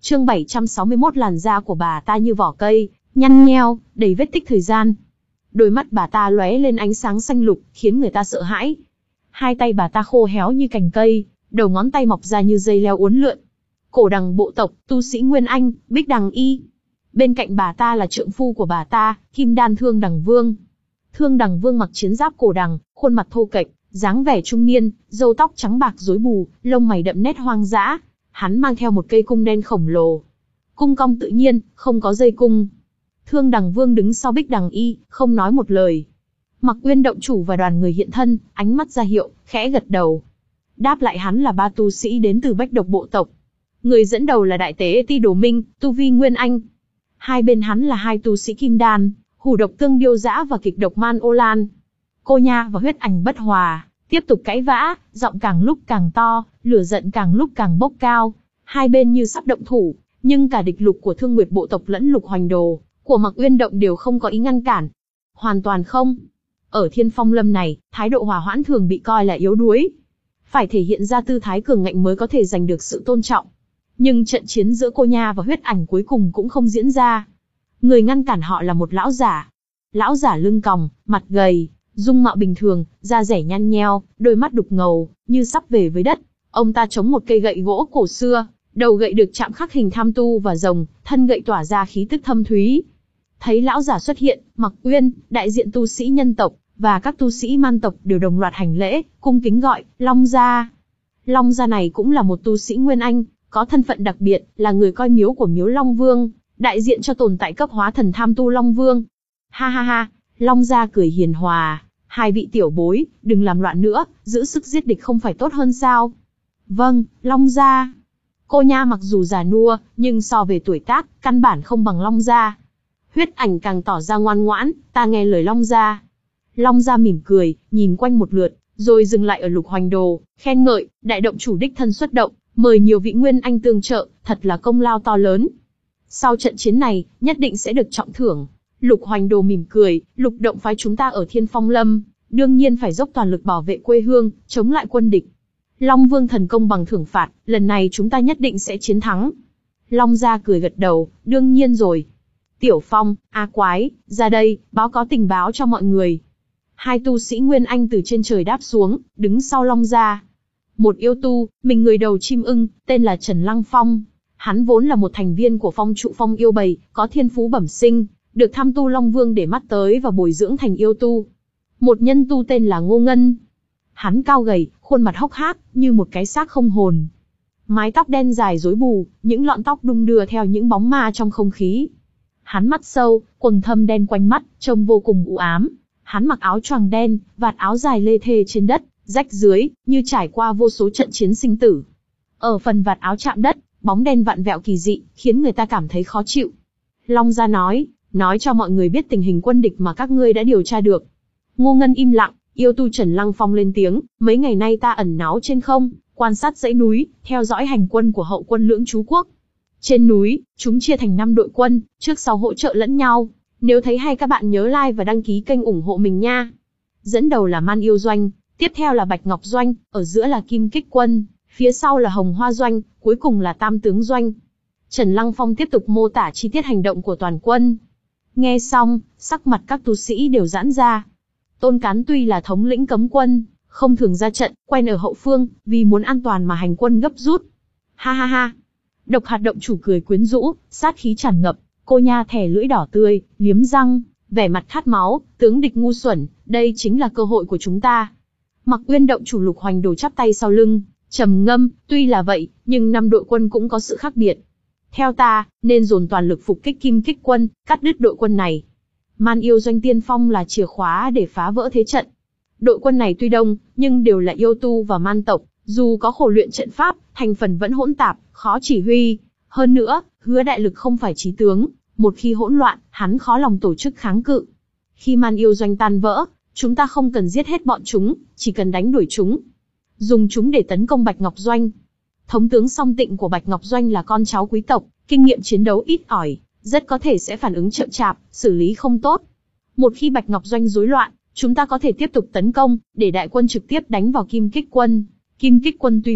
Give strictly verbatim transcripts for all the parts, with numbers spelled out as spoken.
Chương bảy trăm sáu mươi mốt làn da của bà ta như vỏ cây, nhăn nheo, đầy vết tích thời gian. Đôi mắt bà ta lóe lên ánh sáng xanh lục, khiến người ta sợ hãi. Hai tay bà ta khô héo như cành cây, đầu ngón tay mọc ra như dây leo uốn lượn. Cổ đằng bộ tộc, tu sĩ Nguyên Anh, Bích Đằng Y. Bên cạnh bà ta là trượng phu của bà ta, Kim Đan Thương Đằng Vương. Thương Đằng Vương mặc chiến giáp cổ đằng, khuôn mặt thô kệch, dáng vẻ trung niên, râu tóc trắng bạc rối bù, lông mày đậm nét hoang dã. Hắn mang theo một cây cung đen khổng lồ. Cung cong tự nhiên, không có dây cung. Thương Đằng Vương đứng sau Bích Đằng Y, không nói một lời. Mặc Uyên động chủ và đoàn người hiện thân, ánh mắt ra hiệu, khẽ gật đầu. Đáp lại hắn là ba tu sĩ đến từ Bách Độc bộ tộc. Người dẫn đầu là Đại Tế Ti Đồ Minh, tu vi Nguyên Anh. Hai bên hắn là hai tu sĩ Kim Đan, Hủ Độc Tương Điêu Dã và Kịch Độc Man Ô Lan. Cô Nha và Huyết Ảnh bất hòa, tiếp tục cãi vã, giọng càng lúc càng to, lửa giận càng lúc càng bốc cao. Hai bên như sắp động thủ, nhưng cả địch lục của Thương Nguyệt bộ tộc lẫn Lục Hoành Đồ của Mặc Uyên động đều không có ý ngăn cản. Hoàn toàn không. Ở Thiên Phong Lâm này, thái độ hòa hoãn thường bị coi là yếu đuối. Phải thể hiện ra tư thái cường ngạnh mới có thể giành được sự tôn trọng. Nhưng trận chiến giữa Cô Nha và Huyết Ảnh cuối cùng cũng không diễn ra. Người ngăn cản họ là một lão giả. Lão giả lưng còng, mặt gầy, dung mạo bình thường, da rẻ nhăn nheo, đôi mắt đục ngầu, như sắp về với đất. Ông ta chống một cây gậy gỗ cổ xưa, đầu gậy được chạm khắc hình tham tu và rồng, thân gậy tỏa ra khí tức thâm thúy. Thấy lão giả xuất hiện, Mặc Uyên, đại diện tu sĩ nhân tộc, và các tu sĩ man tộc đều đồng loạt hành lễ, cung kính gọi, Long Gia. Long Gia này cũng là một tu sĩ Nguyên Anh, có thân phận đặc biệt, là người coi miếu của miếu Long Vương, đại diện cho tồn tại cấp hóa thần tham tu Long Vương. Ha ha ha, Long Gia cười hiền hòa, hai vị tiểu bối, đừng làm loạn nữa, giữ sức giết địch không phải tốt hơn sao? Vâng, Long Gia. Cô Nha mặc dù già nua, nhưng so về tuổi tác, căn bản không bằng Long Gia. Huyết Ảnh càng tỏ ra ngoan ngoãn, ta nghe lời Long Gia. Long Gia mỉm cười, nhìn quanh một lượt, rồi dừng lại ở Lục Hoành Đồ, khen ngợi, đại động chủ đích thân xuất động, mời nhiều vị Nguyên Anh tương trợ, thật là công lao to lớn. Sau trận chiến này, nhất định sẽ được trọng thưởng. Lục Hoành Đồ mỉm cười, Lục động phái chúng ta ở Thiên Phong Lâm, đương nhiên phải dốc toàn lực bảo vệ quê hương, chống lại quân địch. Long Vương thần công bằng thưởng phạt, lần này chúng ta nhất định sẽ chiến thắng. Long Gia cười gật đầu, đương nhiên rồi. Tiểu Phong, A Quái, ra đây, báo có tình báo cho mọi người. Hai tu sĩ Nguyên Anh từ trên trời đáp xuống, đứng sau Long Gia. Một yêu tu, mình người đầu chim ưng, tên là Trần Lăng Phong. Hắn vốn là một thành viên của Phong Trụ Phong yêu bầy, có thiên phú bẩm sinh, được tham tu Long Vương để mắt tới và bồi dưỡng thành yêu tu. Một nhân tu tên là Ngô Ngân. Hắn cao gầy, khuôn mặt hốc hác, như một cái xác không hồn. Mái tóc đen dài rối bù, những lọn tóc đung đưa theo những bóng ma trong không khí. Hắn mắt sâu, quầng thâm đen quanh mắt, trông vô cùng u ám. Hắn mặc áo choàng đen, vạt áo dài lê thê trên đất, rách dưới, như trải qua vô số trận chiến sinh tử. Ở phần vạt áo chạm đất, bóng đen vặn vẹo kỳ dị, khiến người ta cảm thấy khó chịu. Long Gia nói, nói cho mọi người biết tình hình quân địch mà các ngươi đã điều tra được. Ngô Ngân im lặng, yêu tu Trần Lăng Phong lên tiếng, mấy ngày nay ta ẩn náu trên không, quan sát dãy núi, theo dõi hành quân của hậu quân Lưỡng Chú Quốc. Trên núi, chúng chia thành năm đội quân, trước sau hỗ trợ lẫn nhau. Nếu thấy hay các bạn nhớ like và đăng ký kênh ủng hộ mình nha. Dẫn đầu là Man Yêu Doanh, tiếp theo là Bạch Ngọc Doanh, ở giữa là Kim Kích Quân, phía sau là Hồng Hoa Doanh, cuối cùng là Tam Tướng Doanh. Trần Lăng Phong tiếp tục mô tả chi tiết hành động của toàn quân. Nghe xong, sắc mặt các tu sĩ đều giãn ra. Tôn Cán tuy là thống lĩnh cấm quân, không thường ra trận, quen ở hậu phương, vì muốn an toàn mà hành quân gấp rút. Ha ha ha. Độc Hạt động chủ cười quyến rũ, sát khí tràn ngập. Cô Nha thè lưỡi đỏ tươi, liếm răng, vẻ mặt khát máu, tướng địch ngu xuẩn, đây chính là cơ hội của chúng ta. Mặc Uyên động chủ Lục Hoành Đồ chắp tay sau lưng, trầm ngâm, tuy là vậy, nhưng năm đội quân cũng có sự khác biệt. Theo ta, nên dồn toàn lực phục kích Kim Kích Quân, cắt đứt đội quân này. Man Yêu Doanh tiên phong là chìa khóa để phá vỡ thế trận. Đội quân này tuy đông, nhưng đều là yêu tu và man tộc, dù có khổ luyện trận pháp, thành phần vẫn hỗn tạp, khó chỉ huy. Hơn nữa, Hứa Đại Lực không phải chí tướng, một khi hỗn loạn, hắn khó lòng tổ chức kháng cự. Khi Man Yêu Doanh tan vỡ, chúng ta không cần giết hết bọn chúng, chỉ cần đánh đuổi chúng. Dùng chúng để tấn công Bạch Ngọc Doanh. Thống tướng Song Tịnh của Bạch Ngọc Doanh là con cháu quý tộc, kinh nghiệm chiến đấu ít ỏi, rất có thể sẽ phản ứng chậm chạp, xử lý không tốt. Một khi Bạch Ngọc Doanh rối loạn, chúng ta có thể tiếp tục tấn công, để đại quân trực tiếp đánh vào Kim Kích Quân. Kim Kích Quân tuy mạnh,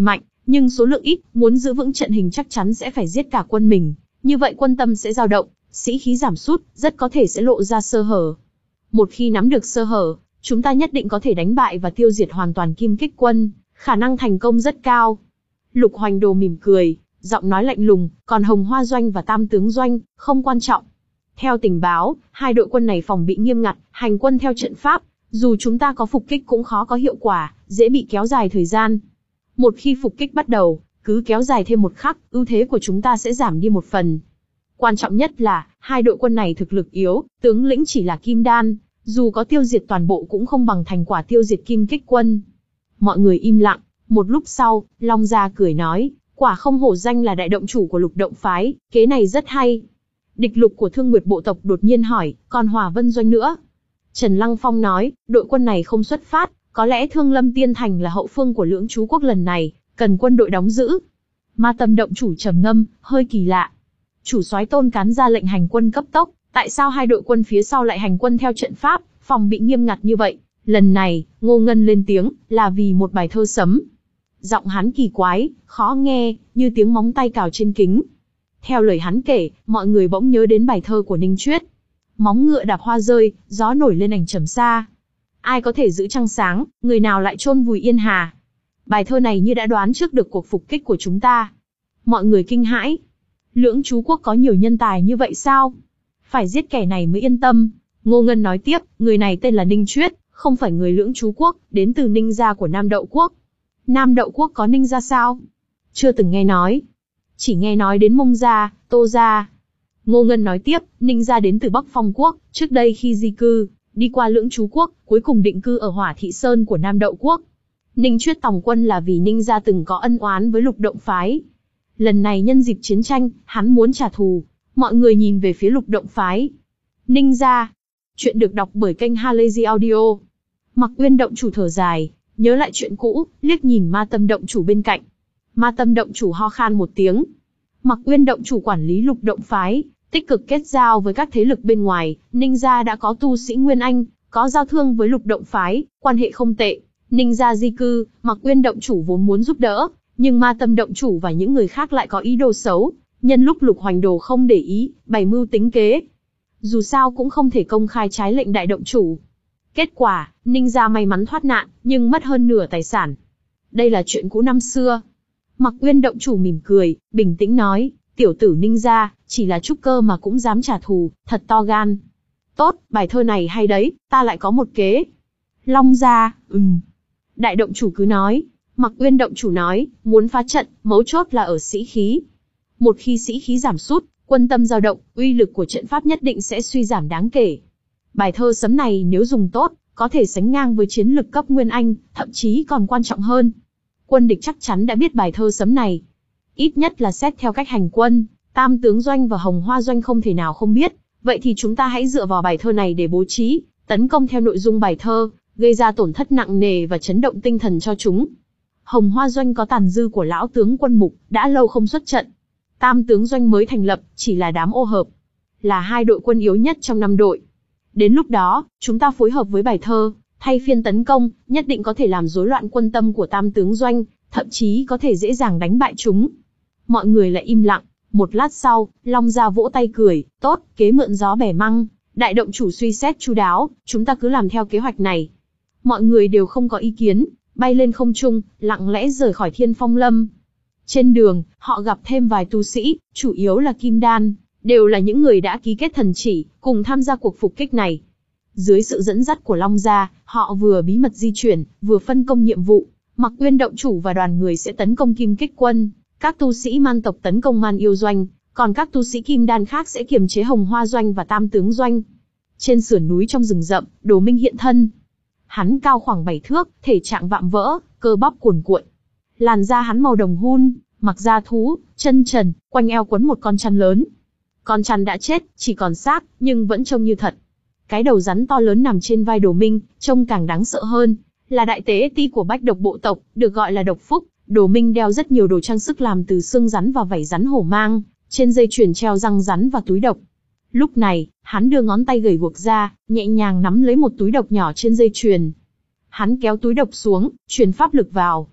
Nhưng số lượng ít, muốn giữ vững trận hình chắc chắn sẽ phải giết cả quân mình, như vậy quân tâm sẽ dao động, sĩ khí giảm sút, rất có thể sẽ lộ ra sơ hở. Một khi nắm được sơ hở, chúng ta nhất định có thể đánh bại và tiêu diệt hoàn toàn Kim Kích quân, khả năng thành công rất cao. Lục Hoành Đồ mỉm cười, giọng nói lạnh lùng, còn Hồng Hoa Doanh và Tam Tướng Doanh, không quan trọng. Theo tình báo, hai đội quân này phòng bị nghiêm ngặt, hành quân theo trận pháp, dù chúng ta có phục kích cũng khó có hiệu quả, dễ bị kéo dài thời gian. Một khi phục kích bắt đầu, cứ kéo dài thêm một khắc, ưu thế của chúng ta sẽ giảm đi một phần. Quan trọng nhất là, hai đội quân này thực lực yếu, tướng lĩnh chỉ là Kim Đan, dù có tiêu diệt toàn bộ cũng không bằng thành quả tiêu diệt Kim Kích quân. Mọi người im lặng, một lúc sau, Long Gia cười nói, quả không hổ danh là đại động chủ của Lục Động phái, kế này rất hay. Địch Lục của Thương Nguyệt bộ tộc đột nhiên hỏi, còn Hỏa Vân Doanh nữa? Trần Lăng Phong nói, đội quân này không xuất phát, có lẽ Thương Lâm Tiên Thành là hậu phương của Lưỡng Chú Quốc lần này, cần quân đội đóng giữ. Ma Tâm động chủ trầm ngâm, hơi kỳ lạ. Chủ soái Tôn Cán ra lệnh hành quân cấp tốc, tại sao hai đội quân phía sau lại hành quân theo trận pháp, phòng bị nghiêm ngặt như vậy? Lần này, Ngô Ngân lên tiếng, là vì một bài thơ sấm. Giọng hắn kỳ quái, khó nghe, như tiếng móng tay cào trên kính. Theo lời hắn kể, mọi người bỗng nhớ đến bài thơ của Ninh Chuyết. Móng ngựa đạp hoa rơi, gió nổi lên ảnh trầm xa. Ai có thể giữ trăng sáng, người nào lại chôn vùi yên hà. Bài thơ này như đã đoán trước được cuộc phục kích của chúng ta. Mọi người kinh hãi. Lưỡng Chú Quốc có nhiều nhân tài như vậy sao? Phải giết kẻ này mới yên tâm. Ngô Ngân nói tiếp, người này tên là Ninh Chuyết, không phải người Lưỡng Chú Quốc, đến từ Ninh gia của Nam Đậu Quốc. Nam Đậu Quốc có Ninh gia sao? Chưa từng nghe nói. Chỉ nghe nói đến Mông gia, Tô gia. Ngô Ngân nói tiếp, Ninh gia đến từ Bắc Phong Quốc, trước đây khi di cư, đi qua Lưỡng Chú Quốc, cuối cùng định cư ở Hỏa Thị Sơn của Nam Đậu Quốc. Ninh Chuyết tòng quân là vì Ninh gia từng có ân oán với Lục Động phái. Lần này nhân dịp chiến tranh, hắn muốn trả thù. Mọi người nhìn về phía Lục Động phái. Ninh gia. Chuyện được đọc bởi kênh Halazy Audio. Mặc Uyên động chủ thở dài, nhớ lại chuyện cũ, liếc nhìn Ma Tâm động chủ bên cạnh. Ma Tâm động chủ ho khan một tiếng. Mặc Uyên động chủ quản lý Lục Động phái, tích cực kết giao với các thế lực bên ngoài, Ninh gia đã có tu sĩ Nguyên Anh, có giao thương với Lục Động phái, quan hệ không tệ. Ninh gia di cư, Mặc Uyên động chủ vốn muốn giúp đỡ, nhưng Ma Tâm động chủ và những người khác lại có ý đồ xấu, nhân lúc Lục Hoành Đồ không để ý, bày mưu tính kế. Dù sao cũng không thể công khai trái lệnh đại động chủ. Kết quả, Ninh gia may mắn thoát nạn, nhưng mất hơn nửa tài sản. Đây là chuyện cũ năm xưa. Mặc Uyên động chủ mỉm cười, bình tĩnh nói, tiểu tử Ninh gia, chỉ là trúc cơ mà cũng dám trả thù, thật to gan. Tốt, bài thơ này hay đấy, ta lại có một kế. Long gia, ừm. Đại động chủ cứ nói. Mặc Uyên động chủ nói, muốn phá trận, mấu chốt là ở sĩ khí. Một khi sĩ khí giảm sút, quân tâm dao động, uy lực của trận pháp nhất định sẽ suy giảm đáng kể. Bài thơ sấm này nếu dùng tốt, có thể sánh ngang với chiến lực cấp Nguyên Anh, thậm chí còn quan trọng hơn. Quân địch chắc chắn đã biết bài thơ sấm này. Ít nhất là xét theo cách hành quân, Tam Tướng Doanh và Hồng Hoa Doanh không thể nào không biết. Vậy thì chúng ta hãy dựa vào bài thơ này để bố trí, tấn công theo nội dung bài thơ, gây ra tổn thất nặng nề và chấn động tinh thần cho chúng. Hồng Hoa Doanh có tàn dư của lão tướng quân Mục, đã lâu không xuất trận. Tam Tướng Doanh mới thành lập, chỉ là đám ô hợp. Là hai đội quân yếu nhất trong năm đội. Đến lúc đó, chúng ta phối hợp với bài thơ, thay phiên tấn công, nhất định có thể làm rối loạn quân tâm của Tam Tướng Doanh, thậm chí có thể dễ dàng đánh bại chúng. Mọi người lại im lặng, một lát sau, Long Gia vỗ tay cười, tốt, kế mượn gió bẻ măng, đại động chủ suy xét chu đáo, chúng ta cứ làm theo kế hoạch này. Mọi người đều không có ý kiến, bay lên không trung, lặng lẽ rời khỏi Thiên Phong Lâm. Trên đường, họ gặp thêm vài tu sĩ, chủ yếu là Kim Đan, đều là những người đã ký kết thần chỉ, cùng tham gia cuộc phục kích này. Dưới sự dẫn dắt của Long Gia, họ vừa bí mật di chuyển, vừa phân công nhiệm vụ. Mặc Uyên động chủ và đoàn người sẽ tấn công Kim Kích quân, các tu sĩ Man tộc tấn công Man Yêu Doanh, còn các tu sĩ Kim Đan khác sẽ kiềm chế Hồng Hoa Doanh và Tam Tướng Doanh. Trên sườn núi trong rừng rậm, Đồ Minh hiện thân. Hắn cao khoảng bảy thước, thể trạng vạm vỡ, cơ bắp cuồn cuộn. Làn da hắn màu đồng hun, mặc da thú, chân trần, quanh eo quấn một con chăn lớn. Con chăn đã chết, chỉ còn xác, nhưng vẫn trông như thật. Cái đầu rắn to lớn nằm trên vai Đồ Minh, trông càng đáng sợ hơn. Là đại tế ti của Bách Độc bộ tộc, được gọi là Độc Phúc. Đồ Minh đeo rất nhiều đồ trang sức làm từ xương rắn và vảy rắn hổ mang, trên dây chuyền treo răng rắn và túi độc. Lúc này, hắn đưa ngón tay gầy guộc ra, nhẹ nhàng nắm lấy một túi độc nhỏ trên dây chuyền. Hắn kéo túi độc xuống, truyền pháp lực vào.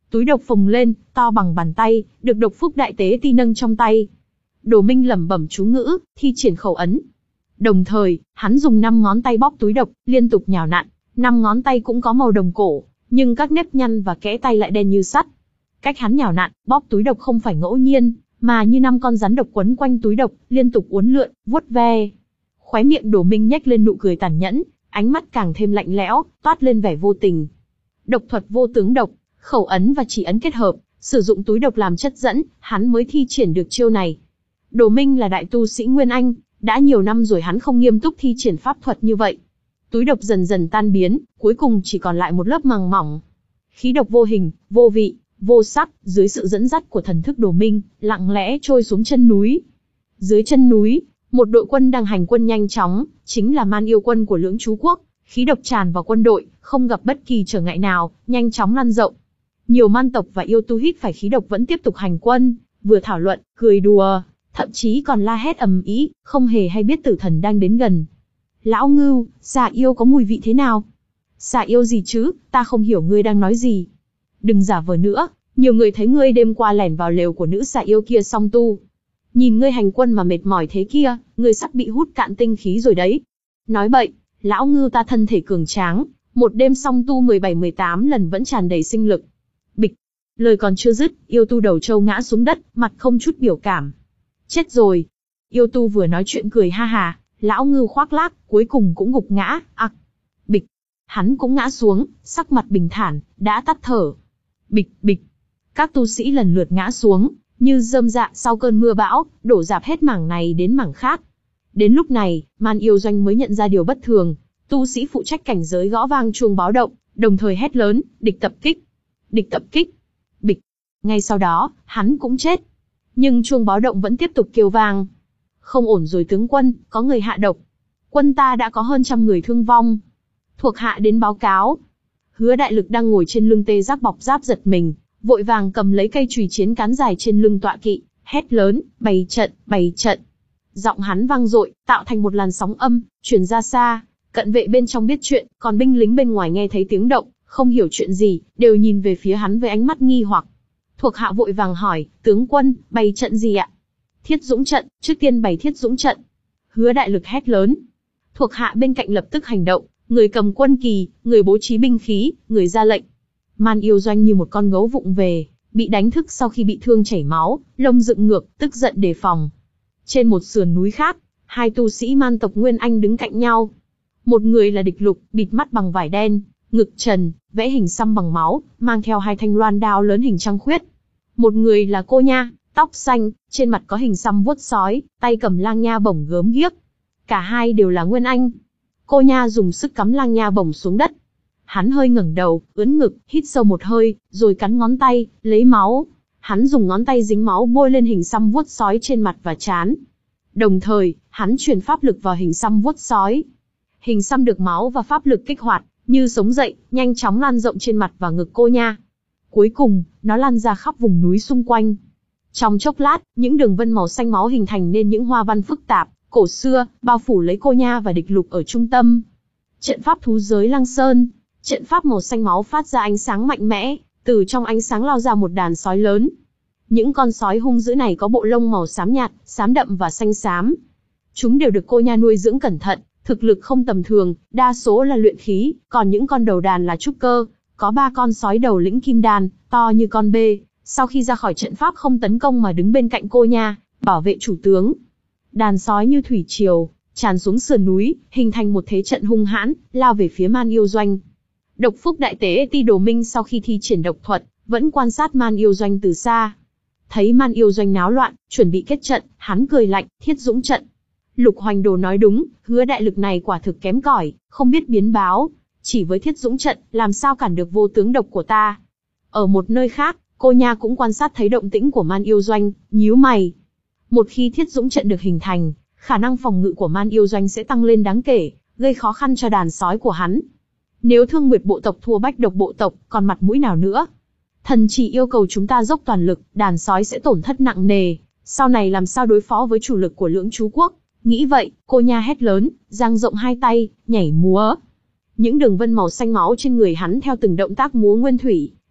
Túi độc phồng lên, to bằng bàn tay, được độc phúc đại tế ti nâng trong tay. Đồ Minh lẩm bẩm chú ngữ, thi triển khẩu ấn. Đồng thời, hắn dùng năm ngón tay bóp túi độc, liên tục nhào nặn. Năm ngón tay cũng có màu đồng cổ, nhưng các nếp nhăn và kẽ tay lại đen như sắt. Cách hắn nhào nặn, bóp túi độc không phải ngẫu nhiên, mà như năm con rắn độc quấn quanh túi độc, liên tục uốn lượn, vuốt ve. Khóe miệng Đồ Minh nhếch lên nụ cười tàn nhẫn, ánh mắt càng thêm lạnh lẽo, toát lên vẻ vô tình. Độc thuật vô tướng độc, khẩu ấn và chỉ ấn kết hợp, sử dụng túi độc làm chất dẫn, hắn mới thi triển được chiêu này. Đồ Minh là đại tu sĩ Nguyên Anh, đã nhiều năm rồi hắn không nghiêm túc thi triển pháp thuật như vậy. Túi độc dần dần tan biến, cuối cùng chỉ còn lại một lớp màng mỏng. Khí độc vô hình, vô vị, vô sắc, dưới sự dẫn dắt của thần thức Đồ Minh, lặng lẽ trôi xuống chân núi. Dưới chân núi, một đội quân đang hành quân nhanh chóng, chính là Man Yêu quân của Lưỡng Chú Quốc. Khí độc tràn vào quân đội, không gặp bất kỳ trở ngại nào, nhanh chóng lan rộng. Nhiều man tộc và yêu tu hít phải khí độc vẫn tiếp tục hành quân, vừa thảo luận, cười đùa, thậm chí còn la hét ầm ĩ, không hề hay biết tử thần đang đến gần. Lão Ngưu, xà yêu có mùi vị thế nào? Xà yêu gì chứ, ta không hiểu ngươi đang nói gì. Đừng giả vờ nữa, nhiều người thấy ngươi đêm qua lẻn vào lều của nữ xà yêu kia song tu. Nhìn ngươi hành quân mà mệt mỏi thế kia, ngươi sắp bị hút cạn tinh khí rồi đấy. Nói bậy, lão Ngưu ta thân thể cường tráng, một đêm song tu mười bảy mười tám lần vẫn tràn đầy sinh lực. Bịch, lời còn chưa dứt, yêu tu đầu trâu ngã xuống đất, mặt không chút biểu cảm. Chết rồi. Yêu tu vừa nói chuyện cười ha hà, lão Ngưu khoác lác, cuối cùng cũng gục ngã, ặc. Bịch, hắn cũng ngã xuống, sắc mặt bình thản, đã tắt thở. Bịch, bịch, các tu sĩ lần lượt ngã xuống, như rơm rạ sau cơn mưa bão, đổ rạp hết mảng này đến mảng khác. Đến lúc này, Man Yêu Doanh mới nhận ra điều bất thường, tu sĩ phụ trách cảnh giới gõ vang chuông báo động, đồng thời hét lớn, địch tập kích, địch tập kích, bịch. Ngay sau đó, hắn cũng chết. Nhưng chuông báo động vẫn tiếp tục kêu vang. Không ổn rồi tướng quân, có người hạ độc. Quân ta đã có hơn trăm người thương vong. Thuộc hạ đến báo cáo. Hứa Đại Lực đang ngồi trên lưng tê giác bọc giáp giật mình, vội vàng cầm lấy cây chùy chiến cán dài trên lưng tọa kỵ, hét lớn, bày trận, bày trận. Giọng hắn vang dội, tạo thành một làn sóng âm, truyền ra xa. Cận vệ bên trong biết chuyện, còn binh lính bên ngoài nghe thấy tiếng động, không hiểu chuyện gì, đều nhìn về phía hắn với ánh mắt nghi hoặc. Thuộc hạ vội vàng hỏi, tướng quân, bày trận gì ạ? Thiết Dũng trận, trước tiên bày Thiết Dũng trận. Hứa Đại Lực hét lớn. Thuộc hạ bên cạnh lập tức hành động, người cầm quân kỳ, người bố trí binh khí, người ra lệnh. Man Yêu Doanh như một con gấu vụng về, bị đánh thức sau khi bị thương chảy máu, lông dựng ngược, tức giận đề phòng. Trên một sườn núi khác, hai tu sĩ man tộc Nguyên Anh đứng cạnh nhau. Một người là Địch Lục, bịt mắt bằng vải đen, ngực trần, vẽ hình xăm bằng máu, mang theo hai thanh loan đao lớn hình trăng khuyết. Một người là Cô Nha, tóc xanh, trên mặt có hình xăm vuốt sói, tay cầm lang nha bổng gớm ghiếc. Cả hai đều là Nguyên Anh. Cô Nha dùng sức cắm lang nha bổng xuống đất. Hắn hơi ngẩng đầu, ưỡn ngực, hít sâu một hơi, rồi cắn ngón tay, lấy máu. Hắn dùng ngón tay dính máu bôi lên hình xăm vuốt sói trên mặt và trán. Đồng thời, hắn truyền pháp lực vào hình xăm vuốt sói. Hình xăm được máu và pháp lực kích hoạt, như sống dậy, nhanh chóng lan rộng trên mặt và ngực Cô Nha. Cuối cùng, nó lan ra khắp vùng núi xung quanh. Trong chốc lát, những đường vân màu xanh máu hình thành nên những hoa văn phức tạp, cổ xưa, bao phủ lấy Cô Nha và Địch Lục ở trung tâm. Trận pháp thú giới Lăng Sơn. Trận pháp màu xanh máu phát ra ánh sáng mạnh mẽ, từ trong ánh sáng lao ra một đàn sói lớn. Những con sói hung dữ này có bộ lông màu xám nhạt, xám đậm và xanh xám. Chúng đều được Cô Nha nuôi dưỡng cẩn thận, thực lực không tầm thường, đa số là luyện khí, còn những con đầu đàn là trúc cơ. Có ba con sói đầu lĩnh kim đan, to như con bê, sau khi ra khỏi trận pháp không tấn công mà đứng bên cạnh Cô Nha, bảo vệ chủ tướng. Đàn sói như thủy triều, tràn xuống sườn núi, hình thành một thế trận hung hãn, lao về phía Man Yêu Doanh. Độc Phúc Đại Tế Ti Đồ Minh sau khi thi triển độc thuật, vẫn quan sát Man Yêu Doanh từ xa. Thấy Man Yêu Doanh náo loạn, chuẩn bị kết trận, hắn cười lạnh, Thiết Dũng trận. Lục Hoành Đồ nói đúng, Hứa Đại Lực này quả thực kém cỏi, không biết biến báo. Chỉ với Thiết Dũng trận, làm sao cản được vô tướng độc của ta? Ở một nơi khác, Cô Nha cũng quan sát thấy động tĩnh của Man Yêu Doanh, nhíu mày. Một khi Thiết Dũng trận được hình thành, khả năng phòng ngự của Man Yêu Doanh sẽ tăng lên đáng kể, gây khó khăn cho đàn sói của hắn. Nếu Thương Nguyệt bộ tộc thua Bách Độc bộ tộc, còn mặt mũi nào nữa? Thần chỉ yêu cầu chúng ta dốc toàn lực, đàn sói sẽ tổn thất nặng nề. Sau này làm sao đối phó với chủ lực của Lưỡng Chú Quốc? Nghĩ vậy, Cô Nha hét lớn, dang rộng hai tay, nhảy múa. Những đường vân màu xanh máu trên người hắn theo từng động tác múa nguyên thủy,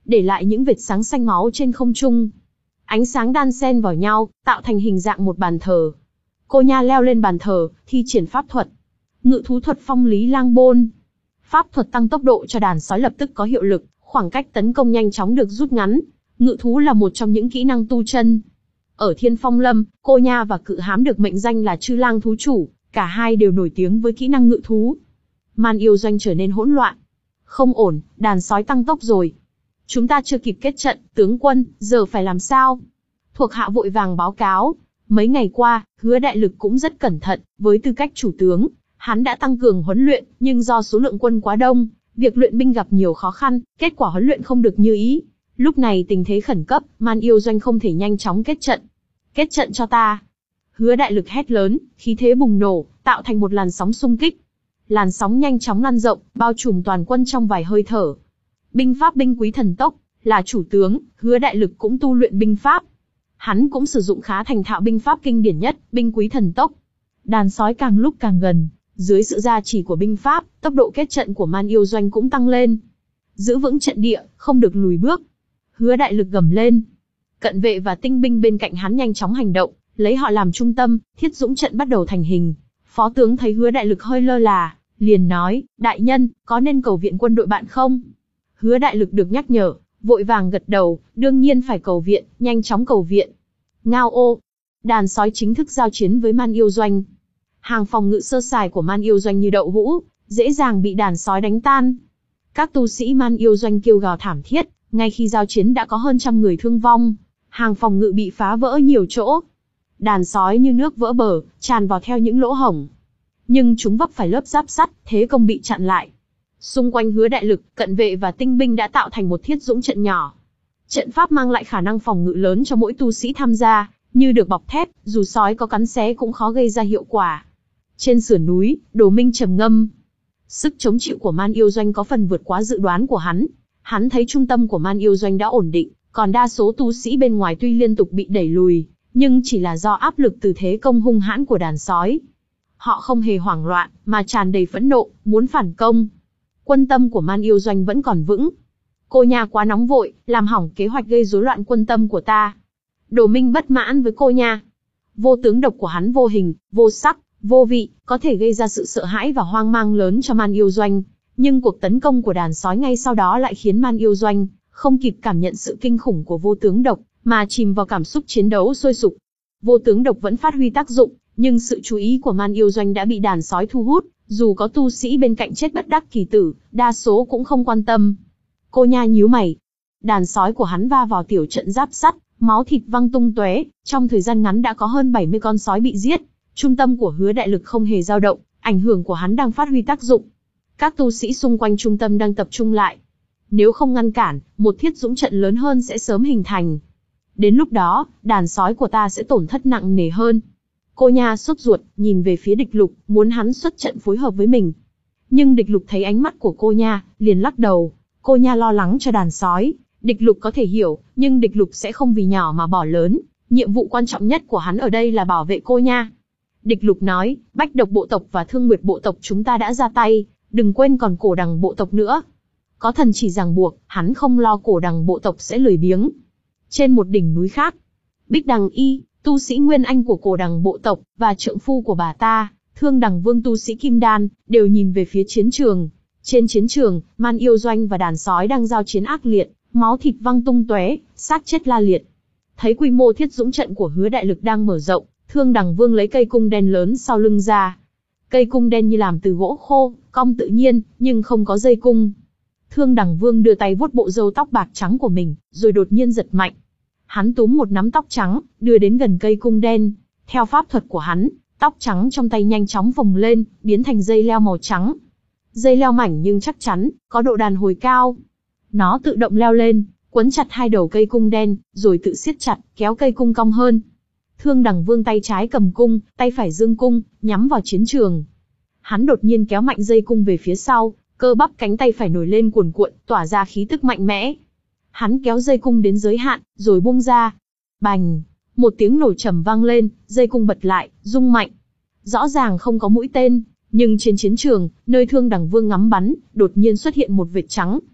để lại những vệt sáng xanh máu trên không trung. Ánh sáng đan xen vào nhau, tạo thành hình dạng một bàn thờ. Cô Nha leo lên bàn thờ, thi triển pháp thuật. Ngự thú thuật Phong Lý Lang Bôn. Pháp thuật tăng tốc độ cho đàn sói lập tức có hiệu lực, khoảng cách tấn công nhanh chóng được rút ngắn. Ngự thú là một trong những kỹ năng tu chân. Ở Thiên Phong Lâm, Cô Nha và Cự Hám được mệnh danh là Chư Lang thú chủ, cả hai đều nổi tiếng với kỹ năng ngự thú. Man Yêu Doanh trở nên hỗn loạn. Không ổn, đàn sói tăng tốc rồi. Chúng ta chưa kịp kết trận, tướng quân, giờ phải làm sao? Thuộc hạ vội vàng báo cáo. Mấy ngày qua, Hứa Đại Lực cũng rất cẩn thận, với tư cách chủ tướng, hắn đã tăng cường huấn luyện, nhưng do số lượng quân quá đông, việc luyện binh gặp nhiều khó khăn, kết quả huấn luyện không được như ý. Lúc này tình thế khẩn cấp, Man Yêu Doanh không thể nhanh chóng kết trận. Kết trận cho ta. Hứa Đại Lực hét lớn, khí thế bùng nổ, tạo thành một làn sóng xung kích. Làn sóng nhanh chóng lan rộng, bao trùm toàn quân trong vài hơi thở. Binh pháp binh quý thần tốc, là chủ tướng, Hứa Đại Lực cũng tu luyện binh pháp. Hắn cũng sử dụng khá thành thạo binh pháp kinh điển nhất, binh quý thần tốc. Đàn sói càng lúc càng gần, dưới sự gia trì của binh pháp, tốc độ kết trận của Man Yêu Doanh cũng tăng lên. Giữ vững trận địa, không được lùi bước. Hứa Đại Lực gầm lên. Cận vệ và tinh binh bên cạnh hắn nhanh chóng hành động, lấy họ làm trung tâm, thiết dũng trận bắt đầu thành hình. Phó tướng thấy Hứa Đại Lực hơi lơ là, liền nói, đại nhân, có nên cầu viện quân đội bạn không? Hứa Đại Lực được nhắc nhở, vội vàng gật đầu, đương nhiên phải cầu viện, nhanh chóng cầu viện. Ngao ô, đàn sói chính thức giao chiến với Man Yêu Doanh. Hàng phòng ngự sơ sài của Man Yêu Doanh như đậu hũ, dễ dàng bị đàn sói đánh tan. Các tu sĩ Man Yêu Doanh kêu gào thảm thiết, ngay khi giao chiến đã có hơn trăm người thương vong. Hàng phòng ngự bị phá vỡ nhiều chỗ. Đàn sói như nước vỡ bờ, tràn vào theo những lỗ hổng. Nhưng chúng vấp phải lớp giáp sắt, thế công bị chặn lại. Xung quanh Hứa Đại Lực, cận vệ và tinh binh đã tạo thành một thiết dũng trận nhỏ. Trận pháp mang lại khả năng phòng ngự lớn cho mỗi tu sĩ tham gia, như được bọc thép, dù sói có cắn xé cũng khó gây ra hiệu quả. Trên sườn núi, Đồ Minh trầm ngâm. Sức chống chịu của Man Yêu Doanh có phần vượt quá dự đoán của hắn. Hắn thấy trung tâm của Man Yêu Doanh đã ổn định, còn đa số tu sĩ bên ngoài tuy liên tục bị đẩy lùi, nhưng chỉ là do áp lực từ thế công hung hãn của đàn sói. Họ không hề hoảng loạn, mà tràn đầy phẫn nộ, muốn phản công. Quân tâm của Man Yêu Doanh vẫn còn vững. Cô Nha quá nóng vội, làm hỏng kế hoạch gây rối loạn quân tâm của ta. Đồ Minh bất mãn với cô Nha. Vô tướng độc của hắn vô hình, vô sắc, vô vị, có thể gây ra sự sợ hãi và hoang mang lớn cho Man Yêu Doanh. Nhưng cuộc tấn công của đàn sói ngay sau đó lại khiến Man Yêu Doanh không kịp cảm nhận sự kinh khủng của vô tướng độc, mà chìm vào cảm xúc chiến đấu sôi sục. Vô tướng độc vẫn phát huy tác dụng, nhưng sự chú ý của Man Yêu Doanh đã bị đàn sói thu hút, dù có tu sĩ bên cạnh chết bất đắc kỳ tử, đa số cũng không quan tâm. Cô Nha nhíu mày. Đàn sói của hắn va vào tiểu trận giáp sắt, máu thịt văng tung tóe, trong thời gian ngắn đã có hơn bảy mươi con sói bị giết. Trung tâm của Hứa Đại Lực không hề dao động, ảnh hưởng của hắn đang phát huy tác dụng. Các tu sĩ xung quanh trung tâm đang tập trung lại. Nếu không ngăn cản, một thiết dũng trận lớn hơn sẽ sớm hình thành. Đến lúc đó, đàn sói của ta sẽ tổn thất nặng nề hơn. Cô Nha sốt ruột, nhìn về phía Địch Lục, muốn hắn xuất trận phối hợp với mình. Nhưng Địch Lục thấy ánh mắt của cô Nha, liền lắc đầu. Cô Nha lo lắng cho đàn sói. Địch Lục có thể hiểu, nhưng Địch Lục sẽ không vì nhỏ mà bỏ lớn. Nhiệm vụ quan trọng nhất của hắn ở đây là bảo vệ cô Nha. Địch Lục nói, Bách Độc bộ tộc và Thương Nguyệt bộ tộc chúng ta đã ra tay, đừng quên còn Cổ Đằng bộ tộc nữa. Có thần chỉ ràng buộc, hắn không lo Cổ Đằng bộ tộc sẽ lười biếng. Trên một đỉnh núi khác, Bích Đằng Y, tu sĩ Nguyên Anh của Cổ Đằng bộ tộc, và trượng phu của bà ta, Thương Đằng Vương tu sĩ Kim Đan, đều nhìn về phía chiến trường. Trên chiến trường, Man Yêu Doanh và đàn sói đang giao chiến ác liệt, máu thịt văng tung tóe, xác chết la liệt. Thấy quy mô thiết dũng trận của Hứa Đại Lực đang mở rộng, Thương Đằng Vương lấy cây cung đen lớn sau lưng ra. Cây cung đen như làm từ gỗ khô, cong tự nhiên, nhưng không có dây cung. Thương Đằng Vương đưa tay vuốt bộ râu tóc bạc trắng của mình, rồi đột nhiên giật mạnh. Hắn túm một nắm tóc trắng, đưa đến gần cây cung đen. Theo pháp thuật của hắn, tóc trắng trong tay nhanh chóng phồng lên, biến thành dây leo màu trắng. Dây leo mảnh nhưng chắc chắn, có độ đàn hồi cao. Nó tự động leo lên, quấn chặt hai đầu cây cung đen, rồi tự siết chặt, kéo cây cung cong hơn. Thương Đằng Vương tay trái cầm cung, tay phải giương cung, nhắm vào chiến trường. Hắn đột nhiên kéo mạnh dây cung về phía sau, cơ bắp cánh tay phải nổi lên cuồn cuộn, tỏa ra khí tức mạnh mẽ. Hắn kéo dây cung đến giới hạn, rồi buông ra. Bành! Một tiếng nổ trầm vang lên, dây cung bật lại, rung mạnh. Rõ ràng không có mũi tên, nhưng trên chiến trường, nơi Thương Đằng Vương ngắm bắn, đột nhiên xuất hiện một vệt trắng.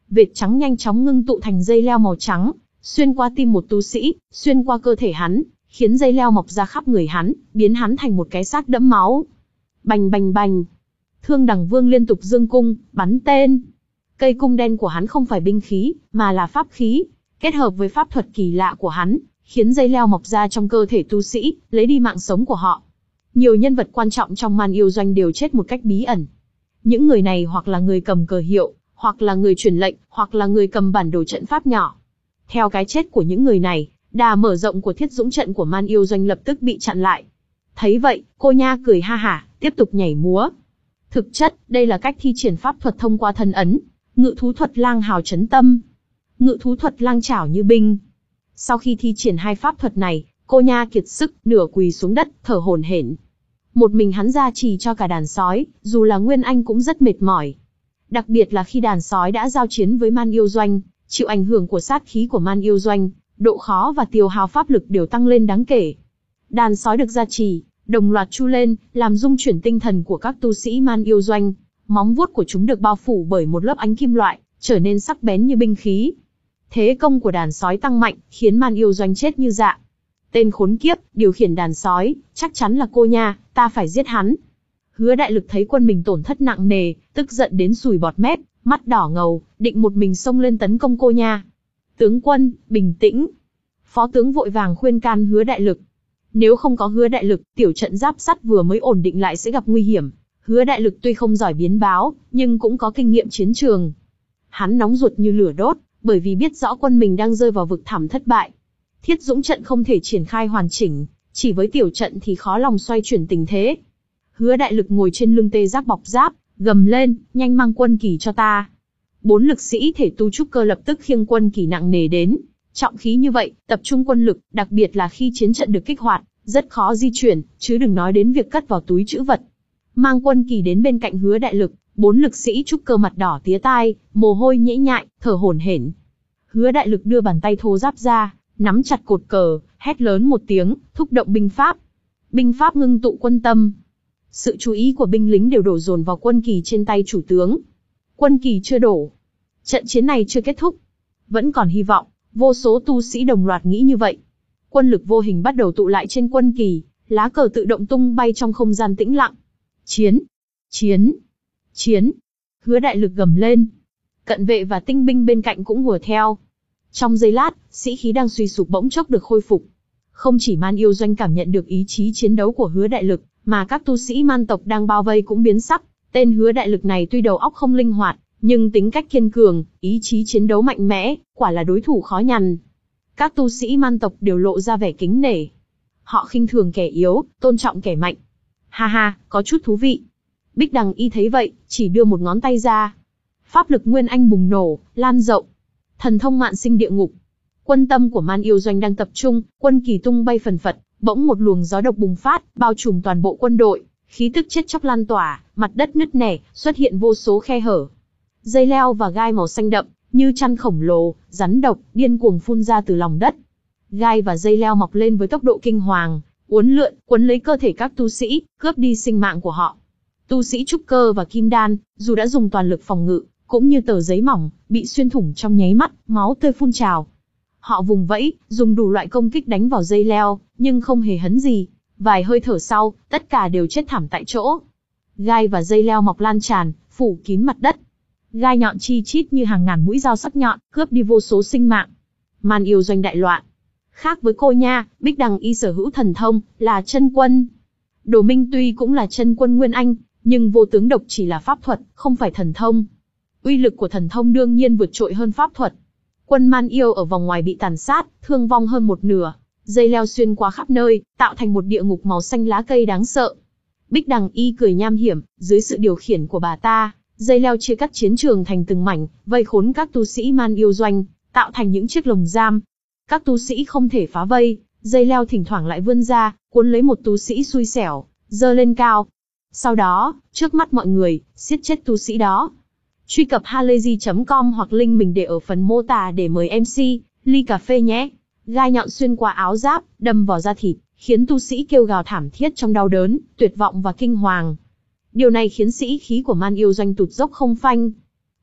vệt trắng nhanh chóng ngưng tụ thành dây leo màu trắng, xuyên qua tim một tu sĩ, xuyên qua cơ thể hắn, khiến dây leo mọc ra khắp người hắn, biến hắn thành một cái xác đẫm máu. Bành bành bành. Thương Đằng Vương liên tục giương cung, bắn tên. Cây cung đen của hắn không phải binh khí, mà là pháp khí, kết hợp với pháp thuật kỳ lạ của hắn, khiến dây leo mọc ra trong cơ thể tu sĩ, lấy đi mạng sống của họ. Nhiều nhân vật quan trọng trong Man Yêu Doanh đều chết một cách bí ẩn. Những người này hoặc là người cầm cờ hiệu, hoặc là người truyền lệnh, hoặc là người cầm bản đồ trận pháp nhỏ. Theo cái chết của những người này, đà mở rộng của Thiết Dũng trận của Man Yêu Doanh lập tức bị chặn lại. Thấy vậy, cô nha cười ha hả, tiếp tục nhảy múa. Thực chất, đây là cách thi triển pháp thuật thông qua thân ấn, ngự thú thuật lang hào chấn tâm, ngự thú thuật lang chảo như binh. Sau khi thi triển hai pháp thuật này, cô nha kiệt sức, nửa quỳ xuống đất, thở hổn hển. Một mình hắn gia trì cho cả đàn sói, dù là Nguyên Anh cũng rất mệt mỏi. Đặc biệt là khi đàn sói đã giao chiến với Man Yêu Doanh, chịu ảnh hưởng của sát khí của Man Yêu Doanh, độ khó và tiêu hao pháp lực đều tăng lên đáng kể. Đàn sói được gia trì, đồng loạt chu lên, làm rung chuyển tinh thần của các tu sĩ Man Yêu Doanh. Móng vuốt của chúng được bao phủ bởi một lớp ánh kim loại, trở nên sắc bén như binh khí. Thế công của đàn sói tăng mạnh, khiến Man Yêu Doanh chết như dạ. Tên khốn kiếp, điều khiển đàn sói, chắc chắn là cô nha, ta phải giết hắn. Hứa Đại Lực thấy quân mình tổn thất nặng nề, tức giận đến sùi bọt mép, mắt đỏ ngầu, định một mình xông lên tấn công cô nha. Tướng quân, bình tĩnh. Phó tướng vội vàng khuyên can Hứa Đại Lực. Nếu không có Hứa Đại Lực, tiểu trận giáp sắt vừa mới ổn định lại sẽ gặp nguy hiểm. Hứa Đại Lực tuy không giỏi biến báo, nhưng cũng có kinh nghiệm chiến trường. Hắn nóng ruột như lửa đốt, bởi vì biết rõ quân mình đang rơi vào vực thẳm thất bại. Thiết Dũng trận không thể triển khai hoàn chỉnh, chỉ với tiểu trận thì khó lòng xoay chuyển tình thế. Hứa Đại Lực ngồi trên lưng tê giác bọc giáp, gầm lên, nhanh mang quân kỳ cho ta. Bốn lực sĩ thể tu trúc cơ lập tức khiêng quân kỳ nặng nề đến. Trọng khí như vậy, tập trung quân lực, đặc biệt là khi chiến trận được kích hoạt, rất khó di chuyển, chứ đừng nói đến việc cất vào túi trữ vật. Mang quân kỳ đến bên cạnh Hứa Đại Lực, bốn lực sĩ trúc cơ mặt đỏ tía tai, mồ hôi nhễ nhại, thở hổn hển. Hứa Đại Lực đưa bàn tay thô ráp ra, nắm chặt cột cờ, hét lớn một tiếng, thúc động binh pháp. Binh pháp ngưng tụ quân tâm. Sự chú ý của binh lính đều đổ dồn vào quân kỳ trên tay chủ tướng. Quân kỳ chưa đổ. Trận chiến này chưa kết thúc. Vẫn còn hy vọng, vô số tu sĩ đồng loạt nghĩ như vậy. Quân lực vô hình bắt đầu tụ lại trên quân kỳ, lá cờ tự động tung bay trong không gian tĩnh lặng. Chiến! Chiến! Chiến! Hứa Đại Lực gầm lên. Cận vệ và tinh binh bên cạnh cũng hùa theo. Trong giây lát, sĩ khí đang suy sụp bỗng chốc được khôi phục. Không chỉ Man Yêu Doanh cảm nhận được ý chí chiến đấu của Hứa Đại Lực, mà các tu sĩ man tộc đang bao vây cũng biến sắc. Tên Hứa Đại Lực này tuy đầu óc không linh hoạt, nhưng tính cách kiên cường, ý chí chiến đấu mạnh mẽ, quả là đối thủ khó nhằn. Các tu sĩ man tộc đều lộ ra vẻ kính nể. Họ khinh thường kẻ yếu, tôn trọng kẻ mạnh. Ha ha, có chút thú vị. Bích Đằng Y thấy vậy, chỉ đưa một ngón tay ra. Pháp lực Nguyên Anh bùng nổ, lan rộng. Thần thông mạn sinh địa ngục. Quân tâm của Man Yêu Doanh đang tập trung, quân kỳ tung bay phần phật, bỗng một luồng gió độc bùng phát, bao trùm toàn bộ quân đội, khí tức chết chóc lan tỏa, mặt đất nứt nẻ, xuất hiện vô số khe hở. Dây leo và gai màu xanh đậm, như chăn khổng lồ, rắn độc, điên cuồng phun ra từ lòng đất. Gai và dây leo mọc lên với tốc độ kinh hoàng, uốn lượn, quấn lấy cơ thể các tu sĩ, cướp đi sinh mạng của họ. Tu sĩ trúc cơ và kim đan, dù đã dùng toàn lực phòng ngự, cũng như tờ giấy mỏng, bị xuyên thủng trong nháy mắt, máu tươi phun trào. Họ vùng vẫy, dùng đủ loại công kích đánh vào dây leo, nhưng không hề hấn gì. Vài hơi thở sau, tất cả đều chết thảm tại chỗ. Gai và dây leo mọc lan tràn, phủ kín mặt đất. Gai nhọn chi chít như hàng ngàn mũi dao sắc nhọn, cướp đi vô số sinh mạng. Man Yêu Doanh đại loạn. Khác với cô nha, Bích Đằng Y sở hữu thần thông, là chân quân. Đồ Minh tuy cũng là chân quân Nguyên Anh, nhưng vô tướng độc chỉ là pháp thuật, không phải thần thông. Uy lực của thần thông đương nhiên vượt trội hơn pháp thuật. Quân Man Yêu ở vòng ngoài bị tàn sát, thương vong hơn một nửa. Dây leo xuyên qua khắp nơi, tạo thành một địa ngục màu xanh lá cây đáng sợ. Bích Đằng Y cười nham hiểm, dưới sự điều khiển của bà ta, dây leo chia cắt chiến trường thành từng mảnh, vây khốn các tu sĩ Man Yêu Doanh, tạo thành những chiếc lồng giam. Các tu sĩ không thể phá vây, dây leo thỉnh thoảng lại vươn ra, cuốn lấy một tu sĩ xui xẻo, giơ lên cao. Sau đó, trước mắt mọi người, giết chết tu sĩ đó. Truy cập halayzi chấm com hoặc link mình để ở phần mô tả để mời em xê, ly cà phê nhé. Gai nhọn xuyên qua áo giáp, đâm vào da thịt, khiến tu sĩ kêu gào thảm thiết trong đau đớn, tuyệt vọng và kinh hoàng. Điều này khiến sĩ khí của Man Yêu Doanh tụt dốc không phanh.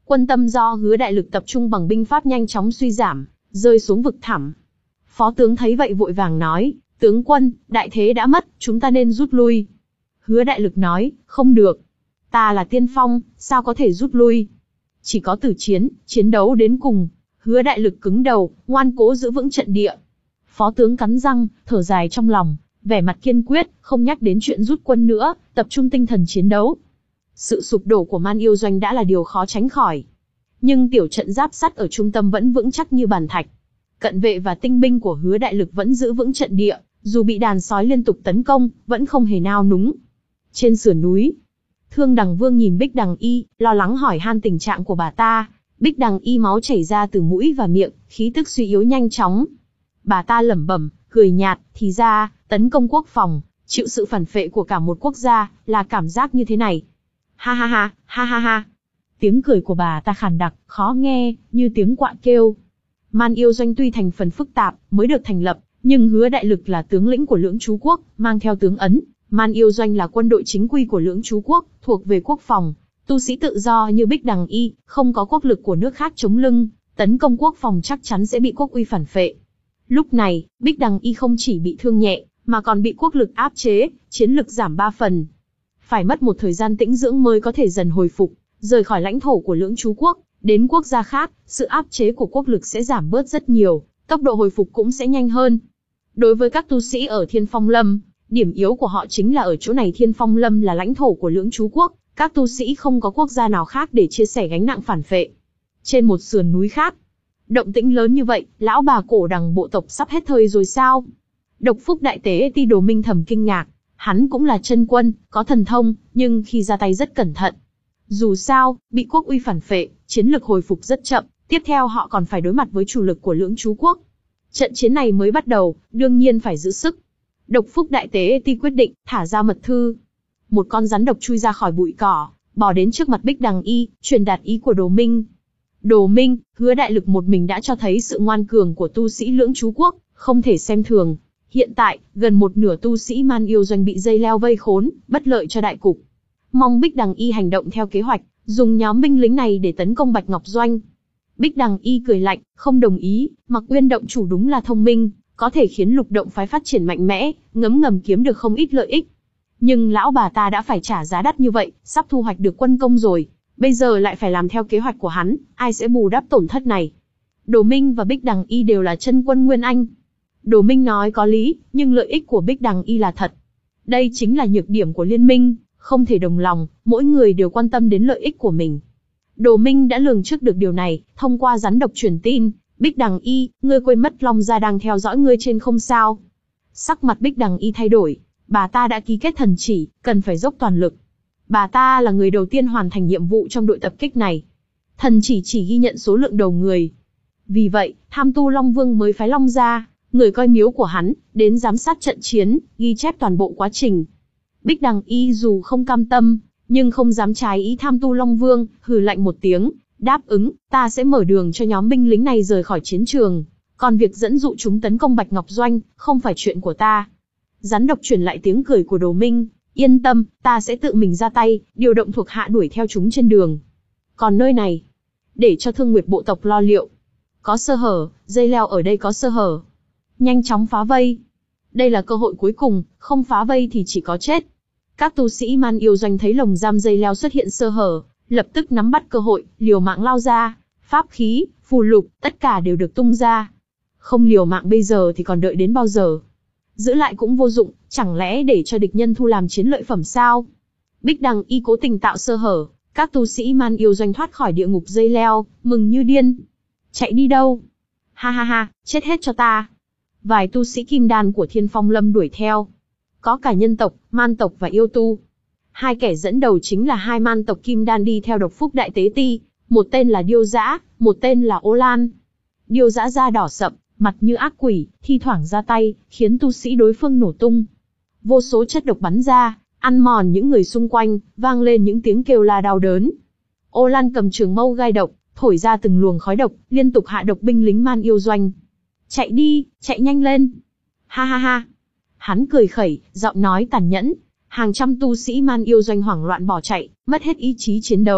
Quân tâm do Hứa Đại Lực tập trung bằng binh pháp nhanh chóng suy giảm, rơi xuống vực thẳm. Phó tướng thấy vậy vội vàng nói, tướng quân, đại thế đã mất, chúng ta nên rút lui. Hứa Đại Lực nói, không được. Ta là tiên phong, sao có thể rút lui? Chỉ có tử chiến, chiến đấu đến cùng. Hứa Đại Lực cứng đầu, ngoan cố giữ vững trận địa. Phó tướng cắn răng, thở dài trong lòng, vẻ mặt kiên quyết, không nhắc đến chuyện rút quân nữa, tập trung tinh thần chiến đấu. Sự sụp đổ của Man Yêu Doanh đã là điều khó tránh khỏi. Nhưng tiểu trận giáp sắt ở trung tâm vẫn vững chắc như bàn thạch. Cận vệ và tinh binh của Hứa Đại Lực vẫn giữ vững trận địa, dù bị đàn sói liên tục tấn công, vẫn không hề nao núng. Trên sườn núi, Thương Đằng Vương nhìn Bích Đằng Y, lo lắng hỏi han tình trạng của bà ta. Bích Đằng Y máu chảy ra từ mũi và miệng, khí tức suy yếu nhanh chóng. Bà ta lẩm bẩm, cười nhạt, thì ra, tấn công quốc phòng, chịu sự phản phệ của cả một quốc gia, là cảm giác như thế này. Ha ha ha, ha ha ha. Tiếng cười của bà ta khàn đặc, khó nghe, như tiếng quạ kêu. Man Yêu Doanh tuy thành phần phức tạp, mới được thành lập, nhưng Hứa Đại Lực là tướng lĩnh của Lưỡng Chú Quốc, mang theo tướng ấn. Man Yêu Doanh là quân đội chính quy của Lưỡng Chú Quốc, thuộc về quốc phòng. Tu sĩ tự do như Bích Đằng Y, không có quốc lực của nước khác chống lưng, tấn công quốc phòng chắc chắn sẽ bị quốc uy phản phệ. Lúc này, Bích Đằng Y không chỉ bị thương nhẹ, mà còn bị quốc lực áp chế, chiến lực giảm ba phần. Phải mất một thời gian tĩnh dưỡng mới có thể dần hồi phục, rời khỏi lãnh thổ của Lưỡng Chú Quốc, đến quốc gia khác, sự áp chế của quốc lực sẽ giảm bớt rất nhiều, tốc độ hồi phục cũng sẽ nhanh hơn. Đối với các tu sĩ ở Thiên Phong Lâm, điểm yếu của họ chính là ở chỗ này. Thiên Phong Lâm là lãnh thổ của Lưỡng Chú Quốc, các tu sĩ không có quốc gia nào khác để chia sẻ gánh nặng phản phệ. Trên một sườn núi khác, động tĩnh lớn như vậy, lão bà cổ đằng bộ tộc sắp hết thời rồi sao? Độc Phúc Đại Tế Ti Đồ Minh thầm kinh ngạc, hắn cũng là chân quân, có thần thông, nhưng khi ra tay rất cẩn thận. Dù sao, bị quốc uy phản phệ, chiến lực hồi phục rất chậm, tiếp theo họ còn phải đối mặt với chủ lực của Lưỡng Chú Quốc. Trận chiến này mới bắt đầu, đương nhiên phải giữ sức. Độc Phúc Đại Tế Ti quyết định, thả ra mật thư. Một con rắn độc chui ra khỏi bụi cỏ, bò đến trước mặt Bích Đằng Y, truyền đạt ý của Đồ Minh. Đồ Minh, Hứa Đại Lực một mình đã cho thấy sự ngoan cường của tu sĩ Lưỡng Chú Quốc, không thể xem thường. Hiện tại, gần một nửa tu sĩ Man Yêu Doanh bị dây leo vây khốn, bất lợi cho đại cục. Mong Bích Đằng Y hành động theo kế hoạch, dùng nhóm binh lính này để tấn công Bạch Ngọc Doanh. Bích Đằng Y cười lạnh, không đồng ý, Mặc Uyên động chủ đúng là thông minh, có thể khiến Lục động phái phát triển mạnh mẽ, ngấm ngầm kiếm được không ít lợi ích. Nhưng lão bà ta đã phải trả giá đắt như vậy, sắp thu hoạch được quân công rồi, bây giờ lại phải làm theo kế hoạch của hắn, ai sẽ bù đắp tổn thất này? Đồ Minh và Bích Đằng Y đều là chân quân Nguyên Anh. Đồ Minh nói có lý, nhưng lợi ích của Bích Đằng Y là thật. Đây chính là nhược điểm của liên minh, không thể đồng lòng, mỗi người đều quan tâm đến lợi ích của mình. Đồ Minh đã lường trước được điều này, thông qua rắn độc truyền tin, Bích Đằng Y, ngươi quên mất Long Gia đang theo dõi ngươi trên không sao? Sắc mặt Bích Đằng Y thay đổi, bà ta đã ký kết thần chỉ, cần phải dốc toàn lực. Bà ta là người đầu tiên hoàn thành nhiệm vụ trong đội tập kích này. Thần chỉ chỉ ghi nhận số lượng đầu người. Vì vậy, Tham Tu Long Vương mới phái Long Gia, người coi miếu của hắn, đến giám sát trận chiến, ghi chép toàn bộ quá trình. Bích Đằng Y dù không cam tâm, nhưng không dám trái ý Tham Tu Long Vương, hừ lạnh một tiếng, đáp ứng, ta sẽ mở đường cho nhóm binh lính này rời khỏi chiến trường. Còn việc dẫn dụ chúng tấn công Bạch Ngọc Doanh, không phải chuyện của ta. Rắn độc truyền lại tiếng cười của Đồ Minh, yên tâm, ta sẽ tự mình ra tay, điều động thuộc hạ đuổi theo chúng trên đường. Còn nơi này, để cho Thương Nguyệt bộ tộc lo liệu. Có sơ hở, dây leo ở đây có sơ hở. Nhanh chóng phá vây. Đây là cơ hội cuối cùng, không phá vây thì chỉ có chết. Các tu sĩ Man Yêu Doanh thấy lồng giam dây leo xuất hiện sơ hở, lập tức nắm bắt cơ hội, liều mạng lao ra. Pháp khí, phù lục, tất cả đều được tung ra. Không liều mạng bây giờ thì còn đợi đến bao giờ? Giữ lại cũng vô dụng, chẳng lẽ để cho địch nhân thu làm chiến lợi phẩm sao? Bích Đằng Y cố tình tạo sơ hở, các tu sĩ Man Yêu Doanh thoát khỏi địa ngục dây leo, mừng như điên. Chạy đi đâu? Ha ha ha, chết hết cho ta. Vài tu sĩ kim đan của Thiên Phong Lâm đuổi theo. Có cả nhân tộc, man tộc và yêu tu. Hai kẻ dẫn đầu chính là hai man tộc kim đan đi theo Độc Phúc Đại Tế Ti, một tên là Điêu Dã, một tên là Ô Lan. Điêu Dã da đỏ sậm, mặt như ác quỷ, thi thoảng ra tay, khiến tu sĩ đối phương nổ tung. Vô số chất độc bắn ra, ăn mòn những người xung quanh, vang lên những tiếng kêu la đau đớn. Ô Lan cầm trường mâu gai độc, thổi ra từng luồng khói độc, liên tục hạ độc binh lính Man Yêu Doanh. Chạy đi, chạy nhanh lên. Ha ha ha. Hắn cười khẩy, giọng nói tàn nhẫn. Hàng trăm tu sĩ Man Yêu Doanh hoảng loạn bỏ chạy, mất hết ý chí chiến đấu.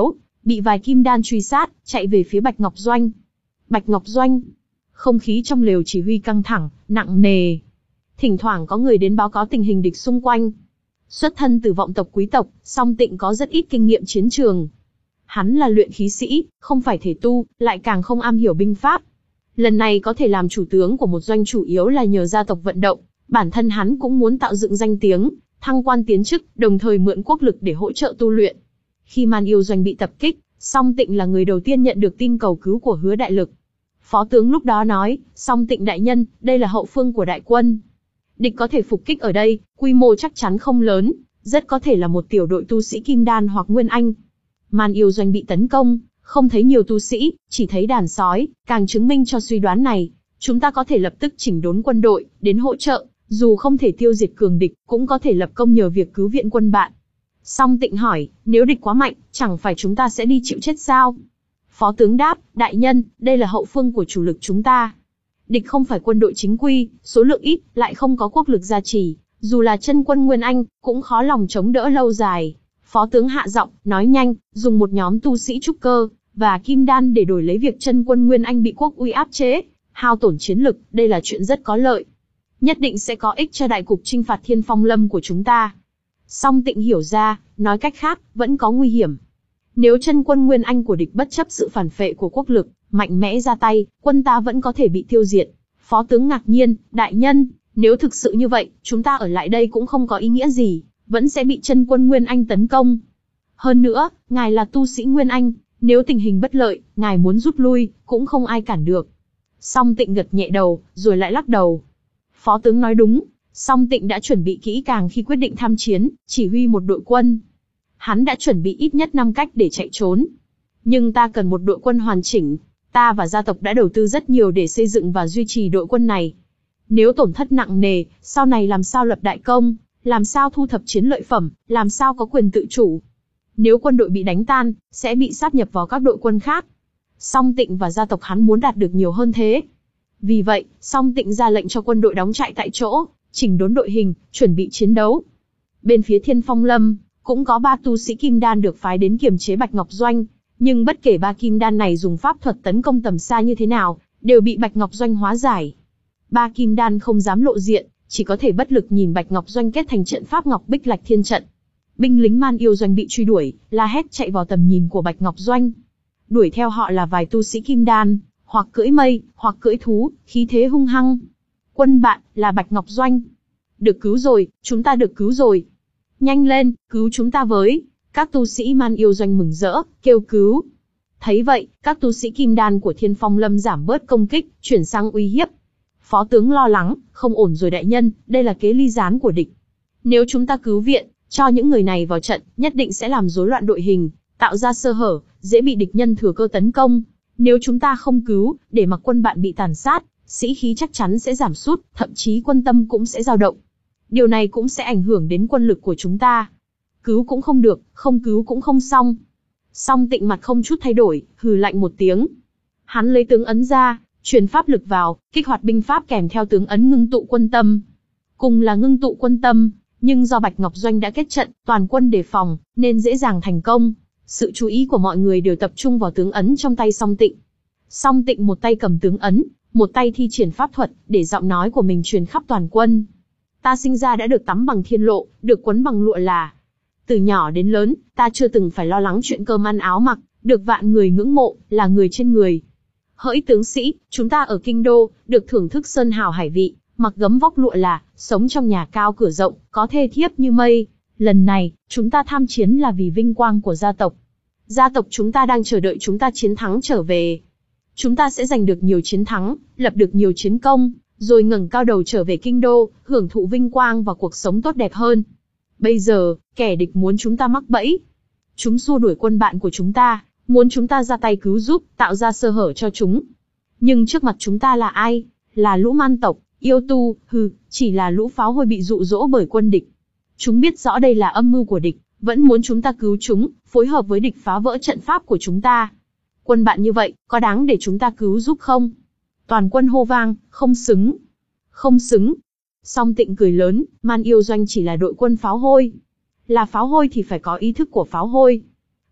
bị vài kim đan truy sát, chạy về phía Bạch Ngọc Doanh. Bạch Ngọc Doanh. Không khí trong lều chỉ huy căng thẳng, nặng nề. Thỉnh thoảng có người đến báo cáo tình hình địch xung quanh. Xuất thân từ vọng tộc quý tộc, song Tịnh có rất ít kinh nghiệm chiến trường. Hắn là luyện khí sĩ, không phải thể tu, lại càng không am hiểu binh pháp. Lần này có thể làm chủ tướng của một doanh chủ yếu là nhờ gia tộc vận động, bản thân hắn cũng muốn tạo dựng danh tiếng, thăng quan tiến chức, đồng thời mượn quốc lực để hỗ trợ tu luyện. Khi Man Yêu Doanh bị tập kích, Song Tịnh là người đầu tiên nhận được tin cầu cứu của Hứa Đại Lực. Phó tướng lúc đó nói, Song Tịnh đại nhân, đây là hậu phương của đại quân. Địch có thể phục kích ở đây, quy mô chắc chắn không lớn, rất có thể là một tiểu đội tu sĩ Kim Đan hoặc Nguyên Anh. Man Yêu Doanh bị tấn công, không thấy nhiều tu sĩ, chỉ thấy đàn sói, càng chứng minh cho suy đoán này. Chúng ta có thể lập tức chỉnh đốn quân đội, đến hỗ trợ, dù không thể tiêu diệt cường địch, cũng có thể lập công nhờ việc cứu viện quân bạn. Song Tịnh hỏi, nếu địch quá mạnh, chẳng phải chúng ta sẽ đi chịu chết sao? Phó tướng đáp, đại nhân, đây là hậu phương của chủ lực chúng ta. Địch không phải quân đội chính quy, số lượng ít, lại không có quốc lực gia trì, dù là chân quân Nguyên Anh, cũng khó lòng chống đỡ lâu dài. Phó tướng hạ giọng, nói nhanh, dùng một nhóm tu sĩ trúc cơ và kim đan để đổi lấy việc chân quân Nguyên Anh bị quốc uy áp chế, hao tổn chiến lực, đây là chuyện rất có lợi. Nhất định sẽ có ích cho đại cục chinh phạt Thiên Phong Lâm của chúng ta. Song Tịnh hiểu ra, nói cách khác, vẫn có nguy hiểm. Nếu chân quân Nguyên Anh của địch bất chấp sự phản phệ của quốc lực, mạnh mẽ ra tay, quân ta vẫn có thể bị tiêu diệt. Phó tướng ngạc nhiên, đại nhân, nếu thực sự như vậy, chúng ta ở lại đây cũng không có ý nghĩa gì, vẫn sẽ bị chân quân Nguyên Anh tấn công. Hơn nữa, ngài là tu sĩ Nguyên Anh, nếu tình hình bất lợi, ngài muốn rút lui, cũng không ai cản được. Song Tịnh gật nhẹ đầu, rồi lại lắc đầu. Phó tướng nói đúng, Song Tịnh đã chuẩn bị kỹ càng khi quyết định tham chiến, chỉ huy một đội quân. Hắn đã chuẩn bị ít nhất năm cách để chạy trốn. Nhưng ta cần một đội quân hoàn chỉnh. Ta và gia tộc đã đầu tư rất nhiều để xây dựng và duy trì đội quân này. Nếu tổn thất nặng nề, sau này làm sao lập đại công, làm sao thu thập chiến lợi phẩm, làm sao có quyền tự chủ. Nếu quân đội bị đánh tan, sẽ bị sáp nhập vào các đội quân khác. Song Tịnh và gia tộc hắn muốn đạt được nhiều hơn thế. Vì vậy, Song Tịnh ra lệnh cho quân đội đóng trại tại chỗ, chỉnh đốn đội hình, chuẩn bị chiến đấu. Bên phía Thiên Phong Lâm, cũng có ba tu sĩ Kim Đan được phái đến kiềm chế Bạch Ngọc Doanh, nhưng bất kể ba Kim Đan này dùng pháp thuật tấn công tầm xa như thế nào, đều bị Bạch Ngọc Doanh hóa giải. Ba Kim Đan không dám lộ diện, chỉ có thể bất lực nhìn Bạch Ngọc Doanh kết thành trận pháp Ngọc Bích Lạch Thiên trận. Binh lính Man Yêu Doanh bị truy đuổi, la hét chạy vào tầm nhìn của Bạch Ngọc Doanh. Đuổi theo họ là vài tu sĩ Kim Đan, hoặc cưỡi mây, hoặc cưỡi thú, khí thế hung hăng. Quân bạn, là Bạch Ngọc Doanh. Được cứu rồi, chúng ta được cứu rồi. Nhanh lên, cứu chúng ta với. Các tu sĩ Man Yêu Doanh mừng rỡ, kêu cứu. Thấy vậy, các tu sĩ Kim Đan của Thiên Phong Lâm giảm bớt công kích, chuyển sang uy hiếp. Phó tướng lo lắng, không ổn rồi đại nhân, đây là kế ly gián của địch. Nếu chúng ta cứu viện, cho những người này vào trận, nhất định sẽ làm rối loạn đội hình, tạo ra sơ hở, dễ bị địch nhân thừa cơ tấn công. Nếu chúng ta không cứu, để mặc quân bạn bị tàn sát, sĩ khí chắc chắn sẽ giảm sút, thậm chí quân tâm cũng sẽ dao động. Điều này cũng sẽ ảnh hưởng đến quân lực của chúng ta. Cứu cũng không được, không cứu cũng không xong. Song Tịnh mặt không chút thay đổi, hừ lạnh một tiếng. Hắn lấy tướng ấn ra, truyền pháp lực vào, kích hoạt binh pháp kèm theo tướng ấn ngưng tụ quân tâm. Cùng là ngưng tụ quân tâm, nhưng do Bạch Ngọc Doanh đã kết trận, toàn quân đề phòng, nên dễ dàng thành công. Sự chú ý của mọi người đều tập trung vào tướng ấn trong tay Song Tịnh. Song Tịnh một tay cầm tướng ấn, một tay thi triển pháp thuật, để giọng nói của mình truyền khắp toàn quân. Ta sinh ra đã được tắm bằng thiên lộ, được quấn bằng lụa là. Từ nhỏ đến lớn, ta chưa từng phải lo lắng chuyện cơm ăn áo mặc, được vạn người ngưỡng mộ, là người trên người. Hỡi tướng sĩ, chúng ta ở kinh đô, được thưởng thức sơn hào hải vị, mặc gấm vóc lụa là, sống trong nhà cao cửa rộng, có thê thiếp như mây. Lần này, chúng ta tham chiến là vì vinh quang của gia tộc. Gia tộc chúng ta đang chờ đợi chúng ta chiến thắng trở về. Chúng ta sẽ giành được nhiều chiến thắng, lập được nhiều chiến công, rồi ngẩng cao đầu trở về kinh đô, hưởng thụ vinh quang và cuộc sống tốt đẹp hơn. Bây giờ, kẻ địch muốn chúng ta mắc bẫy. Chúng xua đuổi quân bạn của chúng ta, muốn chúng ta ra tay cứu giúp, tạo ra sơ hở cho chúng. Nhưng trước mặt chúng ta là ai? Là lũ man tộc, yêu tu, hừ, chỉ là lũ pháo hôi bị dụ dỗ bởi quân địch. Chúng biết rõ đây là âm mưu của địch, vẫn muốn chúng ta cứu chúng, phối hợp với địch phá vỡ trận pháp của chúng ta. Quân bạn như vậy, có đáng để chúng ta cứu giúp không? Toàn quân hô vang, không xứng. Không xứng. Song Tịnh cười lớn, Man Yêu Doanh chỉ là đội quân pháo hôi. Là pháo hôi thì phải có ý thức của pháo hôi.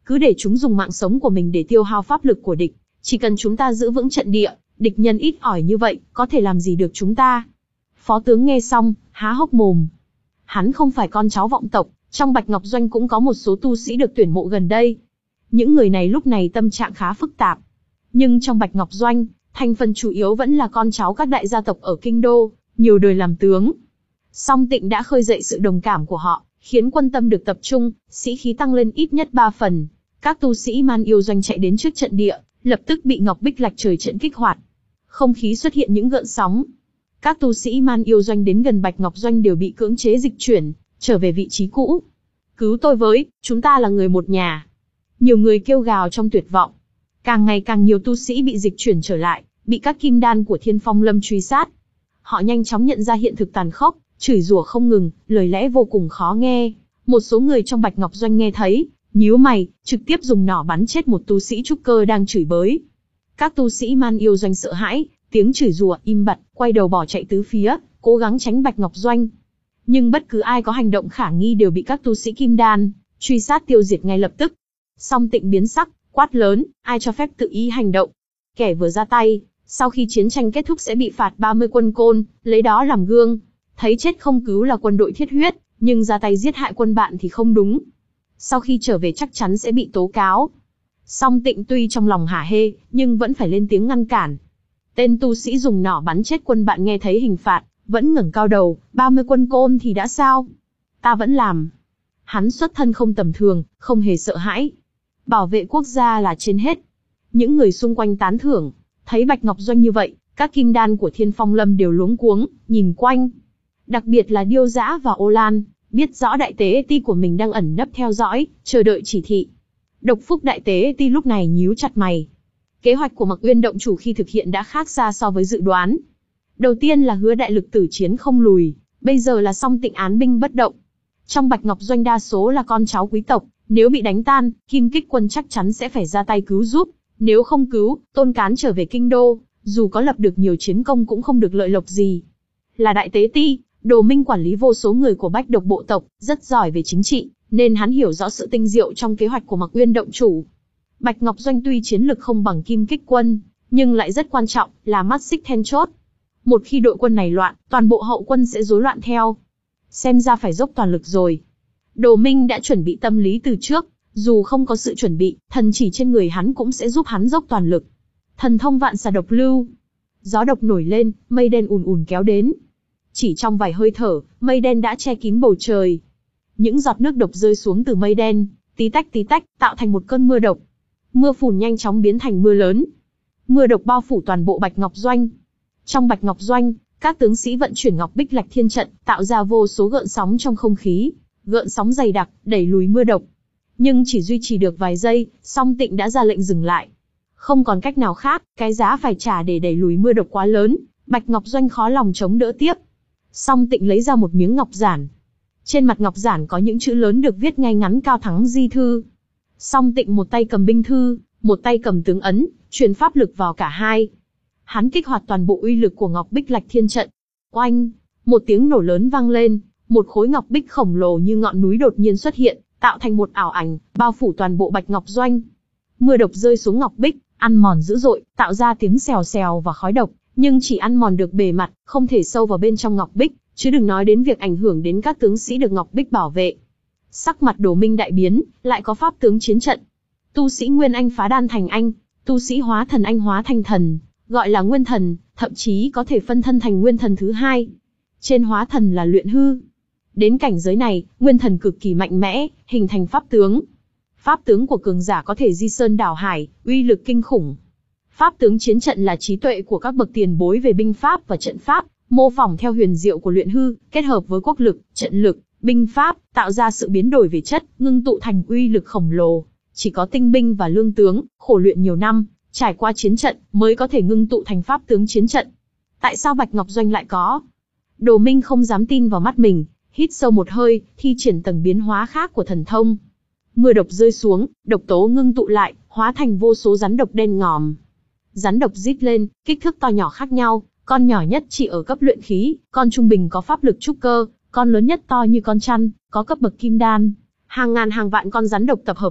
Cứ để chúng dùng mạng sống của mình để tiêu hao pháp lực của địch. Chỉ cần chúng ta giữ vững trận địa, địch nhân ít ỏi như vậy, có thể làm gì được chúng ta? Phó tướng nghe xong, há hốc mồm. Hắn không phải con cháu vọng tộc, trong Bạch Ngọc Doanh cũng có một số tu sĩ được tuyển mộ gần đây. Những người này lúc này tâm trạng khá phức tạp. Nhưng trong Bạch Ngọc Doanh, thành phần chủ yếu vẫn là con cháu các đại gia tộc ở Kinh Đô, nhiều đời làm tướng. Song Tịnh đã khơi dậy sự đồng cảm của họ, khiến quân tâm được tập trung, sĩ khí tăng lên ít nhất ba phần. Các tu sĩ Man Yêu Doanh chạy đến trước trận địa, lập tức bị Ngọc Bích Lạch Trời Trận kích hoạt. Không khí xuất hiện những gợn sóng. Các tu sĩ Man Yêu Doanh đến gần Bạch Ngọc Doanh đều bị cưỡng chế dịch chuyển, trở về vị trí cũ. Cứu tôi với, chúng ta là người một nhà. Nhiều người kêu gào trong tuyệt vọng. Càng ngày càng nhiều tu sĩ bị dịch chuyển trở lại, bị các kim đan của Thiên Phong Lâm truy sát. Họ nhanh chóng nhận ra hiện thực tàn khốc, chửi rủa không ngừng, lời lẽ vô cùng khó nghe. Một số người trong Bạch Ngọc Doanh nghe thấy, nhíu mày, trực tiếp dùng nỏ bắn chết một tu sĩ trúc cơ đang chửi bới. Các tu sĩ Man Yêu Doanh sợ hãi, tiếng chửi rủa im bặt, quay đầu bỏ chạy tứ phía, cố gắng tránh Bạch Ngọc Doanh. Nhưng bất cứ ai có hành động khả nghi đều bị các tu sĩ kim đan truy sát tiêu diệt ngay lập tức. Song Tịnh biến sắc, quát lớn, ai cho phép tự ý hành động? Kẻ vừa ra tay, sau khi chiến tranh kết thúc sẽ bị phạt ba mươi quân côn, lấy đó làm gương. Thấy chết không cứu là quân đội thiết huyết, nhưng ra tay giết hại quân bạn thì không đúng. Sau khi trở về chắc chắn sẽ bị tố cáo. Song Tịnh tuy trong lòng hả hê, nhưng vẫn phải lên tiếng ngăn cản. Tên tu sĩ dùng nỏ bắn chết quân bạn nghe thấy hình phạt, vẫn ngẩng cao đầu, ba mươi quân côn thì đã sao? Ta vẫn làm. Hắn xuất thân không tầm thường, không hề sợ hãi. Bảo vệ quốc gia là trên hết. Những người xung quanh tán thưởng, thấy Bạch Ngọc Doanh như vậy, các kim đan của Thiên Phong Lâm đều luống cuống, nhìn quanh. Đặc biệt là Điêu Dã và Ô Lan, biết rõ đại tế ti của mình đang ẩn nấp theo dõi, chờ đợi chỉ thị. Độc Phúc đại tế ti lúc này nhíu chặt mày. Kế hoạch của Mặc Uyên động chủ khi thực hiện đã khác xa so với dự đoán. Đầu tiên là hứa đại lực tử chiến không lùi, bây giờ là Song Tịnh án binh bất động. Trong Bạch Ngọc Doanh đa số là con cháu quý tộc, nếu bị đánh tan, Kim Kích quân chắc chắn sẽ phải ra tay cứu giúp. Nếu không cứu, Tôn Cán trở về kinh đô, dù có lập được nhiều chiến công cũng không được lợi lộc gì. Là đại tế ti, Đồ Minh quản lý vô số người của Bách Độc bộ tộc, rất giỏi về chính trị, nên hắn hiểu rõ sự tinh diệu trong kế hoạch của Mặc Uyên động chủ. Bạch Ngọc Doanh tuy chiến lực không bằng Kim Kích quân, nhưng lại rất quan trọng, là mắt xích then chốt. Một khi đội quân này loạn, toàn bộ hậu quân sẽ rối loạn theo. Xem ra phải dốc toàn lực rồi. Đồ Minh đã chuẩn bị tâm lý từ trước, dù không có sự chuẩn bị, thần chỉ trên người hắn cũng sẽ giúp hắn dốc toàn lực. Thần thông vạn xà độc lưu. Gió độc nổi lên, mây đen ùn ùn kéo đến. Chỉ trong vài hơi thở, mây đen đã che kín bầu trời. Những giọt nước độc rơi xuống từ mây đen, tí tách tí tách, tạo thành một cơn mưa độc. Mưa phùn nhanh chóng biến thành mưa lớn. Mưa độc bao phủ toàn bộ Bạch Ngọc Doanh. Trong Bạch Ngọc Doanh, các tướng sĩ vận chuyển Ngọc Bích Lạch Thiên Trận, tạo ra vô số gợn sóng trong không khí. Gợn sóng dày đặc, đẩy lùi mưa độc. Nhưng chỉ duy trì được vài giây, Song Tịnh đã ra lệnh dừng lại. Không còn cách nào khác, cái giá phải trả để đẩy lùi mưa độc quá lớn, Bạch Ngọc Doanh khó lòng chống đỡ tiếp. Song Tịnh lấy ra một miếng ngọc giản. Trên mặt ngọc giản có những chữ lớn được viết ngay ngắn Cao Thắng Di Thư. Song Tịnh một tay cầm binh thư, một tay cầm tướng ấn, truyền pháp lực vào cả hai. Hắn kích hoạt toàn bộ uy lực của Ngọc Bích Lạch Thiên Trận. Oanh, một tiếng nổ lớn vang lên, một khối ngọc bích khổng lồ như ngọn núi đột nhiên xuất hiện, tạo thành một ảo ảnh, bao phủ toàn bộ Bạch Ngọc Doanh. Mưa độc rơi xuống ngọc bích, ăn mòn dữ dội, tạo ra tiếng xèo xèo và khói độc, nhưng chỉ ăn mòn được bề mặt, không thể sâu vào bên trong ngọc bích, chứ đừng nói đến việc ảnh hưởng đến các tướng sĩ được ngọc bích bảo vệ. Sắc mặt Đồ Minh đại biến, lại có pháp tướng chiến trận. Tu sĩ Nguyên Anh phá đan thành anh, tu sĩ hóa thần anh hóa thành thần, gọi là Nguyên Thần, thậm chí có thể phân thân thành Nguyên Thần thứ hai. Trên hóa thần là luyện hư. Đến cảnh giới này, Nguyên Thần cực kỳ mạnh mẽ, hình thành pháp tướng. Pháp tướng của cường giả có thể di sơn đảo hải, uy lực kinh khủng. Pháp tướng chiến trận là trí tuệ của các bậc tiền bối về binh pháp và trận pháp, mô phỏng theo huyền diệu của luyện hư, kết hợp với quốc lực, trận lực, binh pháp, tạo ra sự biến đổi về chất, ngưng tụ thành uy lực khổng lồ. Chỉ có tinh binh và lương tướng, khổ luyện nhiều năm, trải qua chiến trận, mới có thể ngưng tụ thành pháp tướng chiến trận. Tại sao Bạch Ngọc Doanh lại có? Đồ Minh không dám tin vào mắt mình, hít sâu một hơi, thi triển tầng biến hóa khác của thần thông. Mưa độc rơi xuống, độc tố ngưng tụ lại, hóa thành vô số rắn độc đen ngòm. Rắn độc rít lên, kích thước to nhỏ khác nhau, con nhỏ nhất chỉ ở cấp luyện khí, con trung bình có pháp lực trúc cơ, con lớn nhất to như con chăn, có cấp bậc kim đan. Hàng ngàn hàng vạn con rắn độc tập hợp lại,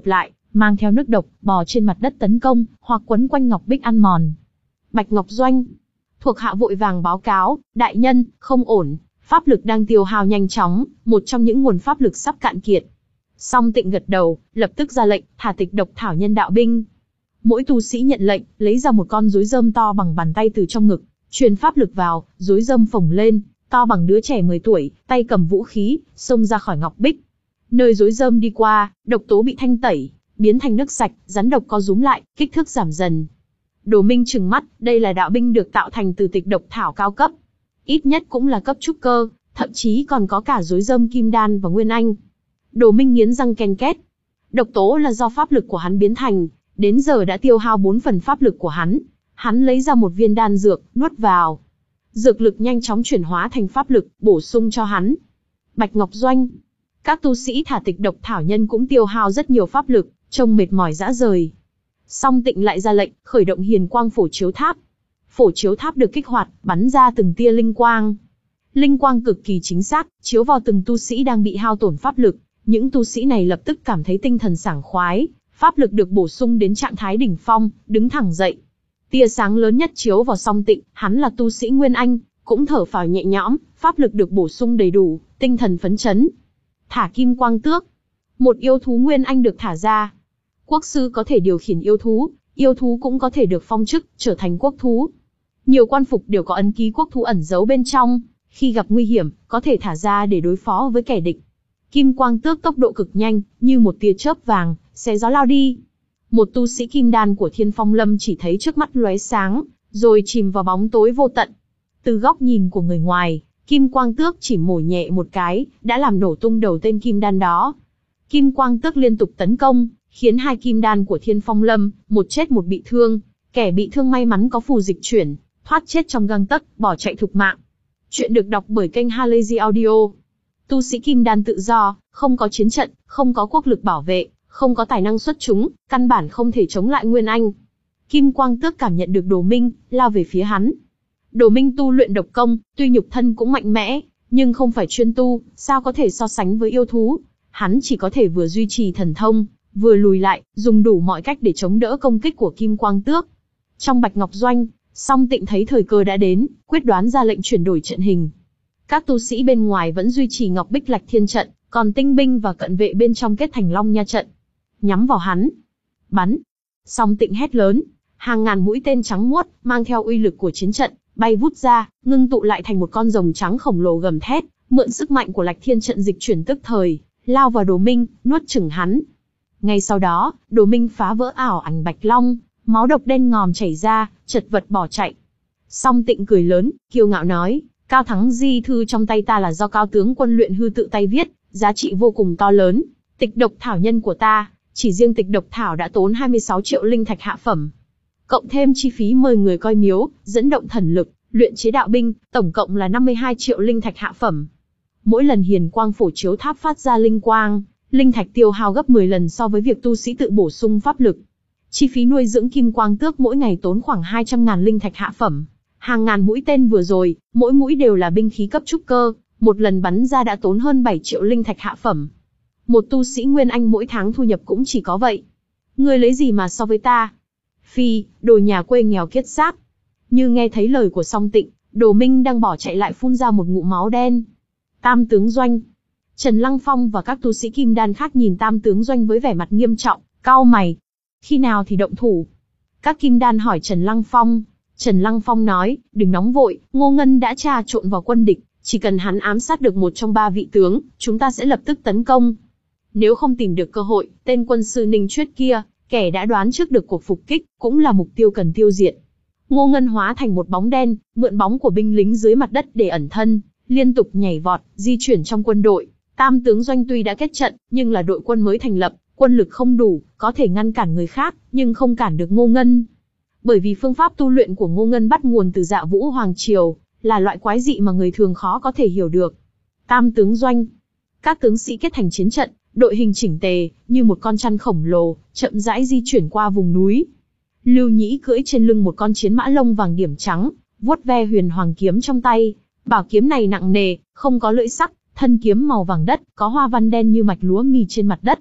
mang theo nước độc, bò trên mặt đất tấn công, hoặc quấn quanh ngọc bích ăn mòn. Bạch Ngọc Doanh. Thuộc hạ vội vàng báo cáo, đại nhân, không ổn, pháp lực đang tiêu hao nhanh chóng, một trong những nguồn pháp lực sắp cạn kiệt. Song Tịnh gật đầu, lập tức ra lệnh, thả tịch độc thảo nhân đạo binh. Mỗi tu sĩ nhận lệnh, lấy ra một con rối rơm to bằng bàn tay từ trong ngực, truyền pháp lực vào, rối rơm phồng lên, to bằng đứa trẻ mười tuổi, tay cầm vũ khí, xông ra khỏi ngọc bích. Nơi rối rơm đi qua, độc tố bị thanh tẩy, biến thành nước sạch, rắn độc co rúm lại, kích thước giảm dần. Đồ Minh trừng mắt, đây là đạo binh được tạo thành từ tịch độc thảo cao cấp. Ít nhất cũng là cấp trúc cơ, thậm chí còn có cả rối rơm kim đan và nguyên anh. Đồ Minh nghiến răng ken két. Độc tố là do pháp lực của hắn biến thành, đến giờ đã tiêu hao bốn phần pháp lực của hắn. Hắn lấy ra một viên đan dược, nuốt vào. Dược lực nhanh chóng chuyển hóa thành pháp lực, bổ sung cho hắn. Bạch Ngọc Doanh. Các tu sĩ thả tịch độc thảo nhân cũng tiêu hao rất nhiều pháp lực, trông mệt mỏi rã rời. Song Tịnh lại ra lệnh, khởi động hiền quang phổ chiếu tháp. Phổ chiếu tháp được kích hoạt, bắn ra từng tia linh quang. Linh quang cực kỳ chính xác, chiếu vào từng tu sĩ đang bị hao tổn pháp lực. Những tu sĩ này lập tức cảm thấy tinh thần sảng khoái, pháp lực được bổ sung đến trạng thái đỉnh phong, đứng thẳng dậy. Tia sáng lớn nhất chiếu vào Song Tịnh, hắn là tu sĩ Nguyên Anh, cũng thở phào nhẹ nhõm, pháp lực được bổ sung đầy đủ, tinh thần phấn chấn. Thả kim quang tước. Một yêu thú Nguyên Anh được thả ra. Quốc sư có thể điều khiển yêu thú, yêu thú cũng có thể được phong chức, trở thành quốc thú. Nhiều quan phục đều có ấn ký quốc thú ẩn giấu bên trong, khi gặp nguy hiểm, có thể thả ra để đối phó với kẻ địch. Kim quang tước tốc độ cực nhanh, như một tia chớp vàng, xé gió lao đi. Một tu sĩ kim đan của Thiên Phong Lâm chỉ thấy trước mắt lóe sáng, rồi chìm vào bóng tối vô tận. Từ góc nhìn của người ngoài, kim quang tước chỉ mổ nhẹ một cái, đã làm nổ tung đầu tên kim đan đó. Kim quang tước liên tục tấn công, khiến hai kim đan của Thiên Phong Lâm, một chết một bị thương. Kẻ bị thương may mắn có phù dịch chuyển, thoát chết trong gang tấc, bỏ chạy thục mạng. Chuyện được đọc bởi kênh Halazy Audio. Tu sĩ kim đan tự do, không có chiến trận, không có quốc lực bảo vệ, không có tài năng xuất chúng, căn bản không thể chống lại Nguyên Anh. Kim quang tước cảm nhận được Đồ Minh, lao về phía hắn. Đồ Minh tu luyện độc công, tuy nhục thân cũng mạnh mẽ, nhưng không phải chuyên tu, sao có thể so sánh với yêu thú. Hắn chỉ có thể vừa duy trì thần thông, vừa lùi lại, dùng đủ mọi cách để chống đỡ công kích của kim quang tước. Trong Bạch Ngọc Doanh, Song Tịnh thấy thời cơ đã đến, quyết đoán ra lệnh chuyển đổi trận hình. Các tu sĩ bên ngoài vẫn duy trì Ngọc Bích Lạch Thiên trận, còn tinh binh và cận vệ bên trong kết thành Long Nha trận. Nhắm vào hắn. Bắn. Song Tịnh hét lớn. Hàng ngàn mũi tên trắng muốt, mang theo uy lực của chiến trận, bay vút ra, ngưng tụ lại thành một con rồng trắng khổng lồ gầm thét, mượn sức mạnh của Lạch Thiên trận dịch chuyển tức thời, lao vào Đồ Minh, nuốt chửng hắn. Ngay sau đó, Đồ Minh phá vỡ ảo ảnh Bạch Long, máu độc đen ngòm chảy ra, chật vật bỏ chạy. Song Tịnh cười lớn, kiêu ngạo nói, Cao Thắng Di thư trong tay ta là do Cao tướng quân luyện hư tự tay viết, giá trị vô cùng to lớn. Tịch độc thảo nhân của ta, chỉ riêng tịch độc thảo đã tốn hai mươi sáu triệu linh thạch hạ phẩm. Cộng thêm chi phí mời người coi miếu, dẫn động thần lực, luyện chế đạo binh, tổng cộng là năm mươi hai triệu linh thạch hạ phẩm. Mỗi lần hiền quang phổ chiếu tháp phát ra linh quang, linh thạch tiêu hao gấp mười lần so với việc tu sĩ tự bổ sung pháp lực. Chi phí nuôi dưỡng kim quang tước mỗi ngày tốn khoảng hai trăm ngàn linh thạch hạ phẩm. Hàng ngàn mũi tên vừa rồi, mỗi mũi đều là binh khí cấp trúc cơ, một lần bắn ra đã tốn hơn bảy triệu linh thạch hạ phẩm. Một tu sĩ Nguyên Anh mỗi tháng thu nhập cũng chỉ có vậy. Ngươi lấy gì mà so với ta? Phi, đồ nhà quê nghèo kiết xác. Như nghe thấy lời của Song Tịnh, Đồ Minh đang bỏ chạy lại phun ra một ngụm máu đen. Tam tướng Doanh. Trần Lăng Phong và các tu sĩ kim đan khác nhìn Tam tướng Doanh với vẻ mặt nghiêm trọng, cau mày. Khi nào thì động thủ? Các kim đan hỏi Trần Lăng Phong. Trần Lăng Phong nói, đừng nóng vội, Ngô Ngân đã tra trộn vào quân địch, chỉ cần hắn ám sát được một trong ba vị tướng, chúng ta sẽ lập tức tấn công. Nếu không tìm được cơ hội, tên quân sư Ninh Chuyết kia, kẻ đã đoán trước được cuộc phục kích, cũng là mục tiêu cần tiêu diệt. Ngô Ngân hóa thành một bóng đen, mượn bóng của binh lính dưới mặt đất để ẩn thân, liên tục nhảy vọt, di chuyển trong quân đội. Tam tướng Doanh tuy đã kết trận, nhưng là đội quân mới thành lập, quân lực không đủ, có thể ngăn cản người khác, nhưng không cản được Ngô Ngân. Bởi vì phương pháp tu luyện của Ngô Ngân bắt nguồn từ Dạ Vũ Hoàng Triều, là loại quái dị mà người thường khó có thể hiểu được. Tam tướng Doanh. Các tướng sĩ kết thành chiến trận, đội hình chỉnh tề, như một con chăn khổng lồ, chậm rãi di chuyển qua vùng núi. Lưu Nhĩ cưỡi trên lưng một con chiến mã lông vàng điểm trắng, vuốt ve huyền hoàng kiếm trong tay. Bảo kiếm này nặng nề, không có lưỡi sắc, thân kiếm màu vàng đất, có hoa văn đen như mạch lúa mì trên mặt đất.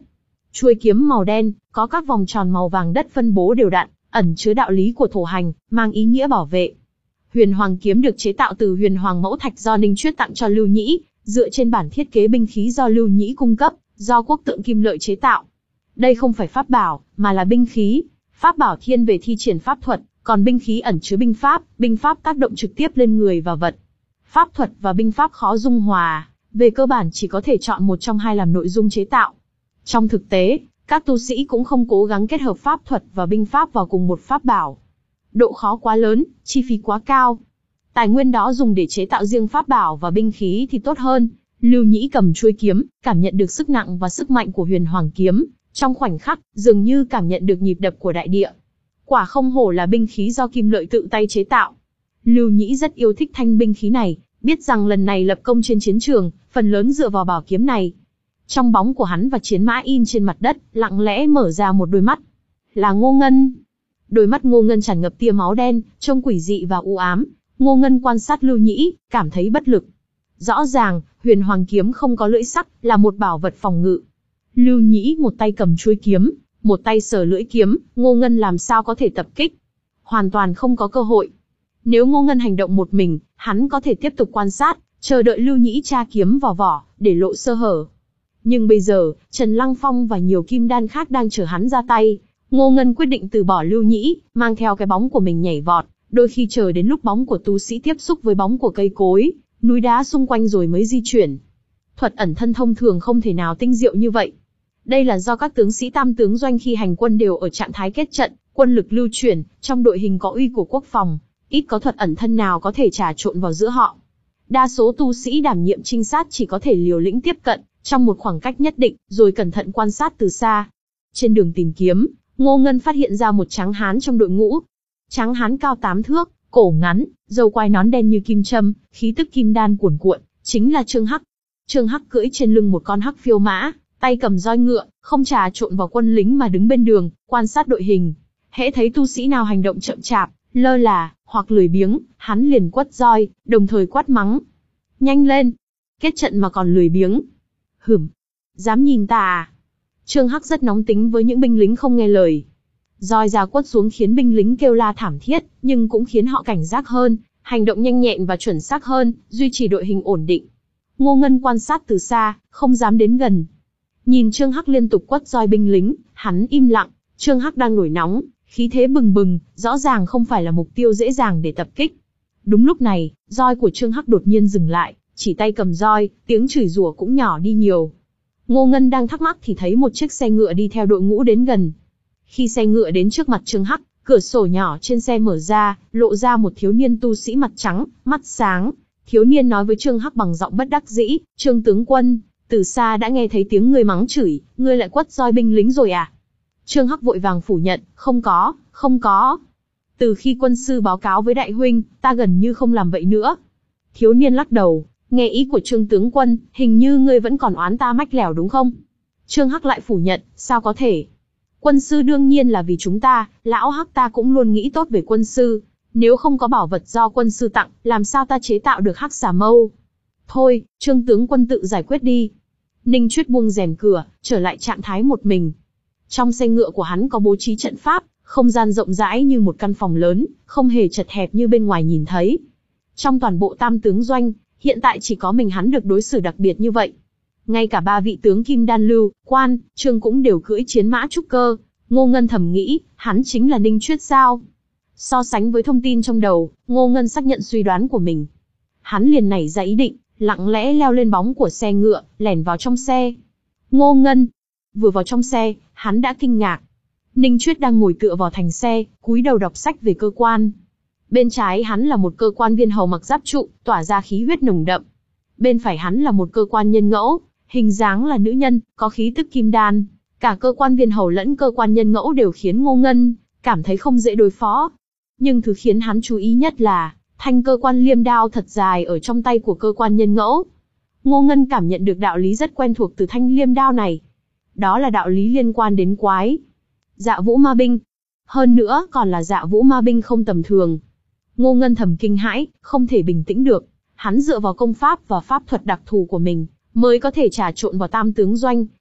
Chuôi kiếm màu đen, có các vòng tròn màu vàng đất phân bố đều đặn, ẩn chứa đạo lý của thổ hành, mang ý nghĩa bảo vệ. Huyền Hoàng kiếm được chế tạo từ Huyền Hoàng mẫu thạch do Ninh Chuyết tặng cho Lưu Nhĩ, dựa trên bản thiết kế binh khí do Lưu Nhĩ cung cấp, do Quốc Tượng Kim Lợi chế tạo. Đây không phải pháp bảo, mà là binh khí. Pháp bảo thiên về thi triển pháp thuật, còn binh khí ẩn chứa binh pháp, binh pháp tác động trực tiếp lên người và vật. Pháp thuật và binh pháp khó dung hòa, về cơ bản chỉ có thể chọn một trong hai làm nội dung chế tạo. Trong thực tế, các tu sĩ cũng không cố gắng kết hợp pháp thuật và binh pháp vào cùng một pháp bảo. Độ khó quá lớn, chi phí quá cao. Tài nguyên đó dùng để chế tạo riêng pháp bảo và binh khí thì tốt hơn. Lưu Nhĩ cầm chuôi kiếm, cảm nhận được sức nặng và sức mạnh của Huyền Hoàng kiếm. Trong khoảnh khắc, dường như cảm nhận được nhịp đập của đại địa. Quả không hổ là binh khí do Kim Lợi tự tay chế tạo. Lưu Nhĩ rất yêu thích thanh binh khí này, biết rằng lần này lập công trên chiến trường, phần lớn dựa vào bảo kiếm này. Trong bóng của hắn và chiến mã in trên mặt đất, lặng lẽ mở ra một đôi mắt. Là Ngô Ngân. Đôi mắt Ngô Ngân tràn ngập tia máu đen, trông quỷ dị và u ám. Ngô Ngân quan sát Lưu Nhĩ, cảm thấy bất lực. Rõ ràng, Huyền Hoàng kiếm không có lưỡi sắc, là một bảo vật phòng ngự. Lưu Nhĩ một tay cầm chuôi kiếm, một tay sờ lưỡi kiếm, Ngô Ngân làm sao có thể tập kích? Hoàn toàn không có cơ hội. Nếu Ngô Ngân hành động một mình, hắn có thể tiếp tục quan sát, chờ đợi Lưu Nhĩ tra kiếm vào vỏ, để lộ sơ hở. Nhưng bây giờ, Trần Lăng Phong và nhiều kim đan khác đang chờ hắn ra tay. Ngô Ngân quyết định từ bỏ Lưu Nhĩ, mang theo cái bóng của mình nhảy vọt, đôi khi chờ đến lúc bóng của tu sĩ tiếp xúc với bóng của cây cối, núi đá xung quanh rồi mới di chuyển. Thuật ẩn thân thông thường không thể nào tinh diệu như vậy. Đây là do các tướng sĩ tam tướng doanh khi hành quân đều ở trạng thái kết trận, quân lực lưu chuyển, trong đội hình có uy của quốc phòng, ít có thuật ẩn thân nào có thể trà trộn vào giữa họ. Đa số tu sĩ đảm nhiệm trinh sát chỉ có thể liều lĩnh tiếp cận, trong một khoảng cách nhất định, rồi cẩn thận quan sát từ xa. Trên đường tìm kiếm, Ngô Ngân phát hiện ra một tráng hán trong đội ngũ. Tráng hán cao tám thước, cổ ngắn, râu quai nón đen như kim châm, khí tức kim đan cuồn cuộn, chính là Trương Hắc. Trương Hắc cưỡi trên lưng một con hắc phiêu mã, tay cầm roi ngựa, không trà trộn vào quân lính mà đứng bên đường, quan sát đội hình. Hễ thấy tu sĩ nào hành động chậm chạp, lơ là, hoặc lười biếng, hắn liền quất roi, đồng thời quát mắng. Nhanh lên! Kết trận mà còn lười biếng. Hửm! Dám nhìn ta à? Trương Hắc rất nóng tính với những binh lính không nghe lời. Roi ra quất xuống khiến binh lính kêu la thảm thiết, nhưng cũng khiến họ cảnh giác hơn, hành động nhanh nhẹn và chuẩn xác hơn, duy trì đội hình ổn định. Ngô Ngân quan sát từ xa, không dám đến gần. Nhìn Trương Hắc liên tục quất roi binh lính, hắn im lặng. Trương Hắc đang nổi nóng, khí thế bừng bừng, rõ ràng không phải là mục tiêu dễ dàng để tập kích. Đúng lúc này, roi của Trương Hắc đột nhiên dừng lại, chỉ tay cầm roi, tiếng chửi rủa cũng nhỏ đi nhiều. Ngô Ngân đang thắc mắc thì thấy một chiếc xe ngựa đi theo đội ngũ đến gần. Khi xe ngựa đến trước mặt Trương Hắc, cửa sổ nhỏ trên xe mở ra, lộ ra một thiếu niên tu sĩ mặt trắng, mắt sáng. Thiếu niên nói với Trương Hắc bằng giọng bất đắc dĩ, Trương tướng quân, từ xa đã nghe thấy tiếng ngươi mắng chửi, ngươi lại quất roi binh lính rồi à? Trương Hắc vội vàng phủ nhận, không có, không có. Từ khi quân sư báo cáo với đại huynh, ta gần như không làm vậy nữa. Thiếu niên lắc đầu, nghe ý của Trương tướng quân, hình như ngươi vẫn còn oán ta mách lẻo đúng không? Trương Hắc lại phủ nhận, sao có thể? Quân sư đương nhiên là vì chúng ta, lão Hắc ta cũng luôn nghĩ tốt về quân sư. Nếu không có bảo vật do quân sư tặng, làm sao ta chế tạo được hắc xà mâu? Thôi, Trương tướng quân tự giải quyết đi. Ninh Chuyết buông rèm cửa, trở lại trạng thái một mình. Trong xe ngựa của hắn có bố trí trận pháp, không gian rộng rãi như một căn phòng lớn, không hề chật hẹp như bên ngoài nhìn thấy. Trong toàn bộ tam tướng doanh, hiện tại chỉ có mình hắn được đối xử đặc biệt như vậy. Ngay cả ba vị tướng Kim Đan Lưu, Quan, Trương cũng đều cưỡi chiến mã trúc cơ. Ngô Ngân thầm nghĩ, hắn chính là Ninh Chuyết sao? So sánh với thông tin trong đầu, Ngô Ngân xác nhận suy đoán của mình. Hắn liền nảy ra ý định, lặng lẽ leo lên bóng của xe ngựa, lẻn vào trong xe. Ngô Ngân! Vừa vào trong xe, hắn đã kinh ngạc. Ninh Chuyết đang ngồi tựa vào thành xe, cúi đầu đọc sách về cơ quan. Bên trái hắn là một cơ quan viên hầu mặc giáp trụ, tỏa ra khí huyết nồng đậm. Bên phải hắn là một cơ quan nhân ngẫu, hình dáng là nữ nhân, có khí tức kim đan. Cả cơ quan viên hầu lẫn cơ quan nhân ngẫu đều khiến Ngô Ngân cảm thấy không dễ đối phó. Nhưng thứ khiến hắn chú ý nhất là thanh cơ quan liêm đao thật dài ở trong tay của cơ quan nhân ngẫu. Ngô Ngân cảm nhận được đạo lý rất quen thuộc từ thanh liêm đao này. Đó là đạo lý liên quan đến quái. Dạ vũ ma binh. Hơn nữa còn là dạ vũ ma binh không tầm thường. Ngô Ngân thầm kinh hãi, không thể bình tĩnh được. Hắn dựa vào công pháp và pháp thuật đặc thù của mình, mới có thể trà trộn vào tam tướng doanh,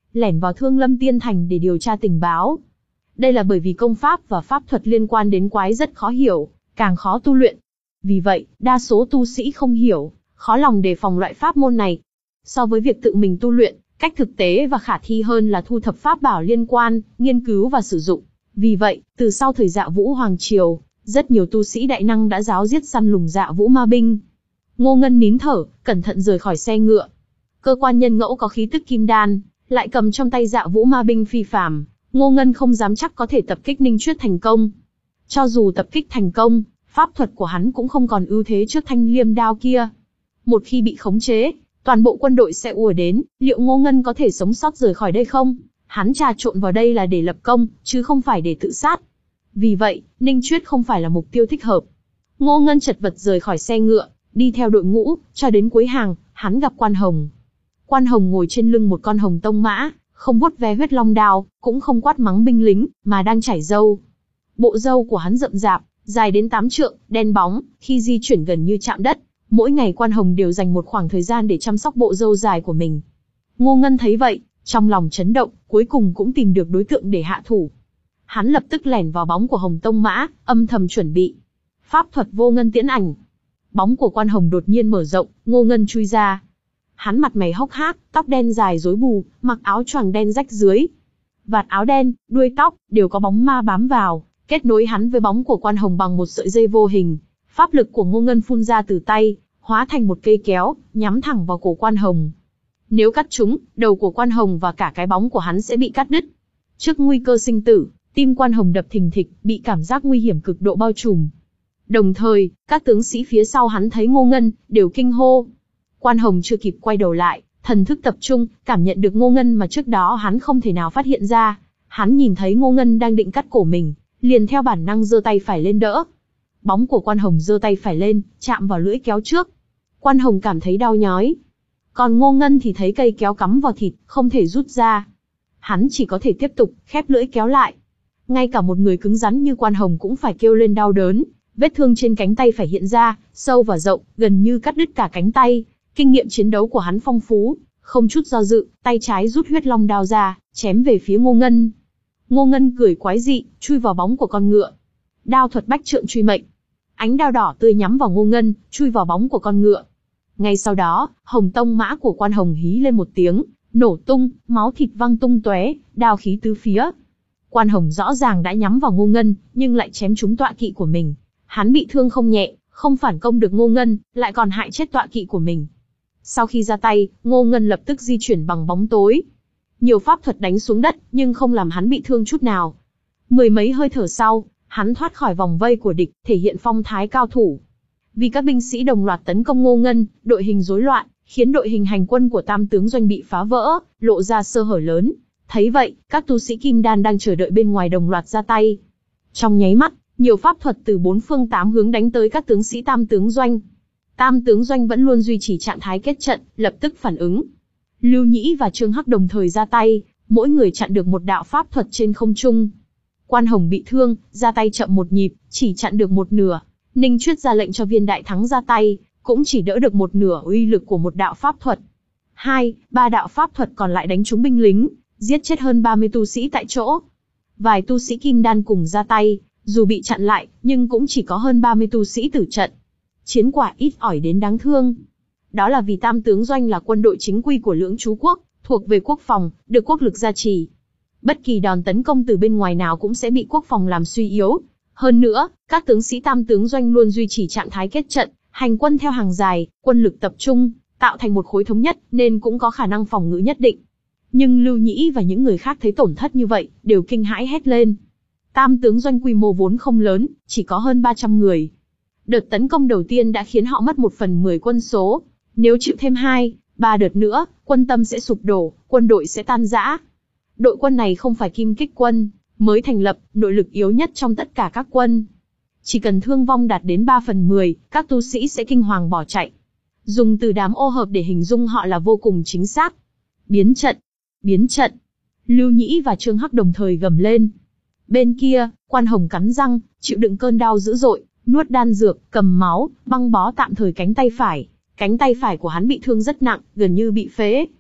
lẻn vào Thương Lâm Tiên Thành để điều tra tình báo. Đây là bởi vì công pháp và pháp thuật liên quan đến quái rất khó hiểu, càng khó tu luyện. Vì vậy, đa số tu sĩ không hiểu, khó lòng đề phòng loại pháp môn này. So với việc tự mình tu luyện, cách thực tế và khả thi hơn là thu thập pháp bảo liên quan, nghiên cứu và sử dụng. Vì vậy, từ sau thời Dạ Vũ Hoàng Triều, rất nhiều tu sĩ đại năng đã giáo giết săn lùng Dạ Vũ ma binh. Ngô Ngân nín thở, cẩn thận rời khỏi xe ngựa. Cơ quan nhân ngẫu có khí tức kim đan, lại cầm trong tay Dạ Vũ ma binh phi phàm, Ngô Ngân không dám chắc có thể tập kích Ninh Chuyết thành công. Cho dù tập kích thành công, pháp thuật của hắn cũng không còn ưu thế trước thanh liêm đao kia. Một khi bị khống chế, toàn bộ quân đội sẽ ùa đến, liệu Ngô Ngân có thể sống sót rời khỏi đây không? Hắn trà trộn vào đây là để lập công, chứ không phải để tự sát. Vì vậy, Ninh Chuyết không phải là mục tiêu thích hợp. Ngô Ngân chật vật rời khỏi xe ngựa, đi theo đội ngũ, cho đến cuối hàng, hắn gặp Quan Hồng. Quan Hồng ngồi trên lưng một con hồng tông mã, không vuốt ve huyết long đao, cũng không quát mắng binh lính, mà đang chải râu. Bộ râu của hắn rậm rạp, dài đến tám trượng, đen bóng, khi di chuyển gần như chạm đất. Mỗi ngày Quan Hồng đều dành một khoảng thời gian để chăm sóc bộ râu dài của mình. Ngô Ngân thấy vậy, trong lòng chấn động, cuối cùng cũng tìm được đối tượng để hạ thủ. Hắn lập tức lẻn vào bóng của Hồng Tông Mã, âm thầm chuẩn bị. Pháp thuật vô ngân tiễn ảnh. Bóng của Quan Hồng đột nhiên mở rộng, Ngô Ngân chui ra. Hắn mặt mày hốc hác, tóc đen dài rối bù, mặc áo choàng đen rách dưới. Vạt áo đen, đuôi tóc, đều có bóng ma bám vào, kết nối hắn với bóng của Quan Hồng bằng một sợi dây vô hình. Pháp lực của Ngô Ngân phun ra từ tay, hóa thành một cây kéo, nhắm thẳng vào cổ Quan Hồng. Nếu cắt trúng, đầu của Quan Hồng và cả cái bóng của hắn sẽ bị cắt đứt. Trước nguy cơ sinh tử, tim Quan Hồng đập thình thịch, bị cảm giác nguy hiểm cực độ bao trùm. Đồng thời, các tướng sĩ phía sau hắn thấy Ngô Ngân, đều kinh hô. Quan Hồng chưa kịp quay đầu lại, thần thức tập trung, cảm nhận được Ngô Ngân mà trước đó hắn không thể nào phát hiện ra. Hắn nhìn thấy Ngô Ngân đang định cắt cổ mình, liền theo bản năng giơ tay phải lên đỡ. Bóng của Quan Hồng giơ tay phải lên, chạm vào lưỡi kéo trước. Quan Hồng cảm thấy đau nhói. Còn Ngô Ngân thì thấy cây kéo cắm vào thịt, không thể rút ra. Hắn chỉ có thể tiếp tục, khép lưỡi kéo lại. Ngay cả một người cứng rắn như Quan Hồng cũng phải kêu lên đau đớn. Vết thương trên cánh tay phải hiện ra, sâu và rộng, gần như cắt đứt cả cánh tay. Kinh nghiệm chiến đấu của hắn phong phú, không chút do dự, tay trái rút huyết long đao ra, chém về phía Ngô Ngân. Ngô Ngân cười quái dị, chui vào bóng của con ngựa. Đao thuật bách trượng truy mệnh. Ánh đao đỏ tươi nhắm vào Ngô Ngân, chui vào bóng của con ngựa. Ngay sau đó, Hồng Tông Mã của Quan Hồng hí lên một tiếng, nổ tung, máu thịt văng tung tóe, đao khí tứ phía. Quan Hồng rõ ràng đã nhắm vào Ngô Ngân, nhưng lại chém trúng tọa kỵ của mình. Hắn bị thương không nhẹ, không phản công được Ngô Ngân, lại còn hại chết tọa kỵ của mình. Sau khi ra tay, Ngô Ngân lập tức di chuyển bằng bóng tối. Nhiều pháp thuật đánh xuống đất, nhưng không làm hắn bị thương chút nào. Mười mấy hơi thở sau, hắn thoát khỏi vòng vây của địch, thể hiện phong thái cao thủ. Vì các binh sĩ đồng loạt tấn công Ngô Ngân, đội hình rối loạn, khiến đội hình hành quân của Tam tướng doanh bị phá vỡ, lộ ra sơ hở lớn. Thấy vậy, các tu sĩ Kim Đan đang chờ đợi bên ngoài đồng loạt ra tay. Trong nháy mắt, nhiều pháp thuật từ bốn phương tám hướng đánh tới các tướng sĩ Tam tướng doanh. Tam tướng doanh vẫn luôn duy trì trạng thái kết trận, lập tức phản ứng. Lưu Nhĩ và Trương Hắc đồng thời ra tay, mỗi người chặn được một đạo pháp thuật trên không trung. Quan Hồng bị thương, ra tay chậm một nhịp, chỉ chặn được một nửa. Ninh Chuyết ra lệnh cho Viên Đại Thắng ra tay, cũng chỉ đỡ được một nửa uy lực của một đạo pháp thuật. Hai, ba đạo pháp thuật còn lại đánh trúng binh lính, giết chết hơn ba mươi tu sĩ tại chỗ. Vài tu sĩ Kim Đan cùng ra tay, dù bị chặn lại, nhưng cũng chỉ có hơn ba mươi tu sĩ tử trận. Chiến quả ít ỏi đến đáng thương. Đó là vì Tam tướng doanh là quân đội chính quy của Lưỡng Chú quốc, thuộc về quốc phòng, được quốc lực gia trì. Bất kỳ đòn tấn công từ bên ngoài nào cũng sẽ bị quốc phòng làm suy yếu. Hơn nữa, các tướng sĩ Tam tướng doanh luôn duy trì trạng thái kết trận, hành quân theo hàng dài, quân lực tập trung, tạo thành một khối thống nhất, nên cũng có khả năng phòng ngự nhất định. Nhưng Lưu Nhĩ và những người khác thấy tổn thất như vậy, đều kinh hãi hét lên. Tam tướng doanh quy mô vốn không lớn, chỉ có hơn ba trăm người. Đợt tấn công đầu tiên đã khiến họ mất một phần mười quân số. Nếu chịu thêm hai, ba đợt nữa, quân tâm sẽ sụp đổ, quân đội sẽ tan rã. Đội quân này không phải Kim Kích quân, mới thành lập, nội lực yếu nhất trong tất cả các quân. Chỉ cần thương vong đạt đến ba phần mười, các tu sĩ sẽ kinh hoàng bỏ chạy. Dùng từ đám ô hợp để hình dung họ là vô cùng chính xác. Biến trận! Biến trận! Lưu Nhĩ và Trương Hắc đồng thời gầm lên. Bên kia, Quan Hồng cắn răng, chịu đựng cơn đau dữ dội, nuốt đan dược, cầm máu, băng bó tạm thời cánh tay phải. Cánh tay phải của hắn bị thương rất nặng, gần như bị phế.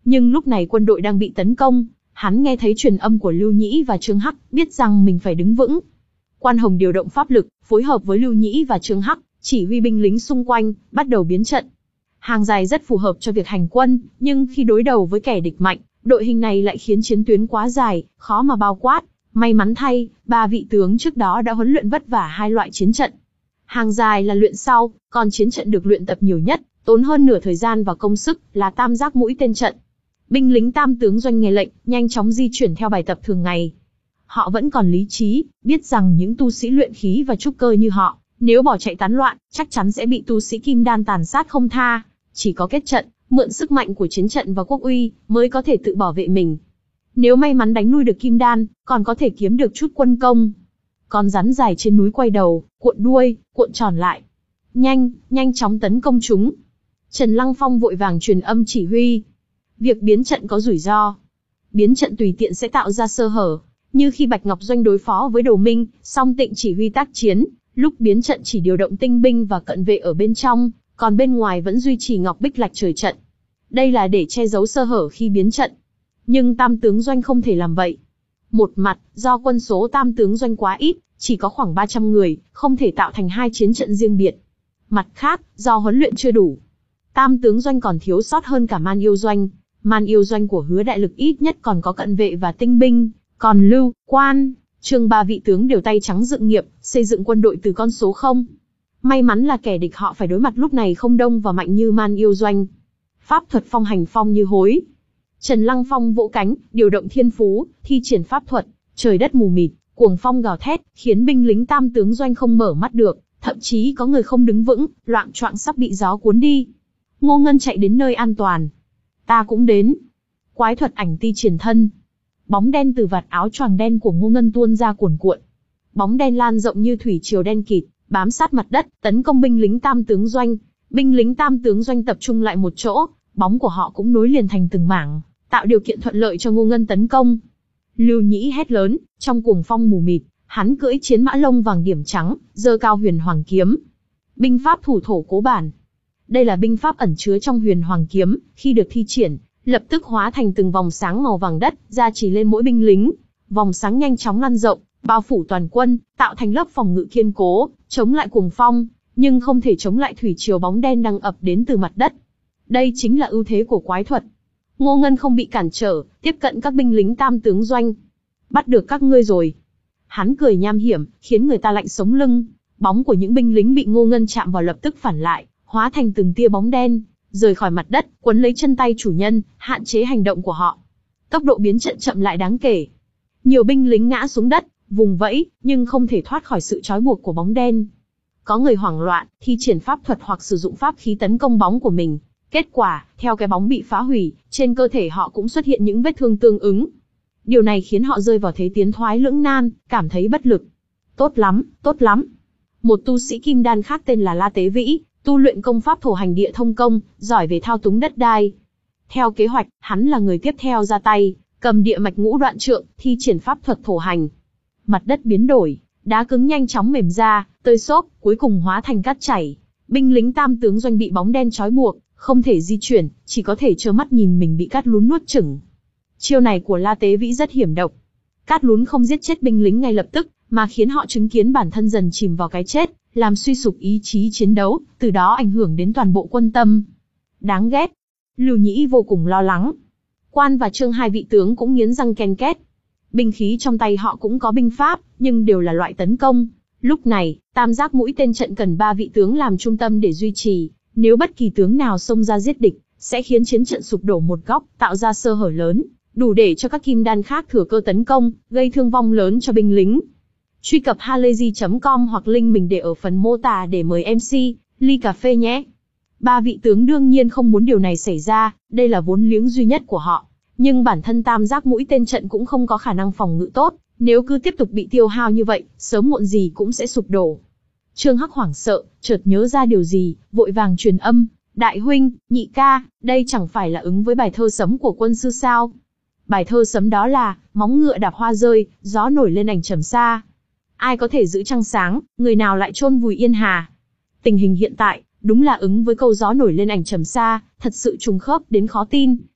Nhưng lúc này quân đội đang bị tấn công, hắn nghe thấy truyền âm của Lưu Nhĩ và Trương Hắc, biết rằng mình phải đứng vững. Quan Hồng điều động pháp lực, phối hợp với Lưu Nhĩ và Trương Hắc, chỉ huy binh lính xung quanh, bắt đầu biến trận. Hàng dài rất phù hợp cho việc hành quân, nhưng khi đối đầu với kẻ địch mạnh, đội hình này lại khiến chiến tuyến quá dài, khó mà bao quát. May mắn thay, ba vị tướng trước đó đã huấn luyện vất vả hai loại chiến trận. Hàng dài là luyện sau, còn chiến trận được luyện tập nhiều nhất, tốn hơn nửa thời gian và công sức, là tam giác mũi tên trận. Binh lính tam tướng doanh nghe lệnh, nhanh chóng di chuyển theo bài tập thường ngày. Họ vẫn còn lý trí, biết rằng những tu sĩ luyện khí và trúc cơ như họ, nếu bỏ chạy tán loạn, chắc chắn sẽ bị tu sĩ kim đan tàn sát không tha. Chỉ có kết trận, mượn sức mạnh của chiến trận và quốc uy, mới có thể tự bảo vệ mình. Nếu may mắn đánh lui được kim đan, còn có thể kiếm được chút quân công. Con rắn dài trên núi quay đầu, cuộn đuôi, cuộn tròn lại. Nhanh, nhanh chóng tấn công chúng. Trần Lăng Phong vội vàng truyền âm chỉ huy. Việc biến trận có rủi ro. Biến trận tùy tiện sẽ tạo ra sơ hở. Như khi Bạch Ngọc Doanh đối phó với Đồ Minh, Song Tịnh chỉ huy tác chiến, lúc biến trận chỉ điều động tinh binh và cận vệ ở bên trong, còn bên ngoài vẫn duy trì Ngọc Bích Lạch trời trận. Đây là để che giấu sơ hở khi biến trận. Nhưng tam tướng doanh không thể làm vậy. Một mặt, do quân số tam tướng doanh quá ít, chỉ có khoảng ba trăm người, không thể tạo thành hai chiến trận riêng biệt. Mặt khác, do huấn luyện chưa đủ. Tam tướng doanh còn thiếu sót hơn cả Man Yêu Doanh. Man Yêu Doanh của Hứa Đại Lực ít nhất còn có cận vệ và tinh binh, còn Lưu, Quan, Trương ba vị tướng đều tay trắng dựng nghiệp, xây dựng quân đội từ con số không. May mắn là kẻ địch họ phải đối mặt lúc này không đông và mạnh như Man Yêu Doanh. Pháp thuật phong hành phong như hối. Trần Lăng Phong vỗ cánh, điều động thiên phú, thi triển pháp thuật, trời đất mù mịt, cuồng phong gào thét, khiến binh lính tam tướng doanh không mở mắt được, thậm chí có người không đứng vững, loạng choạng sắp bị gió cuốn đi. Ngô Ngân chạy đến nơi an toàn. Ta cũng đến. Quái thuật ảnh ti triển thân. Bóng đen từ vạt áo choàng đen của Ngô Ngân tuôn ra cuồn cuộn. Bóng đen lan rộng như thủy triều đen kịt, bám sát mặt đất, tấn công binh lính tam tướng doanh. Binh lính tam tướng doanh tập trung lại một chỗ, bóng của họ cũng nối liền thành từng mảng, tạo điều kiện thuận lợi cho Ngô Ngân tấn công. Lưu Nhĩ hét lớn, trong cuồng phong mù mịt, hắn cưỡi chiến mã lông vàng điểm trắng, giơ cao Huyền Hoàng kiếm. Binh pháp thủ thổ cố bản. Đây là binh pháp ẩn chứa trong Huyền Hoàng kiếm, khi được thi triển, lập tức hóa thành từng vòng sáng màu vàng đất, gia trì lên mỗi binh lính. Vòng sáng nhanh chóng lan rộng, bao phủ toàn quân, tạo thành lớp phòng ngự kiên cố, chống lại cuồng phong, nhưng không thể chống lại thủy triều bóng đen đang ập đến từ mặt đất. Đây chính là ưu thế của quái thuật. Ngô Ngân không bị cản trở, tiếp cận các binh lính tam tướng doanh. Bắt được các ngươi rồi. Hắn cười nham hiểm, khiến người ta lạnh sống lưng. Bóng của những binh lính bị Ngô Ngân chạm vào lập tức phản lại, hóa thành từng tia bóng đen, rời khỏi mặt đất, quấn lấy chân tay chủ nhân, hạn chế hành động của họ. Tốc độ biến trận chậm lại đáng kể. Nhiều binh lính ngã xuống đất, vùng vẫy, nhưng không thể thoát khỏi sự trói buộc của bóng đen. Có người hoảng loạn, thi triển pháp thuật hoặc sử dụng pháp khí tấn công bóng của mình. Kết quả, theo cái bóng bị phá hủy, trên cơ thể họ cũng xuất hiện những vết thương tương ứng. Điều này khiến họ rơi vào thế tiến thoái lưỡng nan, cảm thấy bất lực. Tốt lắm, tốt lắm. Một tu sĩ kim đan khác tên là La Tế Vĩ, tu luyện công pháp thổ hành địa thông công, giỏi về thao túng đất đai. Theo kế hoạch, hắn là người tiếp theo ra tay, cầm địa mạch ngũ đoạn trượng, thi triển pháp thuật thổ hành. Mặt đất biến đổi, đá cứng nhanh chóng mềm ra, tơi xốp, cuối cùng hóa thành cát chảy. Binh lính tam tướng doanh bị bóng đen trói buộc, không thể di chuyển, chỉ có thể trơ mắt nhìn mình bị cát lún nuốt chửng. Chiêu này của La Tế Vĩ rất hiểm độc. Cát lún không giết chết binh lính ngay lập tức, mà khiến họ chứng kiến bản thân dần chìm vào cái chết, làm suy sụp ý chí chiến đấu, từ đó ảnh hưởng đến toàn bộ quân tâm. Đáng ghét. Lưu Nhĩ vô cùng lo lắng. Quan và Trương hai vị tướng cũng nghiến răng ken két. Binh khí trong tay họ cũng có binh pháp, nhưng đều là loại tấn công. Lúc này, tam giác mũi tên trận cần ba vị tướng làm trung tâm để duy trì. Nếu bất kỳ tướng nào xông ra giết địch, sẽ khiến chiến trận sụp đổ một góc, tạo ra sơ hở lớn, đủ để cho các kim đan khác thừa cơ tấn công, gây thương vong lớn cho binh lính. Truy cập halayzi chấm com hoặc link mình để ở phần mô tả để mời em xê, ly cà phê nhé. Ba vị tướng đương nhiên không muốn điều này xảy ra, đây là vốn liếng duy nhất của họ. Nhưng bản thân tam giác mũi tên trận cũng không có khả năng phòng ngự tốt, nếu cứ tiếp tục bị tiêu hao như vậy, sớm muộn gì cũng sẽ sụp đổ. Trương Hắc hoảng sợ, chợt nhớ ra điều gì, vội vàng truyền âm, đại huynh, nhị ca, đây chẳng phải là ứng với bài thơ sấm của quân sư sao? Bài thơ sấm đó là, móng ngựa đạp hoa rơi, gió nổi lên ảnh trầm xa. Ai có thể giữ trăng sáng, người nào lại chôn vùi yên hà. Tình hình hiện tại, đúng là ứng với câu gió nổi lên ảnh trầm xa, thật sự trùng khớp đến khó tin.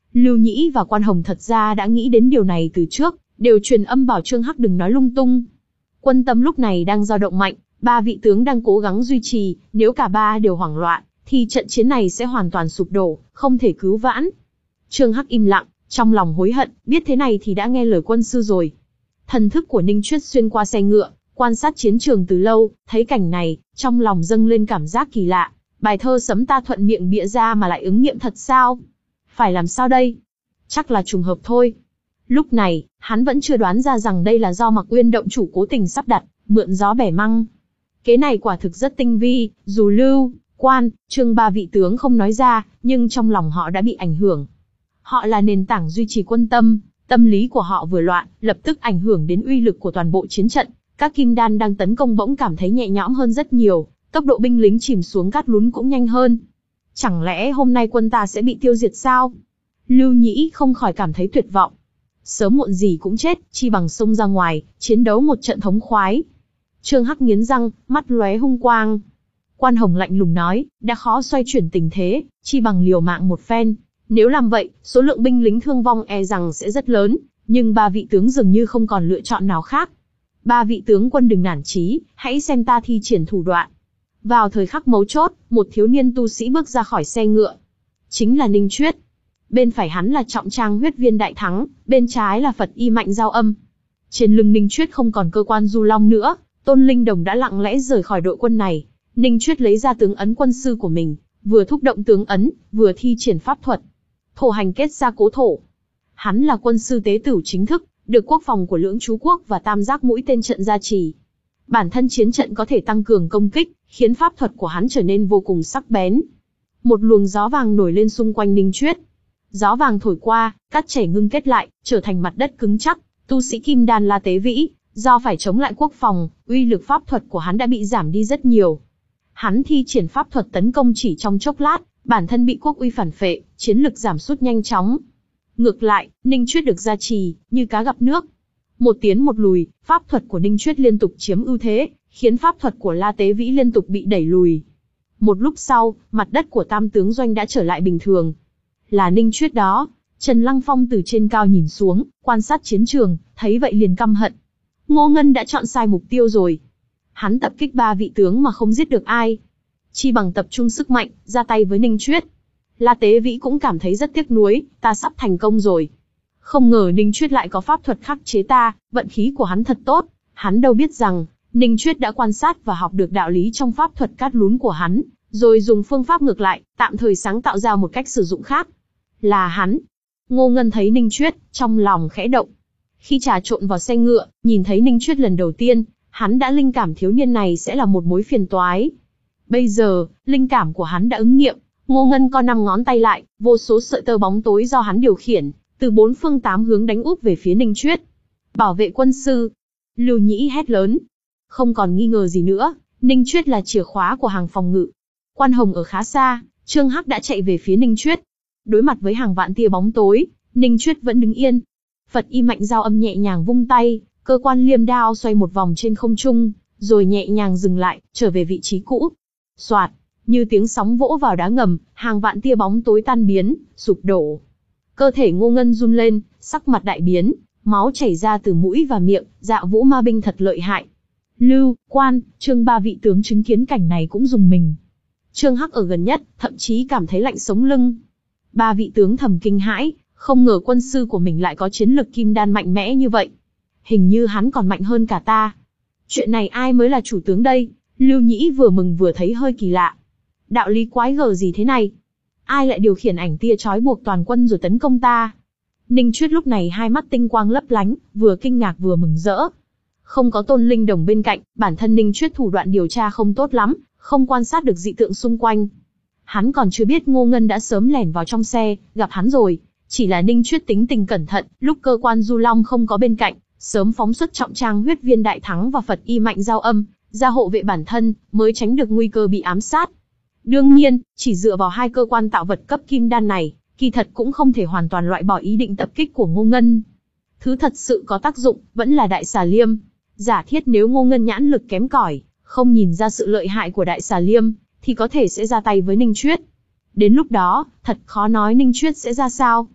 Lưu Nhĩ và Quan Hồng thật ra đã nghĩ đến điều này từ trước, đều truyền âm bảo Trương Hắc đừng nói lung tung. Quân tâm lúc này đang dao động mạnh, ba vị tướng đang cố gắng duy trì, nếu cả ba đều hoảng loạn, thì trận chiến này sẽ hoàn toàn sụp đổ, không thể cứu vãn. Trương Hắc im lặng, trong lòng hối hận, biết thế này thì đã nghe lời quân sư rồi. Thần thức của Ninh Chuyết xuyên qua xe ngựa, quan sát chiến trường từ lâu, thấy cảnh này, trong lòng dâng lên cảm giác kỳ lạ. Bài thơ sấm ta thuận miệng bịa ra mà lại ứng nghiệm thật sao? Phải làm sao đây? Chắc là trùng hợp thôi. Lúc này, hắn vẫn chưa đoán ra rằng đây là do Mặc Uyên động chủ cố tình sắp đặt, mượn gió bẻ măng. Kế này quả thực rất tinh vi, dù Lưu, Quan, Trương ba vị tướng không nói ra, nhưng trong lòng họ đã bị ảnh hưởng. Họ là nền tảng duy trì quân tâm, tâm lý của họ vừa loạn, lập tức ảnh hưởng đến uy lực của toàn bộ chiến trận. Các kim đan đang tấn công bỗng cảm thấy nhẹ nhõm hơn rất nhiều, tốc độ binh lính chìm xuống cát lún cũng nhanh hơn. Chẳng lẽ hôm nay quân ta sẽ bị tiêu diệt sao? Lưu Nhĩ không khỏi cảm thấy tuyệt vọng. Sớm muộn gì cũng chết, chi bằng xông ra ngoài, chiến đấu một trận thống khoái. Trương Hắc nghiến răng, mắt lóe hung quang. Quan Hồng lạnh lùng nói, đã khó xoay chuyển tình thế, chi bằng liều mạng một phen. Nếu làm vậy, số lượng binh lính thương vong e rằng sẽ rất lớn, nhưng ba vị tướng dường như không còn lựa chọn nào khác. Ba vị tướng quân đừng nản chí, hãy xem ta thi triển thủ đoạn. Vào thời khắc mấu chốt, một thiếu niên tu sĩ bước ra khỏi xe ngựa. Chính là Ninh Chuyết. Bên phải hắn là trọng trang huyết viên đại thắng, bên trái là Phật y mạnh giao âm. Trên lưng Ninh Chuyết không còn cơ quan du long nữa, Tôn Linh Đồng đã lặng lẽ rời khỏi đội quân này. Ninh Chuyết lấy ra tướng ấn quân sư của mình, vừa thúc động tướng ấn, vừa thi triển pháp thuật. Thổ hành kết ra cố thổ. Hắn là quân sư tế tửu chính thức, được quốc phòng của Lưỡng Chú Quốc và Tam Giác mũi tên trận gia trì. Bản thân chiến trận có thể tăng cường công kích, khiến pháp thuật của hắn trở nên vô cùng sắc bén. Một luồng gió vàng nổi lên xung quanh Ninh Chuyết. Gió vàng thổi qua, cát chảy ngưng kết lại, trở thành mặt đất cứng chắc. Tu sĩ kim đan La Tế Vĩ, do phải chống lại quốc phòng, uy lực pháp thuật của hắn đã bị giảm đi rất nhiều. Hắn thi triển pháp thuật tấn công chỉ trong chốc lát, bản thân bị quốc uy phản phệ, chiến lực giảm sút nhanh chóng. Ngược lại, Ninh Chuyết được gia trì, như cá gặp nước. Một tiến một lùi, pháp thuật của Ninh Chuyết liên tục chiếm ưu thế, khiến pháp thuật của La Tế Vĩ liên tục bị đẩy lùi. Một lúc sau, mặt đất của Tam tướng doanh đã trở lại bình thường. Là Ninh Chuyết đó. Trần Lăng Phong từ trên cao nhìn xuống, quan sát chiến trường, thấy vậy liền căm hận. Ngô Ngân đã chọn sai mục tiêu rồi. Hắn tập kích ba vị tướng mà không giết được ai. Chi bằng tập trung sức mạnh, ra tay với Ninh Chuyết. La Tế Vĩ cũng cảm thấy rất tiếc nuối, ta sắp thành công rồi. Không ngờ Ninh Chuyết lại có pháp thuật khắc chế ta, vận khí của hắn thật tốt. Hắn đâu biết rằng, Ninh Chuyết đã quan sát và học được đạo lý trong pháp thuật cát lún của hắn, rồi dùng phương pháp ngược lại, tạm thời sáng tạo ra một cách sử dụng khác. Là hắn. Ngô Ngân thấy Ninh Chuyết, trong lòng khẽ động. Khi trà trộn vào xe ngựa, nhìn thấy Ninh Chuyết lần đầu tiên, hắn đã linh cảm thiếu niên này sẽ là một mối phiền toái. Bây giờ, linh cảm của hắn đã ứng nghiệm. Ngô Ngân co năm ngón tay lại, vô số sợi tơ bóng tối do hắn điều khiển, từ bốn phương tám hướng đánh úp về phía Ninh Chuyết. Bảo vệ quân sư. Lưu Nhĩ hét lớn. Không còn nghi ngờ gì nữa, Ninh Chuyết là chìa khóa của hàng phòng ngự. Quan Hồng ở khá xa, Trương Hắc đã chạy về phía Ninh Chuyết. Đối mặt với hàng vạn tia bóng tối, Ninh Chuyết vẫn đứng yên. Phật y mạnh giao âm nhẹ nhàng vung tay, cơ quan liêm đao xoay một vòng trên không trung, rồi nhẹ nhàng dừng lại, trở về vị trí cũ. Soạt, như tiếng sóng vỗ vào đá ngầm, hàng vạn tia bóng tối tan biến, sụp đổ. Cơ thể Ngô Ngân run lên, sắc mặt đại biến, máu chảy ra từ mũi và miệng, Dạ Vũ ma binh thật lợi hại. Lưu, Quan, Trương ba vị tướng chứng kiến cảnh này cũng rùng mình. Trương Hắc ở gần nhất, thậm chí cảm thấy lạnh sống lưng. Ba vị tướng thầm kinh hãi, không ngờ quân sư của mình lại có chiến lực kim đan mạnh mẽ như vậy. Hình như hắn còn mạnh hơn cả ta. Chuyện này ai mới là chủ tướng đây? Lưu Nhĩ vừa mừng vừa thấy hơi kỳ lạ. Đạo lý quái gở gì thế này? Ai lại điều khiển ảnh tia trói buộc toàn quân rồi tấn công ta? Ninh Chuyết lúc này hai mắt tinh quang lấp lánh, vừa kinh ngạc vừa mừng rỡ. Không có Tôn Linh Đồng bên cạnh, bản thân Ninh Chuyết thủ đoạn điều tra không tốt lắm, không quan sát được dị tượng xung quanh. Hắn còn chưa biết Ngô Ngân đã sớm lẻn vào trong xe, gặp hắn rồi. Chỉ là Ninh Chuyết tính tình cẩn thận, lúc cơ quan du long không có bên cạnh, sớm phóng xuất trọng trang huyết viên đại thắng và Phật y mạnh giao âm, ra hộ vệ bản thân, mới tránh được nguy cơ bị ám sát. Đương nhiên, chỉ dựa vào hai cơ quan tạo vật cấp kim đan này, kỳ thật cũng không thể hoàn toàn loại bỏ ý định tập kích của Ngô Ngân. Thứ thật sự có tác dụng, vẫn là đại xà liêm. Giả thiết nếu Ngô Ngân nhãn lực kém cỏi, không nhìn ra sự lợi hại của đại xà liêm, thì có thể sẽ ra tay với Ninh Chuyết. Đến lúc đó, thật khó nói Ninh Chuyết sẽ ra sao.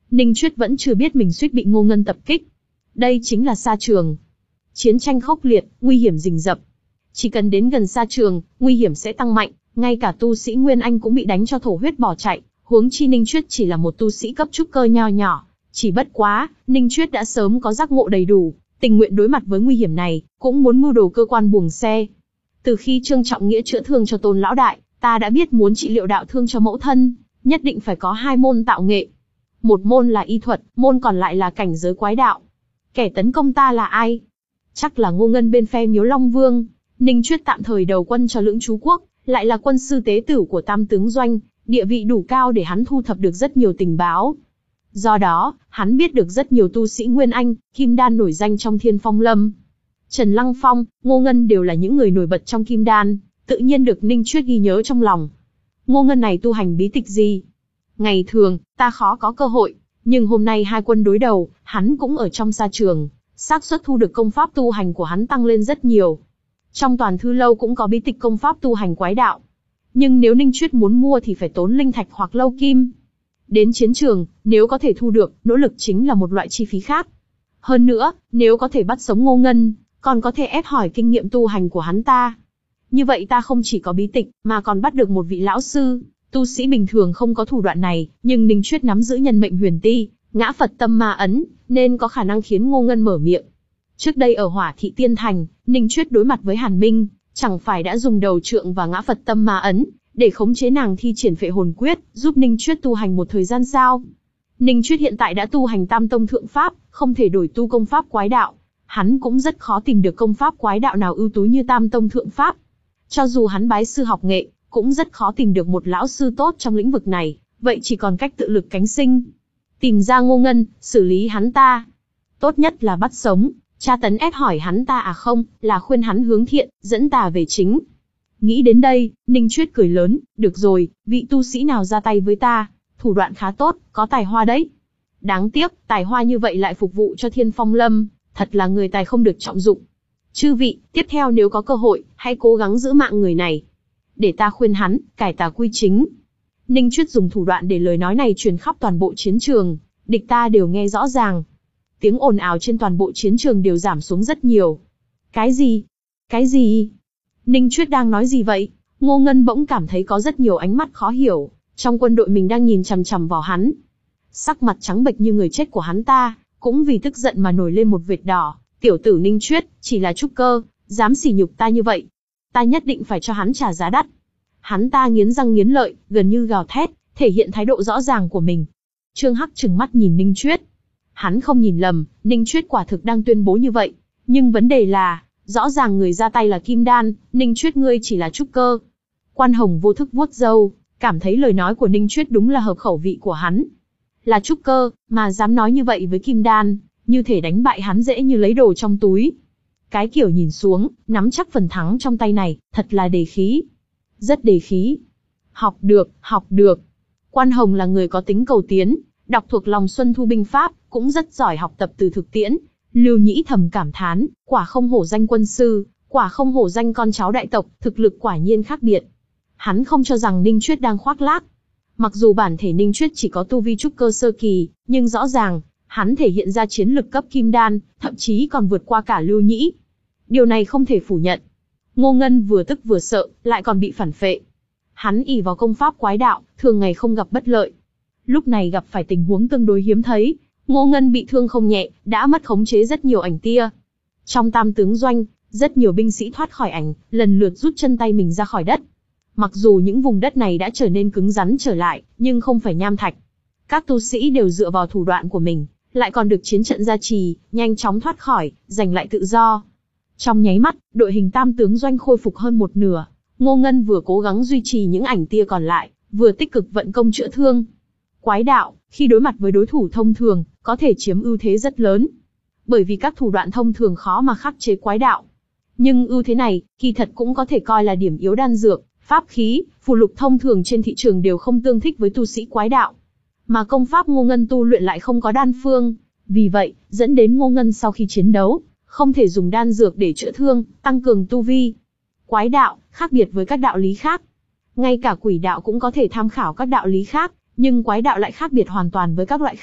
Ninh Chuyết vẫn chưa biết mình suýt bị Ngô Ngân tập kích. Đây chính là sa trường. Chiến tranh khốc liệt, nguy hiểm rình rập. Chỉ cần đến gần sa trường, nguy hiểm sẽ tăng mạnh, ngay cả tu sĩ Nguyên Anh cũng bị đánh cho thổ huyết bỏ chạy, huống chi Ninh Chuyết chỉ là một tu sĩ cấp trúc cơ nho nhỏ. Chỉ bất quá, Ninh Chuyết đã sớm có giác ngộ đầy đủ, tình nguyện đối mặt với nguy hiểm này, cũng muốn mưu đồ cơ quan buồng xe. Từ khi Trương Trọng Nghĩa chữa thương cho Tôn lão đại, ta đã biết muốn trị liệu đạo thương cho mẫu thân, nhất định phải có hai môn tạo nghệ. Một môn là y thuật, môn còn lại là cảnh giới quái đạo. Kẻ tấn công ta là ai? Chắc là Ngô Ngân bên phe Miếu Long Vương. Ninh Chuyết tạm thời đầu quân cho Lưỡng Chú Quốc, lại là quân sư tế tử của Tam Tướng Doanh, địa vị đủ cao để hắn thu thập được rất nhiều tình báo. Do đó, hắn biết được rất nhiều tu sĩ Nguyên Anh, Kim Đan nổi danh trong Thiên Phong Lâm. Trần Lăng Phong, Ngô Ngân đều là những người nổi bật trong Kim Đan, tự nhiên được Ninh Chuyết ghi nhớ trong lòng. Ngô Ngân này tu hành bí tịch gì? Ngày thường, ta khó có cơ hội, nhưng hôm nay hai quân đối đầu, hắn cũng ở trong sa trường, xác suất thu được công pháp tu hành của hắn tăng lên rất nhiều. Trong toàn thư lâu cũng có bí tịch công pháp tu hành quái đạo. Nhưng nếu Ninh Chuyết muốn mua thì phải tốn linh thạch hoặc lâu kim. Đến chiến trường, nếu có thể thu được, nỗ lực chính là một loại chi phí khác. Hơn nữa, nếu có thể bắt sống Ngô Ngân, còn có thể ép hỏi kinh nghiệm tu hành của hắn ta. Như vậy ta không chỉ có bí tịch, mà còn bắt được một vị lão sư. Tu sĩ bình thường không có thủ đoạn này, nhưng Ninh Chuyết nắm giữ nhân mệnh huyền ti, ngã Phật tâm ma ấn, nên có khả năng khiến Ngô Ngân mở miệng. Trước đây ở Hỏa Thị Tiên Thành, Ninh Chuyết đối mặt với Hàn Minh, chẳng phải đã dùng đầu trượng và ngã Phật tâm ma ấn, để khống chế nàng thi triển phệ hồn quyết, giúp Ninh Chuyết tu hành một thời gian sao? Ninh Chuyết hiện tại đã tu hành Tam Tông Thượng Pháp, không thể đổi tu công pháp quái đạo. Hắn cũng rất khó tìm được công pháp quái đạo nào ưu tú như Tam Tông Thượng Pháp. Cho dù hắn bái sư học nghệ, cũng rất khó tìm được một lão sư tốt trong lĩnh vực này, vậy chỉ còn cách tự lực cánh sinh. Tìm ra Ngô Ngân, xử lý hắn ta. Tốt nhất là bắt sống, tra tấn ép hỏi hắn ta à không, là khuyên hắn hướng thiện, dẫn tà về chính. Nghĩ đến đây, Ninh Chuyết cười lớn, được rồi, vị tu sĩ nào ra tay với ta, thủ đoạn khá tốt, có tài hoa đấy. Đáng tiếc, tài hoa như vậy lại phục vụ cho Thiên Phong Lâm, thật là người tài không được trọng dụng. Chư vị, tiếp theo nếu có cơ hội, hãy cố gắng giữ mạng người này. Để ta khuyên hắn, cải tà quy chính. Ninh Chuyết dùng thủ đoạn để lời nói này truyền khắp toàn bộ chiến trường, địch ta đều nghe rõ ràng. Tiếng ồn ào trên toàn bộ chiến trường đều giảm xuống rất nhiều. Cái gì? Cái gì? Ninh Chuyết đang nói gì vậy? Ngô Ngân bỗng cảm thấy có rất nhiều ánh mắt khó hiểu, trong quân đội mình đang nhìn chằm chằm vào hắn. Sắc mặt trắng bệch như người chết của hắn ta, cũng vì tức giận mà nổi lên một vệt đỏ. Tiểu tử Ninh Chuyết, chỉ là trúc cơ, dám sỉ nhục ta như vậy. Ta nhất định phải cho hắn trả giá đắt. Hắn ta nghiến răng nghiến lợi, gần như gào thét, thể hiện thái độ rõ ràng của mình. Trương Hắc trừng mắt nhìn Ninh Chuyết. Hắn không nhìn lầm, Ninh Chuyết quả thực đang tuyên bố như vậy. Nhưng vấn đề là, rõ ràng người ra tay là Kim Đan, Ninh Chuyết ngươi chỉ là trúc cơ. Quan Hồng vô thức vuốt râu, cảm thấy lời nói của Ninh Chuyết đúng là hợp khẩu vị của hắn. Là trúc cơ, mà dám nói như vậy với Kim Đan, như thể đánh bại hắn dễ như lấy đồ trong túi. Cái kiểu nhìn xuống, nắm chắc phần thắng trong tay này, thật là đề khí. Rất đề khí. Học được, học được. Quan Hồng là người có tính cầu tiến, đọc thuộc lòng Xuân Thu binh pháp, cũng rất giỏi học tập từ thực tiễn. Lưu Nhĩ thầm cảm thán, quả không hổ danh quân sư, quả không hổ danh con cháu đại tộc, thực lực quả nhiên khác biệt. Hắn không cho rằng Ninh Chuyết đang khoác lác. Mặc dù bản thể Ninh Chuyết chỉ có tu vi trúc cơ sơ kỳ, nhưng rõ ràng, hắn thể hiện ra chiến lực cấp Kim Đan, thậm chí còn vượt qua cả Lưu Nhĩ. Điều này không thể phủ nhận. Ngô Ngân vừa tức vừa sợ, lại còn bị phản phệ. Hắn ỷ vào công pháp quái đạo, thường ngày không gặp bất lợi. Lúc này gặp phải tình huống tương đối hiếm thấy, Ngô Ngân bị thương không nhẹ, đã mất khống chế rất nhiều ảnh tia. Trong Tam Tướng Doanh, rất nhiều binh sĩ thoát khỏi ảnh, lần lượt rút chân tay mình ra khỏi đất. Mặc dù những vùng đất này đã trở nên cứng rắn trở lại, nhưng không phải nham thạch. Các tu sĩ đều dựa vào thủ đoạn của mình, lại còn được chiến trận gia trì, nhanh chóng thoát khỏi, giành lại tự do. Trong nháy mắt, đội hình Tam Tướng Doanh khôi phục hơn một nửa. Ngô Ngân vừa cố gắng duy trì những ảnh tia còn lại, vừa tích cực vận công chữa thương. Quái đạo, khi đối mặt với đối thủ thông thường, có thể chiếm ưu thế rất lớn. Bởi vì các thủ đoạn thông thường khó mà khắc chế quái đạo. Nhưng ưu thế này, kỳ thật cũng có thể coi là điểm yếu đan dược, pháp khí, phù lục thông thường trên thị trường đều không tương thích với tu sĩ quái đạo. Mà công pháp Ngô Ngân tu luyện lại không có đan phương. Vì vậy, dẫn đến Ngô Ngân sau khi chiến đấu, không thể dùng đan dược để chữa thương, tăng cường tu vi. Quái đạo, khác biệt với các đạo lý khác. Ngay cả quỷ đạo cũng có thể tham khảo các đạo lý khác, nhưng quái đạo lại khác biệt hoàn toàn với các loại khác,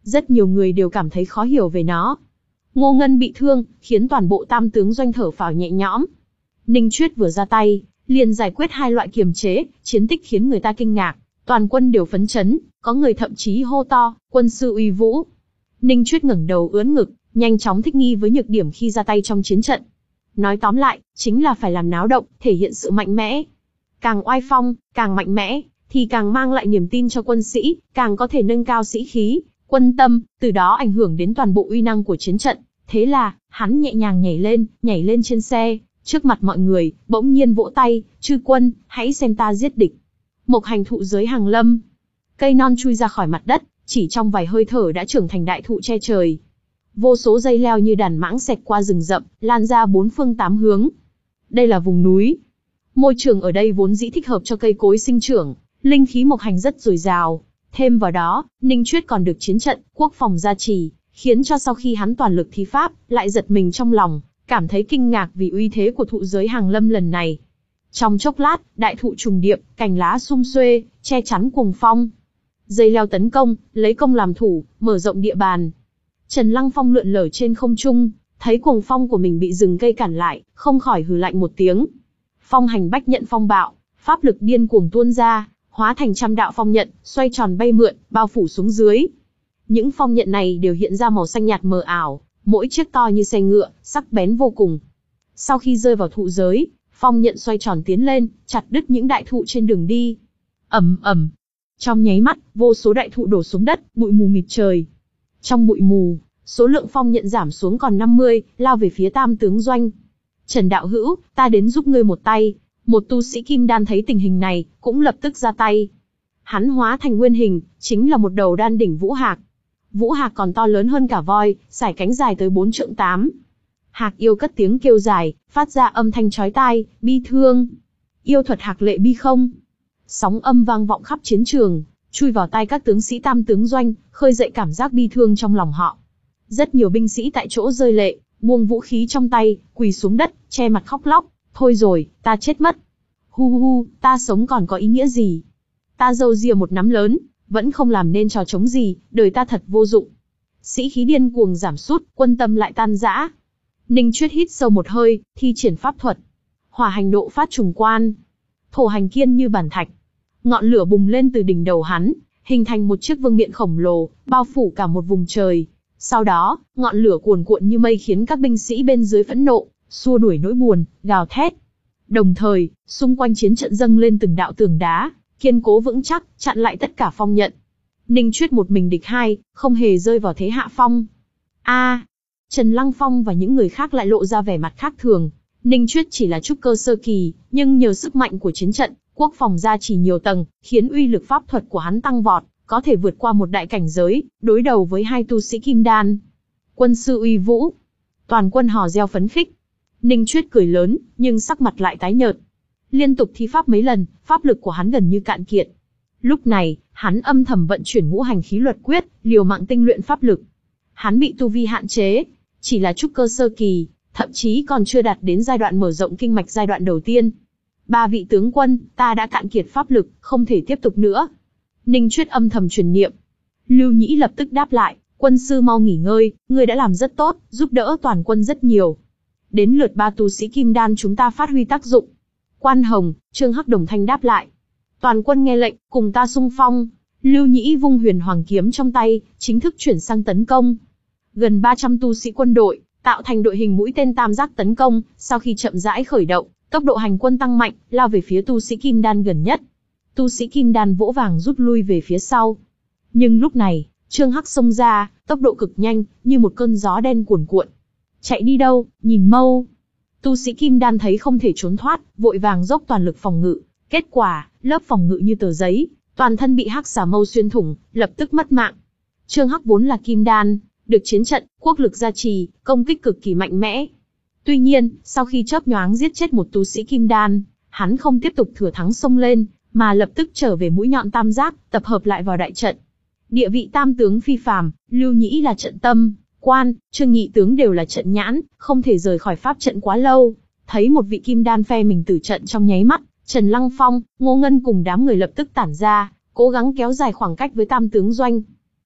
Rất nhiều người đều cảm thấy khó hiểu về nó. Ngô Ngân bị thương, khiến toàn bộ tam tướng doanh thở phào nhẹ nhõm. Ninh Chuyết vừa ra tay, liền giải quyết hai loại kiềm chế, chiến tích khiến người ta kinh ngạc. Toàn quân đều phấn chấn, có người thậm chí hô to, quân sư uy vũ. Ninh Chuyết ngẩng đầu ưỡn ngực, nhanh chóng thích nghi với nhược điểm khi ra tay trong chiến trận. Nói tóm lại, chính là phải làm náo động, thể hiện sự mạnh mẽ. Càng oai phong, càng mạnh mẽ, thì càng mang lại niềm tin cho quân sĩ, càng có thể nâng cao sĩ khí, quân tâm, từ đó ảnh hưởng đến toàn bộ uy năng của chiến trận. Thế là, hắn nhẹ nhàng nhảy lên, nhảy lên trên xe, trước mặt mọi người, bỗng nhiên vỗ tay, chư quân, hãy xem ta giết địch. Mộc hành thụ dưới hàng lâm. Cây non chui ra khỏi mặt đất, chỉ trong vài hơi thở đã trưởng thành đại thụ che trời. Vô số dây leo như đàn mãng xẹt qua rừng rậm, lan ra bốn phương tám hướng. Đây là vùng núi. Môi trường ở đây vốn dĩ thích hợp cho cây cối sinh trưởng, linh khí mộc hành rất dồi dào. Thêm vào đó, Ninh Chuyết còn được chiến trận, quốc phòng gia trì, khiến cho sau khi hắn toàn lực thi pháp, lại giật mình trong lòng, cảm thấy kinh ngạc vì uy thế của thụ giới hàng lâm lần này. Trong chốc lát, đại thụ trùng điệp, cành lá sum xuê, che chắn cuồng phong. Dây leo tấn công, lấy công làm thủ, mở rộng địa bàn. Trần Lăng Phong lượn lờ trên không trung, thấy cuồng phong của mình bị rừng cây cản lại, không khỏi hừ lạnh một tiếng. Phong hành bách nhận phong bạo, pháp lực điên cuồng tuôn ra, hóa thành trăm đạo phong nhận, xoay tròn bay mượn, bao phủ xuống dưới. Những phong nhận này đều hiện ra màu xanh nhạt mờ ảo, mỗi chiếc to như xe ngựa, sắc bén vô cùng. Sau khi rơi vào thụ giới, phong nhận xoay tròn tiến lên, chặt đứt những đại thụ trên đường đi. Ầm ầm. Trong nháy mắt, vô số đại thụ đổ xuống đất, bụi mù mịt trời. Trong bụi mù, số lượng phong nhận giảm xuống còn năm mươi, lao về phía tam tướng doanh. Trần đạo hữu, ta đến giúp ngươi một tay. Một tu sĩ kim đan thấy tình hình này, cũng lập tức ra tay. Hắn hóa thành nguyên hình, chính là một đầu đan đỉnh Vũ Hạc. Vũ Hạc còn to lớn hơn cả voi, sải cánh dài tới bốn trượng tám. Hạc yêu cất tiếng kêu dài, phát ra âm thanh chói tai, bi thương. Yêu thuật Hạc lệ bi không. Sóng âm vang vọng khắp chiến trường, chui vào tai các tướng sĩ tam tướng doanh, khơi dậy cảm giác bi thương trong lòng họ. Rất nhiều binh sĩ tại chỗ rơi lệ, buông vũ khí trong tay, quỳ xuống đất, che mặt khóc lóc. Thôi rồi, ta chết mất. Hu hu hu, ta sống còn có ý nghĩa gì? Ta râu ria một nắm lớn, vẫn không làm nên trò trống gì, đời ta thật vô dụng. Sĩ khí điên cuồng giảm sút, quân tâm lại tan rã. Ninh Chuyết hít sâu một hơi, thi triển pháp thuật. Hỏa hành độ phát trùng quan. Thổ hành kiên như bản thạch. Ngọn lửa bùng lên từ đỉnh đầu hắn, hình thành một chiếc vương miện khổng lồ, bao phủ cả một vùng trời. Sau đó, ngọn lửa cuồn cuộn như mây khiến các binh sĩ bên dưới phẫn nộ, xua đuổi nỗi buồn, gào thét. Đồng thời, xung quanh chiến trận dâng lên từng đạo tường đá, kiên cố vững chắc, chặn lại tất cả phong nhận. Ninh Chuyết một mình địch hai, không hề rơi vào thế hạ phong. A, à, Trần Lăng Phong và những người khác lại lộ ra vẻ mặt khác thường. Ninh Chuyết chỉ là trúc cơ sơ kỳ, nhưng nhờ sức mạnh của chiến trận, quốc phòng gia trì nhiều tầng, khiến uy lực pháp thuật của hắn tăng vọt, có thể vượt qua một đại cảnh giới, đối đầu với hai tu sĩ kim đan. Quân sư uy vũ, toàn quân hò reo phấn khích. Ninh Chuyết cười lớn, nhưng sắc mặt lại tái nhợt. Liên tục thi pháp mấy lần, pháp lực của hắn gần như cạn kiệt. Lúc này, hắn âm thầm vận chuyển ngũ hành khí luật quyết, liều mạng tinh luyện pháp lực. Hắn bị tu vi hạn chế, chỉ là trúc cơ sơ kỳ, thậm chí còn chưa đạt đến giai đoạn mở rộng kinh mạch giai đoạn đầu tiên. Ba vị tướng quân, ta đã cạn kiệt pháp lực, không thể tiếp tục nữa. Ninh Chuyết âm thầm truyền niệm. Lưu Nhĩ lập tức đáp lại, quân sư mau nghỉ ngơi, ngươi đã làm rất tốt, giúp đỡ toàn quân rất nhiều. Đến lượt ba tu sĩ kim đan chúng ta phát huy tác dụng. Quan Hồng, Trương Hắc đồng thanh đáp lại. Toàn quân nghe lệnh, cùng ta xung phong. Lưu Nhĩ vung huyền hoàng kiếm trong tay, chính thức chuyển sang tấn công. Gần ba trăm tu sĩ quân đội, tạo thành đội hình mũi tên tam giác tấn công, sau khi chậm rãi khởi động, tốc độ hành quân tăng mạnh, lao về phía tu sĩ kim đan gần nhất. Tu sĩ kim đan vỗ vàng rút lui về phía sau. Nhưng lúc này, Trương Hắc xông ra, tốc độ cực nhanh, như một cơn gió đen cuồn cuộn. Chạy đi đâu, nhìn mâu. Tu sĩ kim đan thấy không thể trốn thoát, vội vàng dốc toàn lực phòng ngự. Kết quả, lớp phòng ngự như tờ giấy, toàn thân bị hắc xà mâu xuyên thủng, lập tức mất mạng. Trương Hắc vốn là kim đan, được chiến trận, quốc lực gia trì, công kích cực kỳ mạnh mẽ. Tuy nhiên, sau khi chớp nhoáng giết chết một tu sĩ kim đan, hắn không tiếp tục thừa thắng xông lên, mà lập tức trở về mũi nhọn tam giác, tập hợp lại vào đại trận. Địa vị tam tướng phi phàm, Lưu Nhĩ là trận tâm, Quan, Trương nhị tướng đều là trận nhãn, không thể rời khỏi pháp trận quá lâu. Thấy một vị kim đan phe mình tử trận trong nháy mắt, Trần Lăng Phong, Ngô Ngân cùng đám người lập tức tản ra, cố gắng kéo dài khoảng cách với tam tướng doanh.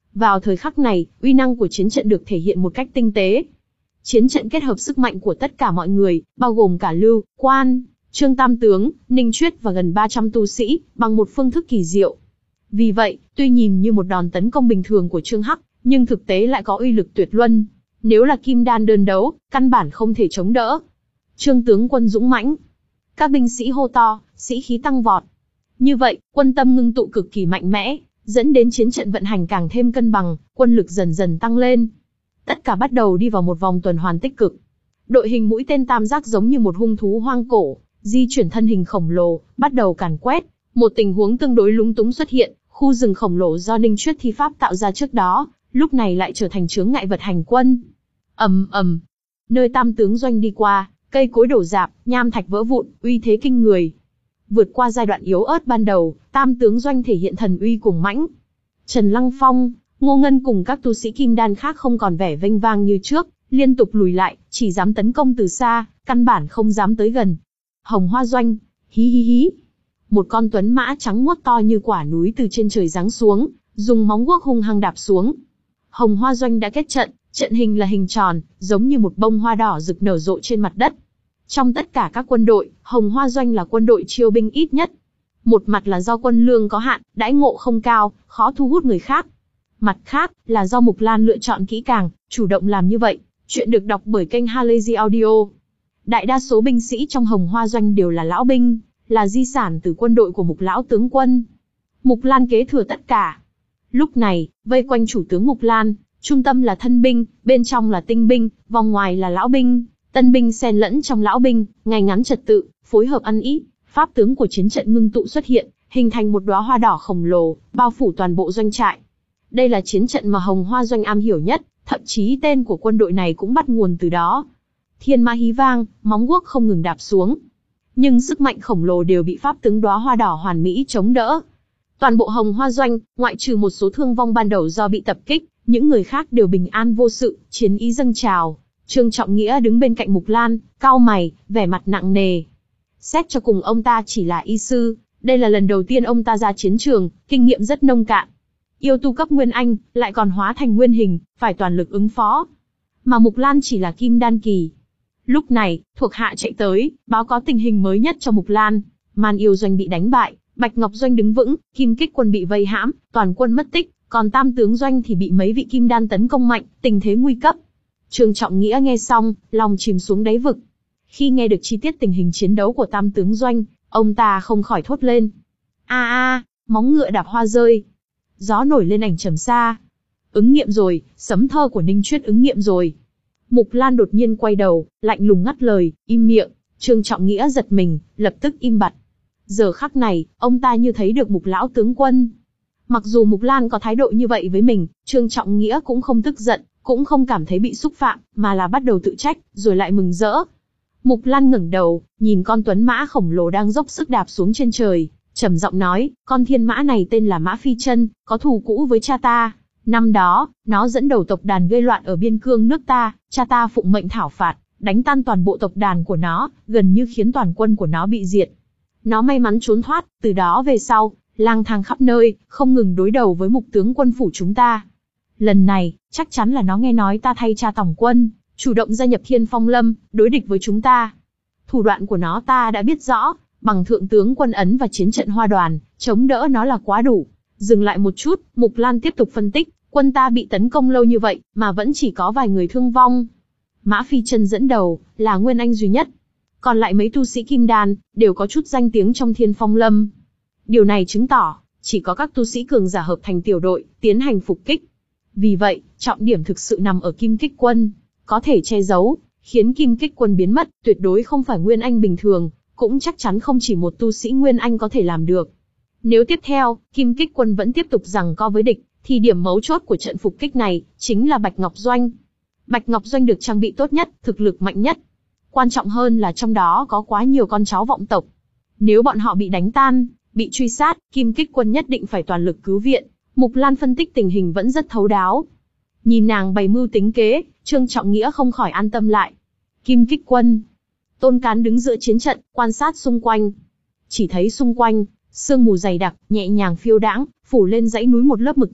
Vào thời khắc này, uy năng của chiến trận được thể hiện một cách tinh tế. Chiến trận kết hợp sức mạnh của tất cả mọi người, bao gồm cả Lưu, Quan, Trương Tam Tướng, Ninh Chuyết và gần ba trăm tu sĩ, bằng một phương thức kỳ diệu. Vì vậy, tuy nhìn như một đòn tấn công bình thường của Trương Hắc, nhưng thực tế lại có uy lực tuyệt luân. Nếu là kim đan đơn đấu, căn bản không thể chống đỡ. Trương tướng quân dũng mãnh. Các binh sĩ hô to, sĩ khí tăng vọt. Như vậy, quân tâm ngưng tụ cực kỳ mạnh mẽ, dẫn đến chiến trận vận hành càng thêm cân bằng, quân lực dần dần tăng lên. Tất cả bắt đầu đi vào một vòng tuần hoàn tích cực. Đội hình mũi tên tam giác giống như một hung thú hoang cổ, di chuyển thân hình khổng lồ, bắt đầu càn quét. Một tình huống tương đối lúng túng xuất hiện, khu rừng khổng lồ do Ninh Chuyết thi pháp tạo ra trước đó, lúc này lại trở thành chướng ngại vật hành quân. Ầm ầm, nơi tam tướng doanh đi qua, cây cối đổ rạp, nham thạch vỡ vụn, uy thế kinh người. Vượt qua giai đoạn yếu ớt ban đầu, tam tướng doanh thể hiện thần uy cuồng mãnh. Trần Lăng Phong, Ngô Ngân cùng các tu sĩ kim đan khác không còn vẻ vênh vang như trước, liên tục lùi lại, chỉ dám tấn công từ xa, căn bản không dám tới gần. Hồng Hoa doanh, hí hí hí. Một con tuấn mã trắng muốt to như quả núi từ trên trời giáng xuống, dùng móng guốc hung hăng đạp xuống. Hồng Hoa doanh đã kết trận, trận hình là hình tròn, giống như một bông hoa đỏ rực nở rộ trên mặt đất. Trong tất cả các quân đội, Hồng Hoa doanh là quân đội chiêu binh ít nhất. Một mặt là do quân lương có hạn, đãi ngộ không cao, khó thu hút người khác. Mặt khác, là do Mục Lan lựa chọn kỹ càng, chủ động làm như vậy. Chuyện được đọc bởi kênh Halazy Audio. Đại đa số binh sĩ trong Hồng Hoa doanh đều là lão binh, là di sản từ quân đội của Mục lão tướng quân. Mục Lan kế thừa tất cả. Lúc này, vây quanh chủ tướng Mục Lan, trung tâm là thân binh, bên trong là tinh binh, vòng ngoài là lão binh, tân binh xen lẫn trong lão binh, ngay ngắn trật tự, phối hợp ăn ý. Pháp tướng của chiến trận ngưng tụ xuất hiện, hình thành một đóa hoa đỏ khổng lồ, bao phủ toàn bộ doanh trại. Đây là chiến trận mà Hồng Hoa doanh am hiểu nhất, thậm chí tên của quân đội này cũng bắt nguồn từ đó. Thiên mã hí vang, móng guốc không ngừng đạp xuống. Nhưng sức mạnh khổng lồ đều bị pháp tướng đóa hoa đỏ hoàn mỹ chống đỡ. Toàn bộ Hồng Hoa doanh, ngoại trừ một số thương vong ban đầu do bị tập kích, những người khác đều bình an vô sự, chiến ý dâng trào. Trương Trọng Nghĩa đứng bên cạnh Mục Lan, cau mày, vẻ mặt nặng nề. Xét cho cùng ông ta chỉ là y sư, đây là lần đầu tiên ông ta ra chiến trường, kinh nghiệm rất nông cạn. Yêu tu cấp Nguyên Anh, lại còn hóa thành nguyên hình, phải toàn lực ứng phó. Mà Mục Lan chỉ là kim đan kỳ. Lúc này, thuộc hạ chạy tới, báo cáo tình hình mới nhất cho Mục Lan. Man Yêu doanh bị đánh bại, Bạch Ngọc doanh đứng vững, Kim Kích quân bị vây hãm, toàn quân mất tích, còn Tam tướng doanh thì bị mấy vị kim đan tấn công mạnh, tình thế nguy cấp. Trương Trọng Nghĩa nghe xong, lòng chìm xuống đáy vực. Khi nghe được chi tiết tình hình chiến đấu của Tam tướng doanh, ông ta không khỏi thốt lên. A a, móng ngựa đạp hoa rơi. Gió nổi lên ảnh trầm xa. Ứng nghiệm rồi, sấm thơ của Ninh Chuyết ứng nghiệm rồi. Mục Lan đột nhiên quay đầu, lạnh lùng ngắt lời, im miệng. Trương Trọng Nghĩa giật mình, lập tức im bặt. Giờ khắc này, ông ta như thấy được Mục lão tướng quân. Mặc dù Mục Lan có thái độ như vậy với mình, Trương Trọng Nghĩa cũng không tức giận, cũng không cảm thấy bị xúc phạm, mà là bắt đầu tự trách, rồi lại mừng rỡ. Mục Lan ngẩng đầu, nhìn con tuấn mã khổng lồ đang dốc sức đạp xuống trên trời, trầm giọng nói, con thiên mã này tên là Mã Phi Chân, có thù cũ với cha ta. Năm đó, nó dẫn đầu tộc đàn gây loạn ở biên cương nước ta, cha ta phụng mệnh thảo phạt, đánh tan toàn bộ tộc đàn của nó, gần như khiến toàn quân của nó bị diệt. Nó may mắn trốn thoát, từ đó về sau, lang thang khắp nơi, không ngừng đối đầu với Mục tướng quân phủ chúng ta. Lần này, chắc chắn là nó nghe nói ta thay cha tổng quân, chủ động gia nhập Thiên Phong Lâm, đối địch với chúng ta. Thủ đoạn của nó ta đã biết rõ, bằng thượng tướng quân ấn và chiến trận hoa đoàn, chống đỡ nó là quá đủ. Dừng lại một chút, Mục Lan tiếp tục phân tích, quân ta bị tấn công lâu như vậy, mà vẫn chỉ có vài người thương vong. Mã Phi Chân dẫn đầu, là nguyên anh duy nhất. Còn lại mấy tu sĩ kim đan, đều có chút danh tiếng trong Thiên Phong Lâm. Điều này chứng tỏ, chỉ có các tu sĩ cường giả hợp thành tiểu đội, tiến hành phục kích. Vì vậy, trọng điểm thực sự nằm ở Kim Kích quân. Có thể che giấu, khiến Kim Kích quân biến mất, tuyệt đối không phải nguyên anh bình thường, cũng chắc chắn không chỉ một tu sĩ nguyên anh có thể làm được. Nếu tiếp theo, Kim Kích quân vẫn tiếp tục giằng co với địch, thì điểm mấu chốt của trận phục kích này, chính là Bạch Ngọc Doanh. Bạch Ngọc Doanh được trang bị tốt nhất, thực lực mạnh nhất. Quan trọng hơn là trong đó có quá nhiều con cháu vọng tộc. Nếu bọn họ bị đánh tan, bị truy sát, Kim Kích quân nhất định phải toàn lực cứu viện. Mục Lan phân tích tình hình vẫn rất thấu đáo. Nhìn nàng bày mưu tính kế, Trương Trọng Nghĩa không khỏi an tâm lại. Kim Kích quân. Tôn Cán đứng giữa chiến trận, quan sát xung quanh. Chỉ thấy xung quanh, sương mù dày đặc, nhẹ nhàng phiêu đãng, phủ lên dãy núi một lớp mực nhạt,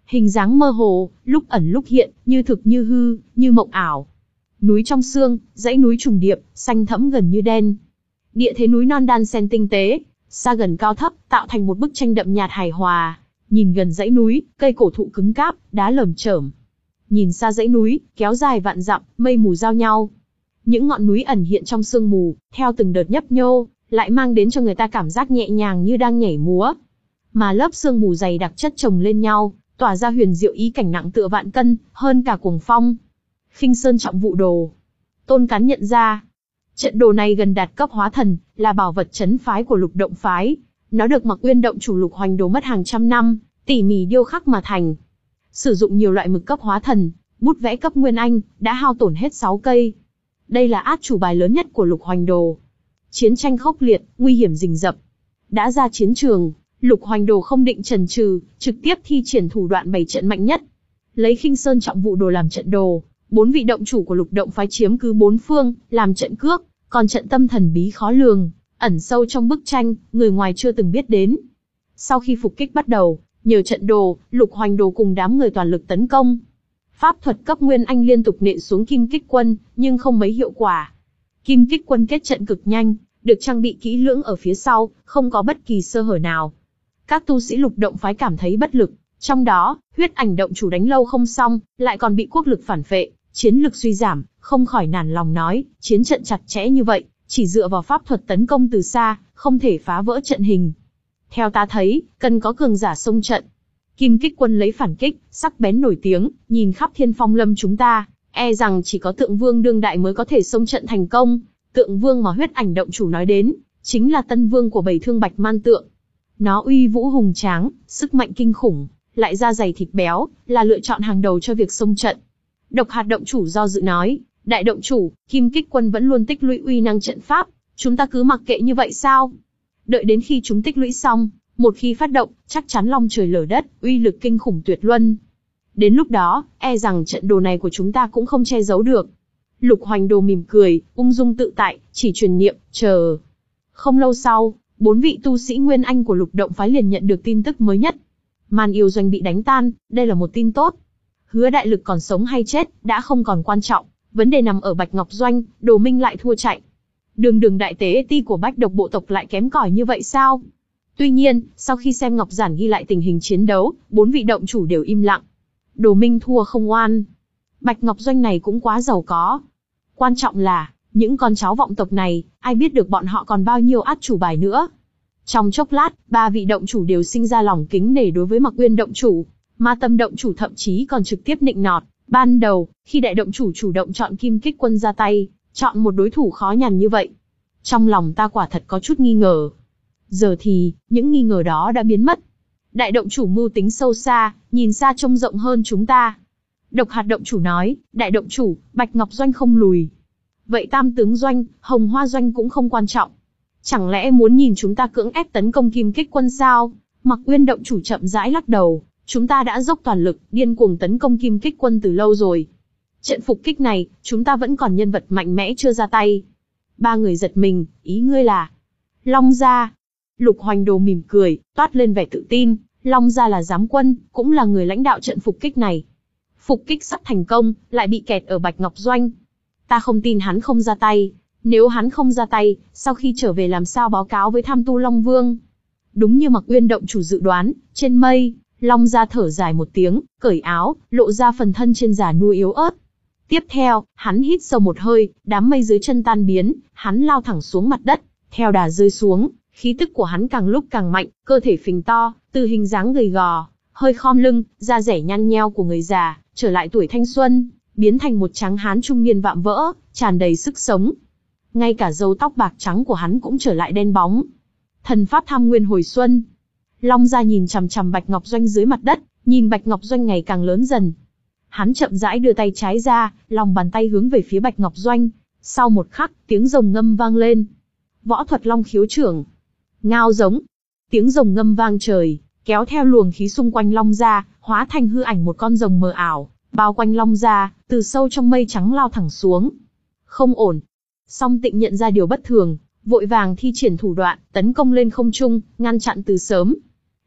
hình dáng mơ hồ, lúc ẩn lúc hiện, như thực như hư, như mộng ảo. Núi trong sương, dãy núi trùng điệp, xanh thẫm gần như đen. Địa thế núi non đan xen tinh tế, xa gần cao thấp, tạo thành một bức tranh đậm nhạt hài hòa. Nhìn gần dãy núi, cây cổ thụ cứng cáp, đá lởm chởm. Nhìn xa dãy núi, kéo dài vạn dặm, mây mù giao nhau. Những ngọn núi ẩn hiện trong sương mù, theo từng đợt nhấp nhô, lại mang đến cho người ta cảm giác nhẹ nhàng như đang nhảy múa. Mà lớp sương mù dày đặc chất chồng lên nhau, tỏa ra huyền diệu ý cảnh nặng tựa vạn cân, hơn cả cuồng phong. Khinh Sơn Trọng Vụ Đồ. Tôn Cán nhận ra, trận đồ này gần đạt cấp hóa thần, là bảo vật trấn phái của Lục Động phái. Nó được Mặc Uyên động chủ Lục Hoành Đồ mất hàng trăm năm, tỉ mỉ điêu khắc mà thành. Sử dụng nhiều loại mực cấp hóa thần, bút vẽ cấp nguyên anh, đã hao tổn hết sáu cây. Đây là át chủ bài lớn nhất của Lục Hoành Đồ. Chiến tranh khốc liệt, nguy hiểm rình rập. Đã ra chiến trường, Lục Hoành Đồ không định chần chừ, trực tiếp thi triển thủ đoạn bày trận mạnh nhất. Lấy Khinh Sơn Trọng Vụ Đồ làm trận đồ, bốn vị động chủ của Lục Động phái chiếm cứ bốn phương, làm trận cước, còn trận tâm thần bí khó lường, ẩn sâu trong bức tranh, người ngoài chưa từng biết đến. Sau khi phục kích bắt đầu, nhờ trận đồ, Lục Hoành Đồ cùng đám người toàn lực tấn công. Pháp thuật cấp nguyên anh liên tục nện xuống Kim Kích Quân, nhưng không mấy hiệu quả. Kim Kích Quân kết trận cực nhanh, được trang bị kỹ lưỡng ở phía sau, không có bất kỳ sơ hở nào. Các tu sĩ Lục Động phái cảm thấy bất lực, trong đó, Huyết Ảnh động chủ đánh lâu không xong, lại còn bị quốc lực phản phệ, chiến lực suy giảm, không khỏi nản lòng nói, chiến trận chặt chẽ như vậy, chỉ dựa vào pháp thuật tấn công từ xa, không thể phá vỡ trận hình. Theo ta thấy, cần có cường giả xông trận. Kim Kích Quân lấy phản kích, sắc bén nổi tiếng, nhìn khắp Thiên Phong Lâm chúng ta, e rằng chỉ có Tượng Vương đương đại mới có thể xông trận thành công. Tượng Vương mà Huyết Ảnh động chủ nói đến, chính là tân vương của Bảy Thương Bạch Man Tượng. Nó uy vũ hùng tráng, sức mạnh kinh khủng, lại da dày thịt béo, là lựa chọn hàng đầu cho việc xông trận. Độc Hạt động chủ do dự nói, đại động chủ, Kim Kích Quân vẫn luôn tích lũy uy năng trận pháp, chúng ta cứ mặc kệ như vậy sao? Đợi đến khi chúng tích lũy xong, một khi phát động, chắc chắn long trời lở đất, uy lực kinh khủng tuyệt luân. Đến lúc đó, e rằng trận đồ này của chúng ta cũng không che giấu được. Lục Hoành Đồ mỉm cười, ung dung tự tại, chỉ truyền niệm, chờ. Không lâu sau, bốn vị tu sĩ Nguyên Anh của Lục Động phái liền nhận được tin tức mới nhất. Man yêu doanh bị đánh tan, đây là một tin tốt. Hứa Đại Lực còn sống hay chết, đã không còn quan trọng, vấn đề nằm ở Bạch Ngọc Doanh, Đồ Minh lại thua chạy. Đường đường đại tế ti của Bách Độc bộ tộc lại kém cỏi như vậy sao? Tuy nhiên, sau khi xem Ngọc Giản ghi lại tình hình chiến đấu, bốn vị động chủ đều im lặng. Đồ Minh thua không oan. Bạch Ngọc Doanh này cũng quá giàu có. Quan trọng là, những con cháu vọng tộc này, ai biết được bọn họ còn bao nhiêu át chủ bài nữa. Trong chốc lát, ba vị động chủ đều sinh ra lòng kính nể đối với Mặc Uyên động chủ. Ma Tâm động chủ thậm chí còn trực tiếp nịnh nọt. Ban đầu, khi đại động chủ chủ động chọn Kim Kích Quân ra tay, chọn một đối thủ khó nhằn như vậy, trong lòng ta quả thật có chút nghi ngờ. Giờ thì, những nghi ngờ đó đã biến mất. Đại động chủ mưu tính sâu xa, nhìn xa trông rộng hơn chúng ta. Độc Hạt động chủ nói, đại động chủ, Bạch Ngọc Doanh không lùi. Vậy Tam Tướng Doanh, Hồng Hoa Doanh cũng không quan trọng. Chẳng lẽ muốn nhìn chúng ta cưỡng ép tấn công Kim Kích Quân sao? Mặc Uyên động chủ chậm rãi lắc đầu, chúng ta đã dốc toàn lực, điên cuồng tấn công Kim Kích Quân từ lâu rồi. Trận phục kích này, chúng ta vẫn còn nhân vật mạnh mẽ chưa ra tay. Ba người giật mình, ý ngươi là Long Gia. Lục Hoành Đồ mỉm cười, toát lên vẻ tự tin, Long Gia là giám quân, cũng là người lãnh đạo trận phục kích này. Phục kích sắp thành công, lại bị kẹt ở Bạch Ngọc Doanh. Ta không tin hắn không ra tay. Nếu hắn không ra tay, sau khi trở về làm sao báo cáo với Tham Tu Long Vương? Đúng như Mặc Uyên động chủ dự đoán, trên mây, Long Gia thở dài một tiếng, cởi áo, lộ ra phần thân trên già nua yếu ớt. Tiếp theo, hắn hít sâu một hơi, đám mây dưới chân tan biến, hắn lao thẳng xuống mặt đất, theo đà rơi xuống, khí tức của hắn càng lúc càng mạnh, cơ thể phình to, từ hình dáng gầy gò, hơi khom lưng, da rẻ nhăn nheo của người già, trở lại tuổi thanh xuân, biến thành một tráng hán trung niên vạm vỡ, tràn đầy sức sống. Ngay cả râu tóc bạc trắng của hắn cũng trở lại đen bóng. Thần pháp Tham Nguyên hồi xuân. Long Gia nhìn chằm chằm Bạch Ngọc Doanh dưới mặt đất, nhìn Bạch Ngọc Doanh ngày càng lớn dần. Hắn chậm rãi đưa tay trái ra, lòng bàn tay hướng về phía Bạch Ngọc Doanh. Sau một khắc, tiếng rồng ngâm vang lên. Võ thuật Long Khiếu Trưởng. Ngao giống. Tiếng rồng ngâm vang trời, kéo theo luồng khí xung quanh Long Gia, hóa thành hư ảnh một con rồng mờ ảo, bao quanh Long Gia, từ sâu trong mây trắng lao thẳng xuống. Không ổn. Song Tịnh nhận ra điều bất thường, vội vàng thi triển thủ đoạn, tấn công lên không trung, ngăn chặn từ sớm.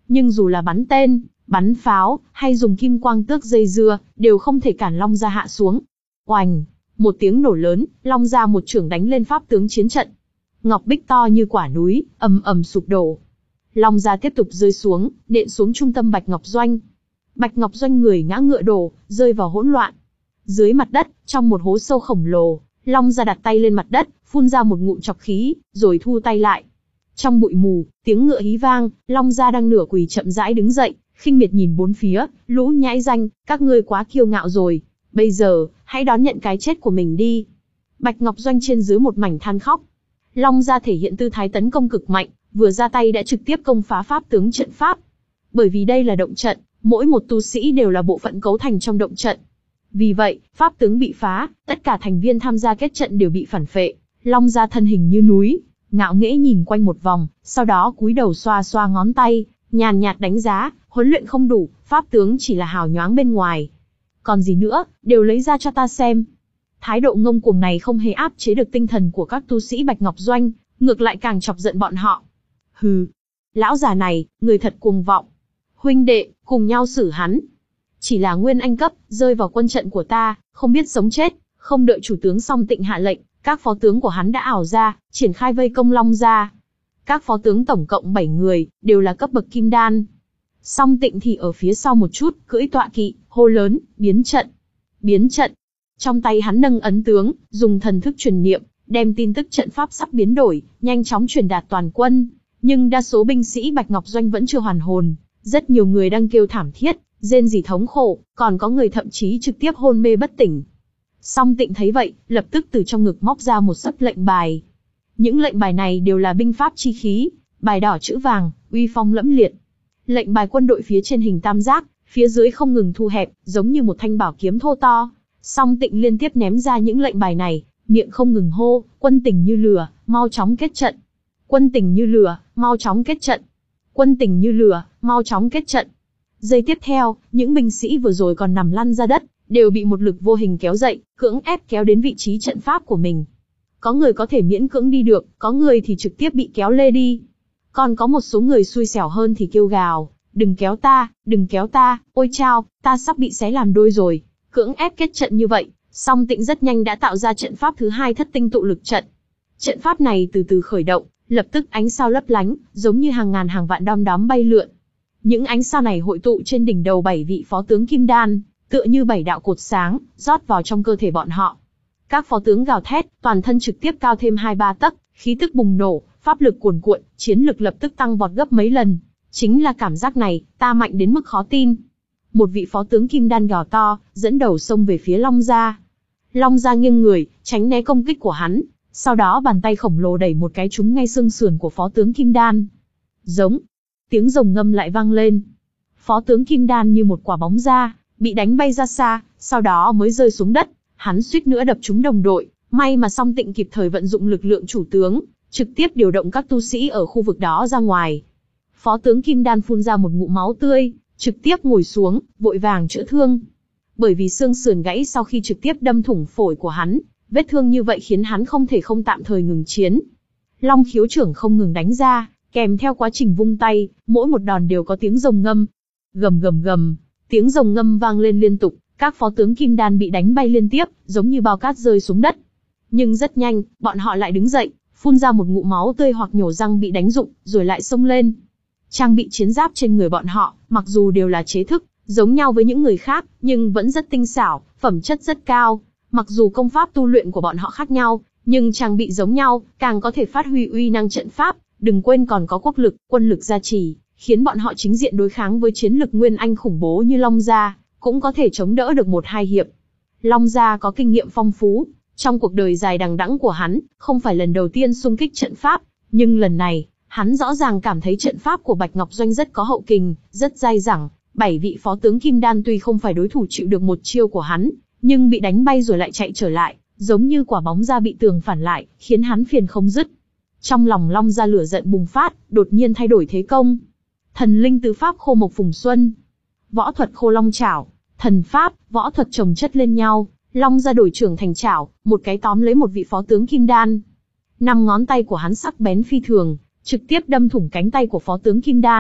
Nhưng dù là bắn tên, bắn pháo, hay dùng kim quang tước dây dưa, đều không thể cản Long Gia hạ xuống. Oành, một tiếng nổ lớn, Long Gia một chưởng đánh lên pháp tướng chiến trận. Ngọc bích to như quả núi, ầm ầm sụp đổ. Long Gia tiếp tục rơi xuống, nện xuống trung tâm Bạch Ngọc Doanh. Bạch Ngọc Doanh người ngã ngựa đổ, rơi vào hỗn loạn. Dưới mặt đất, trong một hố sâu khổng lồ, Long Gia đặt tay lên mặt đất, phun ra một ngụm trọc khí, rồi thu tay lại. Trong bụi mù, tiếng ngựa hí vang, Long Gia đang nửa quỳ chậm rãi đứng dậy, khinh miệt nhìn bốn phía, lũ nhãi danh, các ngươi quá kiêu ngạo rồi. Bây giờ, hãy đón nhận cái chết của mình đi. Bạch Ngọc Doanh trên dưới một mảnh than khóc. Long Gia thể hiện tư thái tấn công cực mạnh, vừa ra tay đã trực tiếp công phá pháp tướng trận pháp. Bởi vì đây là động trận, mỗi một tu sĩ đều là bộ phận cấu thành trong động trận. Vì vậy, pháp tướng bị phá, tất cả thành viên tham gia kết trận đều bị phản phệ. Long Gia thân hình như núi, ngạo nghễ nhìn quanh một vòng, sau đó cúi đầu xoa xoa ngón tay, nhàn nhạt đánh giá, huấn luyện không đủ, pháp tướng chỉ là hào nhoáng bên ngoài. Còn gì nữa, đều lấy ra cho ta xem. Thái độ ngông cuồng này không hề áp chế được tinh thần của các tu sĩ Bạch Ngọc Doanh, ngược lại càng chọc giận bọn họ. Hừ, lão già này, người thật cuồng vọng. Huynh đệ, cùng nhau xử hắn. Chỉ là nguyên anh cấp, rơi vào quân trận của ta, không biết sống chết, không đợi chủ tướng Song Tịnh hạ lệnh, các phó tướng của hắn đã ảo ra, triển khai vây công Long Gia. Các phó tướng tổng cộng bảy người, đều là cấp bậc kim đan. Song Tịnh thì ở phía sau một chút, cưỡi tọa kỵ, hô lớn, biến trận. Biến trận. Trong tay hắn nâng ấn tướng, dùng thần thức truyền niệm, đem tin tức trận pháp sắp biến đổi, nhanh chóng truyền đạt toàn quân. Nhưng đa số binh sĩ Bạch Ngọc Doanh vẫn chưa hoàn hồn, rất nhiều người đang kêu thảm thiết, rên rỉ thống khổ, còn có người thậm chí trực tiếp hôn mê bất tỉnh. Song Tịnh thấy vậy, lập tức từ trong ngực móc ra một sấp lệnh bài. Những lệnh bài này đều là binh pháp chi khí, bài đỏ chữ vàng, uy phong lẫm liệt. Lệnh bài quân đội phía trên hình tam giác, phía dưới không ngừng thu hẹp, giống như một thanh bảo kiếm thô to. Song Tịnh liên tiếp ném ra những lệnh bài này, miệng không ngừng hô, quân tình như lửa, mau chóng kết trận. Quân tình như lửa, mau chóng kết trận. Quân tình như lửa, mau chóng kết trận. Giây tiếp theo, những binh sĩ vừa rồi còn nằm lăn ra đất, đều bị một lực vô hình kéo dậy, cưỡng ép kéo đến vị trí trận pháp của mình. Có người có thể miễn cưỡng đi được, có người thì trực tiếp bị kéo lê đi. Còn có một số người xui xẻo hơn thì kêu gào, đừng kéo ta, đừng kéo ta, ôi chao, ta sắp bị xé làm đôi rồi. Cưỡng ép kết trận như vậy, Song Tịnh rất nhanh đã tạo ra trận pháp thứ hai thất tinh tụ lực trận. Trận pháp này từ từ khởi động, lập tức ánh sao lấp lánh, giống như hàng ngàn hàng vạn đom đóm bay lượn. Những ánh sao này hội tụ trên đỉnh đầu bảy vị phó tướng kim đan, tựa như bảy đạo cột sáng, rót vào trong cơ thể bọn họ. Các phó tướng gào thét, toàn thân trực tiếp cao thêm hai ba tấc, khí tức bùng nổ, pháp lực cuồn cuộn, chiến lực lập tức tăng vọt gấp mấy lần. Chính là cảm giác này, ta mạnh đến mức khó tin. Một vị phó tướng kim đan gào to, dẫn đầu xông về phía Long Gia. Long Gia nghiêng người, tránh né công kích của hắn, sau đó bàn tay khổng lồ đẩy một cái trúng ngay xương sườn của phó tướng kim đan. Giống, tiếng rồng ngâm lại vang lên. Phó tướng kim đan như một quả bóng ra, bị đánh bay ra xa, sau đó mới rơi xuống đất. Hắn suýt nữa đập trúng đồng đội, may mà Song Tịnh kịp thời vận dụng lực lượng chủ tướng, trực tiếp điều động các tu sĩ ở khu vực đó ra ngoài. Phó tướng kim đan phun ra một ngụm máu tươi, trực tiếp ngồi xuống, vội vàng chữa thương. Bởi vì xương sườn gãy sau khi trực tiếp đâm thủng phổi của hắn, vết thương như vậy khiến hắn không thể không tạm thời ngừng chiến. Long khiếu trưởng không ngừng đánh ra, kèm theo quá trình vung tay, mỗi một đòn đều có tiếng rồng ngâm. Gầm gầm gầm, tiếng rồng ngâm vang lên liên tục, các phó tướng kim đan bị đánh bay liên tiếp, giống như bao cát rơi xuống đất. Nhưng rất nhanh, bọn họ lại đứng dậy, phun ra một ngụm máu tươi hoặc nhổ răng bị đánh rụng, rồi lại xông lên. Trang bị chiến giáp trên người bọn họ, mặc dù đều là chế thức, giống nhau với những người khác, nhưng vẫn rất tinh xảo, phẩm chất rất cao. Mặc dù công pháp tu luyện của bọn họ khác nhau, nhưng trang bị giống nhau, càng có thể phát huy uy năng trận pháp. Đừng quên còn có quốc lực, quân lực gia trì, khiến bọn họ chính diện đối kháng với chiến lực nguyên anh khủng bố như Long Gia, cũng có thể chống đỡ được một hai hiệp. Long Gia có kinh nghiệm phong phú, trong cuộc đời dài đằng đẵng của hắn, không phải lần đầu tiên xung kích trận pháp, nhưng lần này, hắn rõ ràng cảm thấy trận pháp của Bạch Ngọc Doanh rất có hậu kình, rất dai dẳng. Bảy vị phó tướng kim đan tuy không phải đối thủ chịu được một chiêu của hắn, nhưng bị đánh bay rồi lại chạy trở lại, giống như quả bóng ra bị tường phản lại, khiến hắn phiền không dứt. Trong lòng Long Gia lửa giận bùng phát, đột nhiên thay đổi thế công. Thần linh tứ pháp khô mộc phùng xuân, võ thuật khô long chảo, thần pháp, võ thuật chồng chất lên nhau. Long Gia đổi trưởng thành chảo, một cái tóm lấy một vị phó tướng kim đan. Năm ngón tay của hắn sắc bén phi thường, trực tiếp đâm thủng cánh tay của phó tướng kim đan,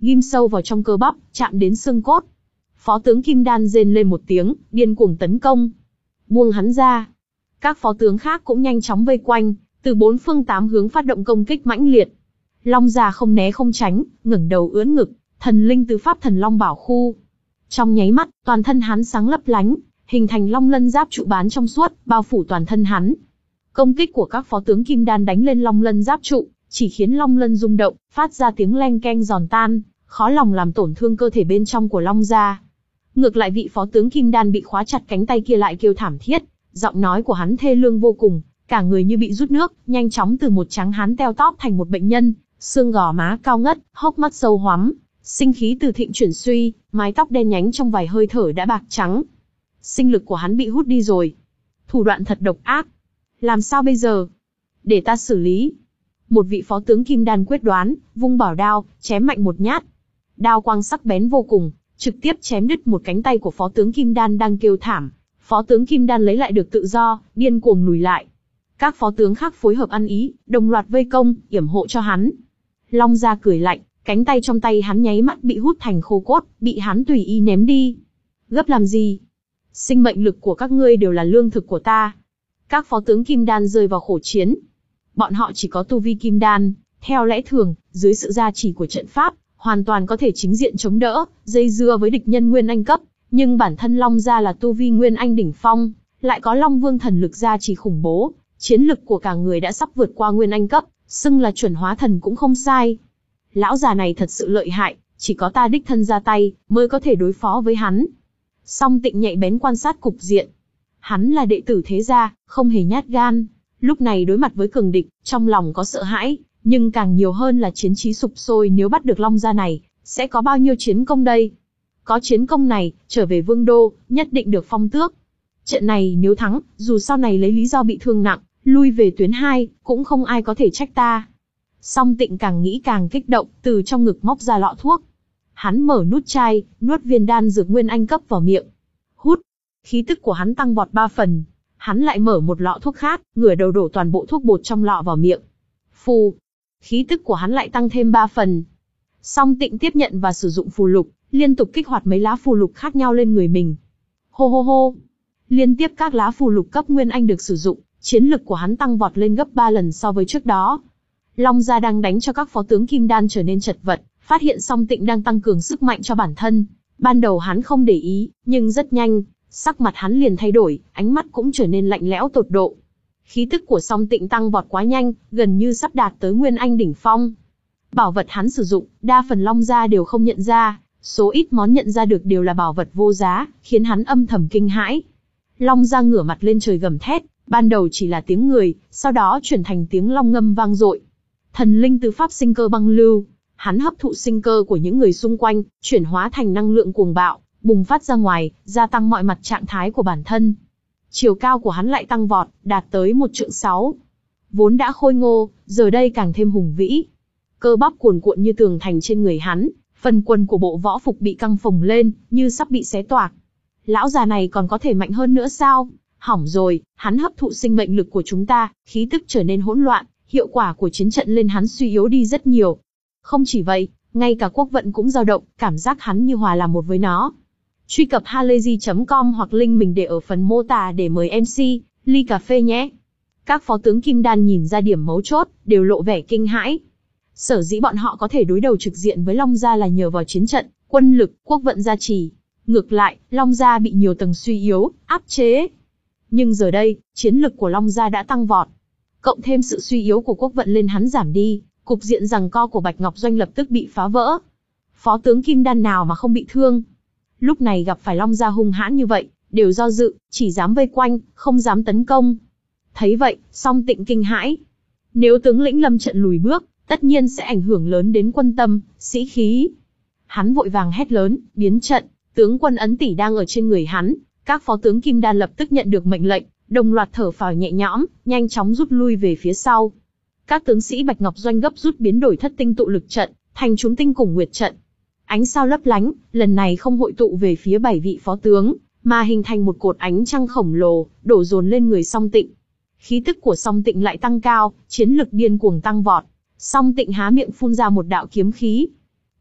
ghim sâu vào trong cơ bắp, chạm đến xương cốt. Phó tướng Kim Đan rên lên một tiếng, điên cuồng tấn công. Buông hắn ra. Các phó tướng khác cũng nhanh chóng vây quanh, từ bốn phương tám hướng phát động công kích mãnh liệt. Long Gia không né không tránh, ngẩng đầu ưỡn ngực, thần linh tứ pháp thần long bảo khu. Trong nháy mắt, toàn thân hắn sáng lấp lánh, hình thành long lân giáp trụ bán trong suốt, bao phủ toàn thân hắn. Công kích của các phó tướng Kim Đan đánh lên long lân giáp trụ, chỉ khiến long lân rung động, phát ra tiếng leng keng giòn tan, khó lòng làm tổn thương cơ thể bên trong của Long Gia. Ngược lại vị phó tướng Kim Đan bị khóa chặt cánh tay kia lại kêu thảm thiết, giọng nói của hắn thê lương vô cùng, cả người như bị rút nước, nhanh chóng từ một trắng hán teo tóp thành một bệnh nhân, xương gò má cao ngất, hốc mắt sâu hoắm, sinh khí từ thịnh chuyển suy, mái tóc đen nhánh trong vài hơi thở đã bạc trắng. Sinh lực của hắn bị hút đi rồi. Thủ đoạn thật độc ác. Làm sao bây giờ? Để ta xử lý. Một vị phó tướng Kim Đan quyết đoán, vung bảo đao, chém mạnh một nhát. Đao quang sắc bén vô cùng, trực tiếp chém đứt một cánh tay của phó tướng Kim Đan đang kêu thảm. Phó tướng Kim Đan lấy lại được tự do, điên cuồng lùi lại. Các phó tướng khác phối hợp ăn ý, đồng loạt vây công, yểm hộ cho hắn. Long Gia cười lạnh, cánh tay trong tay hắn nháy mắt bị hút thành khô cốt, bị hắn tùy ý ném đi. Gấp làm gì? Sinh mệnh lực của các ngươi đều là lương thực của ta. Các phó tướng Kim Đan rơi vào khổ chiến. Bọn họ chỉ có tu vi Kim Đan, theo lẽ thường, dưới sự gia trì của trận pháp, hoàn toàn có thể chính diện chống đỡ, dây dưa với địch nhân Nguyên Anh cấp. Nhưng bản thân Long Gia là tu vi Nguyên Anh đỉnh phong, lại có Long Vương thần lực gia trì khủng bố, chiến lực của cả người đã sắp vượt qua Nguyên Anh cấp, xưng là chuẩn hóa thần cũng không sai. Lão già này thật sự lợi hại, chỉ có ta đích thân ra tay, mới có thể đối phó với hắn. Song Tịnh nhạy bén quan sát cục diện. Hắn là đệ tử thế gia, không hề nhát gan. Lúc này đối mặt với cường địch, trong lòng có sợ hãi, nhưng càng nhiều hơn là chiến trí sục sôi, nếu bắt được Long Gia này, sẽ có bao nhiêu chiến công đây? Có chiến công này, trở về Vương Đô, nhất định được phong tước. Trận này nếu thắng, dù sau này lấy lý do bị thương nặng, lui về tuyến hai, cũng không ai có thể trách ta. Song Tịnh càng nghĩ càng kích động, từ trong ngực móc ra lọ thuốc. Hắn mở nút chai, nuốt viên đan dược Nguyên Anh cấp vào miệng. Hút, khí tức của hắn tăng vọt ba phần. Hắn lại mở một lọ thuốc khác, ngửa đầu đổ toàn bộ thuốc bột trong lọ vào miệng. Phù, khí tức của hắn lại tăng thêm ba phần. Song Tịnh tiếp nhận và sử dụng phù lục, liên tục kích hoạt mấy lá phù lục khác nhau lên người mình. Hô hô hô, liên tiếp các lá phù lục cấp Nguyên Anh được sử dụng, chiến lực của hắn tăng vọt lên gấp ba lần so với trước đó. Long Gia đang đánh cho các phó tướng Kim Đan trở nên chật vật, phát hiện Song Tịnh đang tăng cường sức mạnh cho bản thân. Ban đầu hắn không để ý, nhưng rất nhanh, sắc mặt hắn liền thay đổi, ánh mắt cũng trở nên lạnh lẽo tột độ. Khí tức của Song Tịnh tăng vọt quá nhanh, gần như sắp đạt tới Nguyên Anh đỉnh phong. Bảo vật hắn sử dụng, đa phần Long Gia đều không nhận ra, số ít món nhận ra được đều là bảo vật vô giá, khiến hắn âm thầm kinh hãi. Long Gia ngửa mặt lên trời gầm thét, ban đầu chỉ là tiếng người, sau đó chuyển thành tiếng long ngâm vang dội. Thần linh tứ pháp sinh cơ băng lưu, hắn hấp thụ sinh cơ của những người xung quanh, chuyển hóa thành năng lượng cuồng bạo, bùng phát ra ngoài, gia tăng mọi mặt trạng thái của bản thân. Chiều cao của hắn lại tăng vọt, đạt tới một trượng sáu. Vốn đã khôi ngô, giờ đây càng thêm hùng vĩ. Cơ bắp cuồn cuộn như tường thành trên người hắn, phần quần của bộ võ phục bị căng phồng lên, như sắp bị xé toạc. Lão già này còn có thể mạnh hơn nữa sao? Hỏng rồi, hắn hấp thụ sinh mệnh lực của chúng ta, khí tức trở nên hỗn loạn, hiệu quả của chiến trận lên hắn suy yếu đi rất nhiều. Không chỉ vậy, ngay cả quốc vận cũng dao động, cảm giác hắn như hòa làm một với nó. Truy cập halayzi chấm com hoặc link mình để ở phần mô tả để mời em xê, ly cà phê nhé. Các phó tướng Kim Đan nhìn ra điểm mấu chốt, đều lộ vẻ kinh hãi. Sở dĩ bọn họ có thể đối đầu trực diện với Long Gia là nhờ vào chiến trận, quân lực, quốc vận gia trì. Ngược lại, Long Gia bị nhiều tầng suy yếu, áp chế. Nhưng giờ đây, chiến lực của Long Gia đã tăng vọt. Cộng thêm sự suy yếu của quốc vận lên hắn giảm đi, cục diện giằng co của Bạch Ngọc Doanh lập tức bị phá vỡ. Phó tướng Kim Đan nào mà không bị thương. Lúc này gặp phải Long Gia hung hãn như vậy, đều do dự, chỉ dám vây quanh, không dám tấn công. Thấy vậy, Song Tịnh kinh hãi. Nếu tướng lĩnh lâm trận lùi bước, tất nhiên sẽ ảnh hưởng lớn đến quân tâm, sĩ khí. Hắn vội vàng hét lớn, biến trận, tướng quân ấn tỷ đang ở trên người hắn. Các phó tướng Kim Đan lập tức nhận được mệnh lệnh, đồng loạt thở phào nhẹ nhõm, nhanh chóng rút lui về phía sau. Các tướng sĩ Bạch Ngọc Doanh gấp rút biến đổi thất tinh tụ lực trận, thành chúng tinh cùng nguyệt trận. Ánh sao lấp lánh, lần này không hội tụ về phía bảy vị phó tướng, mà hình thành một cột ánh trăng khổng lồ, đổ dồn lên người Song Tịnh. Khí tức của Song Tịnh lại tăng cao, chiến lực điên cuồng tăng vọt. Song Tịnh há miệng phun ra một đạo kiếm khí.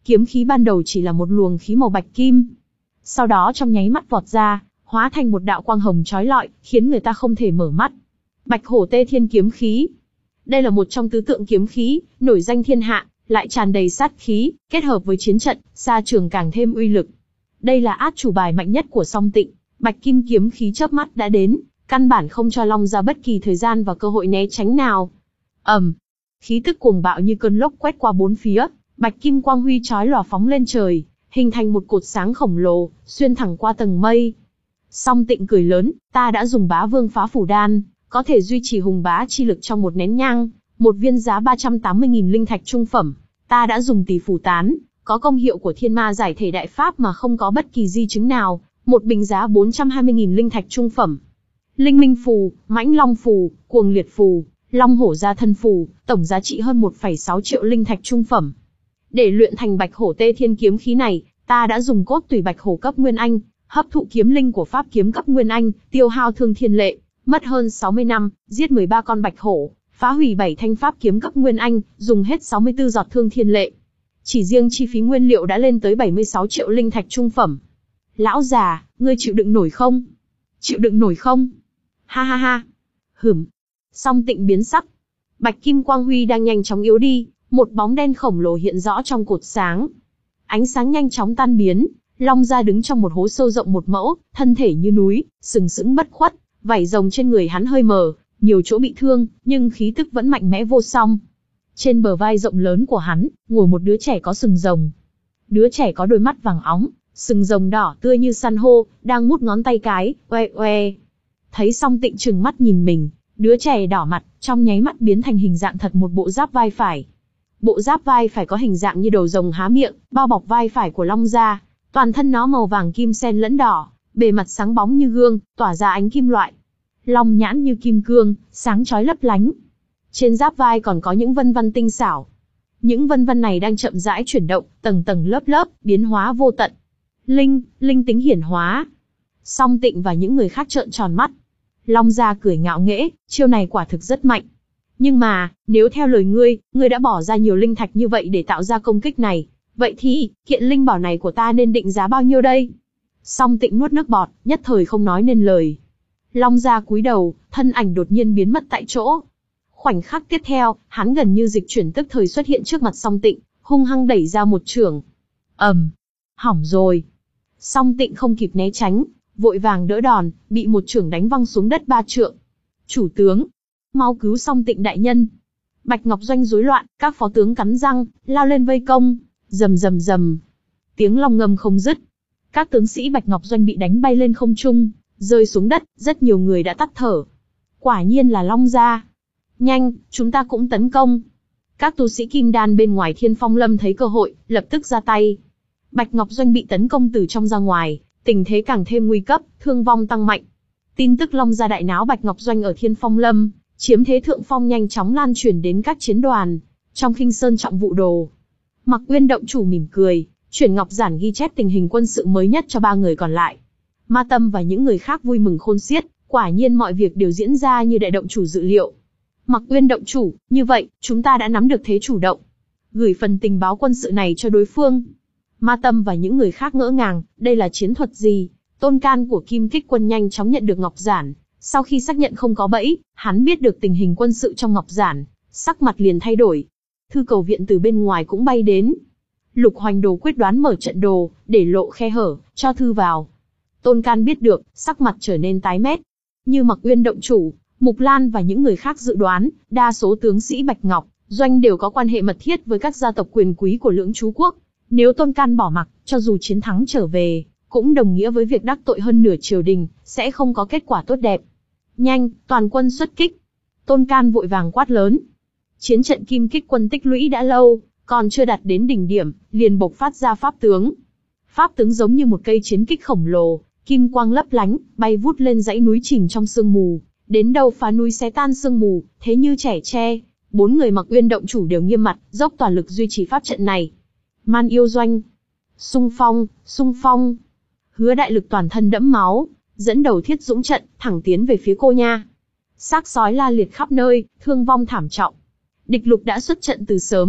kiếm khí ban đầu chỉ là một luồng khí màu bạch kim. Sau đó trong nháy mắt vọt ra, hóa thành một đạo quang hồng chói lọi, khiến người ta không thể mở mắt. Bạch hổ tê thiên kiếm khí. Đây là một trong tứ tượng kiếm khí, nổi danh thiên hạ, lại tràn đầy sát khí, kết hợp với chiến trận, xa trường càng thêm uy lực. Đây là át chủ bài mạnh nhất của Song Tịnh, bạch kim kiếm khí chớp mắt đã đến, căn bản không cho Long Gia bất kỳ thời gian và cơ hội né tránh nào. ầm, um, khí tức cuồng bạo như cơn lốc quét qua bốn phía, bạch kim quang huy chói lòa phóng lên trời, hình thành một cột sáng khổng lồ, xuyên thẳng qua tầng mây. Song Tịnh cười lớn, ta đã dùng bá vương phá phủ đan, có thể duy trì hùng bá chi lực trong một nén nhang, một viên giá ba trăm tám mươi nghìn linh thạch trung phẩm. Ta đã dùng tỷ phủ tán, có công hiệu của thiên ma giải thể đại pháp mà không có bất kỳ di chứng nào, một bình giá bốn trăm hai mươi nghìn linh thạch trung phẩm. Linh minh phù, mãnh long phù, cuồng liệt phù, long hổ gia thân phù, tổng giá trị hơn một phẩy sáu triệu linh thạch trung phẩm. Để luyện thành bạch hổ tê thiên kiếm khí này, ta đã dùng cốt tủy bạch hổ cấp nguyên anh, hấp thụ kiếm linh của pháp kiếm cấp nguyên anh, tiêu hao thương thiên lệ, mất hơn sáu mươi năm, giết mười ba con bạch hổ, phá hủy bảy thanh pháp kiếm cấp nguyên anh, dùng hết sáu mươi tư giọt thương thiên lệ. Chỉ riêng chi phí nguyên liệu đã lên tới bảy mươi sáu triệu linh thạch trung phẩm. Lão già, ngươi chịu đựng nổi không? Chịu đựng nổi không? Ha ha ha. Hửm. Song Tịnh biến sắc. Bạch kim quang huy đang nhanh chóng yếu đi, một bóng đen khổng lồ hiện rõ trong cột sáng. Ánh sáng nhanh chóng tan biến, Long Gia đứng trong một hố sâu rộng một mẫu, thân thể như núi, sừng sững bất khuất, vảy rồng trên người hắn hơi mờ, nhiều chỗ bị thương, nhưng khí tức vẫn mạnh mẽ vô song. Trên bờ vai rộng lớn của hắn, ngồi một đứa trẻ có sừng rồng. Đứa trẻ có đôi mắt vàng óng, sừng rồng đỏ tươi như san hô, đang mút ngón tay cái, oe oe. Thấy Song Tịnh trừng mắt nhìn mình, đứa trẻ đỏ mặt, trong nháy mắt biến thành hình dạng thật một bộ giáp vai phải. Bộ giáp vai phải có hình dạng như đầu rồng há miệng, bao bọc vai phải của Long Gia, toàn thân nó màu vàng kim xen lẫn đỏ, bề mặt sáng bóng như gương, tỏa ra ánh kim loại. Long nhãn như kim cương, sáng chói lấp lánh. Trên giáp vai còn có những vân vân tinh xảo. Những vân vân này đang chậm rãi chuyển động, tầng tầng lớp lớp, biến hóa vô tận. Linh, linh tính hiển hóa. Song Tịnh và những người khác trợn tròn mắt. Long Gia cười ngạo nghễ, chiêu này quả thực rất mạnh. Nhưng mà, nếu theo lời ngươi, ngươi đã bỏ ra nhiều linh thạch như vậy để tạo ra công kích này, vậy thì, kiện linh bảo này của ta nên định giá bao nhiêu đây? Song Tịnh nuốt nước bọt, nhất thời không nói nên lời. Long Gia cúi đầu, thân ảnh đột nhiên biến mất tại chỗ. Khoảnh khắc tiếp theo, hắn gần như dịch chuyển tức thời xuất hiện trước mặt Song Tịnh, hung hăng đẩy ra một chưởng. ầm, um, hỏng rồi. Song Tịnh không kịp né tránh, vội vàng đỡ đòn, bị một chưởng đánh văng xuống đất ba trượng. Chủ tướng, mau cứu Song Tịnh đại nhân. Bạch Ngọc Doanh rối loạn, các phó tướng cắn răng, lao lên vây công. Rầm rầm rầm, tiếng long ngâm không dứt. Các tướng sĩ Bạch Ngọc Doanh bị đánh bay lên không trung, rơi xuống đất, rất nhiều người đã tắt thở. Quả nhiên là Long Gia. Nhanh, chúng ta cũng tấn công. Các tu sĩ kim đan bên ngoài Thiên Phong Lâm thấy cơ hội, lập tức ra tay. Bạch Ngọc Doanh bị tấn công từ trong ra ngoài, tình thế càng thêm nguy cấp, thương vong tăng mạnh. Tin tức Long Gia đại náo Bạch Ngọc Doanh ở Thiên Phong Lâm, chiếm thế thượng phong nhanh chóng lan truyền đến các chiến đoàn. Trong Khinh Sơn Trọng Vụ Đồ, Mặc Uyên động chủ mỉm cười, chuyển ngọc giản ghi chép tình hình quân sự mới nhất cho ba người còn lại. Ma Tâm và những người khác vui mừng khôn xiết, quả nhiên mọi việc đều diễn ra như đại động chủ dự liệu. Mặc Uyên động chủ, như vậy, chúng ta đã nắm được thế chủ động. Gửi phần tình báo quân sự này cho đối phương. Ma Tâm và những người khác ngỡ ngàng, đây là chiến thuật gì? Tôn can của Kim Kích Quân nhanh chóng nhận được ngọc giản. Sau khi xác nhận không có bẫy, hắn biết được tình hình quân sự trong ngọc giản, sắc mặt liền thay đổi. Thư cầu viện từ bên ngoài cũng bay đến. Lục Hoành Đồ quyết đoán mở trận đồ, để lộ khe hở, cho thư vào. Tôn can biết được, sắc mặt trở nên tái mét. Như Mặc Uyên động chủ, Mục Lan và những người khác dự đoán, đa số tướng sĩ Bạch Ngọc Doanh đều có quan hệ mật thiết với các gia tộc quyền quý của Lưỡng Trú Quốc. Nếu Tôn can bỏ mặc, cho dù chiến thắng trở về, cũng đồng nghĩa với việc đắc tội hơn nửa triều đình, sẽ không có kết quả tốt đẹp. Nhanh, toàn quân xuất kích. Tôn can vội vàng quát lớn. Chiến trận Kim Kích Quân tích lũy đã lâu, còn chưa đạt đến đỉnh điểm, liền bộc phát ra pháp tướng. Pháp tướng giống như một cây chiến kích khổng lồ, kim quang lấp lánh, bay vút lên dãy núi Trình trong sương mù, đến đâu phá núi xé tan sương mù, thế như trẻ tre. Bốn người Mặc Uyên động chủ đều nghiêm mặt, dốc toàn lực duy trì pháp trận này. Man Yêu Doanh, xung phong, xung phong. Hứa Đại Lực toàn thân đẫm máu, dẫn đầu Thiết Dũng trận, thẳng tiến về phía cô nha. Xác sói la liệt khắp nơi, thương vong thảm trọng. Địch Lục đã xuất trận từ sớm,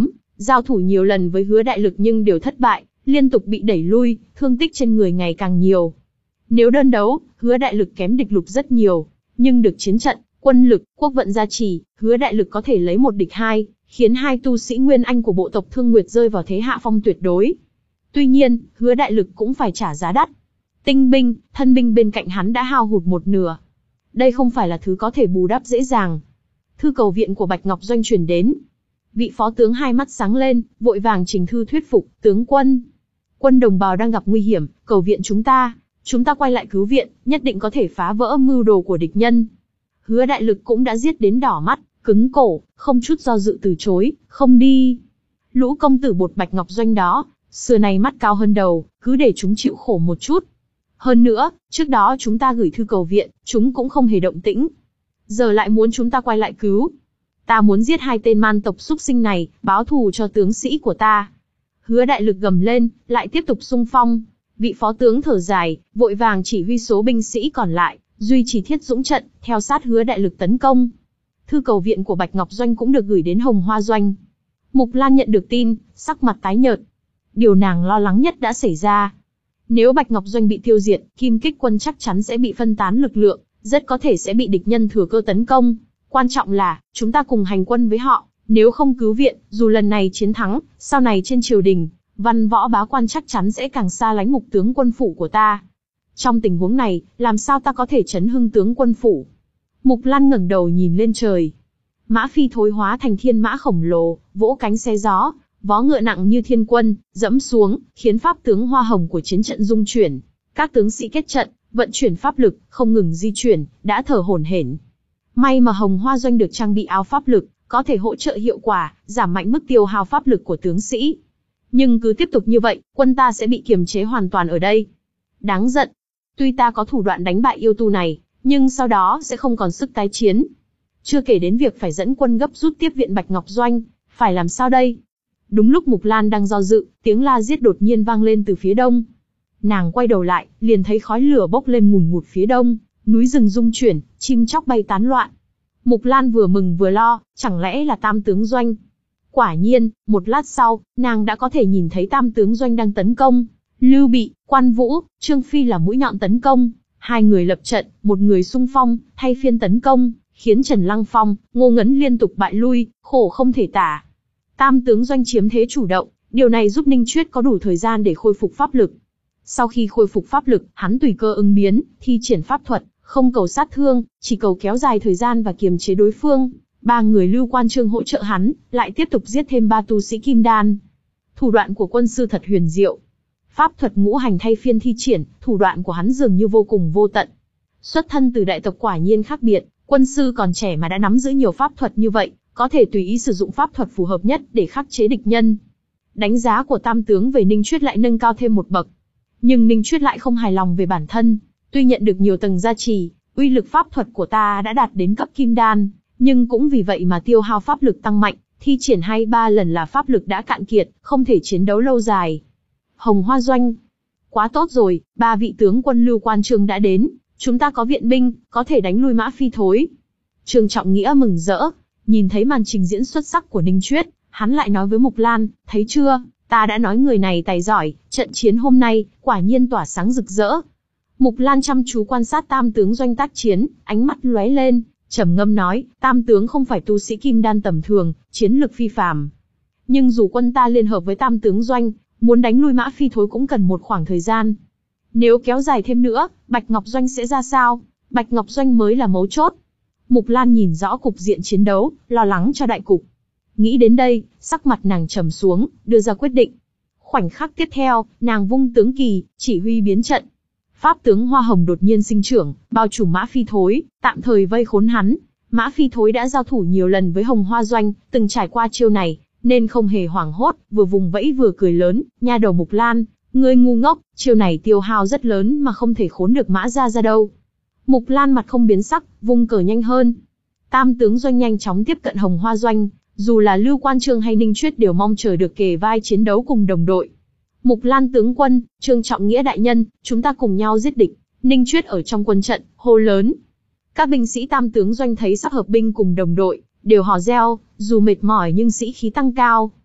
giao thủ nhiều lần với Hứa Đại Lực nhưng đều thất bại, liên tục bị đẩy lui, thương tích trên người ngày càng nhiều. Nếu đơn đấu, Hứa Đại Lực kém địch Lục rất nhiều, nhưng được chiến trận, quân lực, quốc vận gia trì, Hứa Đại Lực có thể lấy một địch hai, khiến hai tu sĩ Nguyên Anh của bộ tộc Thương Nguyệt rơi vào thế hạ phong tuyệt đối. Tuy nhiên, Hứa Đại Lực cũng phải trả giá đắt. Tinh binh, thân binh bên cạnh hắn đã hao hụt một nửa. Đây không phải là thứ có thể bù đắp dễ dàng. Thư cầu viện của Bạch Ngọc Doanh truyền đến. Vị phó tướng hai mắt sáng lên, vội vàng trình thư thuyết phục, tướng quân. Quân đồng bào đang gặp nguy hiểm, cầu viện chúng ta. Chúng ta quay lại cứu viện, nhất định có thể phá vỡ mưu đồ của địch nhân. Hứa Đại Lực cũng đã giết đến đỏ mắt, cứng cổ, không chút do dự từ chối, không đi. Lũ công tử bột Bạch Ngọc Doanh đó, xưa nay mắt cao hơn đầu, cứ để chúng chịu khổ một chút. Hơn nữa, trước đó chúng ta gửi thư cầu viện, chúng cũng không hề động tĩnh. Giờ lại muốn chúng ta quay lại cứu. Ta muốn giết hai tên man tộc súc sinh này, báo thù cho tướng sĩ của ta. Hứa Đại Lực gầm lên, lại tiếp tục xung phong. Vị phó tướng thở dài, vội vàng chỉ huy số binh sĩ còn lại, duy trì Thiết Dũng trận, theo sát Hứa Đại Lực tấn công. Thư cầu viện của Bạch Ngọc Doanh cũng được gửi đến Hồng Hoa Doanh. Mục Lan nhận được tin, sắc mặt tái nhợt. Điều nàng lo lắng nhất đã xảy ra. Nếu Bạch Ngọc Doanh bị tiêu diệt, Kim Kích quân chắc chắn sẽ bị phân tán lực lượng, rất có thể sẽ bị địch nhân thừa cơ tấn công. Quan trọng là, chúng ta cùng hành quân với họ, nếu không cứu viện, dù lần này chiến thắng, sau này trên triều đình, văn võ bá quan chắc chắn sẽ càng xa lánh Mục tướng quân phủ của ta. Trong tình huống này, làm sao ta có thể chấn hưng tướng quân phủ? Mục Lan ngẩng đầu nhìn lên trời. Mã Phi thối hóa thành thiên mã khổng lồ, vỗ cánh xe gió, vó ngựa nặng như thiên quân, dẫm xuống, khiến pháp tướng hoa hồng của chiến trận rung chuyển. Các tướng sĩ kết trận, vận chuyển pháp lực, không ngừng di chuyển, đã thở hổn hển. May mà Hồng Hoa Doanh được trang bị áo pháp lực, có thể hỗ trợ hiệu quả, giảm mạnh mức tiêu hao pháp lực của tướng sĩ. Nhưng cứ tiếp tục như vậy, quân ta sẽ bị kiềm chế hoàn toàn ở đây. Đáng giận. Tuy ta có thủ đoạn đánh bại yêu tu này, nhưng sau đó sẽ không còn sức tái chiến. Chưa kể đến việc phải dẫn quân gấp rút tiếp viện Bạch Ngọc Doanh, phải làm sao đây? Đúng lúc Mục Lan đang do dự, tiếng la giết đột nhiên vang lên từ phía đông. Nàng quay đầu lại, liền thấy khói lửa bốc lên ngùn ngụt phía đông, núi rừng rung chuyển, chim chóc bay tán loạn. Mục Lan vừa mừng vừa lo, chẳng lẽ là Tam tướng Doanh? Quả nhiên, một lát sau, nàng đã có thể nhìn thấy Tam tướng Doanh đang tấn công. Lưu Bị, Quan Vũ, Trương Phi là mũi nhọn tấn công, hai người lập trận, một người xung phong, thay phiên tấn công, khiến Trần Lăng Phong, Ngô Ngấn liên tục bại lui, khổ không thể tả. Tam tướng Doanh chiếm thế chủ động, điều này giúp Ninh Chuyết có đủ thời gian để khôi phục pháp lực. Sau khi khôi phục pháp lực, hắn tùy cơ ứng biến, thi triển pháp thuật, không cầu sát thương, chỉ cầu kéo dài thời gian và kiềm chế đối phương. Ba người Lưu Quan Trương hỗ trợ hắn, lại tiếp tục giết thêm ba tu sĩ kim đan. Thủ đoạn của quân sư thật huyền diệu. Pháp thuật ngũ hành thay phiên thi triển, thủ đoạn của hắn dường như vô cùng vô tận. Xuất thân từ đại tộc quả nhiên khác biệt, quân sư còn trẻ mà đã nắm giữ nhiều pháp thuật như vậy, có thể tùy ý sử dụng pháp thuật phù hợp nhất để khắc chế địch nhân. Đánh giá của Tam tướng về Ninh Chuyết lại nâng cao thêm một bậc. Nhưng Ninh Chuyết lại không hài lòng về bản thân, tuy nhận được nhiều tầng gia trì, uy lực pháp thuật của ta đã đạt đến cấp kim đan, nhưng cũng vì vậy mà tiêu hao pháp lực tăng mạnh, thi triển hai ba lần là pháp lực đã cạn kiệt, không thể chiến đấu lâu dài. Hồng Hoa Doanh. Quá tốt rồi, ba vị tướng quân Lưu Quan Trương đã đến, chúng ta có viện binh, có thể đánh lui Mã Phi thối. Trương Trọng Nghĩa mừng rỡ, nhìn thấy màn trình diễn xuất sắc của Ninh Chuyết, hắn lại nói với Mục Lan, thấy chưa, ta đã nói người này tài giỏi, trận chiến hôm nay, quả nhiên tỏa sáng rực rỡ. Mục Lan chăm chú quan sát Tam tướng Doanh tác chiến, ánh mắt lóe lên, trầm ngâm nói, Tam tướng không phải tu sĩ kim đan tầm thường, chiến lực phi phàm. Nhưng dù quân ta liên hợp với Tam tướng Doanh, muốn đánh lui Mã Phi thối cũng cần một khoảng thời gian. Nếu kéo dài thêm nữa, Bạch Ngọc Doanh sẽ ra sao? Bạch Ngọc Doanh mới là mấu chốt. Mục Lan nhìn rõ cục diện chiến đấu, lo lắng cho đại cục. Nghĩ đến đây, sắc mặt nàng trầm xuống, đưa ra quyết định. Khoảnh khắc tiếp theo, nàng vung tướng kỳ, chỉ huy biến trận. Pháp tướng Hoa Hồng đột nhiên sinh trưởng, bao trùm Mã Phi thối, tạm thời vây khốn hắn. Mã Phi thối đã giao thủ nhiều lần với Hồng Hoa Doanh, từng trải qua chiêu này, nên không hề hoảng hốt, vừa vùng vẫy vừa cười lớn, nha đầu Mục Lan, ngươi ngu ngốc, chiêu này tiêu hao rất lớn mà không thể khốn được Mã gia ra đâu. Mục Lan mặt không biến sắc, vung cờ nhanh hơn. Tam tướng Doanh nhanh chóng tiếp cận Hồng Hoa Doanh, dù là Lưu Quan Trương hay Ninh Chuyết đều mong chờ được kề vai chiến đấu cùng đồng đội. Mục Lan tướng quân, Trương Trọng Nghĩa đại nhân, chúng ta cùng nhau giết địch. Ninh Chuyết ở trong quân trận, hô lớn. Các binh sĩ Tam tướng Doanh thấy sắp hợp binh cùng đồng đội, đều hò reo, dù mệt mỏi nhưng sĩ khí tăng cao.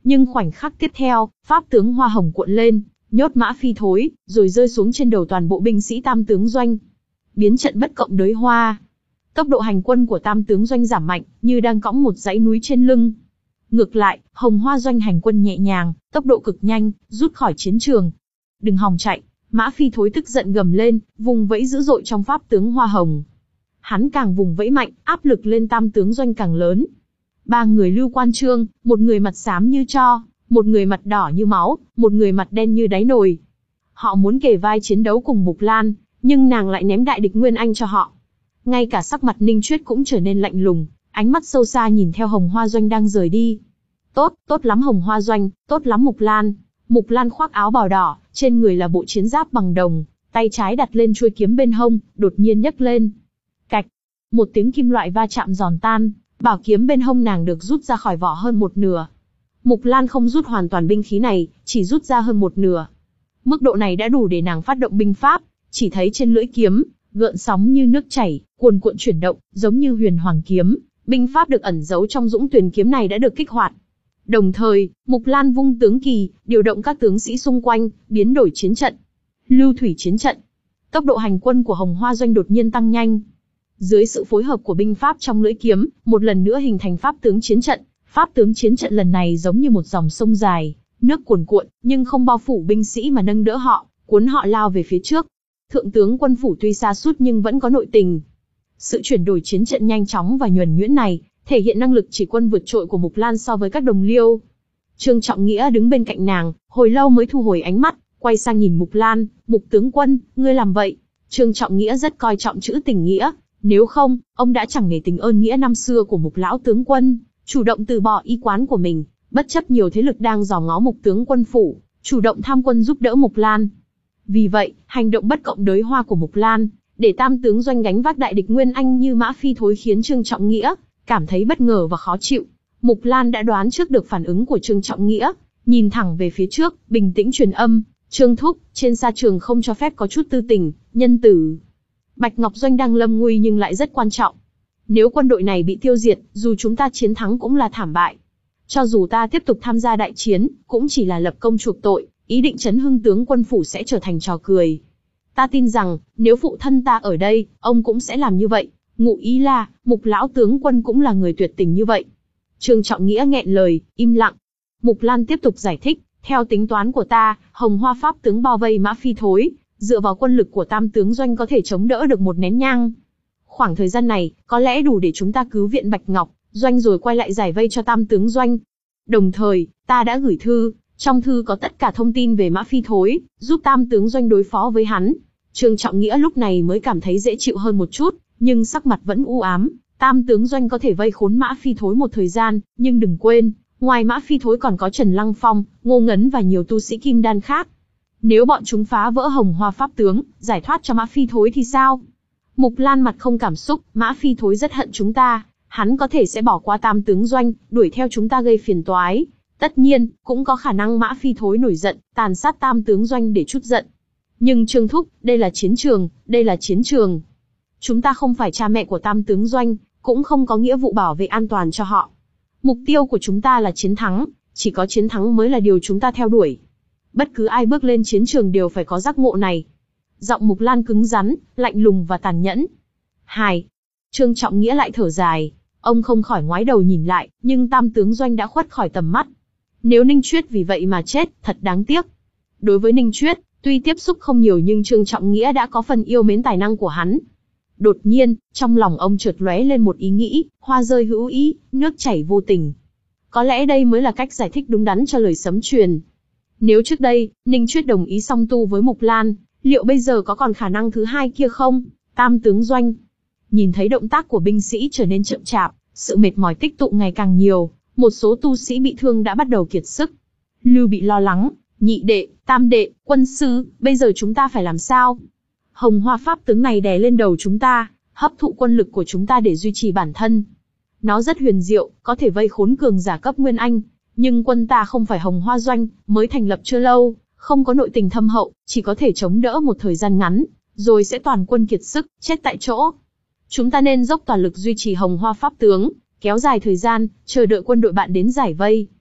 Nhưng khoảnh khắc tiếp theo, pháp tướng hoa hồng cuộn lên, nhốt Mã Phi Thối, rồi rơi xuống trên đầu toàn bộ binh sĩ Tam tướng doanh. Biến trận bất cộng đới hoa. Tốc độ hành quân của Tam tướng doanh giảm mạnh, như đang cõng một dãy núi trên lưng. Ngược lại, Hồng Hoa doanh hành quân nhẹ nhàng, tốc độ cực nhanh, rút khỏi chiến trường. Đừng hòng chạy, Mã Phi Thối tức giận gầm lên, vùng vẫy dữ dội trong pháp tướng hoa hồng. Hắn càng vùng vẫy mạnh, áp lực lên Tam tướng doanh càng lớn. Ba người Lưu Quan Trương, một người mặt xám như tro, một người mặt đỏ như máu, một người mặt đen như đáy nồi. Họ muốn kề vai chiến đấu cùng Mục Lan, nhưng nàng lại ném đại địch Nguyên Anh cho họ. Ngay cả sắc mặt Ninh Chuyết cũng trở nên lạnh lùng, ánh mắt sâu xa nhìn theo Hồng Hoa doanh đang rời đi. Tốt, tốt lắm Hồng Hoa doanh, tốt lắm Mục Lan. Mục Lan khoác áo bào đỏ, trên người là bộ chiến giáp bằng đồng, tay trái đặt lên chuôi kiếm bên hông, đột nhiên nhấc lên. Cạch, một tiếng kim loại va chạm giòn tan, bảo kiếm bên hông nàng được rút ra khỏi vỏ hơn một nửa. Mục Lan không rút hoàn toàn binh khí này, chỉ rút ra hơn một nửa. Mức độ này đã đủ để nàng phát động binh pháp, chỉ thấy trên lưỡi kiếm, gợn sóng như nước chảy, cuồn cuộn chuyển động, giống như huyền hoàng kiếm, binh pháp được ẩn giấu trong dũng tuyển kiếm này đã được kích hoạt. Đồng thời, Mục Lan vung tướng kỳ, điều động các tướng sĩ xung quanh, biến đổi chiến trận. Lưu thủy chiến trận. Tốc độ hành quân của Hồng Hoa doanh đột nhiên tăng nhanh. Dưới sự phối hợp của binh pháp trong lưỡi kiếm, một lần nữa hình thành pháp tướng chiến trận. Pháp tướng chiến trận lần này giống như một dòng sông dài, nước cuồn cuộn, nhưng không bao phủ binh sĩ mà nâng đỡ họ, cuốn họ lao về phía trước. Thượng tướng quân phủ tuy xa sút nhưng vẫn có nội tình. Sự chuyển đổi chiến trận nhanh chóng và nhuần nhuyễn này, thể hiện năng lực chỉ quân vượt trội của Mục Lan so với các đồng liêu. Trương Trọng Nghĩa đứng bên cạnh nàng, hồi lâu mới thu hồi ánh mắt, quay sang nhìn Mục Lan, Mục tướng quân, ngươi làm vậy. Trương Trọng Nghĩa rất coi trọng chữ tình nghĩa, nếu không, ông đã chẳng nể tình ơn nghĩa năm xưa của Mục lão tướng quân, chủ động từ bỏ y quán của mình, bất chấp nhiều thế lực đang dò ngó Mục tướng quân phủ, chủ động tham quân giúp đỡ Mục Lan. Vì vậy, hành động bất cộng đới hoa của Mục Lan, để Tam tướng doanh gánh vác đại địch Nguyên Anh như Mã Phi Thối khiến Trương Trọng Nghĩa cảm thấy bất ngờ và khó chịu. Mục Lan đã đoán trước được phản ứng của Trương Trọng Nghĩa, nhìn thẳng về phía trước, bình tĩnh truyền âm, Trương thúc, trên sa trường không cho phép có chút tư tình, nhân tử. Bạch Ngọc doanh đang lâm nguy nhưng lại rất quan trọng. Nếu quân đội này bị tiêu diệt, dù chúng ta chiến thắng cũng là thảm bại. Cho dù ta tiếp tục tham gia đại chiến, cũng chỉ là lập công chuộc tội, ý định trấn hưng tướng quân phủ sẽ trở thành trò cười. Ta tin rằng, nếu phụ thân ta ở đây, ông cũng sẽ làm như vậy. Ngụ ý là, Mục lão tướng quân cũng là người tuyệt tình như vậy. Trương Trọng Nghĩa nghẹn lời, im lặng. Mục Lan tiếp tục giải thích, theo tính toán của ta, Hồng Hoa pháp tướng bao vây Mã Phi Thối, dựa vào quân lực của Tam tướng doanh có thể chống đỡ được một nén nhang. Khoảng thời gian này, có lẽ đủ để chúng ta cứu viện Bạch Ngọc doanh rồi quay lại giải vây cho Tam tướng doanh. Đồng thời, ta đã gửi thư, trong thư có tất cả thông tin về Mã Phi Thối, giúp Tam tướng doanh đối phó với hắn. Trương Trọng Nghĩa lúc này mới cảm thấy dễ chịu hơn một chút, nhưng sắc mặt vẫn u ám. Tam tướng doanh có thể vây khốn Mã Phi Thối một thời gian, nhưng đừng quên, ngoài Mã Phi Thối còn có Trần Lăng Phong, Ngô Ngấn và nhiều tu sĩ kim đan khác. Nếu bọn chúng phá vỡ Hồng Hoa pháp tướng, giải thoát cho Mã Phi Thối thì sao? Mục Lan mặt không cảm xúc, Mã Phi Thối rất hận chúng ta, hắn có thể sẽ bỏ qua Tam tướng doanh, đuổi theo chúng ta gây phiền toái. Tất nhiên, cũng có khả năng Mã Phi Thối nổi giận, tàn sát Tam tướng doanh để trút giận. Nhưng Trương thúc, đây là chiến trường, đây là chiến trường. Chúng ta không phải cha mẹ của Tam tướng doanh, cũng không có nghĩa vụ bảo vệ an toàn cho họ. Mục tiêu của chúng ta là chiến thắng, chỉ có chiến thắng mới là điều chúng ta theo đuổi. Bất cứ ai bước lên chiến trường đều phải có giác ngộ này. Giọng Mục Lan cứng rắn, lạnh lùng và tàn nhẫn. Hài. Trương Trọng Nghĩa lại thở dài, ông không khỏi ngoái đầu nhìn lại, nhưng Tam tướng doanh đã khuất khỏi tầm mắt. Nếu Ninh Chuyết vì vậy mà chết, thật đáng tiếc. Đối với Ninh Chuyết, tuy tiếp xúc không nhiều nhưng Trương Trọng Nghĩa đã có phần yêu mến tài năng của hắn. Đột nhiên, trong lòng ông chợt lóe lên một ý nghĩ, hoa rơi hữu ý, nước chảy vô tình. Có lẽ đây mới là cách giải thích đúng đắn cho lời sấm truyền. Nếu trước đây, Ninh Chuyết đồng ý song tu với Mục Lan, liệu bây giờ có còn khả năng thứ hai kia không? Tam tướng doanh. Nhìn thấy động tác của binh sĩ trở nên chậm chạp, sự mệt mỏi tích tụ ngày càng nhiều, một số tu sĩ bị thương đã bắt đầu kiệt sức. Lưu Bị lo lắng, nhị đệ, tam đệ, quân sư, bây giờ chúng ta phải làm sao? Hồng Hoa pháp tướng này đè lên đầu chúng ta, hấp thụ quân lực của chúng ta để duy trì bản thân. Nó rất huyền diệu, có thể vây khốn cường giả cấp Nguyên Anh, nhưng quân ta không phải Hồng Hoa doanh, mới thành lập chưa lâu, không có nội tình thâm hậu, chỉ có thể chống đỡ một thời gian ngắn, rồi sẽ toàn quân kiệt sức, chết tại chỗ. Chúng ta nên dốc toàn lực duy trì Hồng Hoa pháp tướng, kéo dài thời gian, chờ đợi quân đội bạn đến giải vây.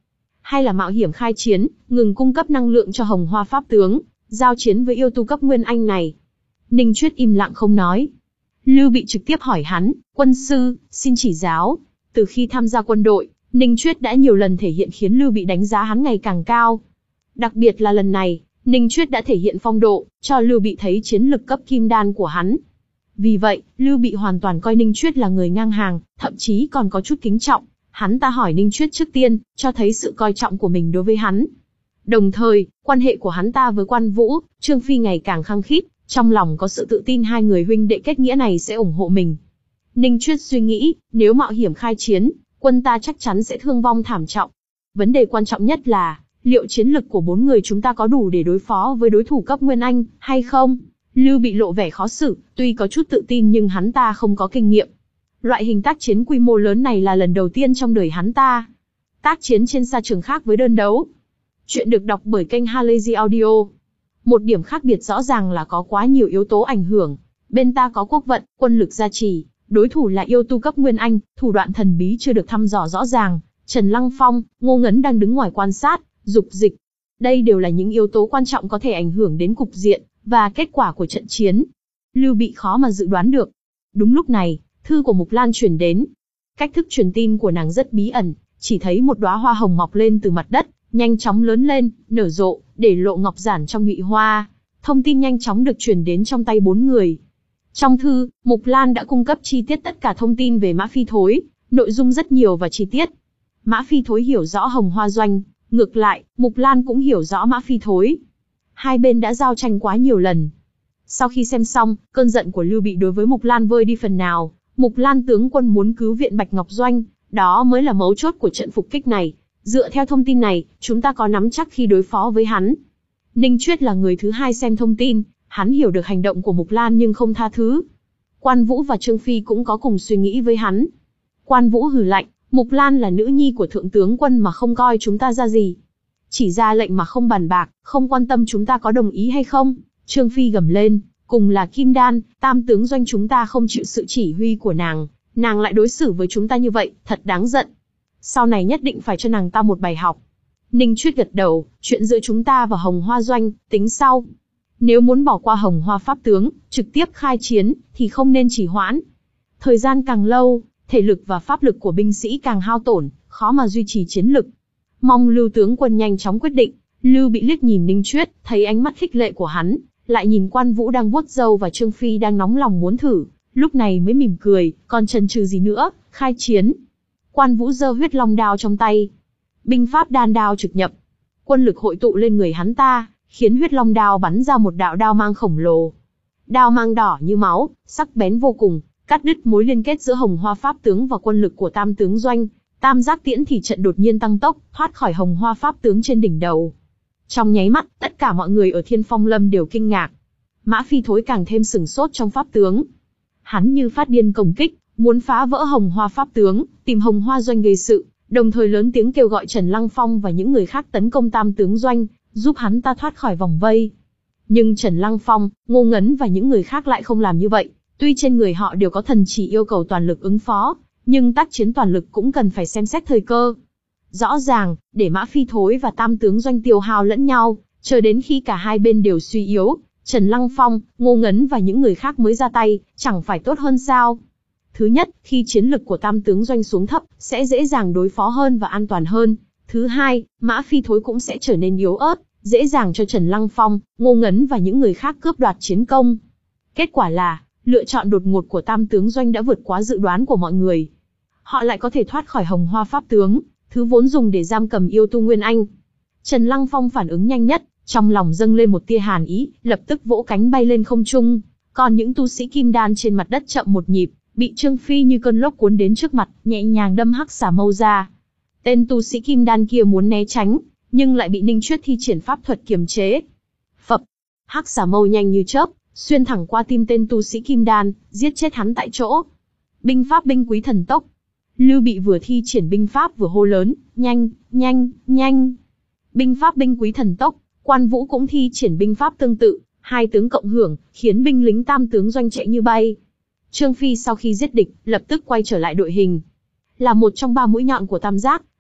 hay là mạo hiểm khai chiến, ngừng cung cấp năng lượng cho Hồng Hoa Pháp tướng, giao chiến với yêu tu cấp Nguyên Anh này? Ninh Chuyết im lặng không nói. Lưu Bị trực tiếp hỏi hắn, quân sư, xin chỉ giáo. Từ khi tham gia quân đội, Ninh Chuyết đã nhiều lần thể hiện khiến Lưu Bị đánh giá hắn ngày càng cao. Đặc biệt là lần này, Ninh Chuyết đã thể hiện phong độ, cho Lưu Bị thấy chiến lực cấp kim đan của hắn. Vì vậy, Lưu Bị hoàn toàn coi Ninh Chuyết là người ngang hàng, thậm chí còn có chút kính trọng. Hắn ta hỏi Ninh Chuyết trước tiên, cho thấy sự coi trọng của mình đối với hắn. Đồng thời, quan hệ của hắn ta với Quan Vũ, Trương Phi ngày càng khăng khít, trong lòng có sự tự tin hai người huynh đệ kết nghĩa này sẽ ủng hộ mình. Ninh Chuyết suy nghĩ, nếu mạo hiểm khai chiến, quân ta chắc chắn sẽ thương vong thảm trọng. Vấn đề quan trọng nhất là, liệu chiến lực của bốn người chúng ta có đủ để đối phó với đối thủ cấp Nguyên Anh, hay không? Lưu Bị lộ vẻ khó xử, tuy có chút tự tin nhưng hắn ta không có kinh nghiệm. Loại hình tác chiến quy mô lớn này là lần đầu tiên trong đời hắn ta. Tác chiến trên sa trường khác với đơn đấu. Chuyện được đọc bởi kênh Halazy Audio. Một điểm khác biệt rõ ràng là có quá nhiều yếu tố ảnh hưởng. Bên ta có quốc vận, quân lực gia trì, đối thủ là yêu tu cấp Nguyên Anh, thủ đoạn thần bí chưa được thăm dò rõ ràng. Trần Lăng Phong, Ngô Ngấn đang đứng ngoài quan sát, dục dịch. Đây đều là những yếu tố quan trọng có thể ảnh hưởng đến cục diện và kết quả của trận chiến. Lưu Bị khó mà dự đoán được. Đúng lúc này, thư của Mục Lan truyền đến. Cách thức truyền tin của nàng rất bí ẩn, chỉ thấy một đóa hoa hồng mọc lên từ mặt đất, nhanh chóng lớn lên, nở rộ, để lộ ngọc giản trong nhụy hoa. Thông tin nhanh chóng được truyền đến trong tay bốn người. Trong thư, Mục Lan đã cung cấp chi tiết tất cả thông tin về Mã Phi Thối, nội dung rất nhiều và chi tiết. Mã Phi Thối hiểu rõ Hồng Hoa Doanh, ngược lại, Mục Lan cũng hiểu rõ Mã Phi Thối. Hai bên đã giao tranh quá nhiều lần. Sau khi xem xong, cơn giận của Lưu Bị đối với Mục Lan vơi đi phần nào. Mục Lan tướng quân muốn cứu viện Bạch Ngọc Doanh, đó mới là mấu chốt của trận phục kích này. Dựa theo thông tin này, chúng ta có nắm chắc khi đối phó với hắn. Ninh Chuyết là người thứ hai xem thông tin, hắn hiểu được hành động của Mục Lan nhưng không tha thứ. Quan Vũ và Trương Phi cũng có cùng suy nghĩ với hắn. Quan Vũ hừ lạnh, Mục Lan là nữ nhi của thượng tướng quân mà không coi chúng ta ra gì. Chỉ ra lệnh mà không bàn bạc, không quan tâm chúng ta có đồng ý hay không. Trương Phi gầm lên, cùng là Kim Đan, Tam tướng Doanh chúng ta không chịu sự chỉ huy của nàng, nàng lại đối xử với chúng ta như vậy, thật đáng giận. Sau này nhất định phải cho nàng ta một bài học. Ninh Chuyết gật đầu, chuyện giữa chúng ta và Hồng Hoa Doanh, tính sau. Nếu muốn bỏ qua Hồng Hoa Pháp tướng, trực tiếp khai chiến, thì không nên trì hoãn. Thời gian càng lâu, thể lực và pháp lực của binh sĩ càng hao tổn, khó mà duy trì chiến lực. Mong Lưu tướng quân nhanh chóng quyết định. Lưu Bị liếc nhìn Ninh Chuyết, thấy ánh mắt khích lệ của hắn, lại nhìn Quan Vũ đang vuốt râu và Trương Phi đang nóng lòng muốn thử, lúc này mới mỉm cười, còn chần chừ gì nữa, khai chiến. Quan Vũ giơ huyết long đao trong tay. Binh pháp đan đao trực nhập. Quân lực hội tụ lên người hắn ta, khiến huyết long đao bắn ra một đạo đao mang khổng lồ. Đao mang đỏ như máu, sắc bén vô cùng, cắt đứt mối liên kết giữa Hồng Hoa Pháp tướng và quân lực của Tam tướng Doanh. Tam giác tiễn thì trận đột nhiên tăng tốc, thoát khỏi Hồng Hoa Pháp tướng trên đỉnh đầu. Trong nháy mắt, tất cả mọi người ở Thiên Phong Lâm đều kinh ngạc. Mã Phi Thối càng thêm sừng sốt trong pháp tướng. Hắn như phát điên công kích, muốn phá vỡ Hồng Hoa Pháp tướng, tìm Hồng Hoa Doanh gây sự, đồng thời lớn tiếng kêu gọi Trần Lăng Phong và những người khác tấn công Tam tướng Doanh, giúp hắn ta thoát khỏi vòng vây. Nhưng Trần Lăng Phong, Ngô Ngấn và những người khác lại không làm như vậy. Tuy trên người họ đều có thần chỉ yêu cầu toàn lực ứng phó, nhưng tác chiến toàn lực cũng cần phải xem xét thời cơ. Rõ ràng, để Mã Phi Thối và Tam tướng Doanh tiêu hao lẫn nhau, chờ đến khi cả hai bên đều suy yếu, Trần Lăng Phong, Ngô Ngấn và những người khác mới ra tay, chẳng phải tốt hơn sao? Thứ nhất, khi chiến lực của Tam tướng Doanh xuống thấp, sẽ dễ dàng đối phó hơn và an toàn hơn. Thứ hai, Mã Phi Thối cũng sẽ trở nên yếu ớt, dễ dàng cho Trần Lăng Phong, Ngô Ngấn và những người khác cướp đoạt chiến công. Kết quả là, lựa chọn đột ngột của Tam tướng Doanh đã vượt quá dự đoán của mọi người. Họ lại có thể thoát khỏi Hồng Hoa Pháp tướng, thứ vốn dùng để giam cầm yêu tu Nguyên Anh. Trần Lăng Phong phản ứng nhanh nhất, trong lòng dâng lên một tia hàn ý, lập tức vỗ cánh bay lên không trung. Còn những tu sĩ kim đan trên mặt đất chậm một nhịp, bị Trương Phi như cơn lốc cuốn đến trước mặt, nhẹ nhàng đâm hắc xà mâu ra. Tên tu sĩ kim đan kia muốn né tránh, nhưng lại bị Ninh Chuyết thi triển pháp thuật kiềm chế. Phập, hắc xà mâu nhanh như chớp, xuyên thẳng qua tim tên tu sĩ kim đan, giết chết hắn tại chỗ. Binh pháp binh quý thần tốc. Lưu Bị vừa thi triển binh pháp vừa hô lớn, nhanh, nhanh, nhanh. Binh pháp binh quý thần tốc, Quan Vũ cũng thi triển binh pháp tương tự, hai tướng cộng hưởng, khiến binh lính Tam tướng Doanh chạy như bay. Trương Phi sau khi giết địch, lập tức quay trở lại đội hình. Là một trong ba mũi nhọn của Tam giác,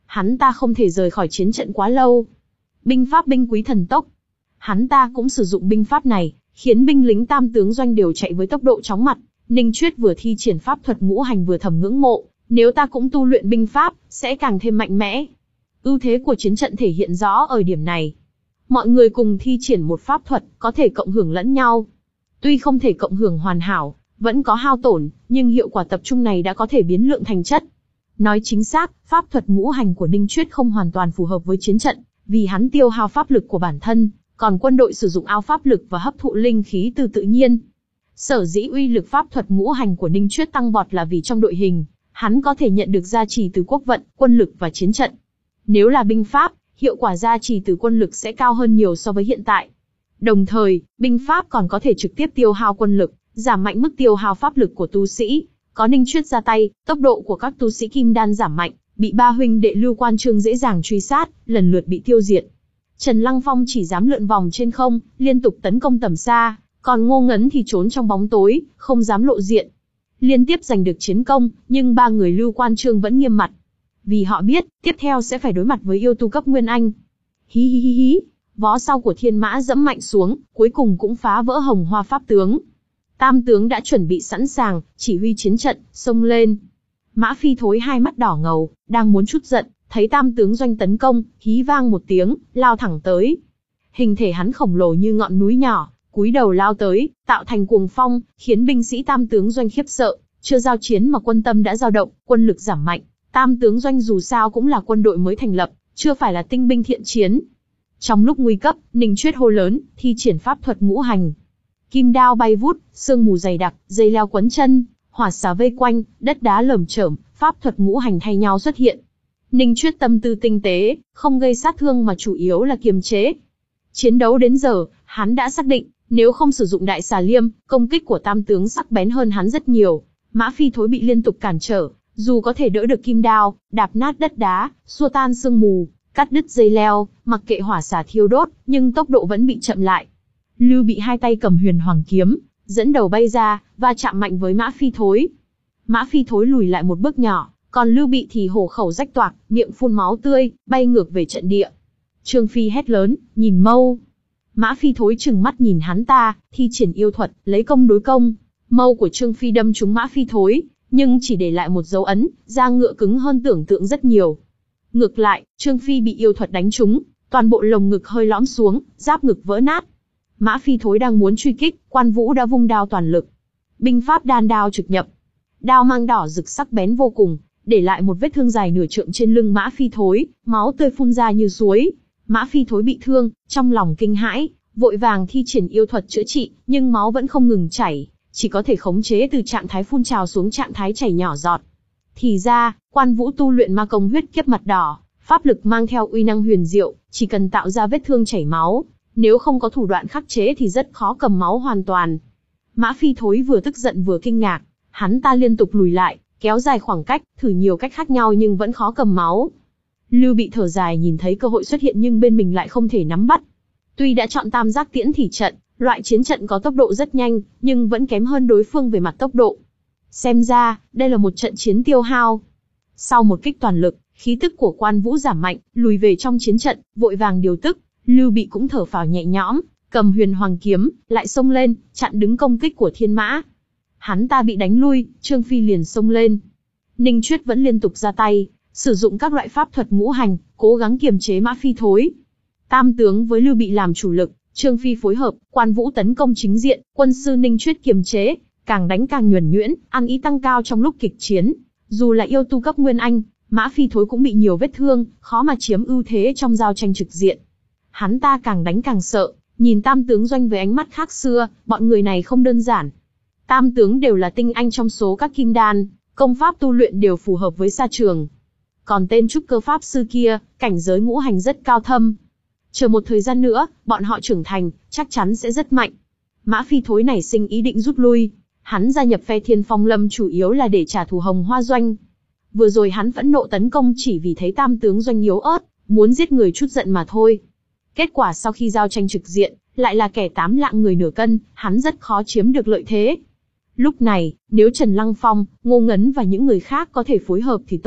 Hắn ta không thể rời khỏi chiến trận quá lâu. Binh pháp binh quý thần tốc. Hắn ta cũng sử dụng binh pháp này, khiến binh lính tam tướng doanh đều chạy với tốc độ chóng mặt. Ninh Chuyết vừa thi triển pháp thuật ngũ hành vừa thầm ngưỡng mộ, nếu ta cũng tu luyện binh pháp, sẽ càng thêm mạnh mẽ. Ưu thế của chiến trận thể hiện rõ ở điểm này. Mọi người cùng thi triển một pháp thuật, có thể cộng hưởng lẫn nhau. Tuy không thể cộng hưởng hoàn hảo, vẫn có hao tổn, nhưng hiệu quả tập trung này đã có thể biến lượng thành chất. Nói chính xác, pháp thuật ngũ hành của Ninh Chuyết không hoàn toàn phù hợp với chiến trận, vì hắn tiêu hao pháp lực của bản thân, còn quân đội sử dụng ao pháp lực và hấp thụ linh khí từ tự nhiên. Sở dĩ uy lực pháp thuật ngũ hành của Ninh Chuyết tăng vọt là vì trong đội hình, hắn có thể nhận được gia trì từ quốc vận, quân lực và chiến trận. Nếu là binh pháp, hiệu quả gia trì từ quân lực sẽ cao hơn nhiều so với hiện tại. Đồng thời, binh pháp còn có thể trực tiếp tiêu hao quân lực, giảm mạnh mức tiêu hao pháp lực của tu sĩ. Có Ninh Chuyết ra tay, tốc độ của các tu sĩ kim đan giảm mạnh, bị ba huynh đệ Lưu Quan Trương dễ dàng truy sát, lần lượt bị tiêu diệt. Trần Lăng Phong chỉ dám lượn vòng trên không, liên tục tấn công tầm xa, còn Ngô Ngấn thì trốn trong bóng tối, không dám lộ diện. Liên tiếp giành được chiến công, nhưng ba người Lưu Quan Trương vẫn nghiêm mặt. Vì họ biết, tiếp theo sẽ phải đối mặt với yêu tu cấp Nguyên Anh. Hí hí hí hí, vó sau của Thiên Mã dẫm mạnh xuống, cuối cùng cũng phá vỡ Hồng Hoa Pháp tướng. Tam tướng đã chuẩn bị sẵn sàng, chỉ huy chiến trận, xông lên. Mã Phi Thối hai mắt đỏ ngầu, đang muốn trút giận, thấy tam tướng doanh tấn công, hí vang một tiếng, lao thẳng tới. Hình thể hắn khổng lồ như ngọn núi nhỏ, cúi đầu lao tới, tạo thành cuồng phong, khiến binh sĩ tam tướng doanh khiếp sợ. Chưa giao chiến mà quân tâm đã dao động, quân lực giảm mạnh. Tam tướng doanh dù sao cũng là quân đội mới thành lập, chưa phải là tinh binh thiện chiến. Trong lúc nguy cấp, Ninh Chuyết hô lớn, thi triển pháp thuật ngũ hành. Kim đao bay vút, sương mù dày đặc, dây leo quấn chân, hỏa xà vây quanh, đất đá lởm chởm, pháp thuật ngũ hành thay nhau xuất hiện. Ninh Chuyết tâm tư tinh tế, không gây sát thương mà chủ yếu là kiềm chế. Chiến đấu đến giờ, hắn đã xác định, nếu không sử dụng đại xà liêm, công kích của tam tướng sắc bén hơn hắn rất nhiều. Mã Phi Thối bị liên tục cản trở, dù có thể đỡ được kim đao, đạp nát đất đá, xua tan sương mù, cắt đứt dây leo, mặc kệ hỏa xà thiêu đốt, nhưng tốc độ vẫn bị chậm lại. Lưu Bị hai tay cầm Huyền Hoàng kiếm, dẫn đầu bay ra, và chạm mạnh với Mã Phi Thối. Mã Phi Thối lùi lại một bước nhỏ, còn Lưu Bị thì hổ khẩu rách toạc, miệng phun máu tươi, bay ngược về trận địa. Trương Phi hét lớn, nhìn Mâu. Mã Phi Thối trừng mắt nhìn hắn ta, thi triển yêu thuật, lấy công đối công. Mâu của Trương Phi đâm trúng Mã Phi Thối, nhưng chỉ để lại một dấu ấn, da ngựa cứng hơn tưởng tượng rất nhiều. Ngược lại, Trương Phi bị yêu thuật đánh trúng, toàn bộ lồng ngực hơi lõm xuống, giáp ngực vỡ nát. Mã Phi Thối đang muốn truy kích, Quan Vũ đã vung đao toàn lực. Binh pháp đan đao trực nhập. Đao mang đỏ rực sắc bén vô cùng, để lại một vết thương dài nửa trượng trên lưng Mã Phi Thối, máu tươi phun ra như suối. Mã Phi Thối bị thương, trong lòng kinh hãi, vội vàng thi triển yêu thuật chữa trị, nhưng máu vẫn không ngừng chảy, chỉ có thể khống chế từ trạng thái phun trào xuống trạng thái chảy nhỏ giọt. Thì ra, Quan Vũ tu luyện ma công huyết kiếp mặt đỏ, pháp lực mang theo uy năng huyền diệu, chỉ cần tạo ra vết thương chảy máu, nếu không có thủ đoạn khắc chế thì rất khó cầm máu hoàn toàn. Mã Phi Thối vừa tức giận vừa kinh ngạc, hắn ta liên tục lùi lại, kéo dài khoảng cách, thử nhiều cách khác nhau nhưng vẫn khó cầm máu. Lưu Bị thở dài nhìn thấy cơ hội xuất hiện nhưng bên mình lại không thể nắm bắt. Tuy đã chọn tam giác tiễn thỉ trận, loại chiến trận có tốc độ rất nhanh, nhưng vẫn kém hơn đối phương về mặt tốc độ. Xem ra, đây là một trận chiến tiêu hao. Sau một kích toàn lực, khí tức của Quan Vũ giảm mạnh, lùi về trong chiến trận, vội vàng điều tức. Lưu Bị cũng thở phào nhẹ nhõm, cầm Huyền Hoàng kiếm, lại xông lên, chặn đứng công kích của Thiên Mã. Hắn ta bị đánh lui, Trương Phi liền xông lên. Ninh Chuyết vẫn liên tục ra tay, sử dụng các loại pháp thuật ngũ hành, cố gắng kiềm chế Mã Phi Thối. Tam tướng với Lưu Bị làm chủ lực, Trương Phi phối hợp, Quan Vũ tấn công chính diện, quân sư Ninh Chuyết kiềm chế, càng đánh càng nhuần nhuyễn, ăn ý tăng cao trong lúc kịch chiến. Dù là yêu tu cấp Nguyên Anh, Mã Phi Thối cũng bị nhiều vết thương, khó mà chiếm ưu thế trong giao tranh trực diện. Hắn ta càng đánh càng sợ, nhìn tam tướng doanh với ánh mắt khác xưa, bọn người này không đơn giản. Tam tướng đều là tinh anh trong số các kim đan, công pháp tu luyện đều phù hợp với sa trường. Còn tên trúc cơ pháp sư kia, cảnh giới ngũ hành rất cao thâm. Chờ một thời gian nữa, bọn họ trưởng thành, chắc chắn sẽ rất mạnh. Mã Phi Thối nảy sinh ý định rút lui. Hắn gia nhập phe Thiên Phong Lâm chủ yếu là để trả thù Hồng Hoa Doanh. Vừa rồi hắn phẫn nộ tấn công chỉ vì thấy tam tướng doanh yếu ớt, muốn giết người chút giận mà thôi. Kết quả sau khi giao tranh trực diện, lại là kẻ tám lạng người nửa cân, hắn rất khó chiếm được lợi thế. Lúc này, nếu Trần Lăng Phong, Ngô Ngấn và những người khác có thể phối hợp thì tốt,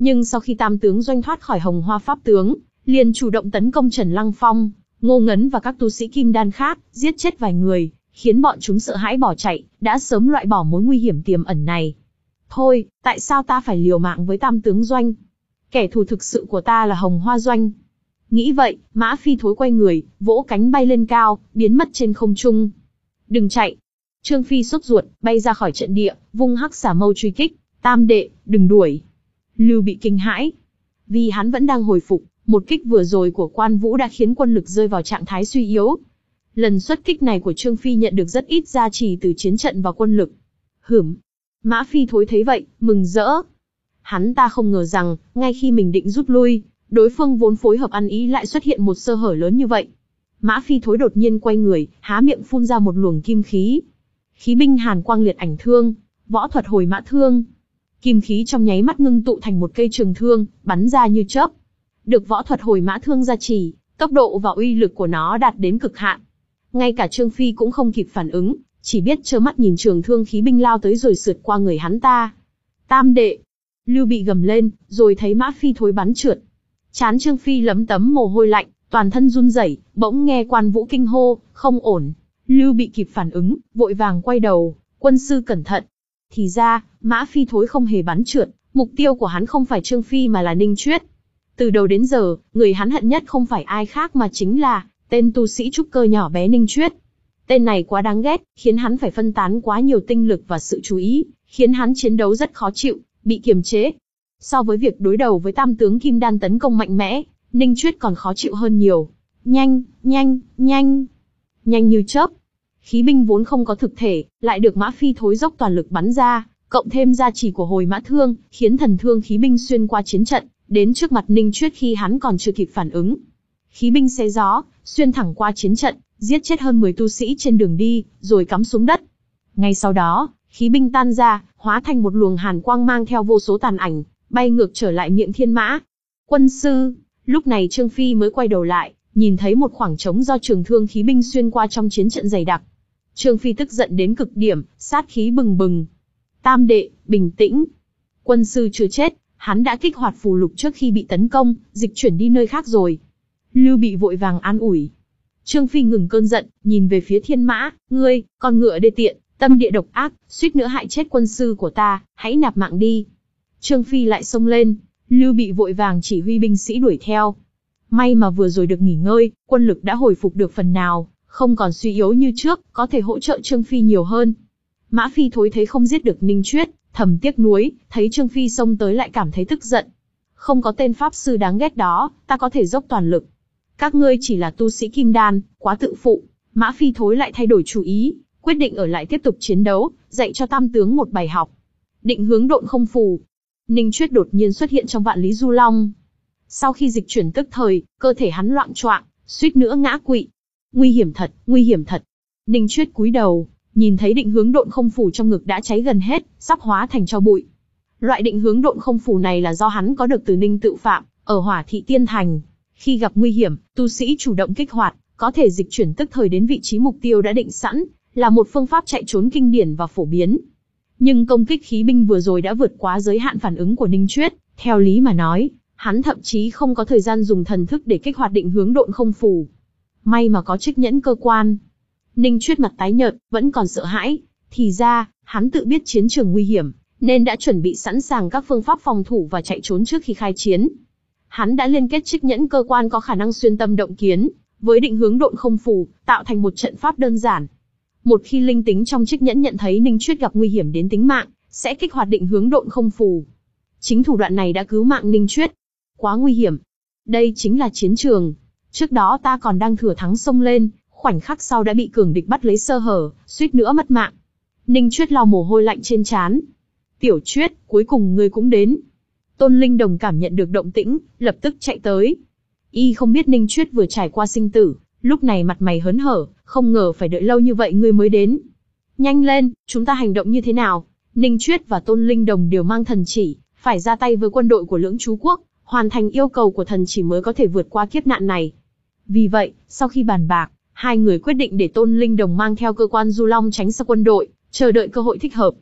Nhưng sau khi Tam tướng Doanh thoát khỏi Hồng Hoa Pháp tướng, liền chủ động tấn công Trần Lăng Phong, Ngô Ngấn và các tu sĩ kim đan khác, giết chết vài người, khiến bọn chúng sợ hãi bỏ chạy, đã sớm loại bỏ mối nguy hiểm tiềm ẩn này. Thôi, tại sao ta phải liều mạng với Tam tướng Doanh? Kẻ thù thực sự của ta là Hồng Hoa Doanh. Nghĩ vậy, Mã Phi Thối quay người, vỗ cánh bay lên cao, biến mất trên không trung. Đừng chạy! Trương Phi sốt ruột, bay ra khỏi trận địa, vung hắc xà mâu truy kích. Tam đệ, đừng đuổi! Lưu Bị kinh hãi. Vì hắn vẫn đang hồi phục, một kích vừa rồi của Quan Vũ đã khiến quân lực rơi vào trạng thái suy yếu. Lần xuất kích này của Trương Phi nhận được rất ít gia trì từ chiến trận và quân lực. Hửm! Mã Phi Thối thấy vậy, mừng rỡ. Hắn ta không ngờ rằng, ngay khi mình định rút lui, đối phương vốn phối hợp ăn ý lại xuất hiện một sơ hở lớn như vậy. Mã Phi Thối đột nhiên quay người, há miệng phun ra một luồng kim khí. Khí binh hàn quang liệt ảnh thương, võ thuật hồi mã thương. Kim khí trong nháy mắt ngưng tụ thành một cây trường thương, bắn ra như chớp. Được võ thuật hồi mã thương gia trì, tốc độ và uy lực của nó đạt đến cực hạn. Ngay cả Trương Phi cũng không kịp phản ứng, chỉ biết trơ mắt nhìn trường thương khí binh lao tới rồi sượt qua người hắn ta. Tam đệ! Lưu Bị gầm lên, rồi thấy Mã Phi Thối bắn trượt. Trán Trương Phi lấm tấm mồ hôi lạnh, toàn thân run rẩy, bỗng nghe Quan Vũ kinh hô, không ổn. Lưu Bị kịp phản ứng, vội vàng quay đầu, quân sư cẩn thận. Thì ra, Mã Phi Thối không hề bắn trượt, mục tiêu của hắn không phải Trương Phi mà là Ninh Chuyết. Từ đầu đến giờ, người hắn hận nhất không phải ai khác mà chính là tên tu sĩ trúc cơ nhỏ bé Ninh Chuyết. Tên này quá đáng ghét, khiến hắn phải phân tán quá nhiều tinh lực và sự chú ý, khiến hắn chiến đấu rất khó chịu, bị kiềm chế. So với việc đối đầu với tam tướng kim đan tấn công mạnh mẽ, Ninh Chuyết còn khó chịu hơn nhiều. Nhanh, nhanh, nhanh, nhanh như chớp. Khí binh vốn không có thực thể, lại được Mã Phi Thối dốc toàn lực bắn ra, cộng thêm gia trì của hồi mã thương, khiến thần thương khí binh xuyên qua chiến trận, đến trước mặt Ninh Chuyết khi hắn còn chưa kịp phản ứng. Khí binh xé gió, xuyên thẳng qua chiến trận, giết chết hơn mười tu sĩ trên đường đi, rồi cắm xuống đất. Ngay sau đó, khí binh tan ra, hóa thành một luồng hàn quang mang theo vô số tàn ảnh, bay ngược trở lại miệng thiên mã. Quân sư! Lúc này Trương Phi mới quay đầu lại, nhìn thấy một khoảng trống do trường thương khí binh xuyên qua trong chiến trận dày đặc. Trương Phi tức giận đến cực điểm, sát khí bừng bừng. Tam đệ, bình tĩnh. Quân sư chưa chết, hắn đã kích hoạt phù lục trước khi bị tấn công, dịch chuyển đi nơi khác rồi. Lưu Bị vội vàng an ủi. Trương Phi ngừng cơn giận, nhìn về phía thiên mã, ngươi, con ngựa đê tiện, tâm địa độc ác, suýt nữa hại chết quân sư của ta, hãy nạp mạng đi. Trương Phi lại xông lên, Lưu Bị vội vàng chỉ huy binh sĩ đuổi theo. May mà vừa rồi được nghỉ ngơi, quân lực đã hồi phục được phần nào, không còn suy yếu như trước, có thể hỗ trợ Trương Phi nhiều hơn. Mã Phi Thối thấy không giết được Ninh Chuyết, thầm tiếc nuối, thấy Trương Phi xông tới lại cảm thấy tức giận. Không có tên pháp sư đáng ghét đó, ta có thể dốc toàn lực. Các ngươi chỉ là tu sĩ kim đan, quá tự phụ. Mã Phi Thối lại thay đổi chủ ý, quyết định ở lại tiếp tục chiến đấu, dạy cho tam tướng một bài học. Định hướng độn không phù. Ninh Chuyết đột nhiên xuất hiện trong Vạn Lý Du Long. Sau khi dịch chuyển tức thời, cơ thể hắn loạng choạng, suýt nữa ngã quỵ. Nguy hiểm thật, nguy hiểm thật. Ninh Chuyết cúi đầu, nhìn thấy định hướng độn không phù trong ngực đã cháy gần hết, sắp hóa thành tro bụi. Loại định hướng độn không phù này là do hắn có được từ Ninh Tự Phạm, ở Hỏa Thị Tiên Thành. Khi gặp nguy hiểm, tu sĩ chủ động kích hoạt, có thể dịch chuyển tức thời đến vị trí mục tiêu đã định sẵn, là một phương pháp chạy trốn kinh điển và phổ biến. Nhưng công kích khí binh vừa rồi đã vượt quá giới hạn phản ứng của Ninh Chuyết, theo lý mà nói, hắn thậm chí không có thời gian dùng thần thức để kích hoạt định hướng độn không phù. May mà có trích nhẫn cơ quan. Ninh Chuyết mặt tái nhợt, vẫn còn sợ hãi, thì ra, hắn tự biết chiến trường nguy hiểm, nên đã chuẩn bị sẵn sàng các phương pháp phòng thủ và chạy trốn trước khi khai chiến. Hắn đã liên kết trích nhẫn cơ quan có khả năng xuyên tâm động kiến, với định hướng độn không phù, tạo thành một trận pháp đơn giản. Một khi linh tính trong trích nhẫn nhận thấy Ninh Chuyết gặp nguy hiểm đến tính mạng, sẽ kích hoạt định hướng độn không phù. Chính thủ đoạn này đã cứu mạng Ninh Chuyết. Quá nguy hiểm. Đây chính là chiến trường. Trước đó ta còn đang thừa thắng xông lên, khoảnh khắc sau đã bị cường địch bắt lấy sơ hở, suýt nữa mất mạng. Ninh Chuyết lau mồ hôi lạnh trên trán. Tiểu Chuyết, cuối cùng ngươi cũng đến. Tôn Linh Đồng cảm nhận được động tĩnh, lập tức chạy tới. Y không biết Ninh Chuyết vừa trải qua sinh tử, lúc này mặt mày hớn hở, không ngờ phải đợi lâu như vậy ngươi mới đến. Nhanh lên, chúng ta hành động như thế nào? Ninh Chuyết và Tôn Linh Đồng đều mang thần chỉ, phải ra tay với quân đội của Lưỡng Chú Quốc, hoàn thành yêu cầu của thần chỉ mới có thể vượt qua kiếp nạn này. Vì vậy, sau khi bàn bạc, hai người quyết định để Tôn Linh Đồng mang theo cơ quan Du Long tránh xa quân đội, chờ đợi cơ hội thích hợp.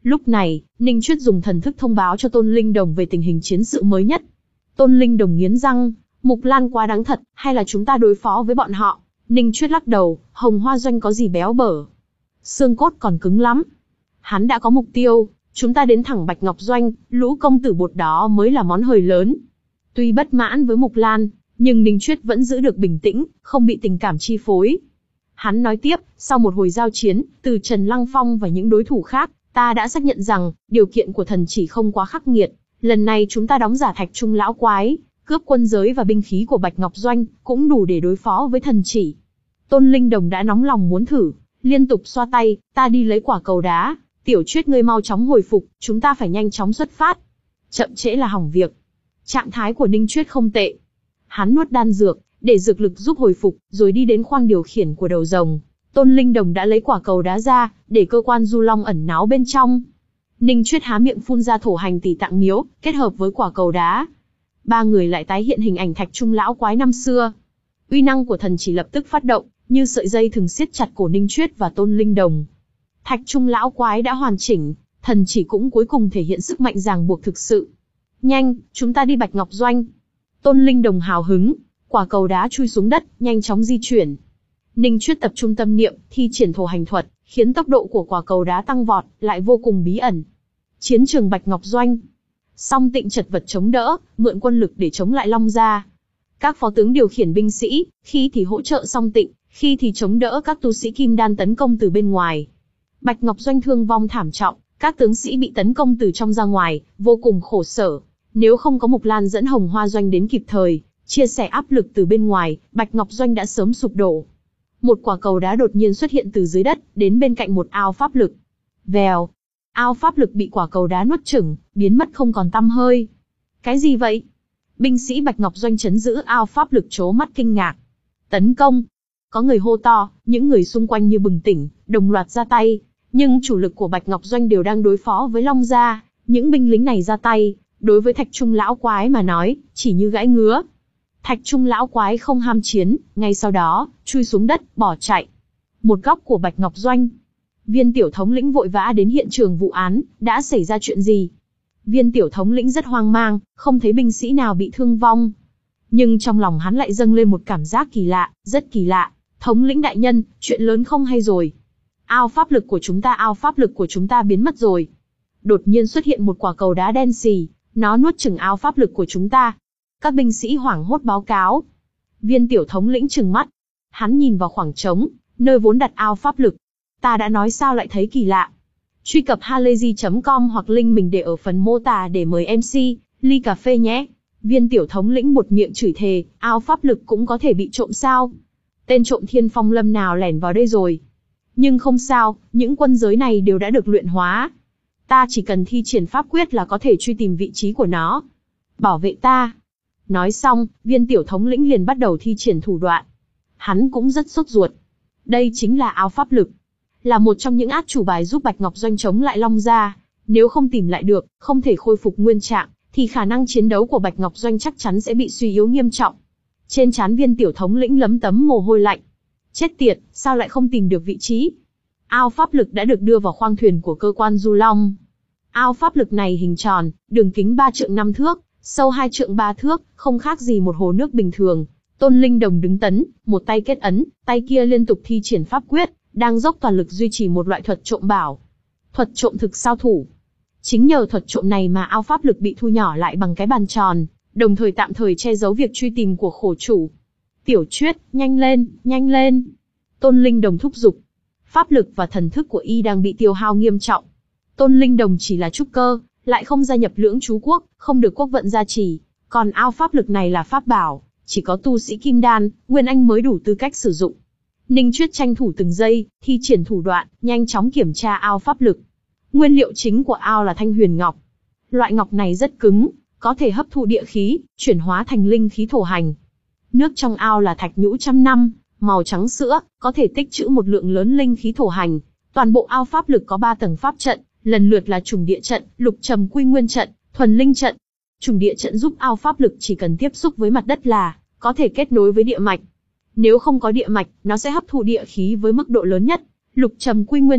Lúc này, Ninh Chuyết dùng thần thức thông báo cho Tôn Linh Đồng về tình hình chiến sự mới nhất. Tôn Linh Đồng nghiến răng, Mục Lan quá đáng thật, hay là chúng ta đối phó với bọn họ? Ninh Chuyết lắc đầu, Hồng Hoa Doanh có gì béo bở. Xương cốt còn cứng lắm. Hắn đã có mục tiêu, chúng ta đến thẳng Bạch Ngọc Doanh, lũ công tử bột đó mới là món hời lớn. Tuy bất mãn với Mục Lan, nhưng Ninh Chuyết vẫn giữ được bình tĩnh, không bị tình cảm chi phối. Hắn nói tiếp, sau một hồi giao chiến, từ Trần Lăng Phong và những đối thủ khác, ta đã xác nhận rằng, điều kiện của thần chỉ không quá khắc nghiệt. Lần này chúng ta đóng giả Thạch Trung lão quái, cướp quân giới và binh khí của Bạch Ngọc Doanh, cũng đủ để đối phó với thần chỉ. Tôn Linh Đồng đã nóng lòng muốn thử, liên tục xoa tay, ta đi lấy quả cầu đá, Tiểu Chuyết ngươi mau chóng hồi phục, chúng ta phải nhanh chóng xuất phát. Chậm trễ là hỏng việc. Trạng thái của Ninh Chuyết không tệ. Hắn nuốt đan dược, để dược lực giúp hồi phục, rồi đi đến khoang điều khiển của đầu rồng. Tôn Linh Đồng đã lấy quả cầu đá ra, để cơ quan du long ẩn náu bên trong. Ninh Chuyết há miệng phun ra thổ hành tỷ tạng miếu, kết hợp với quả cầu đá. Ba người lại tái hiện hình ảnh Thạch Trung lão quái năm xưa. Uy năng của thần chỉ lập tức phát động, như sợi dây thường siết chặt cổ Ninh Chuyết và Tôn Linh Đồng. Thạch Trung lão quái đã hoàn chỉnh, thần chỉ cũng cuối cùng thể hiện sức mạnh ràng buộc thực sự. Nhanh, chúng ta đi Bạch Ngọc Doanh. Tôn Linh Đồng hào hứng, quả cầu đá chui xuống đất, nhanh chóng di chuyển. Ninh Chuyết tập trung tâm niệm, thi triển thổ hành thuật, khiến tốc độ của quả cầu đá tăng vọt, lại vô cùng bí ẩn. Chiến trường Bạch Ngọc Doanh. Song Tịnh chật vật chống đỡ, mượn quân lực để chống lại Long Gia. Các phó tướng điều khiển binh sĩ, khi thì hỗ trợ Song Tịnh, khi thì chống đỡ các tu sĩ kim đan tấn công từ bên ngoài. Bạch Ngọc Doanh thương vong thảm trọng, các tướng sĩ bị tấn công từ trong ra ngoài, vô cùng khổ sở. Nếu không có Mục Lan dẫn Hồng Hoa Doanh đến kịp thời, chia sẻ áp lực từ bên ngoài, Bạch Ngọc Doanh đã sớm sụp đổ. Một quả cầu đá đột nhiên xuất hiện từ dưới đất, đến bên cạnh một ao pháp lực. Vèo, ao pháp lực bị quả cầu đá nuốt chửng, biến mất không còn tăm hơi. Cái gì vậy? Binh sĩ Bạch Ngọc Doanh trấn giữ ao pháp lực trố mắt kinh ngạc. Tấn công! Có người hô to, những người xung quanh như bừng tỉnh, đồng loạt ra tay. Nhưng chủ lực của Bạch Ngọc Doanh đều đang đối phó với Long Gia. Những binh lính này ra tay, đối với Thạch Trung lão quái mà nói, chỉ như gãi ngứa. Thạch Trung lão quái không ham chiến, ngay sau đó, chui xuống đất, bỏ chạy. Một góc của Bạch Ngọc Doanh. Viên tiểu thống lĩnh vội vã đến hiện trường vụ án, đã xảy ra chuyện gì? Viên tiểu thống lĩnh rất hoang mang, không thấy binh sĩ nào bị thương vong. Nhưng trong lòng hắn lại dâng lên một cảm giác kỳ lạ, rất kỳ lạ. Thống lĩnh đại nhân, chuyện lớn không hay rồi. Ao pháp lực của chúng ta, ao pháp lực của chúng ta biến mất rồi. Đột nhiên xuất hiện một quả cầu đá đen xì, nó nuốt chửng ao pháp lực của chúng ta. Các binh sĩ hoảng hốt báo cáo. Viên tiểu thống lĩnh trừng mắt. Hắn nhìn vào khoảng trống, nơi vốn đặt ao pháp lực. Ta đã nói sao lại thấy kỳ lạ. Truy cập halayzi chấm com hoặc link mình để ở phần mô tả để mời em xê, ly cà phê nhé. Viên tiểu thống lĩnh buột miệng chửi thề, ao pháp lực cũng có thể bị trộm sao? Tên trộm Thiên Phong Lâm nào lẻn vào đây rồi? Nhưng không sao, những quân giới này đều đã được luyện hóa. Ta chỉ cần thi triển pháp quyết là có thể truy tìm vị trí của nó. Bảo vệ ta. Nói xong, viên tiểu thống lĩnh liền bắt đầu thi triển thủ đoạn. Hắn cũng rất sốt ruột. Đây chính là ao pháp lực. Là một trong những át chủ bài giúp Bạch Ngọc Doanh chống lại Long Gia. Nếu không tìm lại được, không thể khôi phục nguyên trạng, thì khả năng chiến đấu của Bạch Ngọc Doanh chắc chắn sẽ bị suy yếu nghiêm trọng. Trên trán viên tiểu thống lĩnh lấm tấm mồ hôi lạnh. Chết tiệt, sao lại không tìm được vị trí? Ao pháp lực đã được đưa vào khoang thuyền của cơ quan Du Long. Ao pháp lực này hình tròn, đường kính ba trượng năm thước, sâu hai trượng ba thước, không khác gì một hồ nước bình thường. Tôn Linh Đồng đứng tấn, một tay kết ấn, tay kia liên tục thi triển pháp quyết, đang dốc toàn lực duy trì một loại thuật trộm bảo. Thuật trộm thực sao thủ. Chính nhờ thuật trộm này mà ao pháp lực bị thu nhỏ lại bằng cái bàn tròn, đồng thời tạm thời che giấu việc truy tìm của khổ chủ. Tiểu Chuyết, nhanh lên, nhanh lên. Tôn Linh Đồng thúc giục. Pháp lực và thần thức của y đang bị tiêu hao nghiêm trọng. Tôn Linh Đồng chỉ là trúc cơ, lại không gia nhập lưỡng chú quốc, không được quốc vận gia trì. Còn ao pháp lực này là pháp bảo, chỉ có tu sĩ kim đan, nguyên anh mới đủ tư cách sử dụng. Ninh Chuyết tranh thủ từng giây, thi triển thủ đoạn, nhanh chóng kiểm tra ao pháp lực. Nguyên liệu chính của ao là thanh huyền ngọc. Loại ngọc này rất cứng, có thể hấp thụ địa khí, chuyển hóa thành linh khí thổ hành. Nước trong ao là thạch nhũ trăm năm, màu trắng sữa, có thể tích trữ một lượng lớn linh khí thổ hành. Toàn bộ ao pháp lực có ba tầng pháp trận, lần lượt là trùng địa trận, lục trầm quy nguyên trận, thuần linh trận. Trùng địa trận giúp ao pháp lực chỉ cần tiếp xúc với mặt đất là có thể kết nối với địa mạch. Nếu không có địa mạch, nó sẽ hấp thụ địa khí với mức độ lớn nhất. Lục trầm quy nguyên trận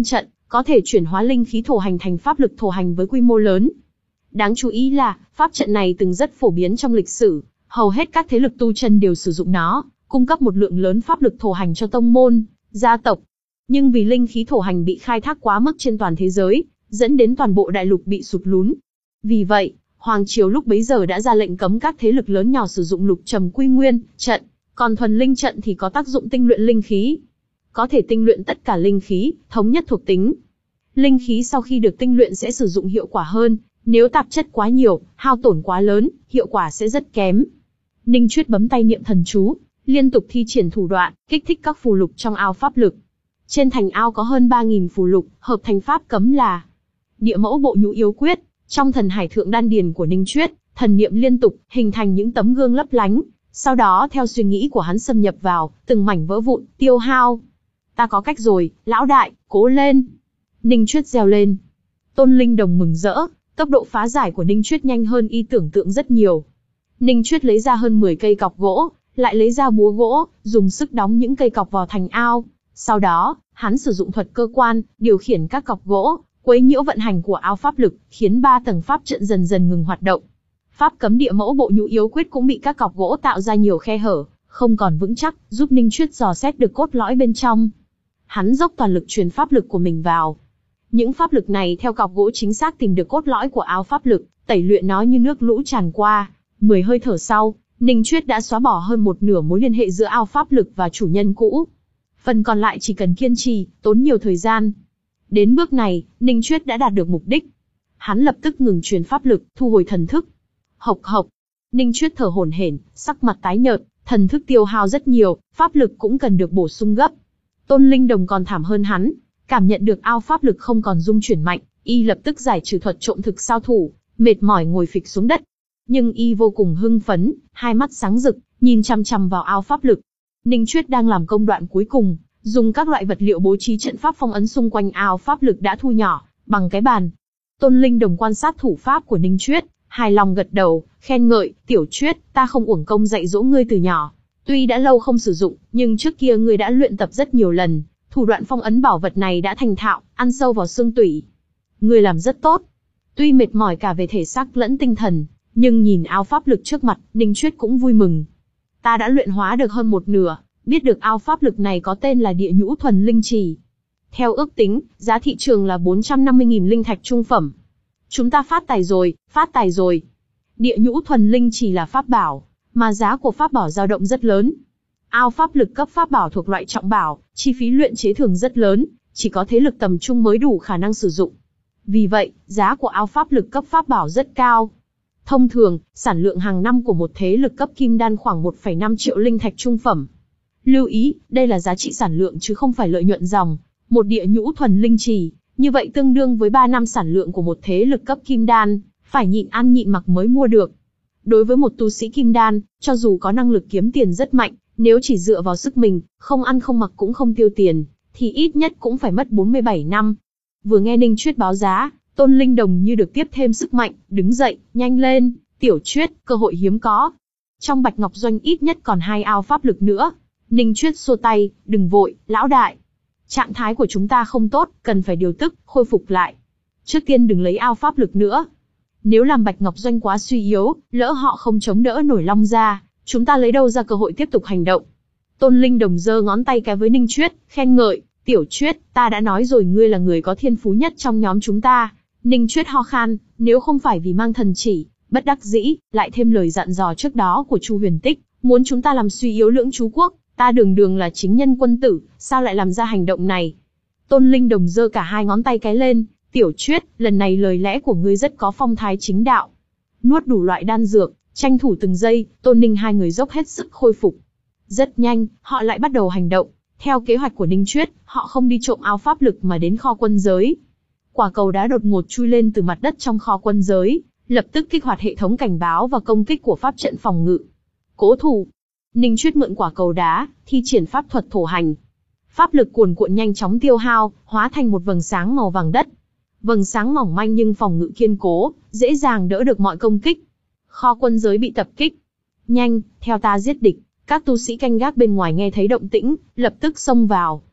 có thể chuyển hóa linh khí thổ hành thành pháp lực thổ hành với quy mô lớn. Đáng chú ý là, pháp trận này từng rất phổ biến trong lịch sử, hầu hết các thế lực tu chân đều sử dụng nó, cung cấp một lượng lớn pháp lực thổ hành cho tông môn, gia tộc. Nhưng vì linh khí thổ hành bị khai thác quá mức trên toàn thế giới, dẫn đến toàn bộ đại lục bị sụt lún. Vì vậy, Hoàng Triều lúc bấy giờ đã ra lệnh cấm các thế lực lớn nhỏ sử dụng lục trầm quy nguyên trận, còn thuần linh trận thì có tác dụng tinh luyện linh khí. Có thể tinh luyện tất cả linh khí, thống nhất thuộc tính. Linh khí sau khi được tinh luyện sẽ sử dụng hiệu quả hơn, nếu tạp chất quá nhiều, hao tổn quá lớn, hiệu quả sẽ rất kém. Ninh Chuyết bấm tay niệm thần chú, liên tục thi triển thủ đoạn, kích thích các phù lục trong ao pháp lực. Trên thành ao có hơn ba nghìn phù lục, hợp thành pháp cấm là Địa Mẫu Bộ Nhũ Yếu Quyết. Trong thần hải thượng đan điền của Ninh Chuyết, thần niệm liên tục, hình thành những tấm gương lấp lánh. Sau đó theo suy nghĩ của hắn xâm nhập vào, từng mảnh vỡ vụn, tiêu hao. Ta có cách rồi, lão đại, cố lên. Ninh Chuyết reo lên. Tôn Linh Đồng mừng rỡ, tốc độ phá giải của Ninh Chuyết nhanh hơn y tưởng tượng rất nhiều. Ninh Chuyết lấy ra hơn mười cây cọc gỗ, lại lấy ra búa gỗ, dùng sức đóng những cây cọc vào thành ao. Sau đó, hắn sử dụng thuật cơ quan, điều khiển các cọc gỗ, quấy nhiễu vận hành của ao pháp lực, khiến ba tầng pháp trận dần dần ngừng hoạt động. Pháp cấm Địa Mẫu Bộ Nhũ Yếu Quyết cũng bị các cọc gỗ tạo ra nhiều khe hở, không còn vững chắc, giúp Ninh Chuyết dò xét được cốt lõi bên trong. Hắn dốc toàn lực truyền pháp lực của mình vào. Những pháp lực này theo cọc gỗ chính xác tìm được cốt lõi của ao pháp lực, tẩy luyện nó như nước lũ tràn qua. Mười hơi thở sau, Ninh Chuyết đã xóa bỏ hơn một nửa mối liên hệ giữa ao pháp lực và chủ nhân cũ. Phần còn lại chỉ cần kiên trì, tốn nhiều thời gian. Đến bước này, Ninh Chuyết đã đạt được mục đích. Hắn lập tức ngừng truyền pháp lực, thu hồi thần thức. Hộc hộc. Ninh Chuyết thở hổn hển, sắc mặt tái nhợt, thần thức tiêu hao rất nhiều, pháp lực cũng cần được bổ sung gấp. Tôn Linh Đồng còn thảm hơn hắn, cảm nhận được ao pháp lực không còn dung chuyển mạnh, y lập tức giải trừ thuật trộm thực sao thủ, mệt mỏi ngồi phịch xuống đất. Nhưng y vô cùng hưng phấn, hai mắt sáng rực, nhìn chằm chằm vào ao pháp lực. Ninh Chuyết đang làm công đoạn cuối cùng, dùng các loại vật liệu bố trí trận pháp phong ấn xung quanh ao pháp lực đã thu nhỏ, bằng cái bàn. Tôn Linh Đồng quan sát thủ pháp của Ninh Chuyết, hài lòng gật đầu, khen ngợi, Tiểu Chuyết, ta không uổng công dạy dỗ ngươi từ nhỏ. Tuy đã lâu không sử dụng, nhưng trước kia ngươi đã luyện tập rất nhiều lần, thủ đoạn phong ấn bảo vật này đã thành thạo, ăn sâu vào xương tủy. Ngươi làm rất tốt. Tuy mệt mỏi cả về thể xác lẫn tinh thần, nhưng nhìn ao pháp lực trước mặt, Ninh Chuyết cũng vui mừng. Ta đã luyện hóa được hơn một nửa, biết được ao pháp lực này có tên là Địa Nhũ Thuần Linh Chỉ. Theo ước tính, giá thị trường là bốn trăm năm mươi nghìn linh thạch trung phẩm. Chúng ta phát tài rồi, phát tài rồi. Địa Nhũ Thuần Linh Chỉ là pháp bảo, mà giá của pháp bảo dao động rất lớn. Ao pháp lực cấp pháp bảo thuộc loại trọng bảo, chi phí luyện chế thường rất lớn, chỉ có thế lực tầm trung mới đủ khả năng sử dụng. Vì vậy, giá của ao pháp lực cấp pháp bảo rất cao. Thông thường, sản lượng hàng năm của một thế lực cấp kim đan khoảng một phẩy năm triệu linh thạch trung phẩm. Lưu ý, đây là giá trị sản lượng chứ không phải lợi nhuận dòng. Một Địa Nhũ Thuần Linh Chỉ, như vậy tương đương với ba năm sản lượng của một thế lực cấp kim đan, phải nhịn ăn nhịn mặc mới mua được. Đối với một tu sĩ kim đan, cho dù có năng lực kiếm tiền rất mạnh, nếu chỉ dựa vào sức mình, không ăn không mặc cũng không tiêu tiền, thì ít nhất cũng phải mất bốn mươi bảy năm. Vừa nghe Ninh Chuyết báo giá, Tôn Linh Đồng như được tiếp thêm sức mạnh, đứng dậy, nhanh lên, Tiểu Chuyết, cơ hội hiếm có. Trong Bạch Ngọc Doanh ít nhất còn hai ao pháp lực nữa. Ninh Chuyết xua tay, đừng vội, lão đại. Trạng thái của chúng ta không tốt, cần phải điều tức, khôi phục lại. Trước tiên đừng lấy ao pháp lực nữa. Nếu làm Bạch Ngọc Doanh quá suy yếu, lỡ họ không chống đỡ nổi Long Gia, chúng ta lấy đâu ra cơ hội tiếp tục hành động. Tôn Linh Đồng giơ ngón tay cái với Ninh Chuyết, khen ngợi, Tiểu Chuyết, ta đã nói rồi ngươi là người có thiên phú nhất trong nhóm chúng ta. Ninh Chuyết ho khan, nếu không phải vì mang thần chỉ, bất đắc dĩ, lại thêm lời dặn dò trước đó của Chu Huyền Tích, muốn chúng ta làm suy yếu Lưỡng Chú Quốc, ta đường đường là chính nhân quân tử, sao lại làm ra hành động này? Tôn Linh Đồng giơ cả hai ngón tay cái lên, Tiểu Chuyết, lần này lời lẽ của ngươi rất có phong thái chính đạo. Nuốt đủ loại đan dược, tranh thủ từng giây, Tôn Ninh hai người dốc hết sức khôi phục. Rất nhanh, họ lại bắt đầu hành động. Theo kế hoạch của Ninh Chuyết, họ không đi trộm ao pháp lực mà đến kho quân giới. Quả cầu đá đột ngột chui lên từ mặt đất trong kho quân giới, lập tức kích hoạt hệ thống cảnh báo và công kích của pháp trận phòng ngự. Cố thủ. Ninh Chuyết mượn quả cầu đá, thi triển pháp thuật thổ hành. Pháp lực cuồn cuộn nhanh chóng tiêu hao, hóa thành một vầng sáng màu vàng đất. Vầng sáng mỏng manh nhưng phòng ngự kiên cố, dễ dàng đỡ được mọi công kích. Kho quân giới bị tập kích. Nhanh, theo ta giết địch. Các tu sĩ canh gác bên ngoài nghe thấy động tĩnh, lập tức xông vào.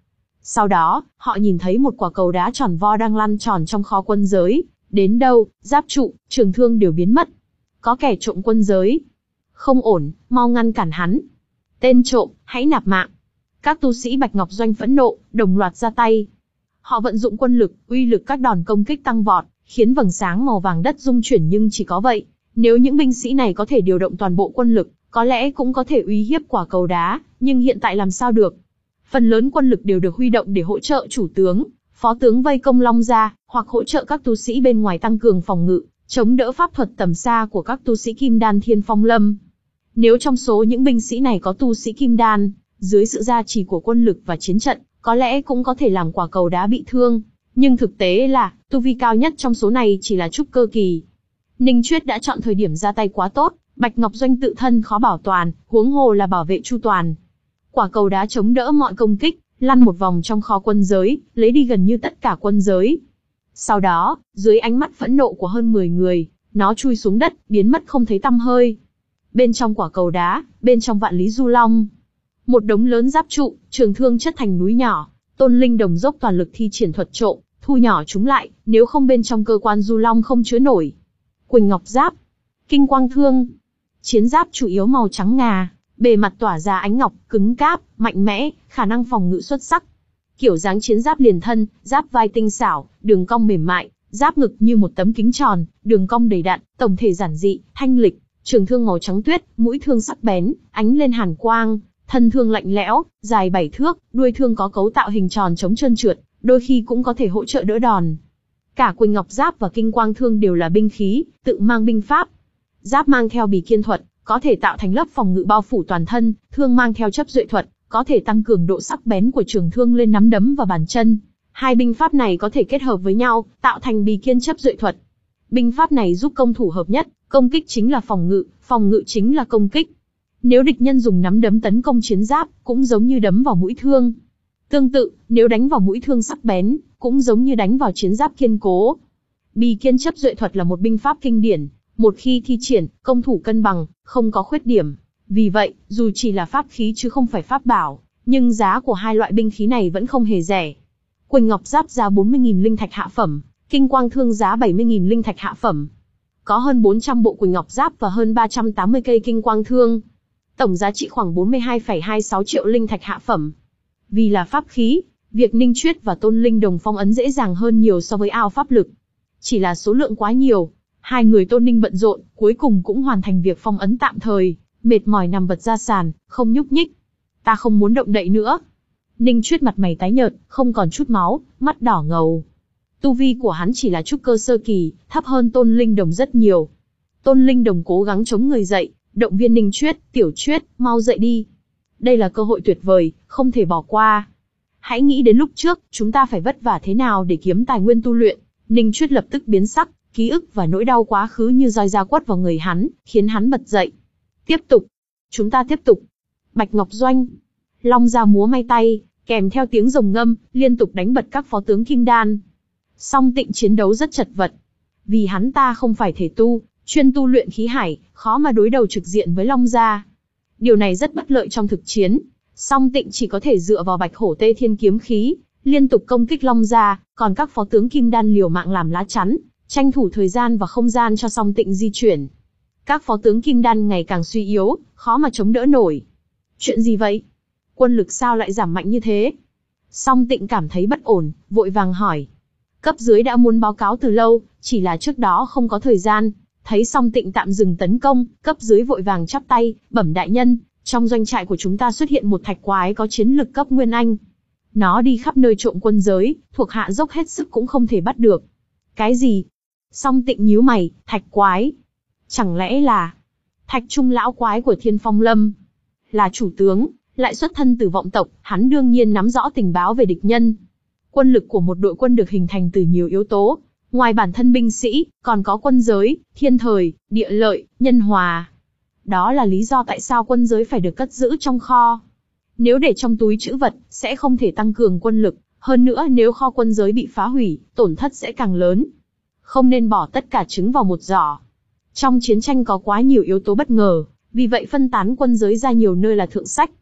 Sau đó, họ nhìn thấy một quả cầu đá tròn vo đang lăn tròn trong kho quân giới. Đến đâu, giáp trụ, trường thương đều biến mất. Có kẻ trộm quân giới. Không ổn, mau ngăn cản hắn. Tên trộm, hãy nạp mạng. Các tu sĩ Bạch Ngọc Doanh phẫn nộ, đồng loạt ra tay. Họ vận dụng quân lực, uy lực các đòn công kích tăng vọt, khiến vầng sáng màu vàng đất rung chuyển, nhưng chỉ có vậy. Nếu những binh sĩ này có thể điều động toàn bộ quân lực, có lẽ cũng có thể uy hiếp quả cầu đá, nhưng hiện tại làm sao được? Phần lớn quân lực đều được huy động để hỗ trợ chủ tướng, phó tướng vây công Long Gia, hoặc hỗ trợ các tu sĩ bên ngoài tăng cường phòng ngự, chống đỡ pháp thuật tầm xa của các tu sĩ Kim Đan Thiên Phong Lâm. Nếu trong số những binh sĩ này có tu sĩ Kim Đan, dưới sự gia trì của quân lực và chiến trận, có lẽ cũng có thể làm quả cầu đá bị thương. Nhưng thực tế là, tu vi cao nhất trong số này chỉ là trúc cơ kỳ. Ninh Chuyết đã chọn thời điểm ra tay quá tốt, Bạch Ngọc Doanh tự thân khó bảo toàn, huống hồ là bảo vệ chu toàn. Quả cầu đá chống đỡ mọi công kích, lăn một vòng trong kho quân giới, lấy đi gần như tất cả quân giới. Sau đó, dưới ánh mắt phẫn nộ của hơn mười người, nó chui xuống đất, biến mất không thấy tăm hơi. Bên trong quả cầu đá, bên trong vạn lý du long, một đống lớn giáp trụ, trường thương chất thành núi nhỏ. Tôn Linh Đồng dốc toàn lực thi triển thuật trộm, thu nhỏ chúng lại, nếu không bên trong cơ quan du long không chứa nổi. Quỳnh Ngọc Giáp, Kinh Quang Thương. Chiến giáp chủ yếu màu trắng ngà, bề mặt tỏa ra ánh ngọc, cứng cáp, mạnh mẽ, khả năng phòng ngự xuất sắc. Kiểu dáng chiến giáp liền thân, giáp vai tinh xảo, đường cong mềm mại, giáp ngực như một tấm kính tròn, đường cong đầy đặn, tổng thể giản dị, thanh lịch. Trường thương màu trắng tuyết, mũi thương sắc bén, ánh lên hàn quang, thân thương lạnh lẽo, dài bảy thước, đuôi thương có cấu tạo hình tròn chống trơn trượt, đôi khi cũng có thể hỗ trợ đỡ đòn. Cả Quỳnh Ngọc Giáp và Kinh Quang Thương đều là binh khí, tự mang binh pháp. Giáp mang theo bì kiên thuật, có thể tạo thành lớp phòng ngự bao phủ toàn thân, thương mang theo chấp duệ thuật, có thể tăng cường độ sắc bén của trường thương lên nắm đấm và bàn chân. Hai binh pháp này có thể kết hợp với nhau, tạo thành bì kiên chấp duệ thuật. Binh pháp này giúp công thủ hợp nhất, công kích chính là phòng ngự, phòng ngự chính là công kích. Nếu địch nhân dùng nắm đấm tấn công chiến giáp, cũng giống như đấm vào mũi thương. Tương tự, nếu đánh vào mũi thương sắc bén, cũng giống như đánh vào chiến giáp kiên cố. Bì kiên chấp duệ thuật là một binh pháp kinh điển, một khi thi triển, công thủ cân bằng, không có khuyết điểm. Vì vậy, dù chỉ là pháp khí chứ không phải pháp bảo, nhưng giá của hai loại binh khí này vẫn không hề rẻ. Quỳnh Ngọc Giáp giá bốn mươi nghìn linh thạch hạ phẩm, Kinh Quang Thương giá bảy mươi nghìn linh thạch hạ phẩm. Có hơn bốn trăm bộ Quỳnh Ngọc Giáp và hơn ba trăm tám mươi cây Kinh Quang Thương. Tổng giá trị khoảng bốn mươi hai phẩy hai sáu triệu linh thạch hạ phẩm. Vì là pháp khí, việc Ninh Chuyết và Tôn Linh Đồng phong ấn dễ dàng hơn nhiều so với ao pháp lực. Chỉ là số lượng quá nhiều, hai người Tôn Ninh bận rộn, cuối cùng cũng hoàn thành việc phong ấn tạm thời, mệt mỏi nằm vật ra sàn, không nhúc nhích. Ta không muốn động đậy nữa. Ninh Chuyết mặt mày tái nhợt, không còn chút máu, mắt đỏ ngầu. Tu vi của hắn chỉ là trúc cơ sơ kỳ, thấp hơn Tôn Linh Đồng rất nhiều. Tôn Linh Đồng cố gắng chống người dậy, động viên Ninh Chuyết, Tiểu Chuyết, mau dậy đi. Đây là cơ hội tuyệt vời, không thể bỏ qua. Hãy nghĩ đến lúc trước, chúng ta phải vất vả thế nào để kiếm tài nguyên tu luyện. Ninh Chuyết lập tức biến sắc, ký ức và nỗi đau quá khứ như roi da quất vào người hắn, khiến hắn bật dậy. Tiếp tục. Chúng ta tiếp tục. Bạch Ngọc Doanh. Long Gia múa may tay, kèm theo tiếng rồng ngâm, liên tục đánh bật các phó tướng Kim Đan. Song Tịnh chiến đấu rất chật vật. Vì hắn ta không phải thể tu, chuyên tu luyện khí hải, khó mà đối đầu trực diện với Long Gia. Điều này rất bất lợi trong thực chiến. Song Tịnh chỉ có thể dựa vào Bạch Hổ Tê Thiên kiếm khí, liên tục công kích Long Gia, còn các phó tướng Kim Đan liều mạng làm lá chắn, tranh thủ thời gian và không gian cho Song Tịnh di chuyển. Các phó tướng Kim Đan ngày càng suy yếu, khó mà chống đỡ nổi. Chuyện gì vậy? Quân lực sao lại giảm mạnh như thế? Song Tịnh cảm thấy bất ổn, vội vàng hỏi. Cấp dưới đã muốn báo cáo từ lâu, chỉ là trước đó không có thời gian. Thấy Song Tịnh tạm dừng tấn công, cấp dưới vội vàng chắp tay, bẩm đại nhân, trong doanh trại của chúng ta xuất hiện một thạch quái có chiến lực cấp Nguyên Anh. Nó đi khắp nơi trộm quân giới, thuộc hạ dốc hết sức cũng không thể bắt được. Cái gì? Song Tịnh nhíu mày, thạch quái. Chẳng lẽ là Thạch Trung lão quái của Thiên Phong Lâm? Là chủ tướng, lại xuất thân từ vọng tộc, hắn đương nhiên nắm rõ tình báo về địch nhân. Quân lực của một đội quân được hình thành từ nhiều yếu tố. Ngoài bản thân binh sĩ, còn có quân giới, thiên thời, địa lợi, nhân hòa. Đó là lý do tại sao quân giới phải được cất giữ trong kho. Nếu để trong túi trữ vật, sẽ không thể tăng cường quân lực. Hơn nữa nếu kho quân giới bị phá hủy, tổn thất sẽ càng lớn. Không nên bỏ tất cả trứng vào một giỏ. Trong chiến tranh có quá nhiều yếu tố bất ngờ, vì vậy phân tán quân giới ra nhiều nơi là thượng sách.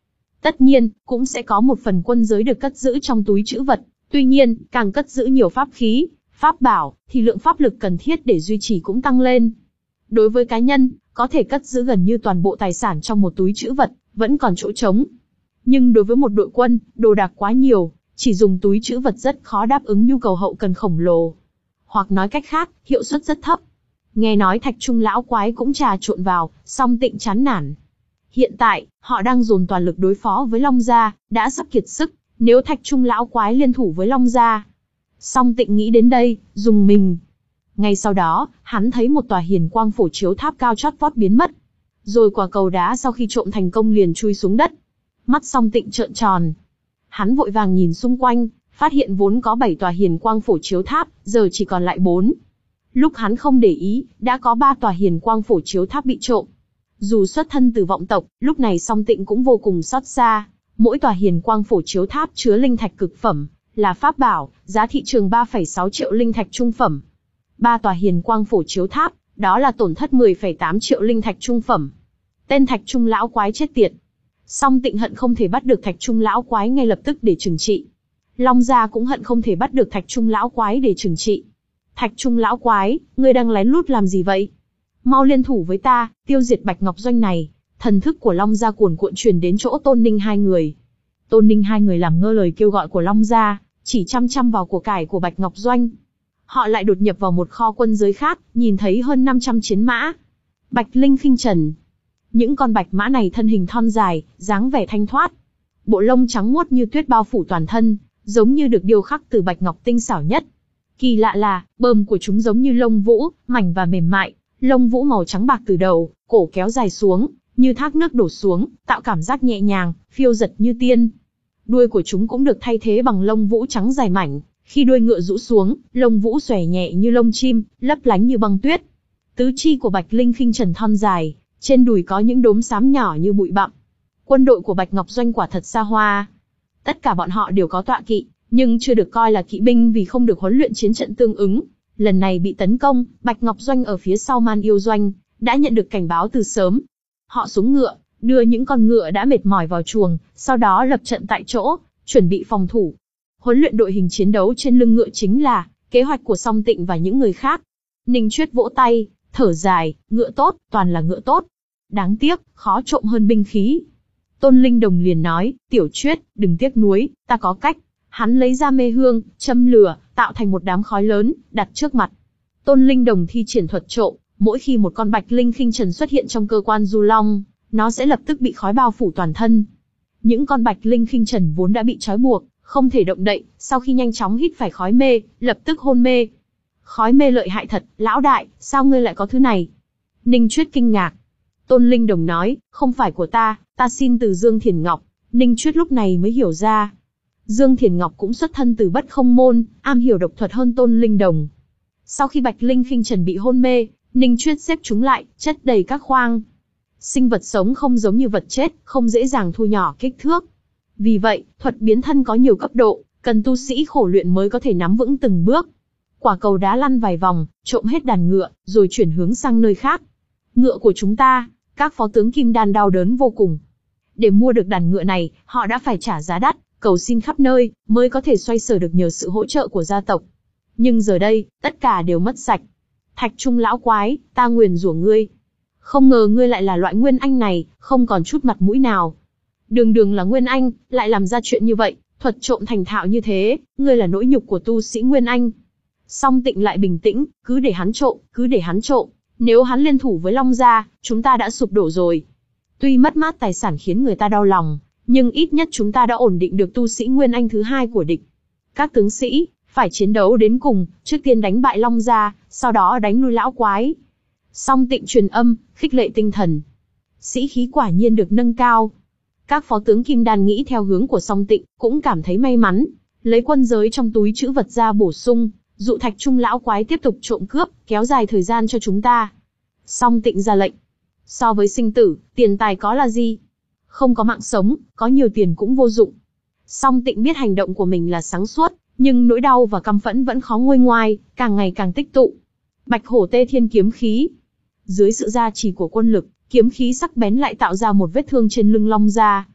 Tất nhiên, cũng sẽ có một phần quân giới được cất giữ trong túi trữ vật. Tuy nhiên, càng cất giữ nhiều pháp khí, pháp bảo, thì lượng pháp lực cần thiết để duy trì cũng tăng lên. Đối với cá nhân, có thể cất giữ gần như toàn bộ tài sản trong một túi trữ vật, vẫn còn chỗ trống. Nhưng đối với một đội quân, đồ đạc quá nhiều, chỉ dùng túi trữ vật rất khó đáp ứng nhu cầu hậu cần khổng lồ. Hoặc nói cách khác, hiệu suất rất thấp. Nghe nói Thạch Trung lão quái cũng trà trộn vào, Song Tịnh chán nản. Hiện tại, họ đang dồn toàn lực đối phó với Long Gia, đã sắp kiệt sức, nếu Thạch Trung lão quái liên thủ với Long Gia. Song Tịnh nghĩ đến đây, dùng mình. Ngay sau đó, hắn thấy một tòa hiền quang phổ chiếu tháp cao chót vót biến mất. Rồi quả cầu đá sau khi trộm thành công liền chui xuống đất. Mắt Song Tịnh trợn tròn. Hắn vội vàng nhìn xung quanh, phát hiện vốn có bảy tòa hiền quang phổ chiếu tháp, giờ chỉ còn lại bốn. Lúc hắn không để ý, đã có ba tòa hiền quang phổ chiếu tháp bị trộm. Dù xuất thân từ vọng tộc, lúc này Song Tịnh cũng vô cùng xót xa. Mỗi tòa hiền quang phổ chiếu tháp chứa linh thạch cực phẩm, là pháp bảo, giá thị trường ba phẩy sáu triệu linh thạch trung phẩm. Ba tòa hiền quang phổ chiếu tháp, đó là tổn thất mười phẩy tám triệu linh thạch trung phẩm. Tên Thạch Trung lão quái chết tiệt. Song Tịnh hận không thể bắt được Thạch Trung lão quái ngay lập tức để trừng trị. Long Gia cũng hận không thể bắt được Thạch Trung lão quái để trừng trị. Thạch Trung lão quái, ngươi đang lén lút làm gì vậy? Mau liên thủ với ta, tiêu diệt Bạch Ngọc Doanh này. Thần thức của Long Gia cuồn cuộn truyền đến chỗ Tôn Ninh hai người. Tôn Ninh hai người làm ngơ lời kêu gọi của Long Gia, chỉ chăm chăm vào của cải của Bạch Ngọc Doanh. Họ lại đột nhập vào một kho quân giới khác, nhìn thấy hơn năm trăm chiến mã. Bạch Linh khinh trần. Những con bạch mã này thân hình thon dài, dáng vẻ thanh thoát. Bộ lông trắng muốt như tuyết bao phủ toàn thân, giống như được điêu khắc từ bạch ngọc tinh xảo nhất. Kỳ lạ là, bờm của chúng giống như lông vũ, mảnh và mềm mại, lông vũ màu trắng bạc từ đầu, cổ kéo dài xuống, như thác nước đổ xuống, tạo cảm giác nhẹ nhàng, phiêu dật như tiên. Đuôi của chúng cũng được thay thế bằng lông vũ trắng dài mảnh, khi đuôi ngựa rũ xuống, lông vũ xòe nhẹ như lông chim, lấp lánh như băng tuyết. Tứ chi của Bạch Linh khinh trần thon dài, trên đùi có những đốm xám nhỏ như bụi bặm. Quân đội của Bạch Ngọc Doanh quả thật xa hoa. Tất cả bọn họ đều có tọa kỵ, nhưng chưa được coi là kỵ binh vì không được huấn luyện chiến trận tương ứng. Lần này bị tấn công, Bạch Ngọc Doanh ở phía sau Man Yêu Doanh, đã nhận được cảnh báo từ sớm. Họ xuống ngựa, đưa những con ngựa đã mệt mỏi vào chuồng, sau đó lập trận tại chỗ, chuẩn bị phòng thủ. Huấn luyện đội hình chiến đấu trên lưng ngựa chính là kế hoạch của Song Tịnh và những người khác. Ninh Chuyết vỗ tay, thở dài, ngựa tốt, toàn là ngựa tốt. Đáng tiếc, khó trộm hơn binh khí. Tôn Linh Đồng liền nói, Tiểu Chuyết, đừng tiếc nuối, ta có cách. Hắn lấy ra mê hương, châm lửa, tạo thành một đám khói lớn, đặt trước mặt. Tôn Linh Đồng thi triển thuật trộm, mỗi khi một con Bạch Linh khinh trần xuất hiện trong cơ quan du long, nó sẽ lập tức bị khói bao phủ toàn thân. Những con Bạch Linh khinh trần vốn đã bị trói buộc, không thể động đậy, sau khi nhanh chóng hít phải khói mê, lập tức hôn mê. Khói mê lợi hại thật, lão đại, sao ngươi lại có thứ này? Ninh Chuyết kinh ngạc. Tôn Linh Đồng nói, không phải của ta, ta xin từ Dương Thiền Ngọc. Ninh Chuyết lúc này mới hiểu ra. Dương Thiền Ngọc cũng xuất thân từ Bất Không Môn, am hiểu độc thuật hơn Tôn Linh Đồng. Sau khi Bạch Linh khinh trần bị hôn mê, Ninh Chuyết xếp chúng lại, chất đầy các khoang. Sinh vật sống không giống như vật chết, không dễ dàng thu nhỏ kích thước. Vì vậy, thuật biến thân có nhiều cấp độ, cần tu sĩ khổ luyện mới có thể nắm vững từng bước. Quả cầu đá lăn vài vòng, trộm hết đàn ngựa, rồi chuyển hướng sang nơi khác. Ngựa của chúng ta, các phó tướng Kim Đan đau đớn vô cùng. Để mua được đàn ngựa này, họ đã phải trả giá đắt, cầu xin khắp nơi, mới có thể xoay sở được nhờ sự hỗ trợ của gia tộc. Nhưng giờ đây, tất cả đều mất sạch. Thạch Trung lão quái, ta nguyền rủa ngươi. Không ngờ ngươi lại là loại Nguyên Anh này, không còn chút mặt mũi nào. Đường đường là Nguyên Anh, lại làm ra chuyện như vậy, thuật trộm thành thạo như thế, ngươi là nỗi nhục của tu sĩ Nguyên Anh. Song Tịnh lại bình tĩnh, cứ để hắn trộm, cứ để hắn trộm. Nếu hắn liên thủ với Long Gia, chúng ta đã sụp đổ rồi. Tuy mất mát tài sản khiến người ta đau lòng, nhưng ít nhất chúng ta đã ổn định được tu sĩ Nguyên Anh thứ hai của địch. Các tướng sĩ, phải chiến đấu đến cùng, trước tiên đánh bại Long Gia, sau đó đánh lui lão quái. Song Tịnh truyền âm, khích lệ tinh thần. Sĩ khí quả nhiên được nâng cao. Các phó tướng Kim Đan nghĩ theo hướng của Song Tịnh, cũng cảm thấy may mắn. Lấy quân giới trong túi trữ vật ra bổ sung, dụ Thạch Trung lão quái tiếp tục trộm cướp, kéo dài thời gian cho chúng ta. Song Tịnh ra lệnh. So với sinh tử, tiền tài có là gì? Không có mạng sống, có nhiều tiền cũng vô dụng. Song Tịnh biết hành động của mình là sáng suốt, nhưng nỗi đau và căm phẫn vẫn khó nguôi ngoai, càng ngày càng tích tụ. Bạch Hổ Tê Thiên kiếm khí. Dưới sự gia trì của quân lực, kiếm khí sắc bén lại tạo ra một vết thương trên lưng Long Gia.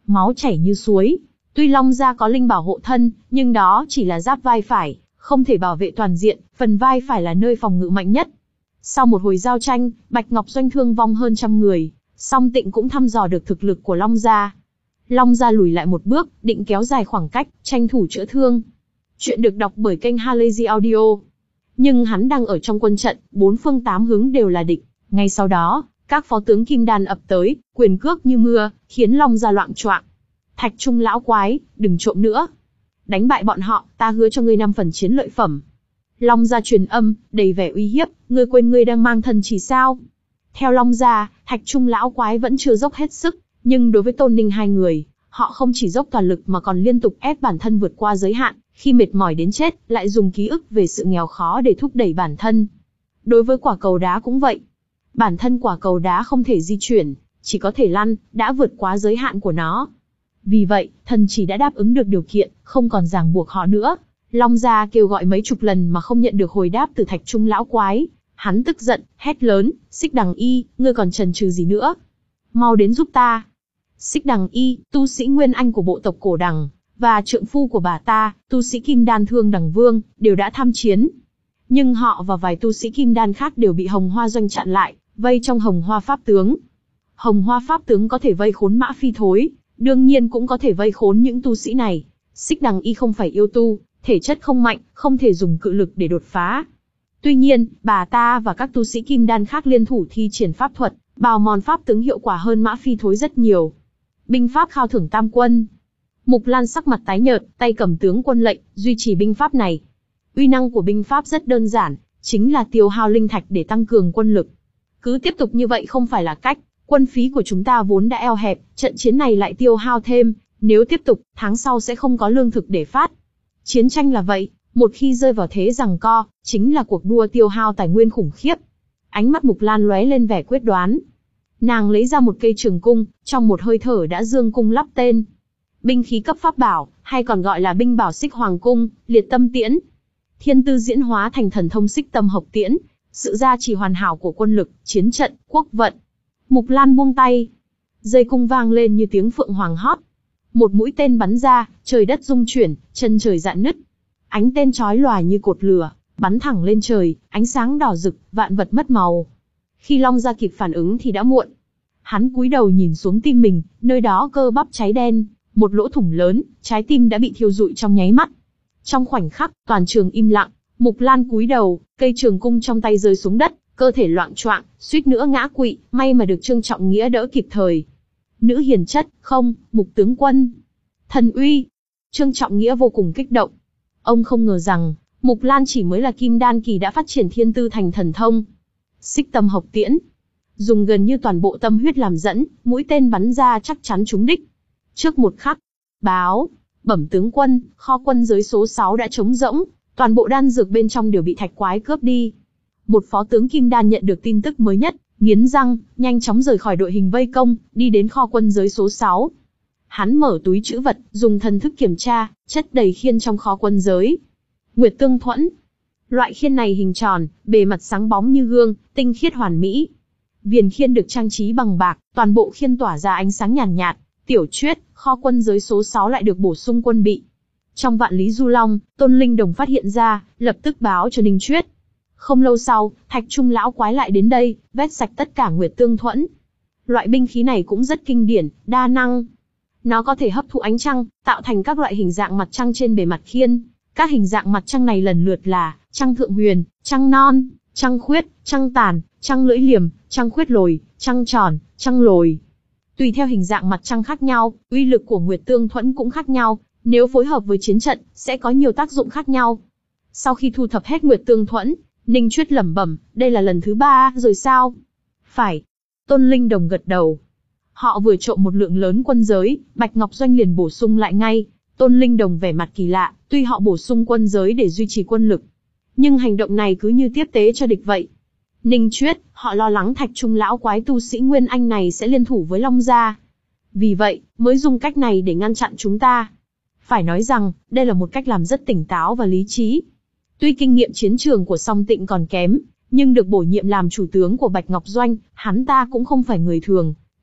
máu chảy như suối. Tuy Long gia có linh bảo hộ thân, nhưng đó chỉ là giáp vai phải, không thể bảo vệ toàn diện, phần vai phải là nơi phòng ngự mạnh nhất. Sau một hồi giao tranh, Bạch Ngọc Doanh thương vong hơn trăm người, song Tịnh cũng thăm dò được thực lực của Long gia. Long gia lùi lại một bước, định kéo dài khoảng cách, tranh thủ chữa thương. Chuyện được đọc bởi kênh Halazy Audio. Nhưng hắn đang ở trong quân trận, bốn phương tám hướng đều là địch. Ngay sau đó, các phó tướng kim đan ập tới, quyền cước như mưa, khiến Long gia loạng choạng. Thạch Trung lão quái, đừng trộm nữa. Đánh bại bọn họ, ta hứa cho ngươi năm phần chiến lợi phẩm. Long gia truyền âm, đầy vẻ uy hiếp, ngươi quên ngươi đang mang thần chỉ sao? Theo Long gia, Thạch Trung lão quái vẫn chưa dốc hết sức, nhưng đối với Tôn Ninh hai người, họ không chỉ dốc toàn lực mà còn liên tục ép bản thân vượt qua giới hạn, khi mệt mỏi đến chết, lại dùng ký ức về sự nghèo khó để thúc đẩy bản thân. Đối với quả cầu đá cũng vậy. Bản thân quả cầu đá không thể di chuyển, chỉ có thể lăn, đã vượt quá giới hạn của nó. Vì vậy, thần chỉ đã đáp ứng được điều kiện, không còn ràng buộc họ nữa. Long gia kêu gọi mấy chục lần mà không nhận được hồi đáp từ Thạch Trung lão quái. Hắn tức giận, hét lớn, Xích Đằng Y, ngươi còn chần chừ gì nữa? Mau đến giúp ta. Xích Đằng Y, tu sĩ Nguyên Anh của bộ tộc Cổ Đằng, và trượng phu của bà ta, tu sĩ Kim Đan Thương Đằng Vương, đều đã tham chiến. Nhưng họ và vài tu sĩ Kim Đan khác đều bị Hồng Hoa Doanh chặn lại, vây trong Hồng Hoa Pháp Tướng. Hồng Hoa Pháp Tướng có thể vây khốn Mã Phi Thối, đương nhiên cũng có thể vây khốn những tu sĩ này. Xích Đằng Y không phải yêu tu, thể chất không mạnh, không thể dùng cự lực để đột phá. Tuy nhiên, bà ta và các tu sĩ Kim Đan khác liên thủ thi triển pháp thuật, bào mòn Pháp Tướng hiệu quả hơn Mã Phi Thối rất nhiều. Binh pháp khao thưởng tam quân. Mục Lan sắc mặt tái nhợt, tay cầm tướng quân lệnh, duy trì binh pháp này. Uy năng của binh pháp rất đơn giản, chính là tiêu hao linh thạch để tăng cường quân lực. Cứ tiếp tục như vậy không phải là cách, quân phí của chúng ta vốn đã eo hẹp, trận chiến này lại tiêu hao thêm, nếu tiếp tục, tháng sau sẽ không có lương thực để phát. Chiến tranh là vậy, một khi rơi vào thế giằng co, chính là cuộc đua tiêu hao tài nguyên khủng khiếp. Ánh mắt Mục Lan lóe lên vẻ quyết đoán. Nàng lấy ra một cây trường cung, trong một hơi thở đã dương cung lắp tên. Binh khí cấp pháp bảo, hay còn gọi là binh bảo Xích Hoàng Cung, Liệt Tâm Tiễn. Thiên tư diễn hóa thành thần thông Xích Tâm Hộc Tiễn, sự gia trì hoàn hảo của quân lực, chiến trận, quốc vận. Mục Lan buông tay, dây cung vang lên như tiếng phượng hoàng hót. Một mũi tên bắn ra, trời đất rung chuyển, chân trời rạn nứt. Ánh tên chói lòa như cột lửa, bắn thẳng lên trời, ánh sáng đỏ rực, vạn vật mất màu. Khi Long gia kịp phản ứng thì đã muộn. Hắn cúi đầu nhìn xuống tim mình, nơi đó cơ bắp cháy đen, một lỗ thủng lớn, trái tim đã bị thiêu rụi trong nháy mắt. Trong khoảnh khắc, toàn trường im lặng, Mục Lan cúi đầu, cây trường cung trong tay rơi xuống đất, cơ thể loạng choạng, suýt nữa ngã quỵ, may mà được Trương Trọng Nghĩa đỡ kịp thời. Nữ hiền chất, không, Mục tướng quân. Thần uy. Trương Trọng Nghĩa vô cùng kích động. Ông không ngờ rằng, Mục Lan chỉ mới là kim đan kỳ đã phát triển thiên tư thành thần thông. Xích Tâm Hộc Tiễn. Dùng gần như toàn bộ tâm huyết làm dẫn, mũi tên bắn ra chắc chắn trúng đích. Trước một khắc, báo, bẩm tướng quân, kho quân giới số sáu đã trống rỗng, toàn bộ đan dược bên trong đều bị thạch quái cướp đi. Một phó tướng Kim Đan nhận được tin tức mới nhất, nghiến răng, nhanh chóng rời khỏi đội hình vây công, đi đến kho quân giới số sáu. Hắn mở túi trữ vật, dùng thần thức kiểm tra, chất đầy khiên trong kho quân giới. Nguyệt Tương Thuẫn. Loại khiên này hình tròn, bề mặt sáng bóng như gương, tinh khiết hoàn mỹ. Viền khiên được trang trí bằng bạc, toàn bộ khiên tỏa ra ánh sáng nhàn nhạt, nhạt. Tiểu Chuyết, kho quân giới số sáu lại được bổ sung quân bị. Trong Vạn Lý Du Long, Tôn Linh Đồng phát hiện ra, lập tức báo cho Ninh Chuyết. Không lâu sau, Thạch Trung lão quái lại đến đây, vét sạch tất cả Nguyệt Tương Thuẫn. Loại binh khí này cũng rất kinh điển, đa năng. Nó có thể hấp thụ ánh trăng, tạo thành các loại hình dạng mặt trăng trên bề mặt khiên. Các hình dạng mặt trăng này lần lượt là trăng thượng huyền, trăng non, trăng khuyết, trăng tàn, trăng lưỡi liềm, trăng khuyết lồi, trăng tròn, trăng lồi. Tùy theo hình dạng mặt trăng khác nhau, uy lực của Nguyệt Tương Thuẫn cũng khác nhau, nếu phối hợp với chiến trận, sẽ có nhiều tác dụng khác nhau. Sau khi thu thập hết Nguyệt Tương Thuẫn, Ninh Chuyết lẩm bẩm, đây là lần thứ ba rồi sao? Phải. Tôn Linh Đồng gật đầu. Họ vừa trộm một lượng lớn quân giới, Bạch Ngọc Doanh liền bổ sung lại ngay. Tôn Linh Đồng vẻ mặt kỳ lạ, tuy họ bổ sung quân giới để duy trì quân lực, nhưng hành động này cứ như tiếp tế cho địch vậy. Ninh Chuyết, họ lo lắng Thạch Trung lão quái tu sĩ Nguyên Anh này sẽ liên thủ với Long gia. Vì vậy, mới dùng cách này để ngăn chặn chúng ta. Phải nói rằng, đây là một cách làm rất tỉnh táo và lý trí. Tuy kinh nghiệm chiến trường của Song Tịnh còn kém, nhưng được bổ nhiệm làm chủ tướng của Bạch Ngọc Doanh, hắn ta cũng không phải người thường.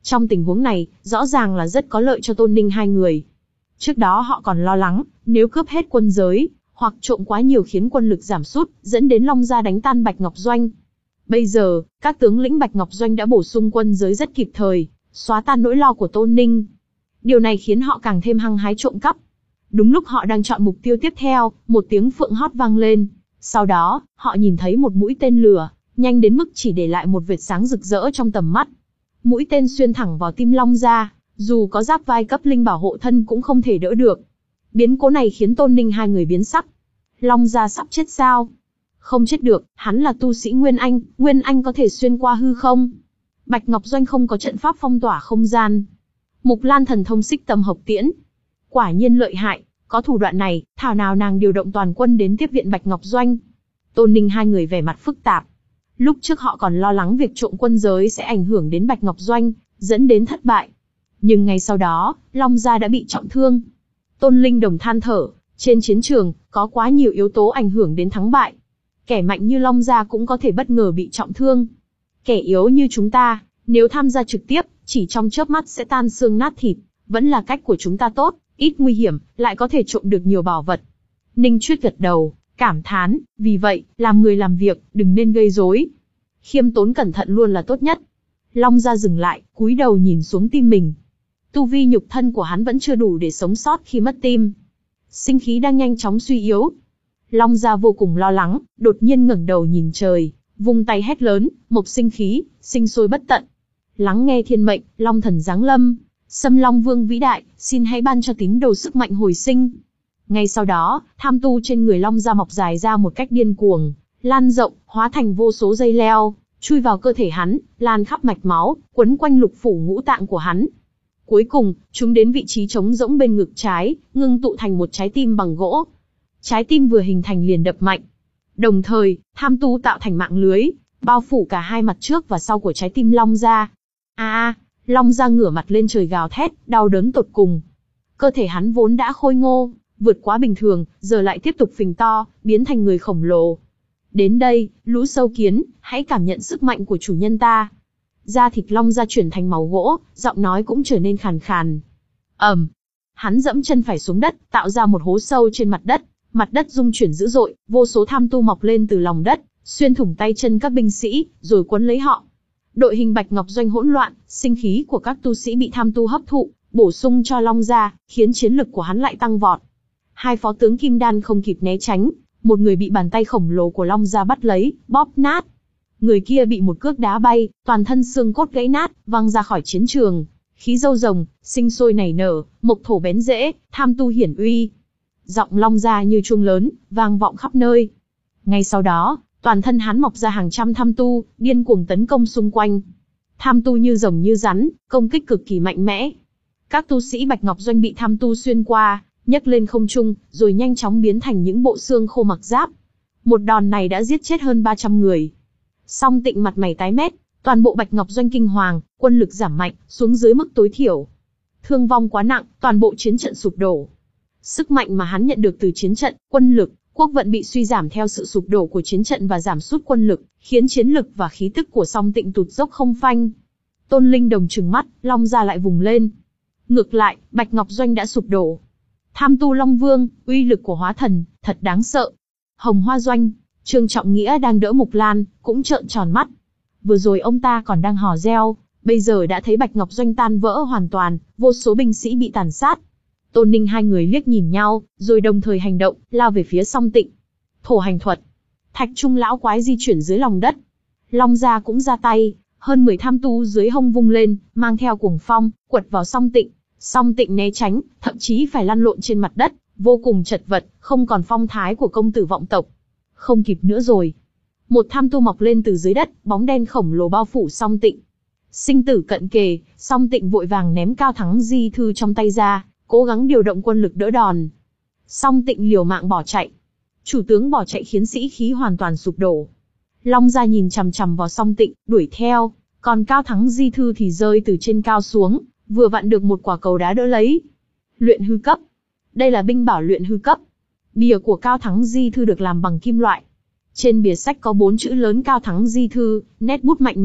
Trong tình huống này, rõ ràng là rất có lợi cho Tôn Ninh hai người. Trước đó họ còn lo lắng, nếu cướp hết quân giới, hoặc trộm quá nhiều khiến quân lực giảm sút, dẫn đến Long gia đánh tan Bạch Ngọc Doanh. Bây giờ, các tướng lĩnh Bạch Ngọc Doanh đã bổ sung quân giới rất kịp thời, xóa tan nỗi lo của Tôn Ninh. Điều này khiến họ càng thêm hăng hái trộm cắp. Đúng lúc họ đang chọn mục tiêu tiếp theo, một tiếng phượng hót vang lên. Sau đó, họ nhìn thấy một mũi tên lửa, nhanh đến mức chỉ để lại một vệt sáng rực rỡ trong tầm mắt. Mũi tên xuyên thẳng vào tim Long gia, dù có giáp vai cấp linh bảo hộ thân cũng không thể đỡ được. Biến cố này khiến Tôn Ninh hai người biến sắc. Long gia sắp chết sao? Không chết được, hắn là tu sĩ Nguyên Anh, Nguyên Anh có thể xuyên qua hư không. Bạch Ngọc Doanh không có trận pháp phong tỏa không gian. Mục Lan thần thông xích tâm hợp tiễn. Quả nhiên lợi hại, có thủ đoạn này, thảo nào nàng điều động toàn quân đến tiếp viện Bạch Ngọc Doanh. Tôn Ninh hai người vẻ mặt phức tạp. Lúc trước họ còn lo lắng việc trộm quân giới sẽ ảnh hưởng đến Bạch Ngọc Doanh, dẫn đến thất bại. Nhưng ngay sau đó, Long gia đã bị trọng thương. Tôn Linh đồng than thở, trên chiến trường, có quá nhiều yếu tố ảnh hưởng đến thắng bại. Kẻ mạnh như Long gia cũng có thể bất ngờ bị trọng thương. Kẻ yếu như chúng ta, nếu tham gia trực tiếp, chỉ trong chớp mắt sẽ tan xương nát thịt, vẫn là cách của chúng ta tốt, ít nguy hiểm, lại có thể trộm được nhiều bảo vật. Ninh Chuyết gật đầu, cảm thán, vì vậy, làm người làm việc, đừng nên gây rối. Khiêm tốn cẩn thận luôn là tốt nhất. Long gia dừng lại, cúi đầu nhìn xuống tim mình. Tu vi nhục thân của hắn vẫn chưa đủ để sống sót khi mất tim. Sinh khí đang nhanh chóng suy yếu. Long gia vô cùng lo lắng, đột nhiên ngẩng đầu nhìn trời, vung tay hét lớn, mộc sinh khí, sinh sôi bất tận. Lắng nghe thiên mệnh, Long thần giáng lâm, Sâm Long Vương vĩ đại, xin hãy ban cho tín đồ sức mạnh hồi sinh. Ngay sau đó, tham tu trên người Long gia mọc dài ra một cách điên cuồng, lan rộng, hóa thành vô số dây leo, chui vào cơ thể hắn, lan khắp mạch máu, quấn quanh lục phủ ngũ tạng của hắn. Cuối cùng, chúng đến vị trí trống rỗng bên ngực trái, ngưng tụ thành một trái tim bằng gỗ. Trái tim vừa hình thành liền đập mạnh. Đồng thời, tham tu tạo thành mạng lưới, bao phủ cả hai mặt trước và sau của trái tim Long gia. A a, Long gia ngửa mặt lên trời gào thét, đau đớn tột cùng. Cơ thể hắn vốn đã khôi ngô, vượt quá bình thường, giờ lại tiếp tục phình to, biến thành người khổng lồ. Đến đây, lũ sâu kiến, hãy cảm nhận sức mạnh của chủ nhân ta. Da thịt Long gia chuyển thành màu gỗ, giọng nói cũng trở nên khàn khàn. ầm, hắn dẫm chân phải xuống đất, tạo ra một hố sâu trên mặt đất. Mặt đất rung chuyển dữ dội, vô số tham tu mọc lên từ lòng đất, xuyên thủng tay chân các binh sĩ, rồi quấn lấy họ. Đội hình Bạch Ngọc Doanh hỗn loạn, sinh khí của các tu sĩ bị tham tu hấp thụ, bổ sung cho Long gia, khiến chiến lực của hắn lại tăng vọt. Hai phó tướng Kim Đan không kịp né tránh, một người bị bàn tay khổng lồ của Long gia bắt lấy, bóp nát. Người kia bị một cước đá bay, toàn thân xương cốt gãy nát, văng ra khỏi chiến trường. Khí dâu rồng, sinh sôi nảy nở, mộc thổ bén rễ, tham tu hiển uy. Giọng Long gia như chuông lớn, vang vọng khắp nơi. Ngay sau đó, toàn thân hắn mọc ra hàng trăm tham tu, điên cuồng tấn công xung quanh. Tham tu như rồng như rắn, công kích cực kỳ mạnh mẽ. Các tu sĩ Bạch Ngọc Doanh bị tham tu xuyên qua, nhấc lên không trung, rồi nhanh chóng biến thành những bộ xương khô mặc giáp. Một đòn này đã giết chết hơn ba trăm người. Song Tịnh mặt mày tái mét, toàn bộ Bạch Ngọc Doanh kinh hoàng, quân lực giảm mạnh, xuống dưới mức tối thiểu. Thương vong quá nặng, toàn bộ chiến trận sụp đổ. Sức mạnh mà hắn nhận được từ chiến trận, quân lực, quốc vận bị suy giảm theo sự sụp đổ của chiến trận và giảm sút quân lực, khiến chiến lực và khí tức của Song Tịnh tụt dốc không phanh. Tôn Linh đồng trừng mắt, Long gia lại vùng lên. Ngược lại, Bạch Ngọc Doanh đã sụp đổ. Tham tu Long Vương, uy lực của hóa thần, thật đáng sợ. Hồng Hoa Doanh, Trương Trọng Nghĩa đang đỡ Mục Lan, cũng trợn tròn mắt. Vừa rồi ông ta còn đang hò reo, bây giờ đã thấy Bạch Ngọc Doanh tan vỡ hoàn toàn, vô số binh sĩ bị tàn sát. Tôn Ninh hai người liếc nhìn nhau, rồi đồng thời hành động, lao về phía Song Tịnh. Thổ hành thuật. Thạch Trung lão quái di chuyển dưới lòng đất. Long gia cũng ra tay, hơn mười tham tu dưới hông vung lên, mang theo cuồng phong, quật vào Song Tịnh. Song Tịnh né tránh, thậm chí phải lăn lộn trên mặt đất, vô cùng chật vật, không còn phong thái của công tử vọng tộc. Không kịp nữa rồi. Một tham tu mọc lên từ dưới đất, bóng đen khổng lồ bao phủ Song Tịnh. Sinh tử cận kề, Song Tịnh vội vàng ném Cao Thắng Di Thư trong tay ra, cố gắng điều động quân lực đỡ đòn. Song Tịnh liều mạng bỏ chạy. Chủ tướng bỏ chạy khiến sĩ khí hoàn toàn sụp đổ. Long gia nhìn chằm chằm vào Song Tịnh, đuổi theo, còn Cao Thắng Di Thư thì rơi từ trên cao xuống, vừa vặn được một quả cầu đá đỡ lấy. Luyện hư cấp. Đây là binh bảo luyện hư cấp. Bìa của Cao Thắng Di Thư được làm bằng kim loại. Trên bìa sách có bốn chữ lớn Cao Thắng Di Thư, nét bút mạnh mẽ,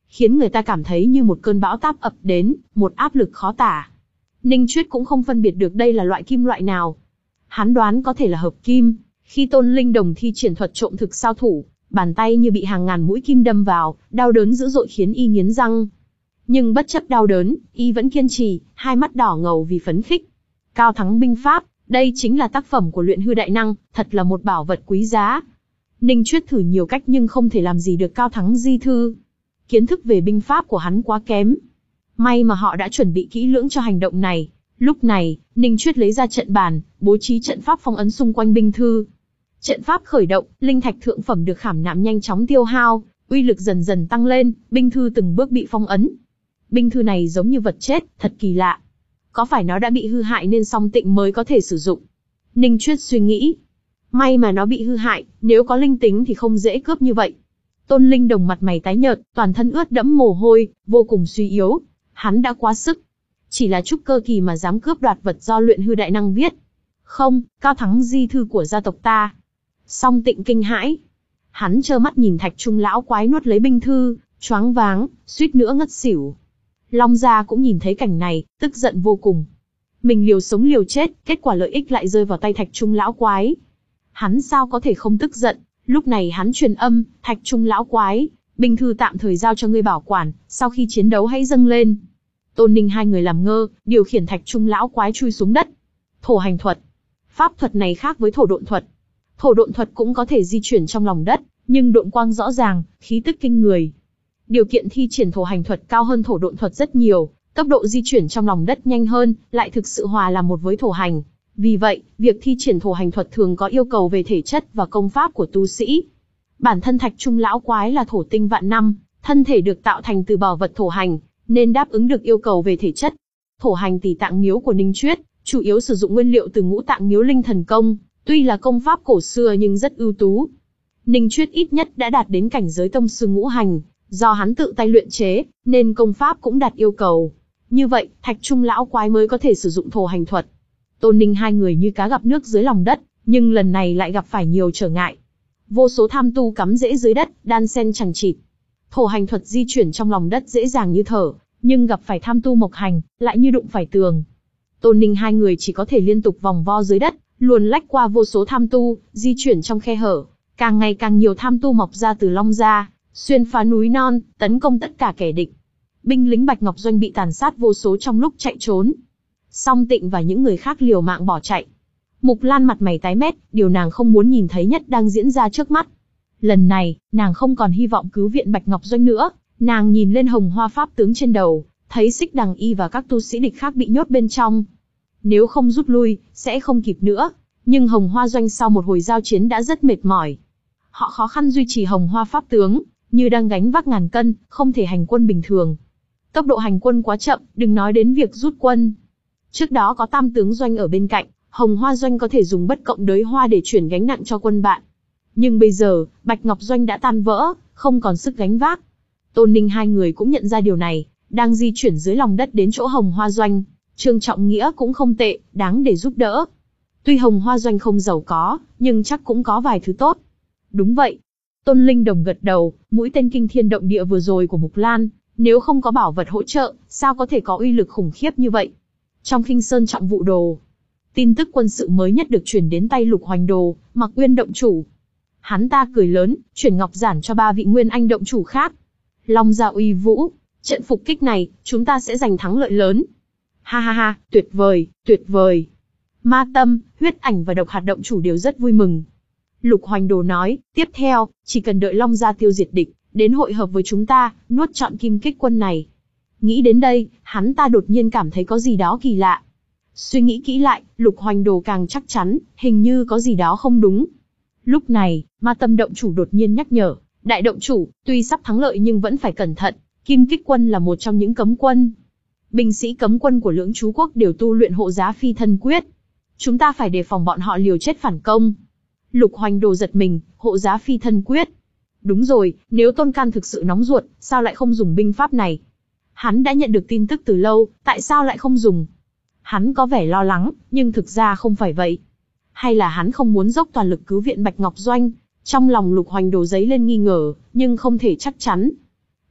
khiến người ta cảm thấy như một cơn bão táp ập đến, một áp lực khó tả. Ninh Chuyết cũng không phân biệt được đây là loại kim loại nào. Hắn đoán có thể là hợp kim. Khi Tôn Linh Đồng thi triển thuật trộm thực sao thủ, bàn tay như bị hàng ngàn mũi kim đâm vào, đau đớn dữ dội khiến y nghiến răng. Nhưng bất chấp đau đớn, y vẫn kiên trì, hai mắt đỏ ngầu vì phấn khích. Cao thắng binh pháp, đây chính là tác phẩm của luyện hư đại năng, thật là một bảo vật quý giá. Ninh Chuyết thử nhiều cách nhưng không thể làm gì được Cao Thắng di thư. Kiến thức về binh pháp của hắn quá kém. May mà họ đã chuẩn bị kỹ lưỡng cho hành động này. Lúc này, Ninh Chuyết lấy ra trận bàn, bố trí trận pháp phong ấn xung quanh binh thư. Trận pháp khởi động, linh thạch thượng phẩm được khảm nạm nhanh chóng tiêu hao, uy lực dần dần tăng lên, binh thư từng bước bị phong ấn. Binh thư này giống như vật chết, thật kỳ lạ. Có phải nó đã bị hư hại nên Song Tịnh mới có thể sử dụng? Ninh Chuyết suy nghĩ. May mà nó bị hư hại, nếu có linh tính thì không dễ cướp như vậy. Tôn Linh Đồng mặt mày tái nhợt, toàn thân ướt đẫm mồ hôi, vô cùng suy yếu. Hắn đã quá sức. Chỉ là trúc cơ kỳ mà dám cướp đoạt vật do luyện hư đại năng viết. Không, Cao Thắng di thư của gia tộc ta. Song Tịnh kinh hãi. Hắn trơ mắt nhìn Thạch Trung lão quái nuốt lấy binh thư, choáng váng, suýt nữa ngất xỉu. Long Gia cũng nhìn thấy cảnh này, tức giận vô cùng. Mình liều sống liều chết, kết quả lợi ích lại rơi vào tay Thạch Trung lão quái. Hắn sao có thể không tức giận? Lúc này hắn truyền âm, Thạch Trung lão quái, binh thư tạm thời giao cho ngươi bảo quản, sau khi chiến đấu hãy dâng lên. Tôn Ninh hai người làm ngơ, điều khiển Thạch Trung lão quái chui xuống đất. Thổ hành thuật. Pháp thuật này khác với thổ độn thuật. Thổ độn thuật cũng có thể di chuyển trong lòng đất, nhưng độn quang rõ ràng, khí tức kinh người. Điều kiện thi triển thổ hành thuật cao hơn thổ độn thuật rất nhiều, tốc độ di chuyển trong lòng đất nhanh hơn, lại thực sự hòa làm một với thổ hành. Vì vậy, việc thi triển thổ hành thuật thường có yêu cầu về thể chất và công pháp của tu sĩ. Bản thân Thạch Trung lão quái là thổ tinh vạn năm, thân thể được tạo thành từ bảo vật thổ hành, nên đáp ứng được yêu cầu về thể chất. Thổ hành tỷ tạng miếu của Ninh Chuyết, chủ yếu sử dụng nguyên liệu từ ngũ tạng miếu linh thần công, tuy là công pháp cổ xưa nhưng rất ưu tú. Ninh Chuyết ít nhất đã đạt đến cảnh giới tông sư ngũ hành, do hắn tự tay luyện chế, nên công pháp cũng đạt yêu cầu. Như vậy, Thạch Trung lão quái mới có thể sử dụng thổ hành thuật. Tôn Ninh hai người như cá gặp nước dưới lòng đất, nhưng lần này lại gặp phải nhiều trở ngại. Vô số tham tu cắm rễ dưới đất, đan xen chằng chịt. Thổ hành thuật di chuyển trong lòng đất dễ dàng như thở, nhưng gặp phải tham tu mộc hành, lại như đụng phải tường. Tôn Ninh hai người chỉ có thể liên tục vòng vo dưới đất, luồn lách qua vô số tham tu, di chuyển trong khe hở. Càng ngày càng nhiều tham tu mọc ra từ Long Gia, xuyên phá núi non, tấn công tất cả kẻ địch. Binh lính Bạch Ngọc Doanh bị tàn sát vô số trong lúc chạy trốn. Song Tịnh và những người khác liều mạng bỏ chạy. Mục Lan mặt mày tái mét, điều nàng không muốn nhìn thấy nhất đang diễn ra trước mắt. Lần này, nàng không còn hy vọng cứu viện Bạch Ngọc Doanh nữa, nàng nhìn lên hồng hoa pháp tướng trên đầu, thấy Xích Đằng Y và các tu sĩ địch khác bị nhốt bên trong. Nếu không rút lui, sẽ không kịp nữa, nhưng hồng hoa doanh sau một hồi giao chiến đã rất mệt mỏi. Họ khó khăn duy trì hồng hoa pháp tướng, như đang gánh vác ngàn cân, không thể hành quân bình thường. Tốc độ hành quân quá chậm, đừng nói đến việc rút quân. Trước đó có tam tướng doanh ở bên cạnh, hồng hoa doanh có thể dùng bất cộng đới hoa để chuyển gánh nặng cho quân bạn. Nhưng bây giờ, Bạch Ngọc Doanh đã tan vỡ, không còn sức gánh vác. Tôn Ninh hai người cũng nhận ra điều này, đang di chuyển dưới lòng đất đến chỗ hồng hoa doanh. Trương Trọng Nghĩa cũng không tệ, đáng để giúp đỡ. Tuy hồng hoa doanh không giàu có, nhưng chắc cũng có vài thứ tốt. Đúng vậy. Tôn Linh Đồng gật đầu, mũi tên kinh thiên động địa vừa rồi của Mục Lan, nếu không có bảo vật hỗ trợ, sao có thể có uy lực khủng khiếp như vậy? Trong Khinh Sơn Trọng Vụ Đồ, tin tức quân sự mới nhất được chuyển đến tay Lục Hoành Đồ, Mặc Uyên động chủ. Hắn ta cười lớn, chuyển ngọc giản cho ba vị Nguyên Anh động chủ khác. Long Gia uy vũ, trận phục kích này, chúng ta sẽ giành thắng lợi lớn. Ha ha ha, tuyệt vời, tuyệt vời. Ma Tâm, Huyết Ảnh và Độc Hạt động chủ đều rất vui mừng. Lục Hoành Đồ nói, tiếp theo, chỉ cần đợi Long Gia tiêu diệt địch, đến hội hợp với chúng ta, nuốt trọn Kim Kích quân này. Nghĩ đến đây, hắn ta đột nhiên cảm thấy có gì đó kỳ lạ. Suy nghĩ kỹ lại, Lục Hoành Đồ càng chắc chắn, hình như có gì đó không đúng. Lúc này, Ma Tâm động chủ đột nhiên nhắc nhở, đại động chủ, tuy sắp thắng lợi nhưng vẫn phải cẩn thận, Kim Kích quân là một trong những cấm quân. Binh sĩ cấm quân của Lưỡng Chú Quốc đều tu luyện hộ giá phi thân quyết. Chúng ta phải đề phòng bọn họ liều chết phản công. Lục Hoành Đồ giật mình, hộ giá phi thân quyết. Đúng rồi, nếu Tôn Can thực sự nóng ruột, sao lại không dùng binh pháp này? Hắn đã nhận được tin tức từ lâu, tại sao lại không dùng? Hắn có vẻ lo lắng, nhưng thực ra không phải vậy. Hay là hắn không muốn dốc toàn lực cứu viện Bạch Ngọc Doanh? Trong lòng Lục Hoành Đồ dấy lên nghi ngờ, nhưng không thể chắc chắn.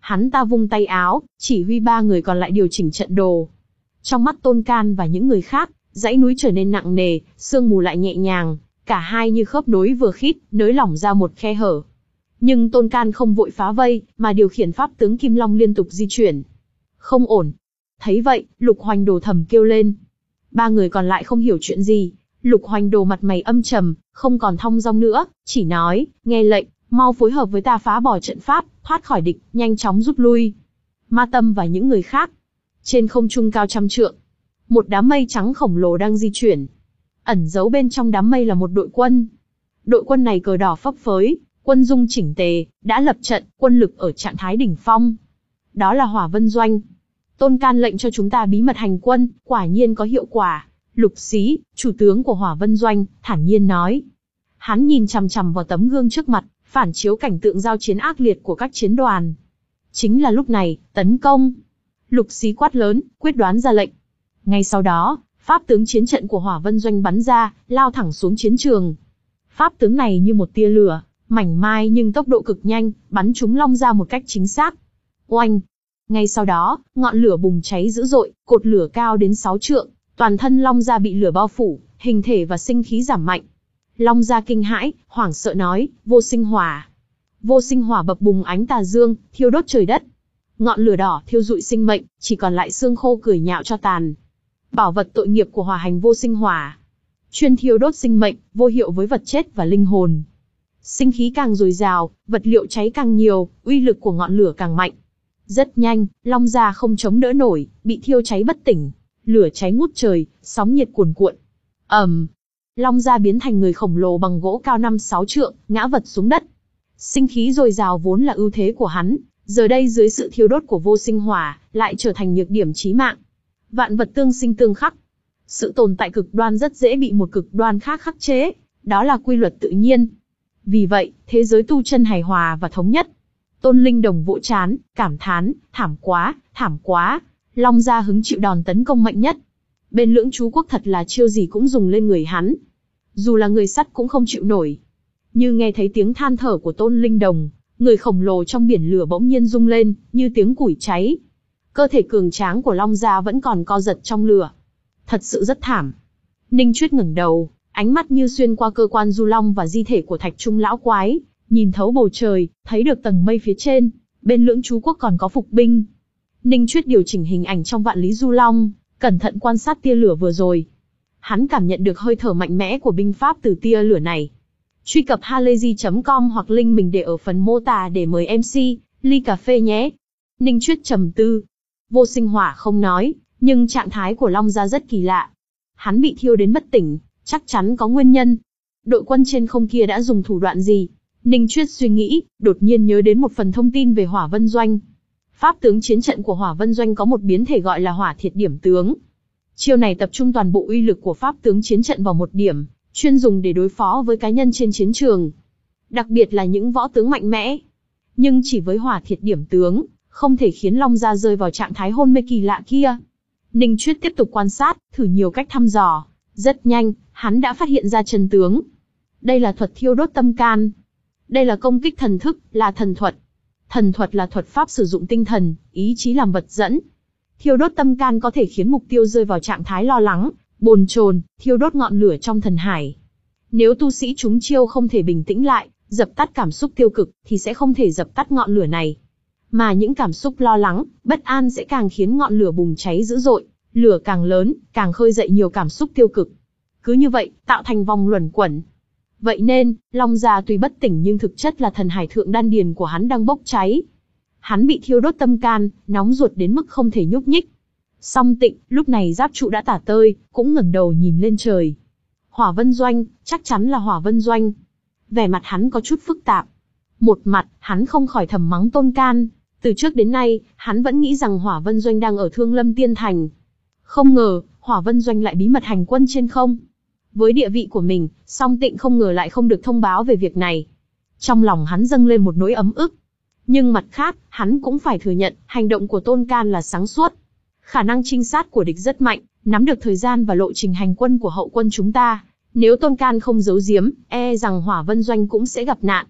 Hắn ta vung tay áo, chỉ huy ba người còn lại điều chỉnh trận đồ. Trong mắt Tôn Can và những người khác, dãy núi trở nên nặng nề, sương mù lại nhẹ nhàng, cả hai như khớp nối vừa khít, nới lỏng ra một khe hở. Nhưng Tôn Can không vội phá vây, mà điều khiển pháp tướng Kim Long liên tục di chuyển. Không ổn. Thấy vậy, Lục Hoành Đồ thầm kêu lên. Ba người còn lại không hiểu chuyện gì. Lục Hoành Đồ mặt mày âm trầm, không còn thong dong nữa, chỉ nói, nghe lệnh, mau phối hợp với ta phá bỏ trận pháp, thoát khỏi địch, nhanh chóng rút lui. Ma Tâm và những người khác. Trên không trung cao trăm trượng, một đám mây trắng khổng lồ đang di chuyển. Ẩn giấu bên trong đám mây là một đội quân. Đội quân này cờ đỏ phấp phới, quân dung chỉnh tề, đã lập trận, quân lực ở trạng thái đỉnh phong. Đó là Hỏa Vân Doanh. Tôn Can lệnh cho chúng ta bí mật hành quân, quả nhiên có hiệu quả. Lục Xí, chủ tướng của Hỏa Vân Doanh, thản nhiên nói. Hắn nhìn chằm chằm vào tấm gương trước mặt, phản chiếu cảnh tượng giao chiến ác liệt của các chiến đoàn. Chính là lúc này, tấn công. Lục Xí quát lớn, quyết đoán ra lệnh. Ngay sau đó, pháp tướng chiến trận của Hỏa Vân Doanh bắn ra, lao thẳng xuống chiến trường. Pháp tướng này như một tia lửa, mảnh mai nhưng tốc độ cực nhanh, bắn trúng Long Gia một cách chính xác. Oanh! Ngay sau đó, ngọn lửa bùng cháy dữ dội, cột lửa cao đến sáu trượng, toàn thân Long Gia bị lửa bao phủ, hình thể và sinh khí giảm mạnh. Long Gia kinh hãi, hoảng sợ nói, vô sinh hỏa. Vô sinh hỏa bập bùng ánh tà dương, thiêu đốt trời đất. Ngọn lửa đỏ thiêu rụi sinh mệnh, chỉ còn lại xương khô cười nhạo cho tàn. Bảo vật tội nghiệp của hỏa hành vô sinh hỏa. Chuyên thiêu đốt sinh mệnh, vô hiệu với vật chết và linh hồn. Sinh khí càng dồi dào, vật liệu cháy càng nhiều, uy lực của ngọn lửa càng mạnh. Rất nhanh, Long Gia không chống đỡ nổi, bị thiêu cháy bất tỉnh. Lửa cháy ngút trời, sóng nhiệt cuồn cuộn. ầm, Long Gia biến thành người khổng lồ bằng gỗ cao năm sáu trượng, ngã vật xuống đất. Sinh khí dồi dào vốn là ưu thế của hắn, giờ đây dưới sự thiêu đốt của vô sinh hỏa, lại trở thành nhược điểm chí mạng. Vạn vật tương sinh tương khắc. Sự tồn tại cực đoan rất dễ bị một cực đoan khác khắc chế, đó là quy luật tự nhiên. Vì vậy, thế giới tu chân hài hòa và thống nhất. Tôn Linh Đồng vỗ trán, cảm thán, thảm quá, thảm quá. Long Gia hứng chịu đòn tấn công mạnh nhất. Bên Lưỡng Chú Quốc thật là chiêu gì cũng dùng lên người hắn. Dù là người sắt cũng không chịu nổi. Như nghe thấy tiếng than thở của Tôn Linh Đồng, người khổng lồ trong biển lửa bỗng nhiên rung lên, như tiếng củi cháy. Cơ thể cường tráng của Long Gia vẫn còn co giật trong lửa. Thật sự rất thảm. Ninh Chuyết ngẩng đầu, ánh mắt như xuyên qua cơ quan du long và di thể của Thạch Trung lão quái, nhìn thấu bầu trời, thấy được tầng mây phía trên, bên Lưỡng Chú Quốc còn có phục binh. Ninh Chuyết điều chỉnh hình ảnh trong vạn lý du long, cẩn thận quan sát tia lửa vừa rồi. Hắn cảm nhận được hơi thở mạnh mẽ của binh pháp từ tia lửa này. Truy cập halayzi chấm com hoặc link mình để ở phần mô tả để mời em xê, ly cà phê nhé. Ninh Chuyết trầm tư. Vô sinh hỏa không nói, nhưng trạng thái của Long Gia rất kỳ lạ. Hắn bị thiêu đến bất tỉnh, chắc chắn có nguyên nhân. Đội quân trên không kia đã dùng thủ đoạn gì? Ninh Chuyết suy nghĩ, đột nhiên nhớ đến một phần thông tin về Hỏa Vân Doanh. Pháp tướng chiến trận của Hỏa Vân Doanh có một biến thể gọi là Hỏa Thiệt Điểm Tướng. Chiêu này tập trung toàn bộ uy lực của pháp tướng chiến trận vào một điểm, chuyên dùng để đối phó với cá nhân trên chiến trường. Đặc biệt là những võ tướng mạnh mẽ. Nhưng chỉ với Hỏa Thiệt Điểm Tướng, không thể khiến Long Gia rơi vào trạng thái hôn mê kỳ lạ kia. Ninh Chuyết tiếp tục quan sát, thử nhiều cách thăm dò. Rất nhanh, hắn đã phát hiện ra chân tướng. Đây là thuật thiêu đốt tâm can. Đây là công kích thần thức, là thần thuật. Thần thuật là thuật pháp sử dụng tinh thần, ý chí làm vật dẫn. Thiêu đốt tâm can có thể khiến mục tiêu rơi vào trạng thái lo lắng, bồn chồn, thiêu đốt ngọn lửa trong thần hải. Nếu tu sĩ trúng chiêu không thể bình tĩnh lại, dập tắt cảm xúc tiêu cực, thì sẽ không thể dập tắt ngọn lửa này. Mà những cảm xúc lo lắng, bất an sẽ càng khiến ngọn lửa bùng cháy dữ dội, lửa càng lớn, càng khơi dậy nhiều cảm xúc tiêu cực. Cứ như vậy, tạo thành vòng luẩn quẩn. Vậy nên, Long Gia tuy bất tỉnh nhưng thực chất là thần hải thượng đan điền của hắn đang bốc cháy. Hắn bị thiêu đốt tâm can, nóng ruột đến mức không thể nhúc nhích. Song Tịnh, lúc này giáp trụ đã tả tơi, cũng ngẩng đầu nhìn lên trời. Hỏa Vân Doanh, chắc chắn là Hỏa Vân Doanh. Vẻ mặt hắn có chút phức tạp. Một mặt, hắn không khỏi thầm mắng Tôn Can. Từ trước đến nay, hắn vẫn nghĩ rằng Hỏa Vân Doanh đang ở Thương Lâm Tiên Thành. Không ngờ, Hỏa Vân Doanh lại bí mật hành quân trên không. Với địa vị của mình, Song Tịnh không ngờ lại không được thông báo về việc này. Trong lòng hắn dâng lên một nỗi ấm ức. Nhưng mặt khác, hắn cũng phải thừa nhận, hành động của Tôn Can là sáng suốt. Khả năng trinh sát của địch rất mạnh, nắm được thời gian và lộ trình hành quân của hậu quân chúng ta. Nếu Tôn Can không giấu giếm, e rằng Hỏa Vân Doanh cũng sẽ gặp nạn.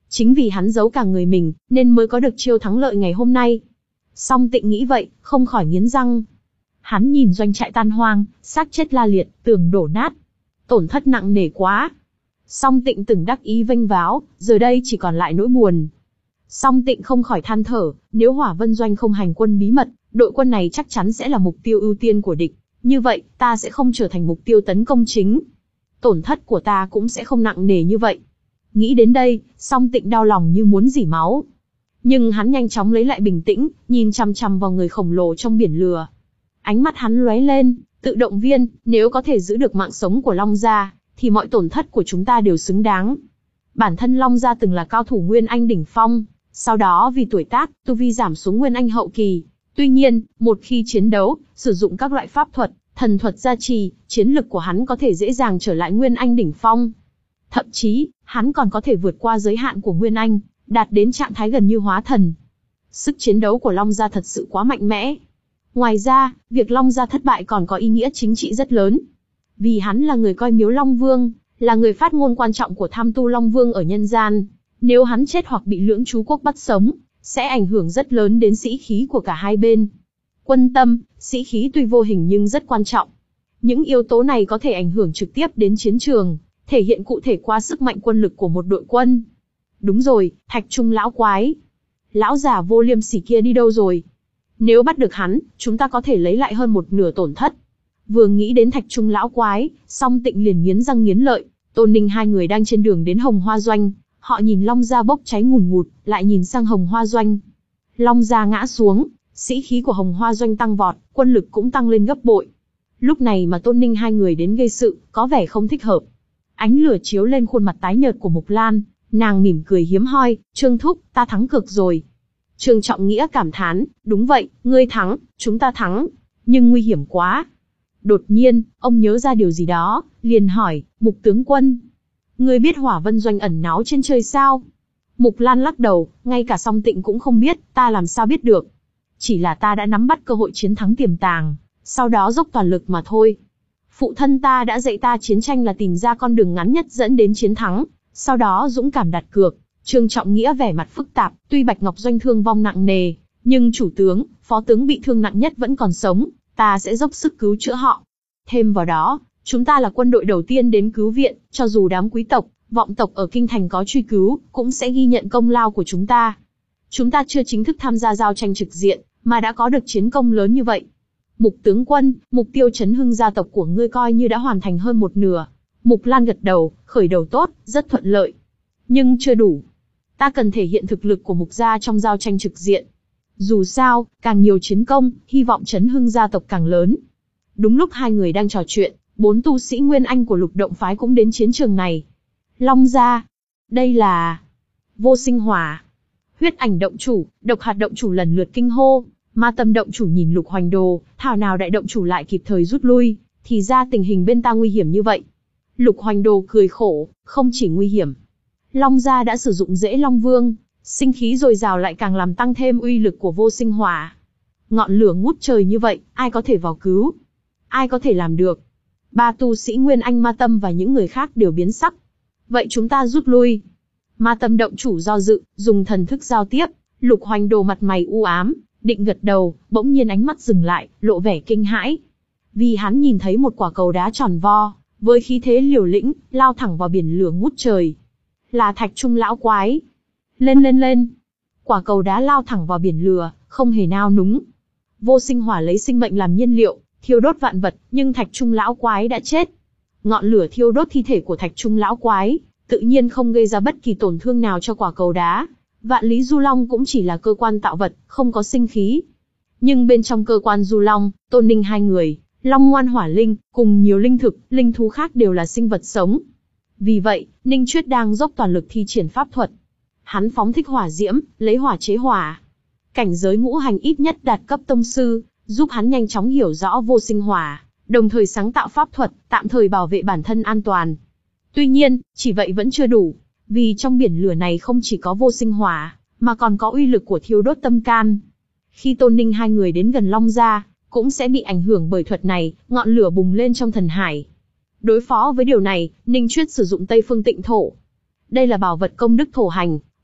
Chính vì hắn giấu cả người mình, nên mới có được chiêu thắng lợi ngày hôm nay. Song Tịnh nghĩ vậy, không khỏi nghiến răng. Hắn nhìn doanh trại tan hoang, xác chết la liệt, tường đổ nát. Tổn thất nặng nề quá. Song Tịnh từng đắc ý vênh váo, giờ đây chỉ còn lại nỗi buồn. Song Tịnh không khỏi than thở, nếu Hỏa Vân Doanh không hành quân bí mật, đội quân này chắc chắn sẽ là mục tiêu ưu tiên của địch. Như vậy, ta sẽ không trở thành mục tiêu tấn công chính. Tổn thất của ta cũng sẽ không nặng nề như vậy. Nghĩ đến đây, Song Tịnh đau lòng như muốn rỉ máu. Nhưng hắn nhanh chóng lấy lại bình tĩnh, nhìn chằm chằm vào người khổng lồ trong biển lửa. Ánh mắt hắn lóe lên, tự động viên, nếu có thể giữ được mạng sống của Long Gia, thì mọi tổn thất của chúng ta đều xứng đáng. Bản thân Long Gia từng là cao thủ Nguyên Anh đỉnh phong, sau đó vì tuổi tác, tu vi giảm xuống Nguyên Anh hậu kỳ. Tuy nhiên, một khi chiến đấu, sử dụng các loại pháp thuật, thần thuật gia trì, chiến lực của hắn có thể dễ dàng trở lại Nguyên Anh đỉnh phong. Thậm chí, hắn còn có thể vượt qua giới hạn của Nguyên Anh, đạt đến trạng thái gần như hóa thần. Sức chiến đấu của Long Gia thật sự quá mạnh mẽ. Ngoài ra, việc Long Gia thất bại còn có ý nghĩa chính trị rất lớn. Vì hắn là người coi miếu Long Vương, là người phát ngôn quan trọng của tham tu Long Vương ở nhân gian. Nếu hắn chết hoặc bị Lưỡng Chú Quốc bắt sống, sẽ ảnh hưởng rất lớn đến sĩ khí của cả hai bên. Quân tâm, sĩ khí tuy vô hình nhưng rất quan trọng. Những yếu tố này có thể ảnh hưởng trực tiếp đến chiến trường, thể hiện cụ thể qua sức mạnh quân lực của một đội quân. Đúng rồi, Thạch Trung lão quái. Lão già vô liêm sỉ kia đi đâu rồi? Nếu bắt được hắn, chúng ta có thể lấy lại hơn một nửa tổn thất. Vừa nghĩ đến Thạch Trung lão quái, Song Tịnh liền nghiến răng nghiến lợi. Tôn Ninh hai người đang trên đường đến Hồng Hoa Doanh. Họ nhìn Long Gia bốc cháy ngùn ngụt, lại nhìn sang Hồng Hoa Doanh. Long Gia ngã xuống, sĩ khí của Hồng Hoa Doanh tăng vọt, quân lực cũng tăng lên gấp bội. Lúc này mà Tôn Ninh hai người đến gây sự, có vẻ không thích hợp. Ánh lửa chiếu lên khuôn mặt tái nhợt của Mục Lan, nàng mỉm cười hiếm hoi, Trương Thúc, ta thắng cược rồi. Trương Trọng Nghĩa cảm thán, đúng vậy, ngươi thắng, chúng ta thắng, nhưng nguy hiểm quá. Đột nhiên, ông nhớ ra điều gì đó, liền hỏi, Mục tướng quân, ngươi biết Hỏa Vân Doanh ẩn náu trên trời sao? Mục Lan lắc đầu, ngay cả Song Tịnh cũng không biết, ta làm sao biết được. Chỉ là ta đã nắm bắt cơ hội chiến thắng tiềm tàng, sau đó dốc toàn lực mà thôi. Phụ thân ta đã dạy ta chiến tranh là tìm ra con đường ngắn nhất dẫn đến chiến thắng, sau đó dũng cảm đặt cược. Trương Trọng Nghĩa vẻ mặt phức tạp, tuy Bạch Ngọc Doanh thương vong nặng nề, nhưng chủ tướng, phó tướng bị thương nặng nhất vẫn còn sống, ta sẽ dốc sức cứu chữa họ. Thêm vào đó, chúng ta là quân đội đầu tiên đến cứu viện, cho dù đám quý tộc, vọng tộc ở Kinh Thành có truy cứu, cũng sẽ ghi nhận công lao của chúng ta. Chúng ta chưa chính thức tham gia giao tranh trực diện, mà đã có được chiến công lớn như vậy. Mục tướng quân, mục tiêu chấn hưng gia tộc của ngươi coi như đã hoàn thành hơn một nửa. Mục Lan gật đầu, khởi đầu tốt, rất thuận lợi. Nhưng chưa đủ. Ta cần thể hiện thực lực của Mục gia trong giao tranh trực diện. Dù sao, càng nhiều chiến công, hy vọng chấn hưng gia tộc càng lớn. Đúng lúc hai người đang trò chuyện, bốn tu sĩ Nguyên Anh của Lục Động phái cũng đến chiến trường này. Long gia, đây là Vô Sinh Hỏa, Huyết Ảnh động chủ, Độc Hạt động chủ lần lượt kinh hô. Ma Tâm động chủ nhìn Lục Hoành Đồ, thảo nào đại động chủ lại kịp thời rút lui, thì ra tình hình bên ta nguy hiểm như vậy. Lục Hoành Đồ cười khổ, không chỉ nguy hiểm. Long gia đã sử dụng Rễ Long Vương, sinh khí dồi dào lại càng làm tăng thêm uy lực của Vô Sinh Hỏa. Ngọn lửa ngút trời như vậy, ai có thể vào cứu? Ai có thể làm được? Ba tu sĩ Nguyên Anh Ma Tâm và những người khác đều biến sắc. Vậy chúng ta rút lui. Ma Tâm động chủ do dự, dùng thần thức giao tiếp. Lục Hoành Đồ mặt mày u ám, định gật đầu, bỗng nhiên ánh mắt dừng lại, lộ vẻ kinh hãi. Vì hắn nhìn thấy một quả cầu đá tròn vo, với khí thế liều lĩnh, lao thẳng vào biển lửa ngút trời. Là Thạch Trung lão quái. Lên lên lên. Quả cầu đá lao thẳng vào biển lửa, không hề nao núng. Vô Sinh Hỏa lấy sinh mệnh làm nhiên liệu, thiêu đốt vạn vật, nhưng Thạch Trung lão quái đã chết. Ngọn lửa thiêu đốt thi thể của Thạch Trung lão quái, tự nhiên không gây ra bất kỳ tổn thương nào cho quả cầu đá. Vạn Lý Du Long cũng chỉ là cơ quan tạo vật, không có sinh khí. Nhưng bên trong cơ quan Du Long, Tôn Ninh hai người, Long Ngoan Hỏa Linh, cùng nhiều linh thực, linh thú khác đều là sinh vật sống. Vì vậy, Ninh Chuyết đang dốc toàn lực thi triển pháp thuật. Hắn phóng thích hỏa diễm, lấy hỏa chế hỏa. Cảnh giới ngũ hành ít nhất đạt cấp tông sư, giúp hắn nhanh chóng hiểu rõ Vô Sinh Hỏa, đồng thời sáng tạo pháp thuật, tạm thời bảo vệ bản thân an toàn. Tuy nhiên, chỉ vậy vẫn chưa đủ. Vì trong biển lửa này không chỉ có Vô Sinh Hỏa, mà còn có uy lực của thiêu đốt tâm can. Khi Tôn Ninh hai người đến gần Long gia, cũng sẽ bị ảnh hưởng bởi thuật này, ngọn lửa bùng lên trong thần hải. Đối phó với điều này, Ninh Chuyết sử dụng Tây Phương Tịnh Thổ. Đây là bảo vật công đức thổ hành,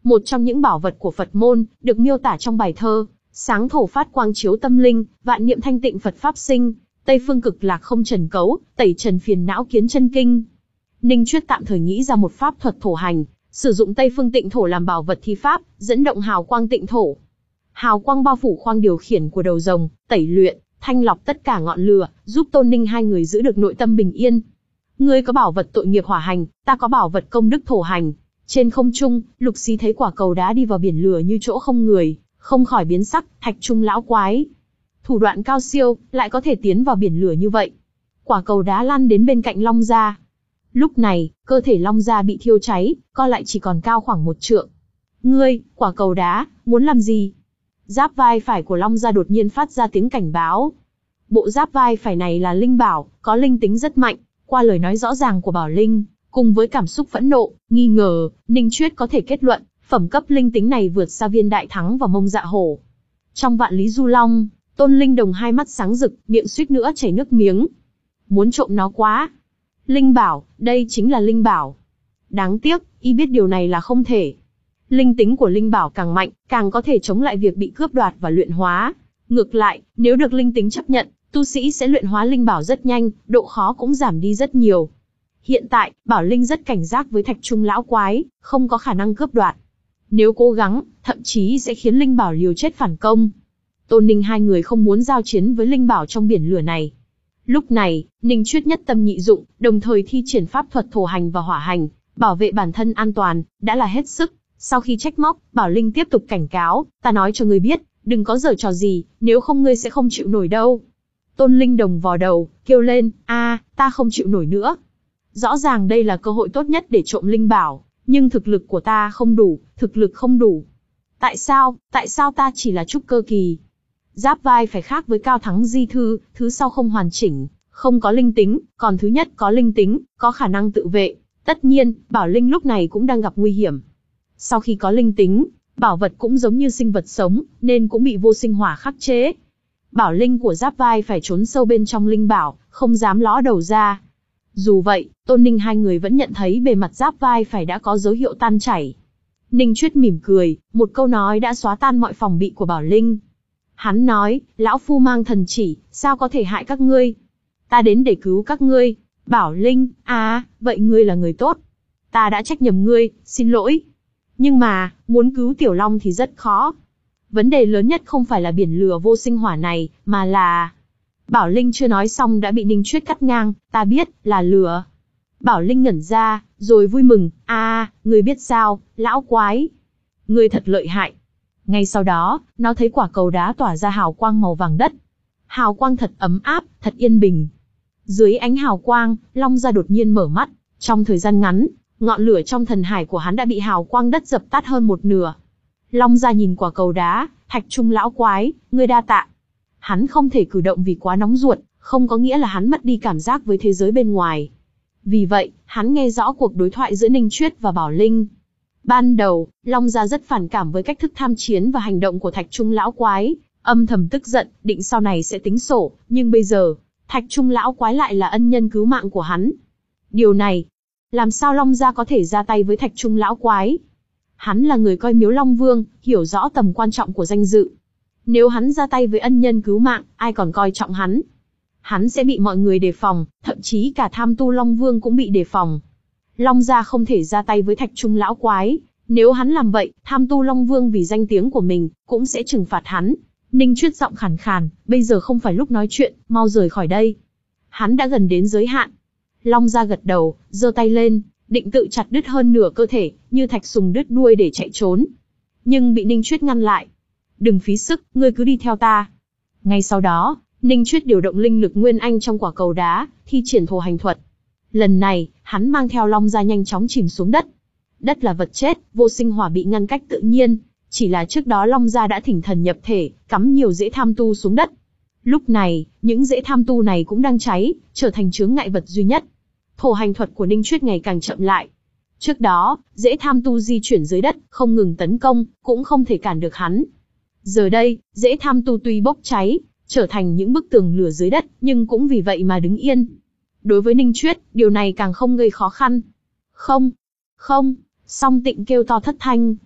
một trong những bảo vật của Phật môn, được miêu tả trong bài thơ, sáng thổ phát quang chiếu tâm linh, vạn niệm thanh tịnh Phật pháp sinh, Tây phương cực lạc không trần cấu, tẩy trần phiền não kiến chân kinh. Ninh Chuyết tạm thời nghĩ ra một pháp thuật thổ hành, sử dụng Tây phương tịnh thổ làm bảo vật thi pháp, dẫn động hào quang tịnh thổ. Hào quang bao phủ khoang điều khiển của đầu rồng, tẩy luyện, thanh lọc tất cả ngọn lửa, giúp Tôn Ninh hai người giữ được nội tâm bình yên. Ngươi có bảo vật tội nghiệp hỏa hành, ta có bảo vật công đức thổ hành. Trên không trung, Lục Xí thấy quả cầu đá đi vào biển lửa như chỗ không người, không khỏi biến sắc. Thạch Trung lão quái, thủ đoạn cao siêu, lại có thể tiến vào biển lửa như vậy. Quả cầu đá lăn đến bên cạnh Long Gia. Lúc này, cơ thể Long Gia bị thiêu cháy, co lại chỉ còn cao khoảng một trượng. Ngươi, quả cầu đá, muốn làm gì? Giáp vai phải của Long Gia đột nhiên phát ra tiếng cảnh báo. Bộ giáp vai phải này là linh bảo, có linh tính rất mạnh. Qua lời nói rõ ràng của Bảo Linh, cùng với cảm xúc phẫn nộ, nghi ngờ, Ninh Chuyết có thể kết luận, phẩm cấp linh tính này vượt xa Viên Đại Thắng và Mông Dạ Hổ. Trong Vạn Lý Du Long, Tôn Linh Đồng hai mắt sáng rực, miệng suýt nữa chảy nước miếng. Muốn trộm nó quá. Linh bảo, đây chính là linh bảo. Đáng tiếc, y biết điều này là không thể. Linh tính của linh bảo càng mạnh, càng có thể chống lại việc bị cướp đoạt và luyện hóa. Ngược lại, nếu được linh tính chấp nhận, tu sĩ sẽ luyện hóa linh bảo rất nhanh, độ khó cũng giảm đi rất nhiều. Hiện tại, Bảo Linh rất cảnh giác với Thạch Trung lão quái, không có khả năng cướp đoạt. Nếu cố gắng, thậm chí sẽ khiến linh bảo liều chết phản công. Tôn Ninh hai người không muốn giao chiến với linh bảo trong biển lửa này. Lúc này, Ninh Chuyết nhất tâm nhị dụng, đồng thời thi triển pháp thuật thổ hành và hỏa hành, bảo vệ bản thân an toàn, đã là hết sức. Sau khi trách móc, Bảo Linh tiếp tục cảnh cáo, ta nói cho ngươi biết, đừng có giở trò gì, nếu không ngươi sẽ không chịu nổi đâu. Tôn Linh Đồng vò đầu, kêu lên, a, ta không chịu nổi nữa. Rõ ràng đây là cơ hội tốt nhất để trộm linh bảo, nhưng thực lực của ta không đủ, thực lực không đủ. Tại sao, tại sao ta chỉ là trúc cơ kỳ? Giáp vai phải khác với Cao Thắng Di Thư, thứ sau không hoàn chỉnh, không có linh tính, còn thứ nhất có linh tính, có khả năng tự vệ. Tất nhiên, Bảo Linh lúc này cũng đang gặp nguy hiểm. Sau khi có linh tính, bảo vật cũng giống như sinh vật sống, nên cũng bị vô sinh hỏa khắc chế. Bảo Linh của Giáp vai phải trốn sâu bên trong linh bảo, không dám ló đầu ra. Dù vậy, Tôn Ninh hai người vẫn nhận thấy bề mặt Giáp vai phải đã có dấu hiệu tan chảy. Ninh Chuyết mỉm cười, một câu nói đã xóa tan mọi phòng bị của Bảo Linh. Hắn nói, lão phu mang thần chỉ, sao có thể hại các ngươi? Ta đến để cứu các ngươi. Bảo Linh, à, vậy ngươi là người tốt. Ta đã trách nhầm ngươi, xin lỗi. Nhưng mà, muốn cứu Tiểu Long thì rất khó. Vấn đề lớn nhất không phải là biển lửa vô sinh hỏa này, mà là... Bảo Linh chưa nói xong đã bị Ninh Chuyết cắt ngang, ta biết, là lửa. Bảo Linh ngẩn ra, rồi vui mừng, a, ngươi biết sao, lão quái. Ngươi thật lợi hại. Ngay sau đó, nó thấy quả cầu đá tỏa ra hào quang màu vàng đất. Hào quang thật ấm áp, thật yên bình. Dưới ánh hào quang, Long Gia đột nhiên mở mắt. Trong thời gian ngắn, ngọn lửa trong thần hải của hắn đã bị hào quang đất dập tắt hơn một nửa. Long Gia nhìn quả cầu đá, Thạch Trung lão quái, ngươi đa tạ. Hắn không thể cử động vì quá nóng ruột, không có nghĩa là hắn mất đi cảm giác với thế giới bên ngoài. Vì vậy, hắn nghe rõ cuộc đối thoại giữa Ninh Chuyết và Bảo Linh. Ban đầu, Long Gia rất phản cảm với cách thức tham chiến và hành động của Thạch Trung lão quái, âm thầm tức giận, định sau này sẽ tính sổ, nhưng bây giờ, Thạch Trung lão quái lại là ân nhân cứu mạng của hắn. Điều này, làm sao Long Gia có thể ra tay với Thạch Trung lão quái? Hắn là người coi miếu Long Vương, hiểu rõ tầm quan trọng của danh dự. Nếu hắn ra tay với ân nhân cứu mạng, ai còn coi trọng hắn? Hắn sẽ bị mọi người đề phòng, thậm chí cả tham tu Long Vương cũng bị đề phòng. Long Gia không thể ra tay với Thạch Trung lão quái, nếu hắn làm vậy, tham tu Long Vương vì danh tiếng của mình, cũng sẽ trừng phạt hắn. Ninh Chuyết giọng khàn khàn, bây giờ không phải lúc nói chuyện, mau rời khỏi đây. Hắn đã gần đến giới hạn. Long Gia gật đầu, giơ tay lên, định tự chặt đứt hơn nửa cơ thể, như thạch sùng đứt đuôi để chạy trốn. Nhưng bị Ninh Chuyết ngăn lại. Đừng phí sức, ngươi cứ đi theo ta. Ngay sau đó, Ninh Chuyết điều động linh lực nguyên anh trong quả cầu đá, thi triển thổ hành thuật. Lần này, hắn mang theo Long Gia nhanh chóng chìm xuống đất. Đất là vật chết, vô sinh hỏa bị ngăn cách tự nhiên. Chỉ là trước đó Long Gia đã thỉnh thần nhập thể, cắm nhiều rễ tham tu xuống đất. Lúc này, những rễ tham tu này cũng đang cháy, trở thành chướng ngại vật duy nhất. Thổ hành thuật của Ninh Chuyết ngày càng chậm lại. Trước đó, rễ tham tu di chuyển dưới đất, không ngừng tấn công, cũng không thể cản được hắn. Giờ đây, rễ tham tu tuy bốc cháy, trở thành những bức tường lửa dưới đất, nhưng cũng vì vậy mà đứng yên. Đối với Ninh Chuyết, điều này càng không gây khó khăn. Không, không, Song Tịnh kêu to thất thanh.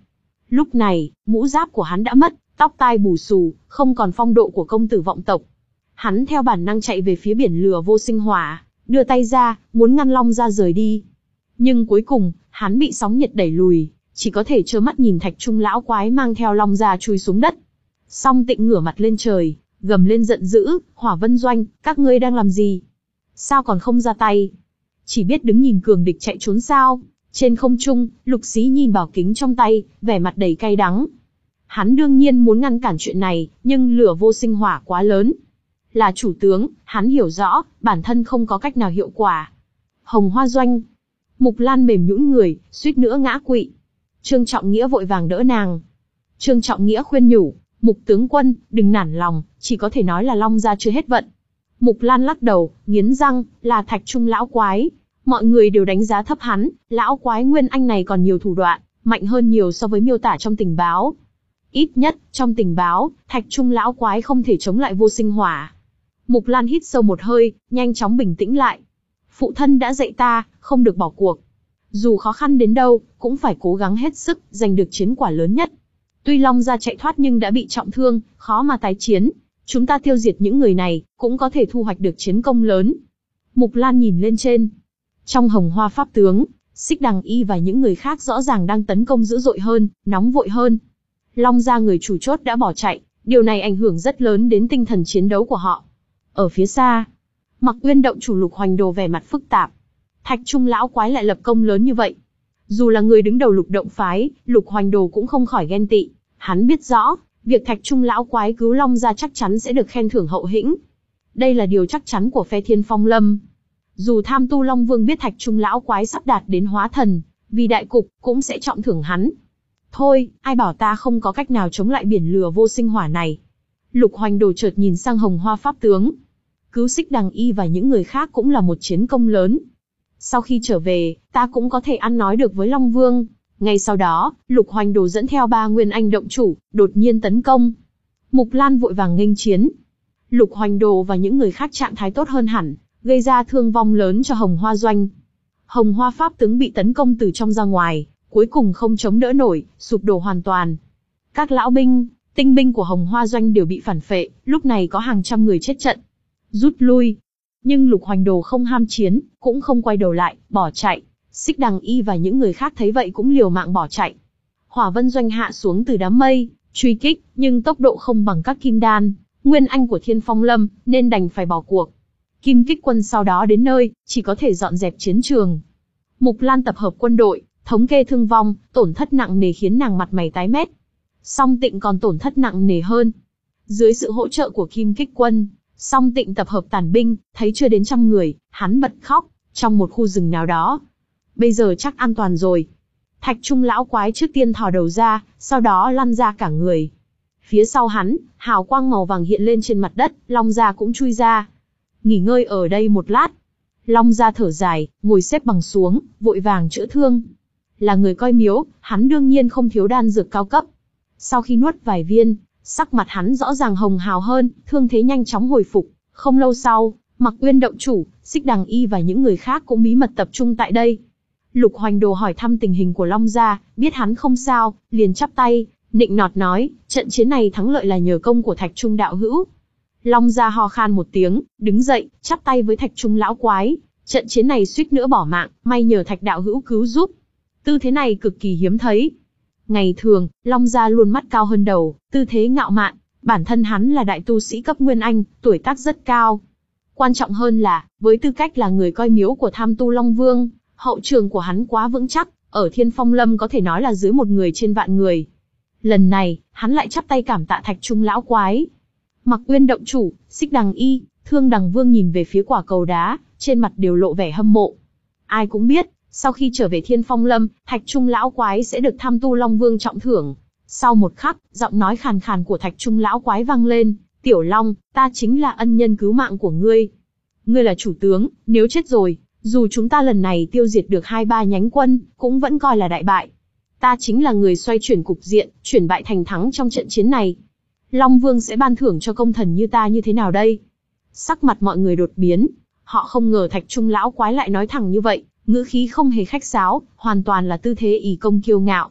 Lúc này, mũ giáp của hắn đã mất, tóc tai bù xù, không còn phong độ của công tử vọng tộc. Hắn theo bản năng chạy về phía biển lửa vô sinh hỏa, đưa tay ra, muốn ngăn Long Gia rời đi. Nhưng cuối cùng, hắn bị sóng nhiệt đẩy lùi, chỉ có thể trơ mắt nhìn Thạch Trung lão quái mang theo Long Gia chui xuống đất. Song Tịnh ngửa mặt lên trời, gầm lên giận dữ, Hỏa Vân Doanh, các ngươi đang làm gì? Sao còn không ra tay? Chỉ biết đứng nhìn cường địch chạy trốn sao? Trên không trung, Lục Xí nhìn bảo kính trong tay, vẻ mặt đầy cay đắng. Hắn đương nhiên muốn ngăn cản chuyện này, nhưng lửa vô sinh hỏa quá lớn. Là chủ tướng, hắn hiểu rõ, bản thân không có cách nào hiệu quả. Hồng Hoa Doanh. Mục Lan mềm nhũn người, suýt nữa ngã quỵ. Trương Trọng Nghĩa vội vàng đỡ nàng. Trương Trọng Nghĩa khuyên nhủ, Mục tướng quân, đừng nản lòng, chỉ có thể nói là Long Gia chưa hết vận. Mục Lan lắc đầu, nghiến răng, là Thạch Trung lão quái. Mọi người đều đánh giá thấp hắn, lão quái Nguyên Anh này còn nhiều thủ đoạn, mạnh hơn nhiều so với miêu tả trong tình báo. Ít nhất, trong tình báo, Thạch Trung lão quái không thể chống lại vô sinh hỏa. Mục Lan hít sâu một hơi, nhanh chóng bình tĩnh lại. Phụ thân đã dạy ta, không được bỏ cuộc. Dù khó khăn đến đâu, cũng phải cố gắng hết sức, giành được chiến quả lớn nhất. Tuy Long Gia chạy thoát nhưng đã bị trọng thương, khó mà tái chiến. Chúng ta tiêu diệt những người này, cũng có thể thu hoạch được chiến công lớn. Mục Lan nhìn lên trên. Trong Hồng Hoa Pháp tướng, Xích Đằng Y và những người khác rõ ràng đang tấn công dữ dội hơn, nóng vội hơn. Long Gia người chủ chốt đã bỏ chạy, điều này ảnh hưởng rất lớn đến tinh thần chiến đấu của họ. Ở phía xa, Mặc Uyên động chủ Lục Hoành Đồ vẻ mặt phức tạp. Thạch Trung lão quái lại lập công lớn như vậy. Dù là người đứng đầu Lục động phái, Lục Hoành Đồ cũng không khỏi ghen tị. Hắn biết rõ, việc Thạch Trung lão quái cứu Long Gia chắc chắn sẽ được khen thưởng hậu hĩnh. Đây là điều chắc chắn của phe Thiên Phong Lâm. Dù Tham Tu Long Vương biết Thạch Trung lão quái sắp đạt đến hóa thần, vì đại cục cũng sẽ trọng thưởng hắn. Thôi, ai bảo ta không có cách nào chống lại biển lửa vô sinh hỏa này. Lục Hoành Đồ chợt nhìn sang Hồng Hoa Pháp tướng. Cứu Xích Đằng Y và những người khác cũng là một chiến công lớn. Sau khi trở về, ta cũng có thể ăn nói được với Long Vương. Ngay sau đó, Lục Hoành Đồ dẫn theo ba Nguyên Anh động chủ, đột nhiên tấn công. Mục Lan vội vàng nghênh chiến. Lục Hoành Đồ và những người khác trạng thái tốt hơn hẳn, gây ra thương vong lớn cho Hồng Hoa Doanh. Hồng Hoa Pháp tướng bị tấn công từ trong ra ngoài, cuối cùng không chống đỡ nổi, sụp đổ hoàn toàn. Các lão binh, tinh binh của Hồng Hoa Doanh đều bị phản phệ, lúc này có hàng trăm người chết trận. Rút lui. Nhưng Lục Hoành Đồ không ham chiến, cũng không quay đầu lại, bỏ chạy. Xích Đằng Y và những người khác thấy vậy cũng liều mạng bỏ chạy. Hỏa Vân Doanh hạ xuống từ đám mây, truy kích, nhưng tốc độ không bằng các kim đan, Nguyên Anh của Thiên Phong Lâm, nên đành phải bỏ cuộc. Kim Kích Quân sau đó đến nơi, chỉ có thể dọn dẹp chiến trường. Mục Lan tập hợp quân đội, thống kê thương vong, tổn thất nặng nề khiến nàng mặt mày tái mét. Song Tịnh còn tổn thất nặng nề hơn. Dưới sự hỗ trợ của Kim Kích Quân, Song Tịnh tập hợp tàn binh, thấy chưa đến trăm người, hắn bật khóc, trong một khu rừng nào đó. Bây giờ chắc an toàn rồi. Thạch Trung lão quái trước tiên thò đầu ra, sau đó lăn ra cả người. Phía sau hắn, hào quang màu vàng hiện lên trên mặt đất, Long Gia cũng chui ra. Nghỉ ngơi ở đây một lát. Long Gia thở dài, ngồi xếp bằng xuống, vội vàng chữa thương. Là người coi miếu, hắn đương nhiên không thiếu đan dược cao cấp. Sau khi nuốt vài viên, sắc mặt hắn rõ ràng hồng hào hơn, thương thế nhanh chóng hồi phục. Không lâu sau, Mặc Uyên động chủ, Xích Đằng Y và những người khác cũng bí mật tập trung tại đây. Lục Hoành Đồ hỏi thăm tình hình của Long Gia, biết hắn không sao, liền chắp tay, nịnh nọt nói, trận chiến này thắng lợi là nhờ công của Thạch Trung đạo hữu. Long Gia ho khan một tiếng, đứng dậy, chắp tay với Thạch Trung lão quái, trận chiến này suýt nữa bỏ mạng, may nhờ Thạch đạo hữu cứu giúp. Tư thế này cực kỳ hiếm thấy. Ngày thường, Long Gia luôn mắt cao hơn đầu, tư thế ngạo mạn, bản thân hắn là đại tu sĩ cấp Nguyên Anh, tuổi tác rất cao. Quan trọng hơn là, với tư cách là người coi miếu của Tham Tu Long Vương, hậu trường của hắn quá vững chắc, ở Thiên Phong Lâm có thể nói là dưới một người trên vạn người. Lần này, hắn lại chắp tay cảm tạ Thạch Trung lão quái. Mặc Uyên động chủ, Xích Đằng Y, Thương Đằng Vương nhìn về phía quả cầu đá, trên mặt đều lộ vẻ hâm mộ. Ai cũng biết, sau khi trở về Thiên Phong Lâm, Thạch Trung lão quái sẽ được Tham Tu Long Vương trọng thưởng. Sau một khắc, giọng nói khàn khàn của Thạch Trung lão quái vang lên, Tiểu Long, ta chính là ân nhân cứu mạng của ngươi. Ngươi là chủ tướng, nếu chết rồi, dù chúng ta lần này tiêu diệt được hai ba nhánh quân, cũng vẫn coi là đại bại. Ta chính là người xoay chuyển cục diện, chuyển bại thành thắng trong trận chiến này. Long Vương sẽ ban thưởng cho công thần như ta như thế nào đây? Sắc mặt mọi người đột biến, họ không ngờ Thạch Trung lão quái lại nói thẳng như vậy, ngữ khí không hề khách sáo, hoàn toàn là tư thế ỷ công kiêu ngạo.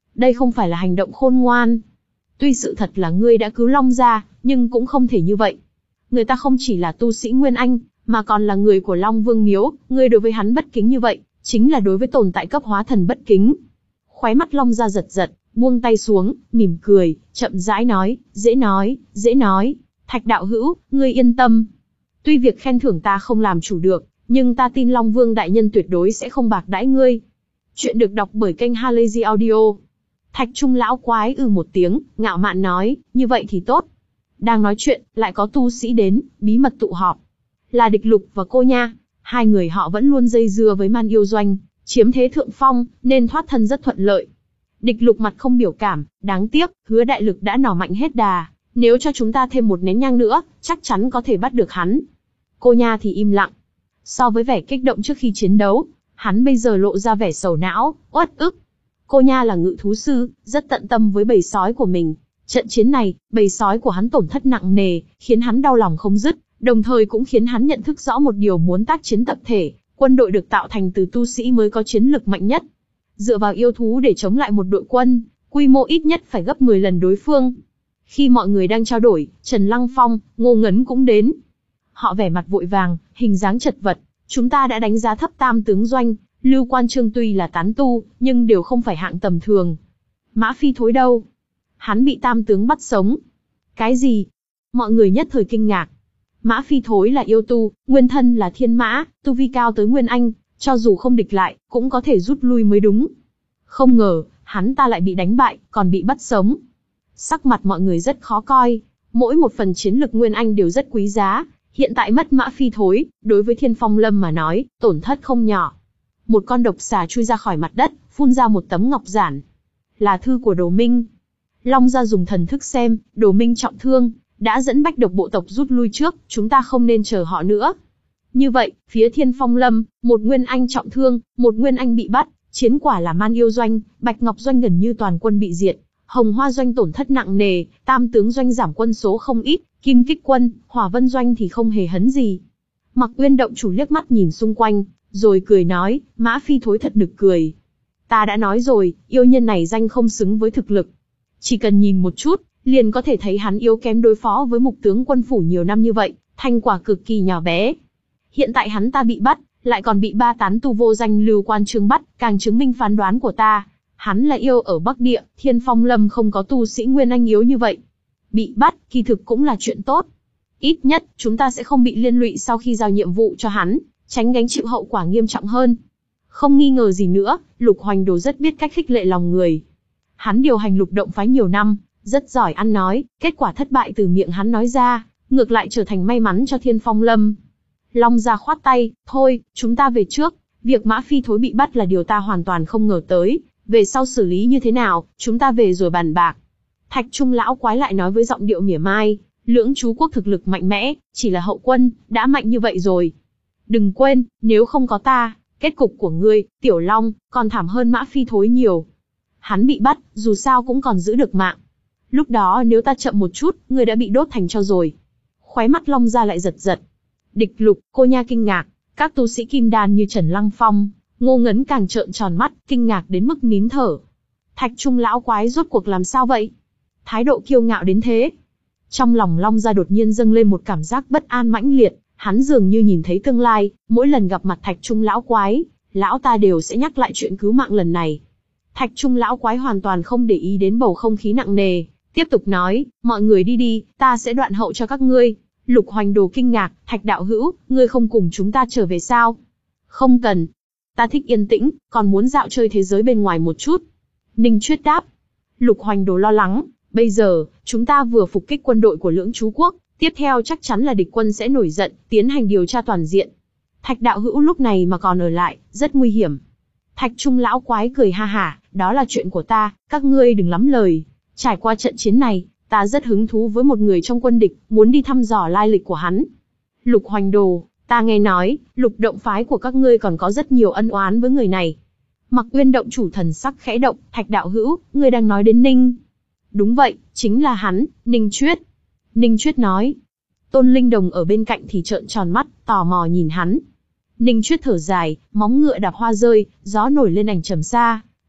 Đây không phải là hành động khôn ngoan. Tuy sự thật là ngươi đã cứu Long gia, nhưng cũng không thể như vậy. Người ta không chỉ là tu sĩ Nguyên Anh, mà còn là người của Long Vương Miếu, ngươi đối với hắn bất kính như vậy, chính là đối với tồn tại cấp hóa thần bất kính. Khóe mắt Long gia giật giật, buông tay xuống, mỉm cười, chậm rãi nói, dễ nói, dễ nói, Thạch đạo hữu, ngươi yên tâm. Tuy việc khen thưởng ta không làm chủ được, nhưng ta tin Long Vương đại nhân tuyệt đối sẽ không bạc đãi ngươi. Chuyện được đọc bởi kênh Halazy Audio. Thạch Trung lão quái ừ một tiếng, ngạo mạn nói, như vậy thì tốt. Đang nói chuyện, lại có tu sĩ đến, bí mật tụ họp. Là Địch Lục và cô nha, hai người họ vẫn luôn dây dưa với Man Yêu Doanh, chiếm thế thượng phong, nên thoát thân rất thuận lợi. Địch Lục mặt không biểu cảm, đáng tiếc, Hứa đại lực đã nỏ mạnh hết đà, nếu cho chúng ta thêm một nén nhang nữa, chắc chắn có thể bắt được hắn. Cô nha thì im lặng. So với vẻ kích động trước khi chiến đấu, hắn bây giờ lộ ra vẻ sầu não, uất ức. Cô nha là ngự thú sư, rất tận tâm với bầy sói của mình. Trận chiến này, bầy sói của hắn tổn thất nặng nề, khiến hắn đau lòng không dứt, đồng thời cũng khiến hắn nhận thức rõ một điều, muốn tác chiến tập thể, quân đội được tạo thành từ tu sĩ mới có chiến lực mạnh nhất. Dựa vào yêu thú để chống lại một đội quân, quy mô ít nhất phải gấp mười lần đối phương. Khi mọi người đang trao đổi, Trần Lăng Phong, Ngô Ngấn cũng đến. Họ vẻ mặt vội vàng, hình dáng chật vật. Chúng ta đã đánh giá thấp Tam tướng Doanh, Lưu Quan Trương tuy là tán tu, nhưng đều không phải hạng tầm thường. Mã Phi Thối đâu? Hắn bị Tam tướng bắt sống. Cái gì? Mọi người nhất thời kinh ngạc. Mã Phi Thối là yêu tu, nguyên thân là thiên mã, tu vi cao tới Nguyên Anh, cho dù không địch lại, cũng có thể rút lui mới đúng. Không ngờ, hắn ta lại bị đánh bại, còn bị bắt sống. Sắc mặt mọi người rất khó coi, mỗi một phần chiến lực Nguyên Anh đều rất quý giá, hiện tại mất Mã Phi Thối, đối với Thiên Phong Lâm mà nói, tổn thất không nhỏ. Một con độc xà chui ra khỏi mặt đất, phun ra một tấm ngọc giản. Là thư của Đồ Minh. Long gia dùng thần thức xem, Đồ Minh trọng thương, đã dẫn bách độc bộ tộc rút lui trước, chúng ta không nên chờ họ nữa. Như vậy, phía Thiên Phong Lâm, một Nguyên Anh trọng thương, một Nguyên Anh bị bắt, chiến quả là Man Yêu Doanh, Bạch Ngọc Doanh gần như toàn quân bị diệt, Hồng Hoa Doanh tổn thất nặng nề, Tam tướng Doanh giảm quân số không ít, Kim Kích Quân, Hỏa Vân Doanh thì không hề hấn gì. Mặc Uyên động chủ liếc mắt nhìn xung quanh, rồi cười nói, Mã Phi Thối thật nực cười. Ta đã nói rồi, yêu nhân này danh không xứng với thực lực. Chỉ cần nhìn một chút, liền có thể thấy hắn yếu kém đối phó với Mục tướng quân phủ nhiều năm như vậy, thành quả cực kỳ nhỏ bé. Hiện tại hắn ta bị bắt, lại còn bị ba tán tu vô danh Lưu Quan Trương bắt, càng chứng minh phán đoán của ta. Hắn là yêu ở Bắc Địa, Thiên Phong Lâm không có tu sĩ Nguyên Anh yếu như vậy. Bị bắt, kỳ thực cũng là chuyện tốt. Ít nhất, chúng ta sẽ không bị liên lụy sau khi giao nhiệm vụ cho hắn, tránh gánh chịu hậu quả nghiêm trọng hơn. Không nghi ngờ gì nữa, Lục Hoành Đồ rất biết cách khích lệ lòng người. Hắn điều hành Lục động phái nhiều năm, rất giỏi ăn nói, kết quả thất bại từ miệng hắn nói ra, ngược lại trở thành may mắn cho Thiên Phong Lâm. Long gia khoát tay, thôi, chúng ta về trước, việc Mã Phi Thối bị bắt là điều ta hoàn toàn không ngờ tới, về sau xử lý như thế nào, chúng ta về rồi bàn bạc. Thạch Trung lão quái lại nói với giọng điệu mỉa mai, Lưỡng Chú quốc thực lực mạnh mẽ, chỉ là hậu quân, đã mạnh như vậy rồi. Đừng quên, nếu không có ta, kết cục của ngươi, Tiểu Long, còn thảm hơn Mã Phi Thối nhiều. Hắn bị bắt, dù sao cũng còn giữ được mạng. Lúc đó nếu ta chậm một chút, ngươi đã bị đốt thành tro rồi. Khóe mắt Long gia lại giật giật. Địch Lục, cô nha kinh ngạc, các tu sĩ kim đan như Trần Lăng Phong, Ngô Ngấn càng trợn tròn mắt, kinh ngạc đến mức nín thở. Thạch Trung lão quái rốt cuộc làm sao vậy? Thái độ kiêu ngạo đến thế. Trong lòng Long gia đột nhiên dâng lên một cảm giác bất an mãnh liệt, hắn dường như nhìn thấy tương lai, mỗi lần gặp mặt Thạch Trung lão quái, lão ta đều sẽ nhắc lại chuyện cứu mạng lần này. Thạch Trung lão quái hoàn toàn không để ý đến bầu không khí nặng nề, tiếp tục nói, mọi người đi đi, ta sẽ đoạn hậu cho các ngươi. Lục Hoành Đồ kinh ngạc, Thạch đạo hữu, ngươi không cùng chúng ta trở về sao? Không cần. Ta thích yên tĩnh, còn muốn dạo chơi thế giới bên ngoài một chút. Ninh Chuyết đáp. Lục Hoành Đồ lo lắng, bây giờ, chúng ta vừa phục kích quân đội của Lưỡng Chú quốc, tiếp theo chắc chắn là địch quân sẽ nổi giận, tiến hành điều tra toàn diện. Thạch đạo hữu lúc này mà còn ở lại, rất nguy hiểm. Thạch Trung lão quái cười ha hả, đó là chuyện của ta, các ngươi đừng lắm lời. Trải qua trận chiến này, ta rất hứng thú với một người trong quân địch, muốn đi thăm dò lai lịch của hắn. Lục Hoành Đồ, ta nghe nói, Lục động phái của các ngươi còn có rất nhiều ân oán với người này. Mặc Uyên động chủ thần sắc khẽ động, Thạch đạo hữu, ngươi đang nói đến Ninh. Đúng vậy, chính là hắn, Ninh Chuyết. Ninh Chuyết nói. Tôn Linh Đồng ở bên cạnh thì trợn tròn mắt, tò mò nhìn hắn. Ninh Chuyết thở dài, móng ngựa đạp hoa rơi, gió nổi lên ảnh trầm xa.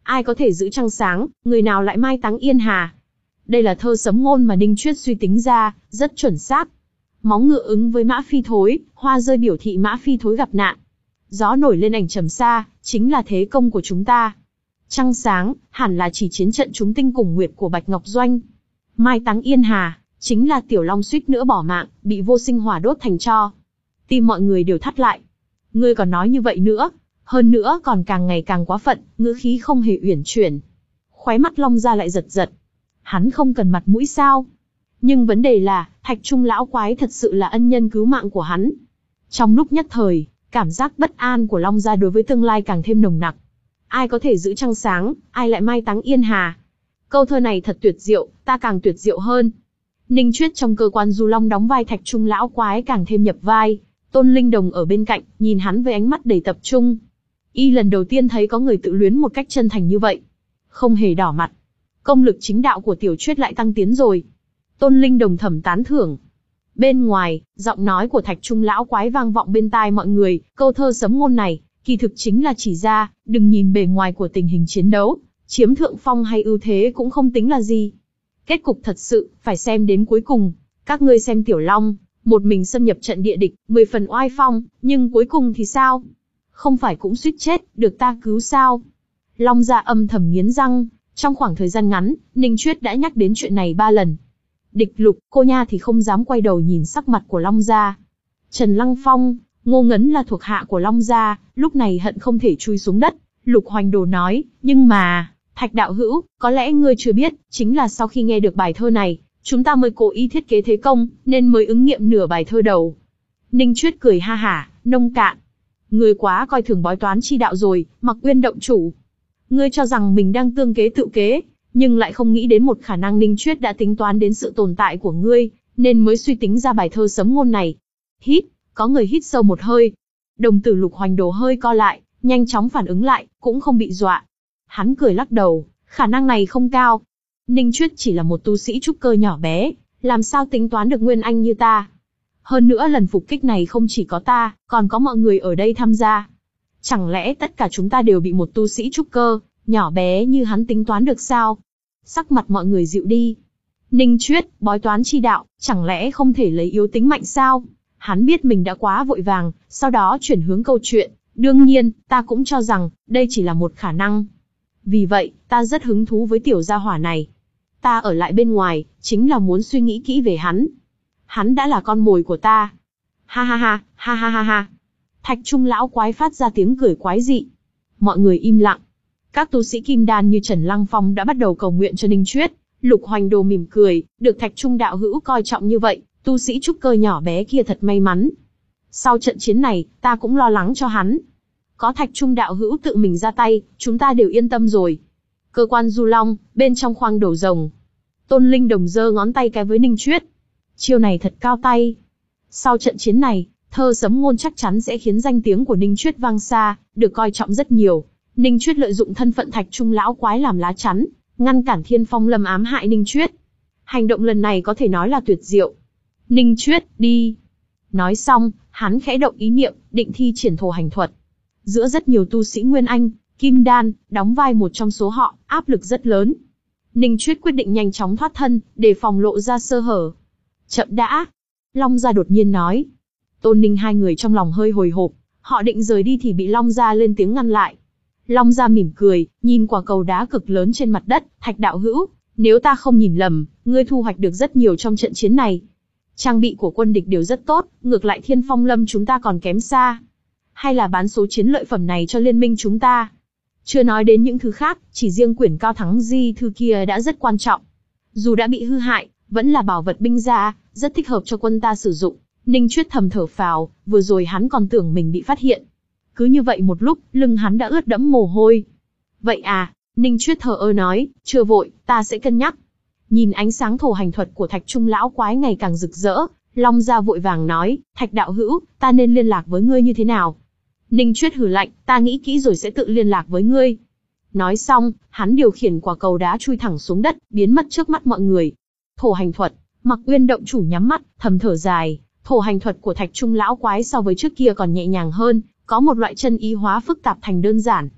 Ai có thể giữ trăng sáng, người nào lại mai táng yên hà. Đây là thơ sấm ngôn mà Ninh Chuyết suy tính ra, rất chuẩn xác. Móng ngựa ứng với mã phi thối, hoa rơi biểu thị mã phi thối gặp nạn. Gió nổi lên ảnh trầm xa, chính là thế công của chúng ta. Trăng sáng, hẳn là chỉ chiến trận chúng tinh cùng nguyệt của Bạch Ngọc Doanh. Mai táng yên hà, chính là Tiểu Long suýt nữa bỏ mạng, bị vô sinh hỏa đốt thành tro. Tim mọi người đều thắt lại. Ngươi còn nói như vậy nữa, hơn nữa còn càng ngày càng quá phận, ngữ khí không hề uyển chuyển. Khóe mắt Long Gia lại giật giật. Hắn không cần mặt mũi sao? Nhưng vấn đề là, Thạch Trung lão quái thật sự là ân nhân cứu mạng của hắn. Trong lúc nhất thời, cảm giác bất an của Long Gia đối với tương lai càng thêm nồng nặc. Ai có thể giữ trăng sáng, ai lại mai táng yên hà. Câu thơ này thật tuyệt diệu, ta càng tuyệt diệu hơn. Ninh Chuyết trong cơ quan Du Long đóng vai Thạch Trung lão quái càng thêm nhập vai. Tôn Linh Đồng ở bên cạnh, nhìn hắn với ánh mắt đầy tập trung. Y lần đầu tiên thấy có người tự luyến một cách chân thành như vậy. Không hề đỏ mặt. Công lực chính đạo của Tiểu Chuyết lại tăng tiến rồi. Tôn Linh Đồng thầm tán thưởng. Bên ngoài, giọng nói của Thạch Trung lão quái vang vọng bên tai mọi người, câu thơ sấm ngôn này, kỳ thực chính là chỉ ra, đừng nhìn bề ngoài của tình hình chiến đấu, chiếm thượng phong hay ưu thế cũng không tính là gì. Kết cục thật sự, phải xem đến cuối cùng. Các ngươi xem Tiểu Long, một mình xâm nhập trận địa địch, mười phần oai phong, nhưng cuối cùng thì sao? Không phải cũng suýt chết, được ta cứu sao? Long Gia âm thầm nghiến răng, trong khoảng thời gian ngắn, Ninh Chuyết đã nhắc đến chuyện này ba lần. Địch Lục, cô nha thì không dám quay đầu nhìn sắc mặt của Long Gia. Trần Lăng Phong, Ngô Ngấn là thuộc hạ của Long Gia, lúc này hận không thể chui xuống đất. Lục Hoành Đồ nói, nhưng mà, Thạch đạo hữu, có lẽ ngươi chưa biết, chính là sau khi nghe được bài thơ này, chúng ta mới cố ý thiết kế thế công, nên mới ứng nghiệm nửa bài thơ đầu. Ninh Chuyết cười ha hả, nông cạn. Ngươi quá coi thường bói toán chi đạo rồi, Mặc Uyên động chủ. Ngươi cho rằng mình đang tương kế tự kế, nhưng lại không nghĩ đến một khả năng Ninh Chuyết đã tính toán đến sự tồn tại của ngươi, nên mới suy tính ra bài thơ sấm ngôn này. Hít, có người hít sâu một hơi. Đồng tử Lục Hoành Đồ hơi co lại, nhanh chóng phản ứng lại, cũng không bị dọa. Hắn cười lắc đầu, khả năng này không cao. Ninh Chuyết chỉ là một tu sĩ trúc cơ nhỏ bé, làm sao tính toán được nguyên anh như ta. Hơn nữa lần phục kích này không chỉ có ta, còn có mọi người ở đây tham gia. Chẳng lẽ tất cả chúng ta đều bị một tu sĩ trúc cơ, nhỏ bé như hắn tính toán được sao? Sắc mặt mọi người dịu đi. Ninh Chuyết, bói toán chi đạo, chẳng lẽ không thể lấy yếu tính mạnh sao? Hắn biết mình đã quá vội vàng, sau đó chuyển hướng câu chuyện. Đương nhiên, ta cũng cho rằng, đây chỉ là một khả năng. Vì vậy, ta rất hứng thú với tiểu gia hỏa này. Ta ở lại bên ngoài, chính là muốn suy nghĩ kỹ về hắn. Hắn đã là con mồi của ta. Ha ha ha, ha ha ha ha. Thạch Trung lão quái phát ra tiếng cười quái dị. Mọi người im lặng. Các tu sĩ kim đan như Trần Lăng Phong đã bắt đầu cầu nguyện cho Ninh Chuyết. Lục Hoành Đồ mỉm cười, được Thạch Trung đạo hữu coi trọng như vậy, tu sĩ trúc cơ nhỏ bé kia thật may mắn. Sau trận chiến này, ta cũng lo lắng cho hắn. Có Thạch Trung đạo hữu tự mình ra tay, chúng ta đều yên tâm rồi. Cơ quan Du Long, bên trong khoang đầu rồng. Tôn Linh Đồng giơ ngón tay cái với Ninh Chuyết. Chiêu này thật cao tay. Sau trận chiến này, thơ sấm ngôn chắc chắn sẽ khiến danh tiếng của Ninh Chuyết vang xa, được coi trọng rất nhiều. Ninh Chuyết lợi dụng thân phận Thạch Trung lão quái làm lá chắn, ngăn cản Thiên Phong Lâm ám hại Ninh Chuyết. Hành động lần này có thể nói là tuyệt diệu. Ninh Chuyết, đi. Nói xong, hắn khẽ động ý niệm, định thi triển thổ hành thuật. Giữa rất nhiều tu sĩ Nguyên Anh, Kim Đan, đóng vai một trong số họ, áp lực rất lớn. Ninh Chuyết quyết định nhanh chóng thoát thân, để phòng lộ ra sơ hở. Chậm đã. Long Gia đột nhiên nói. Tôn Ninh hai người trong lòng hơi hồi hộp, họ định rời đi thì bị Long Gia lên tiếng ngăn lại. Long Gia mỉm cười, nhìn quả cầu đá cực lớn trên mặt đất, Thạch đạo hữu, nếu ta không nhìn lầm, ngươi thu hoạch được rất nhiều trong trận chiến này. Trang bị của quân địch đều rất tốt, ngược lại Thiên Phong Lâm chúng ta còn kém xa. Hay là bán số chiến lợi phẩm này cho liên minh chúng ta? Chưa nói đến những thứ khác, chỉ riêng quyển cao thắng di thư kia đã rất quan trọng. Dù đã bị hư hại, vẫn là bảo vật binh gia, rất thích hợp cho quân ta sử dụng. Ninh Chuyết thầm thở phào, vừa rồi hắn còn tưởng mình bị phát hiện. Cứ như vậy một lúc, lưng hắn đã ướt đẫm mồ hôi. Vậy à, Ninh Chuyết thờ ơ nói, chưa vội, ta sẽ cân nhắc. Nhìn ánh sáng thổ hành thuật của Thạch Trung lão quái ngày càng rực rỡ, Long Gia vội vàng nói, Thạch đạo hữu, ta nên liên lạc với ngươi như thế nào? Ninh Chuyết hừ lạnh, ta nghĩ kỹ rồi sẽ tự liên lạc với ngươi. Nói xong, hắn điều khiển quả cầu đá chui thẳng xuống đất, biến mất trước mắt mọi người. Thổ hành thuật, Mặc Uyên động chủ nhắm mắt, thầm thở dài. Thổ hành thuật của Thạch Trung lão quái so với trước kia còn nhẹ nhàng hơn, có một loại chân ý hóa phức tạp thành đơn giản.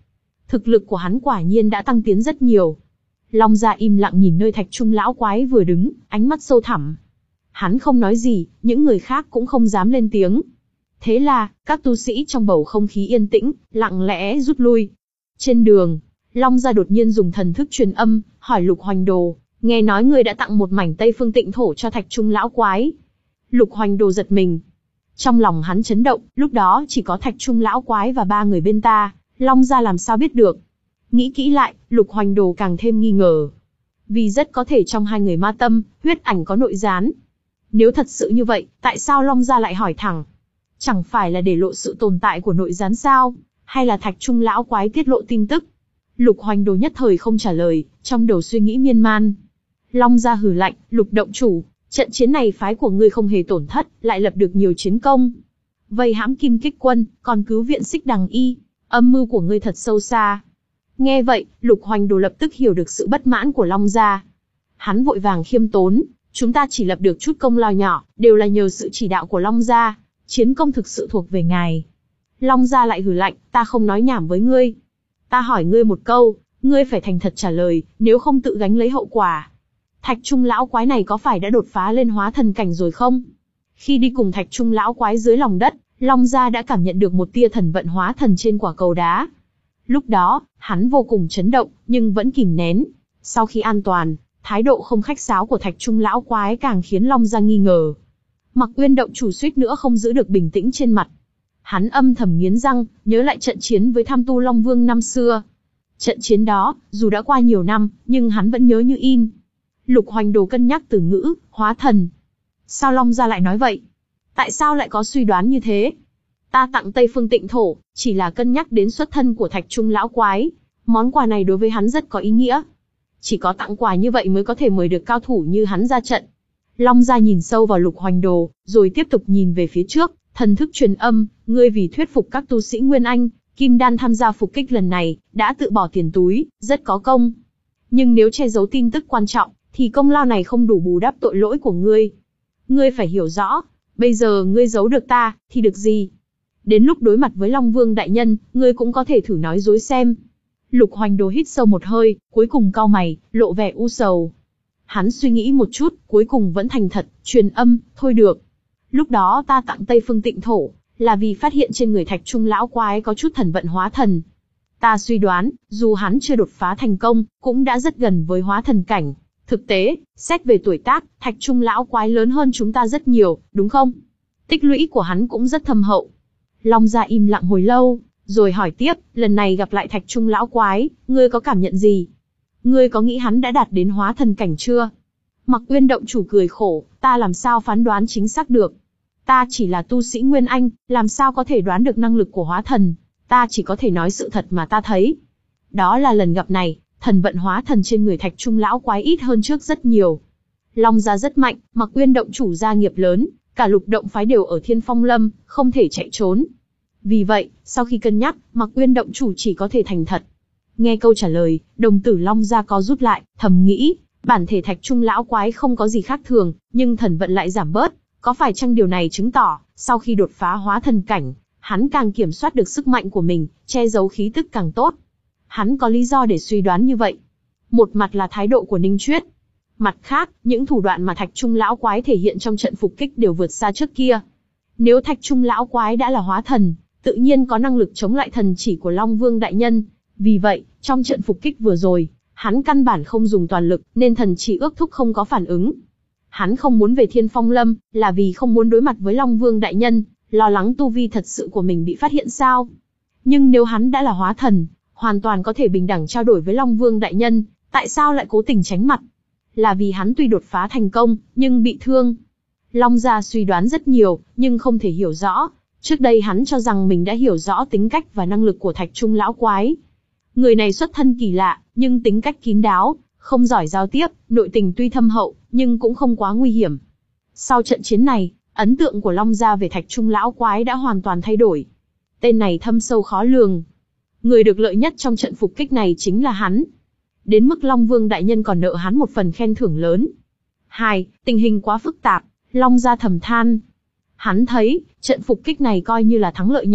Thực lực của hắn quả nhiên đã tăng tiến rất nhiều. Long Gia im lặng nhìn nơi Thạch Trung lão quái vừa đứng, ánh mắt sâu thẳm. Hắn không nói gì, những người khác cũng không dám lên tiếng. Thế là, các tu sĩ trong bầu không khí yên tĩnh, lặng lẽ rút lui. Trên đường, Long Gia đột nhiên dùng thần thức truyền âm, hỏi Lục Hoành Đồ, nghe nói ngươi đã tặng một mảnh Tây Phương Tịnh Thổ cho Thạch Trung lão quái. Lục Hoành Đồ giật mình. Trong lòng hắn chấn động, lúc đó chỉ có Thạch Trung lão quái và ba người bên ta, Long Gia làm sao biết được. Nghĩ kỹ lại, Lục Hoành Đồ càng thêm nghi ngờ. Vì rất có thể trong hai người ma tâm, huyết ảnh có nội gián. Nếu thật sự như vậy, tại sao Long Gia lại hỏi thẳng? Chẳng phải là để lộ sự tồn tại của nội gián sao? Hay là Thạch Trung lão quái tiết lộ tin tức? Lục Hoành Đồ nhất thời không trả lời, trong đầu suy nghĩ miên man. Long Gia hừ lạnh, Lục động chủ, trận chiến này phái của ngươi không hề tổn thất, lại lập được nhiều chiến công. Vây hãm Kim Kích quân, còn cứu viện Xích Đằng Y, âm mưu của ngươi thật sâu xa. Nghe vậy, Lục Hoành Đồ lập tức hiểu được sự bất mãn của Long Gia. Hắn vội vàng khiêm tốn, chúng ta chỉ lập được chút công lao nhỏ, đều là nhờ sự chỉ đạo của Long Gia, chiến công thực sự thuộc về ngài. Long Gia lại hừ lạnh, ta không nói nhảm với ngươi. Ta hỏi ngươi một câu, ngươi phải thành thật trả lời, nếu không tự gánh lấy hậu quả. Thạch Trung lão quái này có phải đã đột phá lên hóa thần cảnh rồi không? Khi đi cùng Thạch Trung lão quái dưới lòng đất, Long Gia đã cảm nhận được một tia thần vận hóa thần trên quả cầu đá. Lúc đó, hắn vô cùng chấn động, nhưng vẫn kìm nén. Sau khi an toàn, thái độ không khách sáo của Thạch Trung lão quái càng khiến Long Gia nghi ngờ. Mặc Uyên động chủ suýt nữa không giữ được bình tĩnh trên mặt. Hắn âm thầm nghiến răng, nhớ lại trận chiến với Tham Tu Long Vương năm xưa. Trận chiến đó, dù đã qua nhiều năm, nhưng hắn vẫn nhớ như in. Lục Hoành Đồ cân nhắc từ ngữ, hóa thần. Sao Long Gia lại nói vậy? Tại sao lại có suy đoán như thế? Ta tặng Tây Phương Tịnh Thổ, chỉ là cân nhắc đến xuất thân của Thạch Trung lão quái. Món quà này đối với hắn rất có ý nghĩa. Chỉ có tặng quà như vậy mới có thể mời được cao thủ như hắn ra trận. Long Gia nhìn sâu vào Lục Hoành Đồ, rồi tiếp tục nhìn về phía trước, thần thức truyền âm, ngươi vì thuyết phục các tu sĩ Nguyên Anh, Kim Đan tham gia phục kích lần này, đã tự bỏ tiền túi, rất có công. Nhưng nếu che giấu tin tức quan trọng, thì công lao này không đủ bù đắp tội lỗi của ngươi. Ngươi phải hiểu rõ, bây giờ ngươi giấu được ta, thì được gì? Đến lúc đối mặt với Long Vương đại nhân, ngươi cũng có thể thử nói dối xem. Lục Hoành Đồ hít sâu một hơi, cuối cùng cau mày, lộ vẻ u sầu. Hắn suy nghĩ một chút, cuối cùng vẫn thành thật, truyền âm, thôi được. Lúc đó ta tặng Tây Phương Tịnh Thổ, là vì phát hiện trên người Thạch Trung lão quái có chút thần vận hóa thần. Ta suy đoán, dù hắn chưa đột phá thành công, cũng đã rất gần với hóa thần cảnh. Thực tế, xét về tuổi tác, Thạch Trung lão quái lớn hơn chúng ta rất nhiều, đúng không? Tích lũy của hắn cũng rất thâm hậu. Long Gia im lặng hồi lâu, rồi hỏi tiếp, lần này gặp lại Thạch Trung lão quái, ngươi có cảm nhận gì? Ngươi có nghĩ hắn đã đạt đến hóa thần cảnh chưa? Mặc Uyên động chủ cười khổ, ta làm sao phán đoán chính xác được? Ta chỉ là tu sĩ Nguyên Anh, làm sao có thể đoán được năng lực của hóa thần? Ta chỉ có thể nói sự thật mà ta thấy. Đó là lần gặp này, thần vận hóa thần trên người Thạch Trung lão quái ít hơn trước rất nhiều. Long Gia rất mạnh, Mặc Uyên động chủ gia nghiệp lớn, cả Lục động phái đều ở Thiên Phong Lâm, không thể chạy trốn. Vì vậy, sau khi cân nhắc, Mặc Uyên động chủ chỉ có thể thành thật. Nghe câu trả lời, đồng tử Long Gia co rút lại, thầm nghĩ, bản thể Thạch Trung lão quái không có gì khác thường, nhưng thần vận lại giảm bớt. Có phải chăng điều này chứng tỏ, sau khi đột phá hóa thần cảnh, hắn càng kiểm soát được sức mạnh của mình, che giấu khí tức càng tốt. Hắn có lý do để suy đoán như vậy. Một mặt là thái độ của Ninh Chuyết. Mặt khác, những thủ đoạn mà Thạch Trung lão quái thể hiện trong trận phục kích đều vượt xa trước kia. Nếu Thạch Trung lão quái đã là hóa thần, tự nhiên có năng lực chống lại thần chỉ của Long Vương đại nhân. Vì vậy, trong trận phục kích vừa rồi, hắn căn bản không dùng toàn lực, nên thần chỉ ước thúc không có phản ứng. Hắn không muốn về Thiên Phong Lâm, là vì không muốn đối mặt với Long Vương đại nhân, lo lắng tu vi thật sự của mình bị phát hiện sao. Nhưng nếu hắn đã là hóa thần, hoàn toàn có thể bình đẳng trao đổi với Long Vương đại nhân, tại sao lại cố tình tránh mặt? Là vì hắn tuy đột phá thành công, nhưng bị thương. Long Gia suy đoán rất nhiều, nhưng không thể hiểu rõ. Trước đây hắn cho rằng mình đã hiểu rõ tính cách và năng lực của Thạch Trung lão quái. Người này xuất thân kỳ lạ, nhưng tính cách kín đáo, không giỏi giao tiếp, nội tình tuy thâm hậu, nhưng cũng không quá nguy hiểm. Sau trận chiến này, ấn tượng của Long Gia về Thạch Trung lão quái đã hoàn toàn thay đổi. Tên này thâm sâu khó lường. Người được lợi nhất trong trận phục kích này chính là hắn. Đến mức Long Vương đại nhân còn nợ hắn một phần khen thưởng lớn. Hai, tình hình quá phức tạp, Long Gia thầm than. Hắn thấy, trận phục kích này coi như là thắng lợi nhỏ,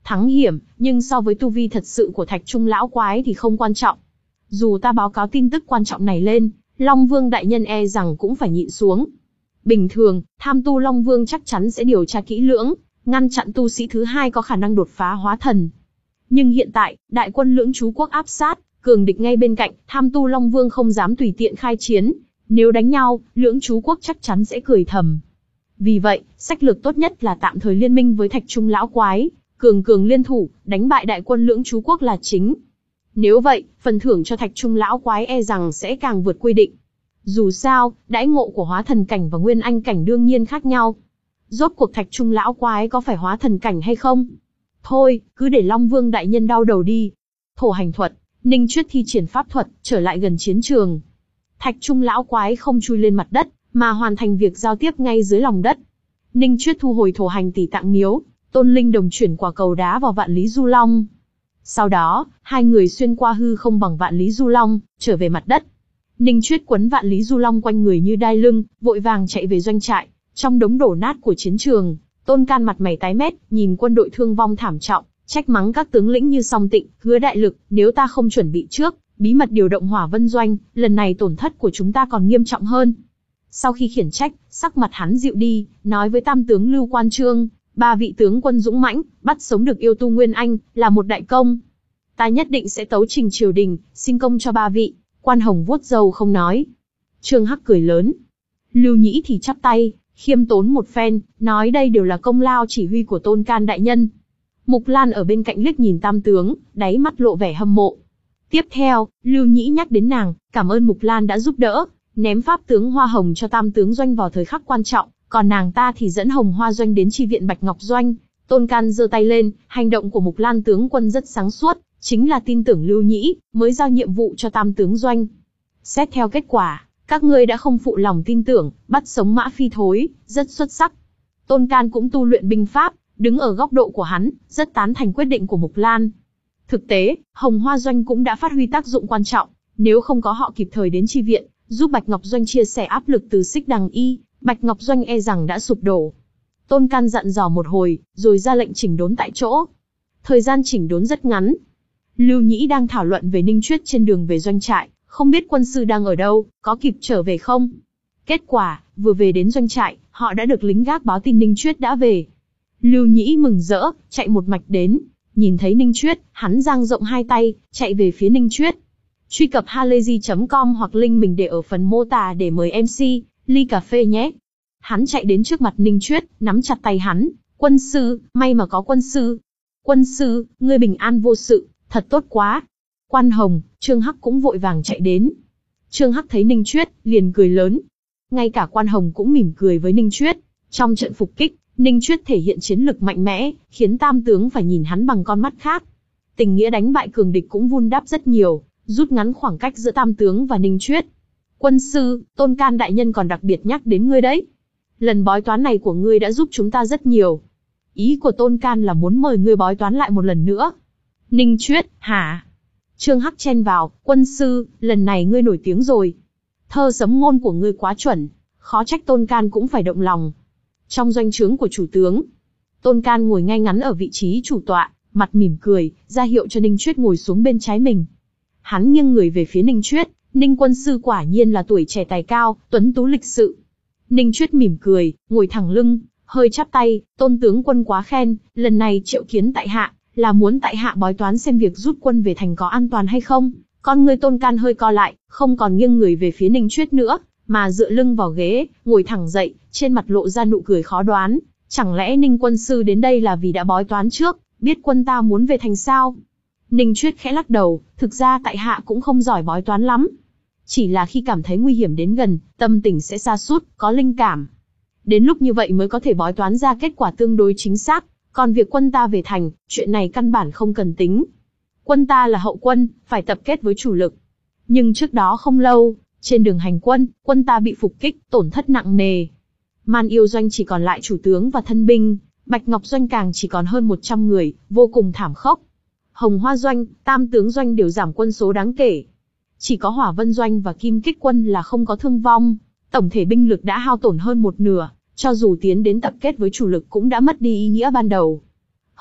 thắng hiểm, nhưng so với tu vi thật sự của Thạch Trung lão quái thì không quan trọng. Dù ta báo cáo tin tức quan trọng này lên, Long Vương đại nhân e rằng cũng phải nhịn xuống. Bình thường, tham tu Long Vương chắc chắn sẽ điều tra kỹ lưỡng, ngăn chặn tu sĩ thứ hai có khả năng đột phá hóa thần. Nhưng hiện tại, đại quân Lưỡng Chú Quốc áp sát, cường địch ngay bên cạnh, tham tu Long Vương không dám tùy tiện khai chiến. Nếu đánh nhau, Lưỡng Chú Quốc chắc chắn sẽ cười thầm. Vì vậy, sách lược tốt nhất là tạm thời liên minh với Thạch Trung lão quái, cường cường liên thủ, đánh bại đại quân Lưỡng Chú Quốc là chính. Nếu vậy, phần thưởng cho Thạch Trung lão quái e rằng sẽ càng vượt quy định. Dù sao, đãi ngộ của hóa thần cảnh và nguyên anh cảnh đương nhiên khác nhau. Rốt cuộc Thạch Trung lão quái có phải hóa thần cảnh hay không? Thôi, cứ để Long Vương đại nhân đau đầu đi. Thổ hành thuật, Ninh Chuyết thi triển pháp thuật, trở lại gần chiến trường. Thạch Trung lão quái không chui lên mặt đất, mà hoàn thành việc giao tiếp ngay dưới lòng đất. Ninh Chuyết thu hồi thổ hành tỷ tạng miếu, Tôn Linh Đồng chuyển quả cầu đá vào Vạn Lý Du Long. Sau đó, hai người xuyên qua hư không bằng Vạn Lý Du Long, trở về mặt đất. Ninh Chuyết quấn Vạn Lý Du Long quanh người như đai lưng, vội vàng chạy về doanh trại. Trong đống đổ nát của chiến trường, Tôn Can mặt mày tái mét, nhìn quân đội thương vong thảm trọng, trách mắng các tướng lĩnh như Song Tịnh, Hứa Đại Lực, nếu ta không chuẩn bị trước, bí mật điều động Hỏa Vân Doanh, lần này tổn thất của chúng ta còn nghiêm trọng hơn. Sau khi khiển trách, sắc mặt hắn dịu đi, nói với tam tướng Lưu Quan Trương, ba vị tướng quân dũng mãnh, bắt sống được yêu tu Nguyên Anh, là một đại công. Ta nhất định sẽ tấu trình triều đình, xin công cho ba vị. Quan Hồng vuốt râu không nói. Trương Hắc cười lớn. Lưu Nhĩ thì chắp tay, khiêm tốn một phen, nói đây đều là công lao chỉ huy của Tôn Can đại nhân. Mục Lan ở bên cạnh liếc nhìn tam tướng, đáy mắt lộ vẻ hâm mộ. Tiếp theo, Lưu Nhĩ nhắc đến nàng, cảm ơn Mục Lan đã giúp đỡ, ném pháp tướng Hoa Hồng cho tam tướng doanh vào thời khắc quan trọng, còn nàng ta thì dẫn Hồng Hoa doanh đến chi viện Bạch Ngọc doanh. Tôn Can giơ tay lên, hành động của Mục Lan tướng quân rất sáng suốt, chính là tin tưởng Lưu Nhĩ, mới giao nhiệm vụ cho tam tướng doanh. Xét theo kết quả, các ngươi đã không phụ lòng tin tưởng, bắt sống Mã Phi Thối, rất xuất sắc. Tôn Can cũng tu luyện binh pháp, đứng ở góc độ của hắn, rất tán thành quyết định của Mục Lan. Thực tế, Hồng Hoa doanh cũng đã phát huy tác dụng quan trọng, nếu không có họ kịp thời đến chi viện, giúp Bạch Ngọc doanh chia sẻ áp lực từ Xích Đằng Y, Bạch Ngọc doanh e rằng đã sụp đổ. Tôn Can dặn dò một hồi, rồi ra lệnh chỉnh đốn tại chỗ. Thời gian chỉnh đốn rất ngắn. Lưu Nhĩ đang thảo luận về Ninh Chuyết trên đường về doanh trại, không biết quân sư đang ở đâu, có kịp trở về không? Kết quả, vừa về đến doanh trại, họ đã được lính gác báo tin Ninh Chuyết đã về. Lưu Nhĩ mừng rỡ, chạy một mạch đến, nhìn thấy Ninh Chuyết, hắn dang rộng hai tay, chạy về phía Ninh Chuyết. Truy cập halayzi chấm com hoặc link mình để ở phần mô tả để mời em xê, ly cà phê nhé. Hắn chạy đến trước mặt Ninh Chuyết, nắm chặt tay hắn, quân sư, may mà có quân sư. Quân sư, ngươi bình an vô sự, thật tốt quá. Quan Hồng, Trương Hắc cũng vội vàng chạy đến. Trương Hắc thấy Ninh Chuyết, liền cười lớn. Ngay cả Quan Hồng cũng mỉm cười với Ninh Chuyết. Trong trận phục kích, Ninh Chuyết thể hiện chiến lực mạnh mẽ, khiến tam tướng phải nhìn hắn bằng con mắt khác. Tình nghĩa đánh bại cường địch cũng vun đắp rất nhiều, rút ngắn khoảng cách giữa tam tướng và Ninh Chuyết. Quân sư, Tôn Can đại nhân còn đặc biệt nhắc đến ngươi đấy. Lần bói toán này của ngươi đã giúp chúng ta rất nhiều. Ý của Tôn Can là muốn mời ngươi bói toán lại một lần nữa. Ninh Chuyết, hả? Trương Hắc chen vào, quân sư, lần này ngươi nổi tiếng rồi. Thơ sấm ngôn của ngươi quá chuẩn, khó trách Tôn Can cũng phải động lòng. Trong doanh trướng của chủ tướng, Tôn Can ngồi ngay ngắn ở vị trí chủ tọa, mặt mỉm cười, ra hiệu cho Ninh Chuyết ngồi xuống bên trái mình. Hắn nghiêng người về phía Ninh Chuyết, Ninh quân sư quả nhiên là tuổi trẻ tài cao, tuấn tú lịch sự. Ninh Chuyết mỉm cười, ngồi thẳng lưng, hơi chắp tay, Tôn tướng quân quá khen, lần này triệu kiến tại hạ, là muốn tại hạ bói toán xem việc rút quân về thành có an toàn hay không. Con người Tôn Can hơi co lại, không còn nghiêng người về phía Ninh Chuyết nữa, mà dựa lưng vào ghế, ngồi thẳng dậy, trên mặt lộ ra nụ cười khó đoán. Chẳng lẽ Ninh quân sư đến đây là vì đã bói toán trước, biết quân ta muốn về thành sao? Ninh Chuyết khẽ lắc đầu, thực ra tại hạ cũng không giỏi bói toán lắm. Chỉ là khi cảm thấy nguy hiểm đến gần, tâm tình sẽ sa sút, có linh cảm. Đến lúc như vậy mới có thể bói toán ra kết quả tương đối chính xác. Còn việc quân ta về thành, chuyện này căn bản không cần tính. Quân ta là hậu quân, phải tập kết với chủ lực. Nhưng trước đó không lâu, trên đường hành quân, quân ta bị phục kích, tổn thất nặng nề. Man Yêu doanh chỉ còn lại chủ tướng và thân binh, Bạch Ngọc doanh càng chỉ còn hơn một trăm người, vô cùng thảm khốc. Hồng Hoa doanh, Tam tướng doanh đều giảm quân số đáng kể. Chỉ có Hỏa Vân doanh và Kim Kích quân là không có thương vong, tổng thể binh lực đã hao tổn hơn một nửa, cho dù tiến đến tập kết với chủ lực cũng đã mất đi ý nghĩa ban đầu.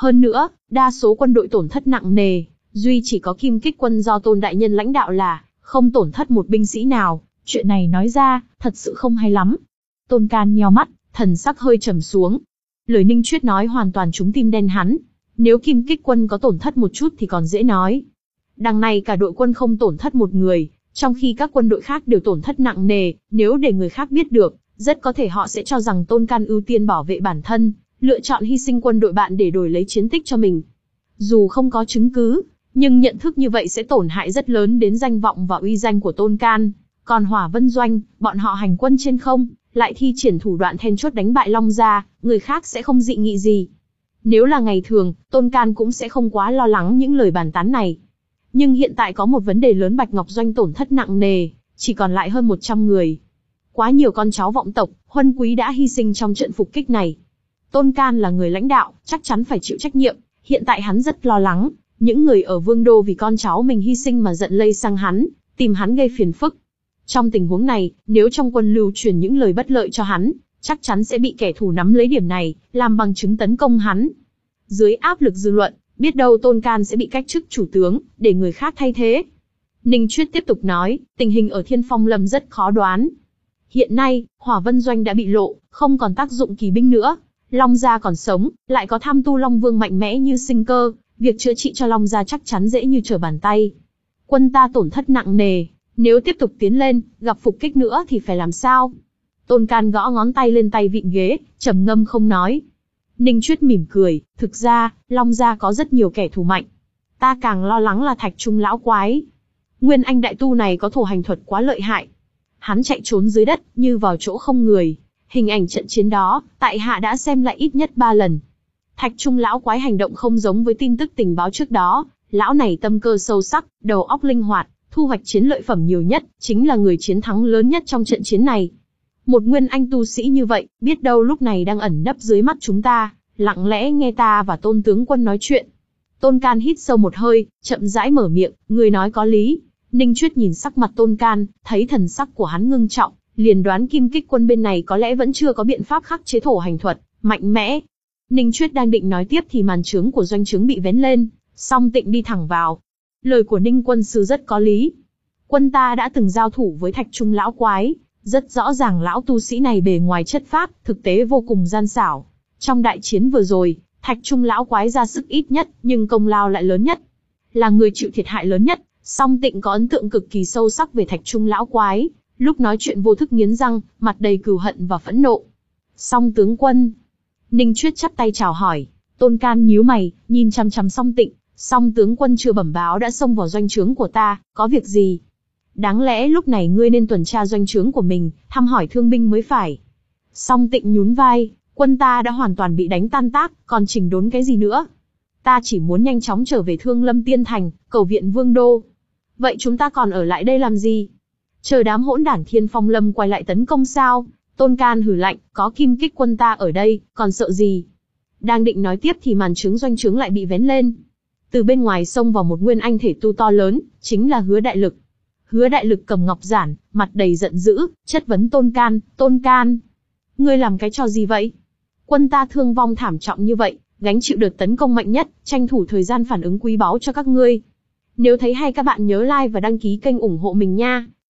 Hơn nữa, đa số quân đội tổn thất nặng nề, duy chỉ có Kim Kích quân do Tôn đại nhân lãnh đạo là không tổn thất một binh sĩ nào. Chuyện này nói ra, thật sự không hay lắm. Tôn Can nheo mắt, thần sắc hơi trầm xuống. Lời Ninh Chuyết nói hoàn toàn trúng tim đen hắn. Nếu Kim Kích quân có tổn thất một chút thì còn dễ nói. Đằng này cả đội quân không tổn thất một người, trong khi các quân đội khác đều tổn thất nặng nề, nếu để người khác biết được, rất có thể họ sẽ cho rằng Tôn Can ưu tiên bảo vệ bản thân, lựa chọn hy sinh quân đội bạn để đổi lấy chiến tích cho mình. Dù không có chứng cứ, nhưng nhận thức như vậy sẽ tổn hại rất lớn đến danh vọng và uy danh của Tôn Can. Còn Hỏa Vân Doanh, bọn họ hành quân trên không, lại thi triển thủ đoạn then chốt đánh bại Long Gia, người khác sẽ không dị nghị gì. Nếu là ngày thường, Tôn Can cũng sẽ không quá lo lắng những lời bàn tán này. Nhưng hiện tại có một vấn đề lớn, Bạch Ngọc Doanh tổn thất nặng nề, chỉ còn lại hơn một trăm người. Quá nhiều con cháu vọng tộc, huân quý đã hy sinh trong trận phục kích này. Tôn Can là người lãnh đạo, chắc chắn phải chịu trách nhiệm. Hiện tại hắn rất lo lắng, những người ở Vương Đô vì con cháu mình hy sinh mà giận lây sang hắn, tìm hắn gây phiền phức. Trong tình huống này, nếu trong quân lưu truyền những lời bất lợi cho hắn, chắc chắn sẽ bị kẻ thù nắm lấy điểm này, làm bằng chứng tấn công hắn. Dưới áp lực dư luận, biết đâu Tôn Can sẽ bị cách chức chủ tướng, để người khác thay thế. Ninh Chuyết tiếp tục nói, tình hình ở Thiên Phong Lâm rất khó đoán. Hiện nay, Hỏa Vân Doanh đã bị lộ, không còn tác dụng kỳ binh nữa. Long Gia còn sống, lại có tham tu Long Vương mạnh mẽ như Sinh Cơ, việc chữa trị cho Long Gia chắc chắn dễ như trở bàn tay. Quân ta tổn thất nặng nề, nếu tiếp tục tiến lên, gặp phục kích nữa thì phải làm sao? Tôn Can gõ ngón tay lên tay vịn ghế, trầm ngâm không nói. Ninh Chuyết mỉm cười, thực ra, Long Gia có rất nhiều kẻ thù mạnh. Ta càng lo lắng là Thạch Trung lão quái. Nguyên Anh đại tu này có thổ hành thuật quá lợi hại. Hắn chạy trốn dưới đất, như vào chỗ không người. Hình ảnh trận chiến đó, tại hạ đã xem lại ít nhất ba lần. Thạch Trung lão quái hành động không giống với tin tức tình báo trước đó. Lão này tâm cơ sâu sắc, đầu óc linh hoạt, thu hoạch chiến lợi phẩm nhiều nhất, chính là người chiến thắng lớn nhất trong trận chiến này. Một Nguyên Anh tu sĩ như vậy, biết đâu lúc này đang ẩn nấp dưới mắt chúng ta, lặng lẽ nghe ta và Tôn tướng quân nói chuyện. Tôn Can hít sâu một hơi, chậm rãi mở miệng, người nói có lý. Ninh Chuyết nhìn sắc mặt Tôn Can, thấy thần sắc của hắn ngưng trọng, liền đoán Kim Kích quân bên này có lẽ vẫn chưa có biện pháp khắc chế thổ hành thuật mạnh mẽ. Ninh Chuyết đang định nói tiếp thì màn trướng của doanh trướng bị vén lên, Song Tịnh đi thẳng vào. Lời của Ninh quân sư rất có lý. Quân ta đã từng giao thủ với Thạch Trung lão quái, rất rõ ràng lão tu sĩ này bề ngoài chất phác, thực tế vô cùng gian xảo. Trong đại chiến vừa rồi, Thạch Trung lão quái ra sức ít nhất, nhưng công lao lại lớn nhất. Là người chịu thiệt hại lớn nhất, Song Tịnh có ấn tượng cực kỳ sâu sắc về Thạch Trung lão quái, lúc nói chuyện vô thức nghiến răng, mặt đầy cừu hận và phẫn nộ. Song tướng quân. Ninh Chuyết chắp tay chào hỏi, Tôn Can nhíu mày, nhìn chằm chằm Song Tịnh. Song tướng quân chưa bẩm báo đã xông vào doanh trướng của ta, có việc gì? Đáng lẽ lúc này ngươi nên tuần tra doanh trướng của mình, thăm hỏi thương binh mới phải. Song Tịnh nhún vai, quân ta đã hoàn toàn bị đánh tan tác, còn chỉnh đốn cái gì nữa? Ta chỉ muốn nhanh chóng trở về Thương Lâm Tiên Thành, cầu viện Vương Đô. Vậy chúng ta còn ở lại đây làm gì? Chờ đám hỗn đản Thiên Phong Lâm quay lại tấn công sao? Tôn Can hừ lạnh, có Kim Kích quân ta ở đây, còn sợ gì? Đang định nói tiếp thì màn trướng doanh trướng lại bị vén lên. Từ bên ngoài xông vào một Nguyên Anh thể tu to lớn, chính là Hứa Đại Lực. Hứa Đại Lực cầm ngọc giản, mặt đầy giận dữ, chất vấn Tôn Can, Tôn Can. Ngươi làm cái trò gì vậy? Quân ta thương vong thảm trọng như vậy, gánh chịu đợt tấn công mạnh nhất, tranh thủ thời gian phản ứng quý báu cho các ngươi. Nếu thấy hay các bạn nhớ like và đăng ký kênh ủng hộ mình nha.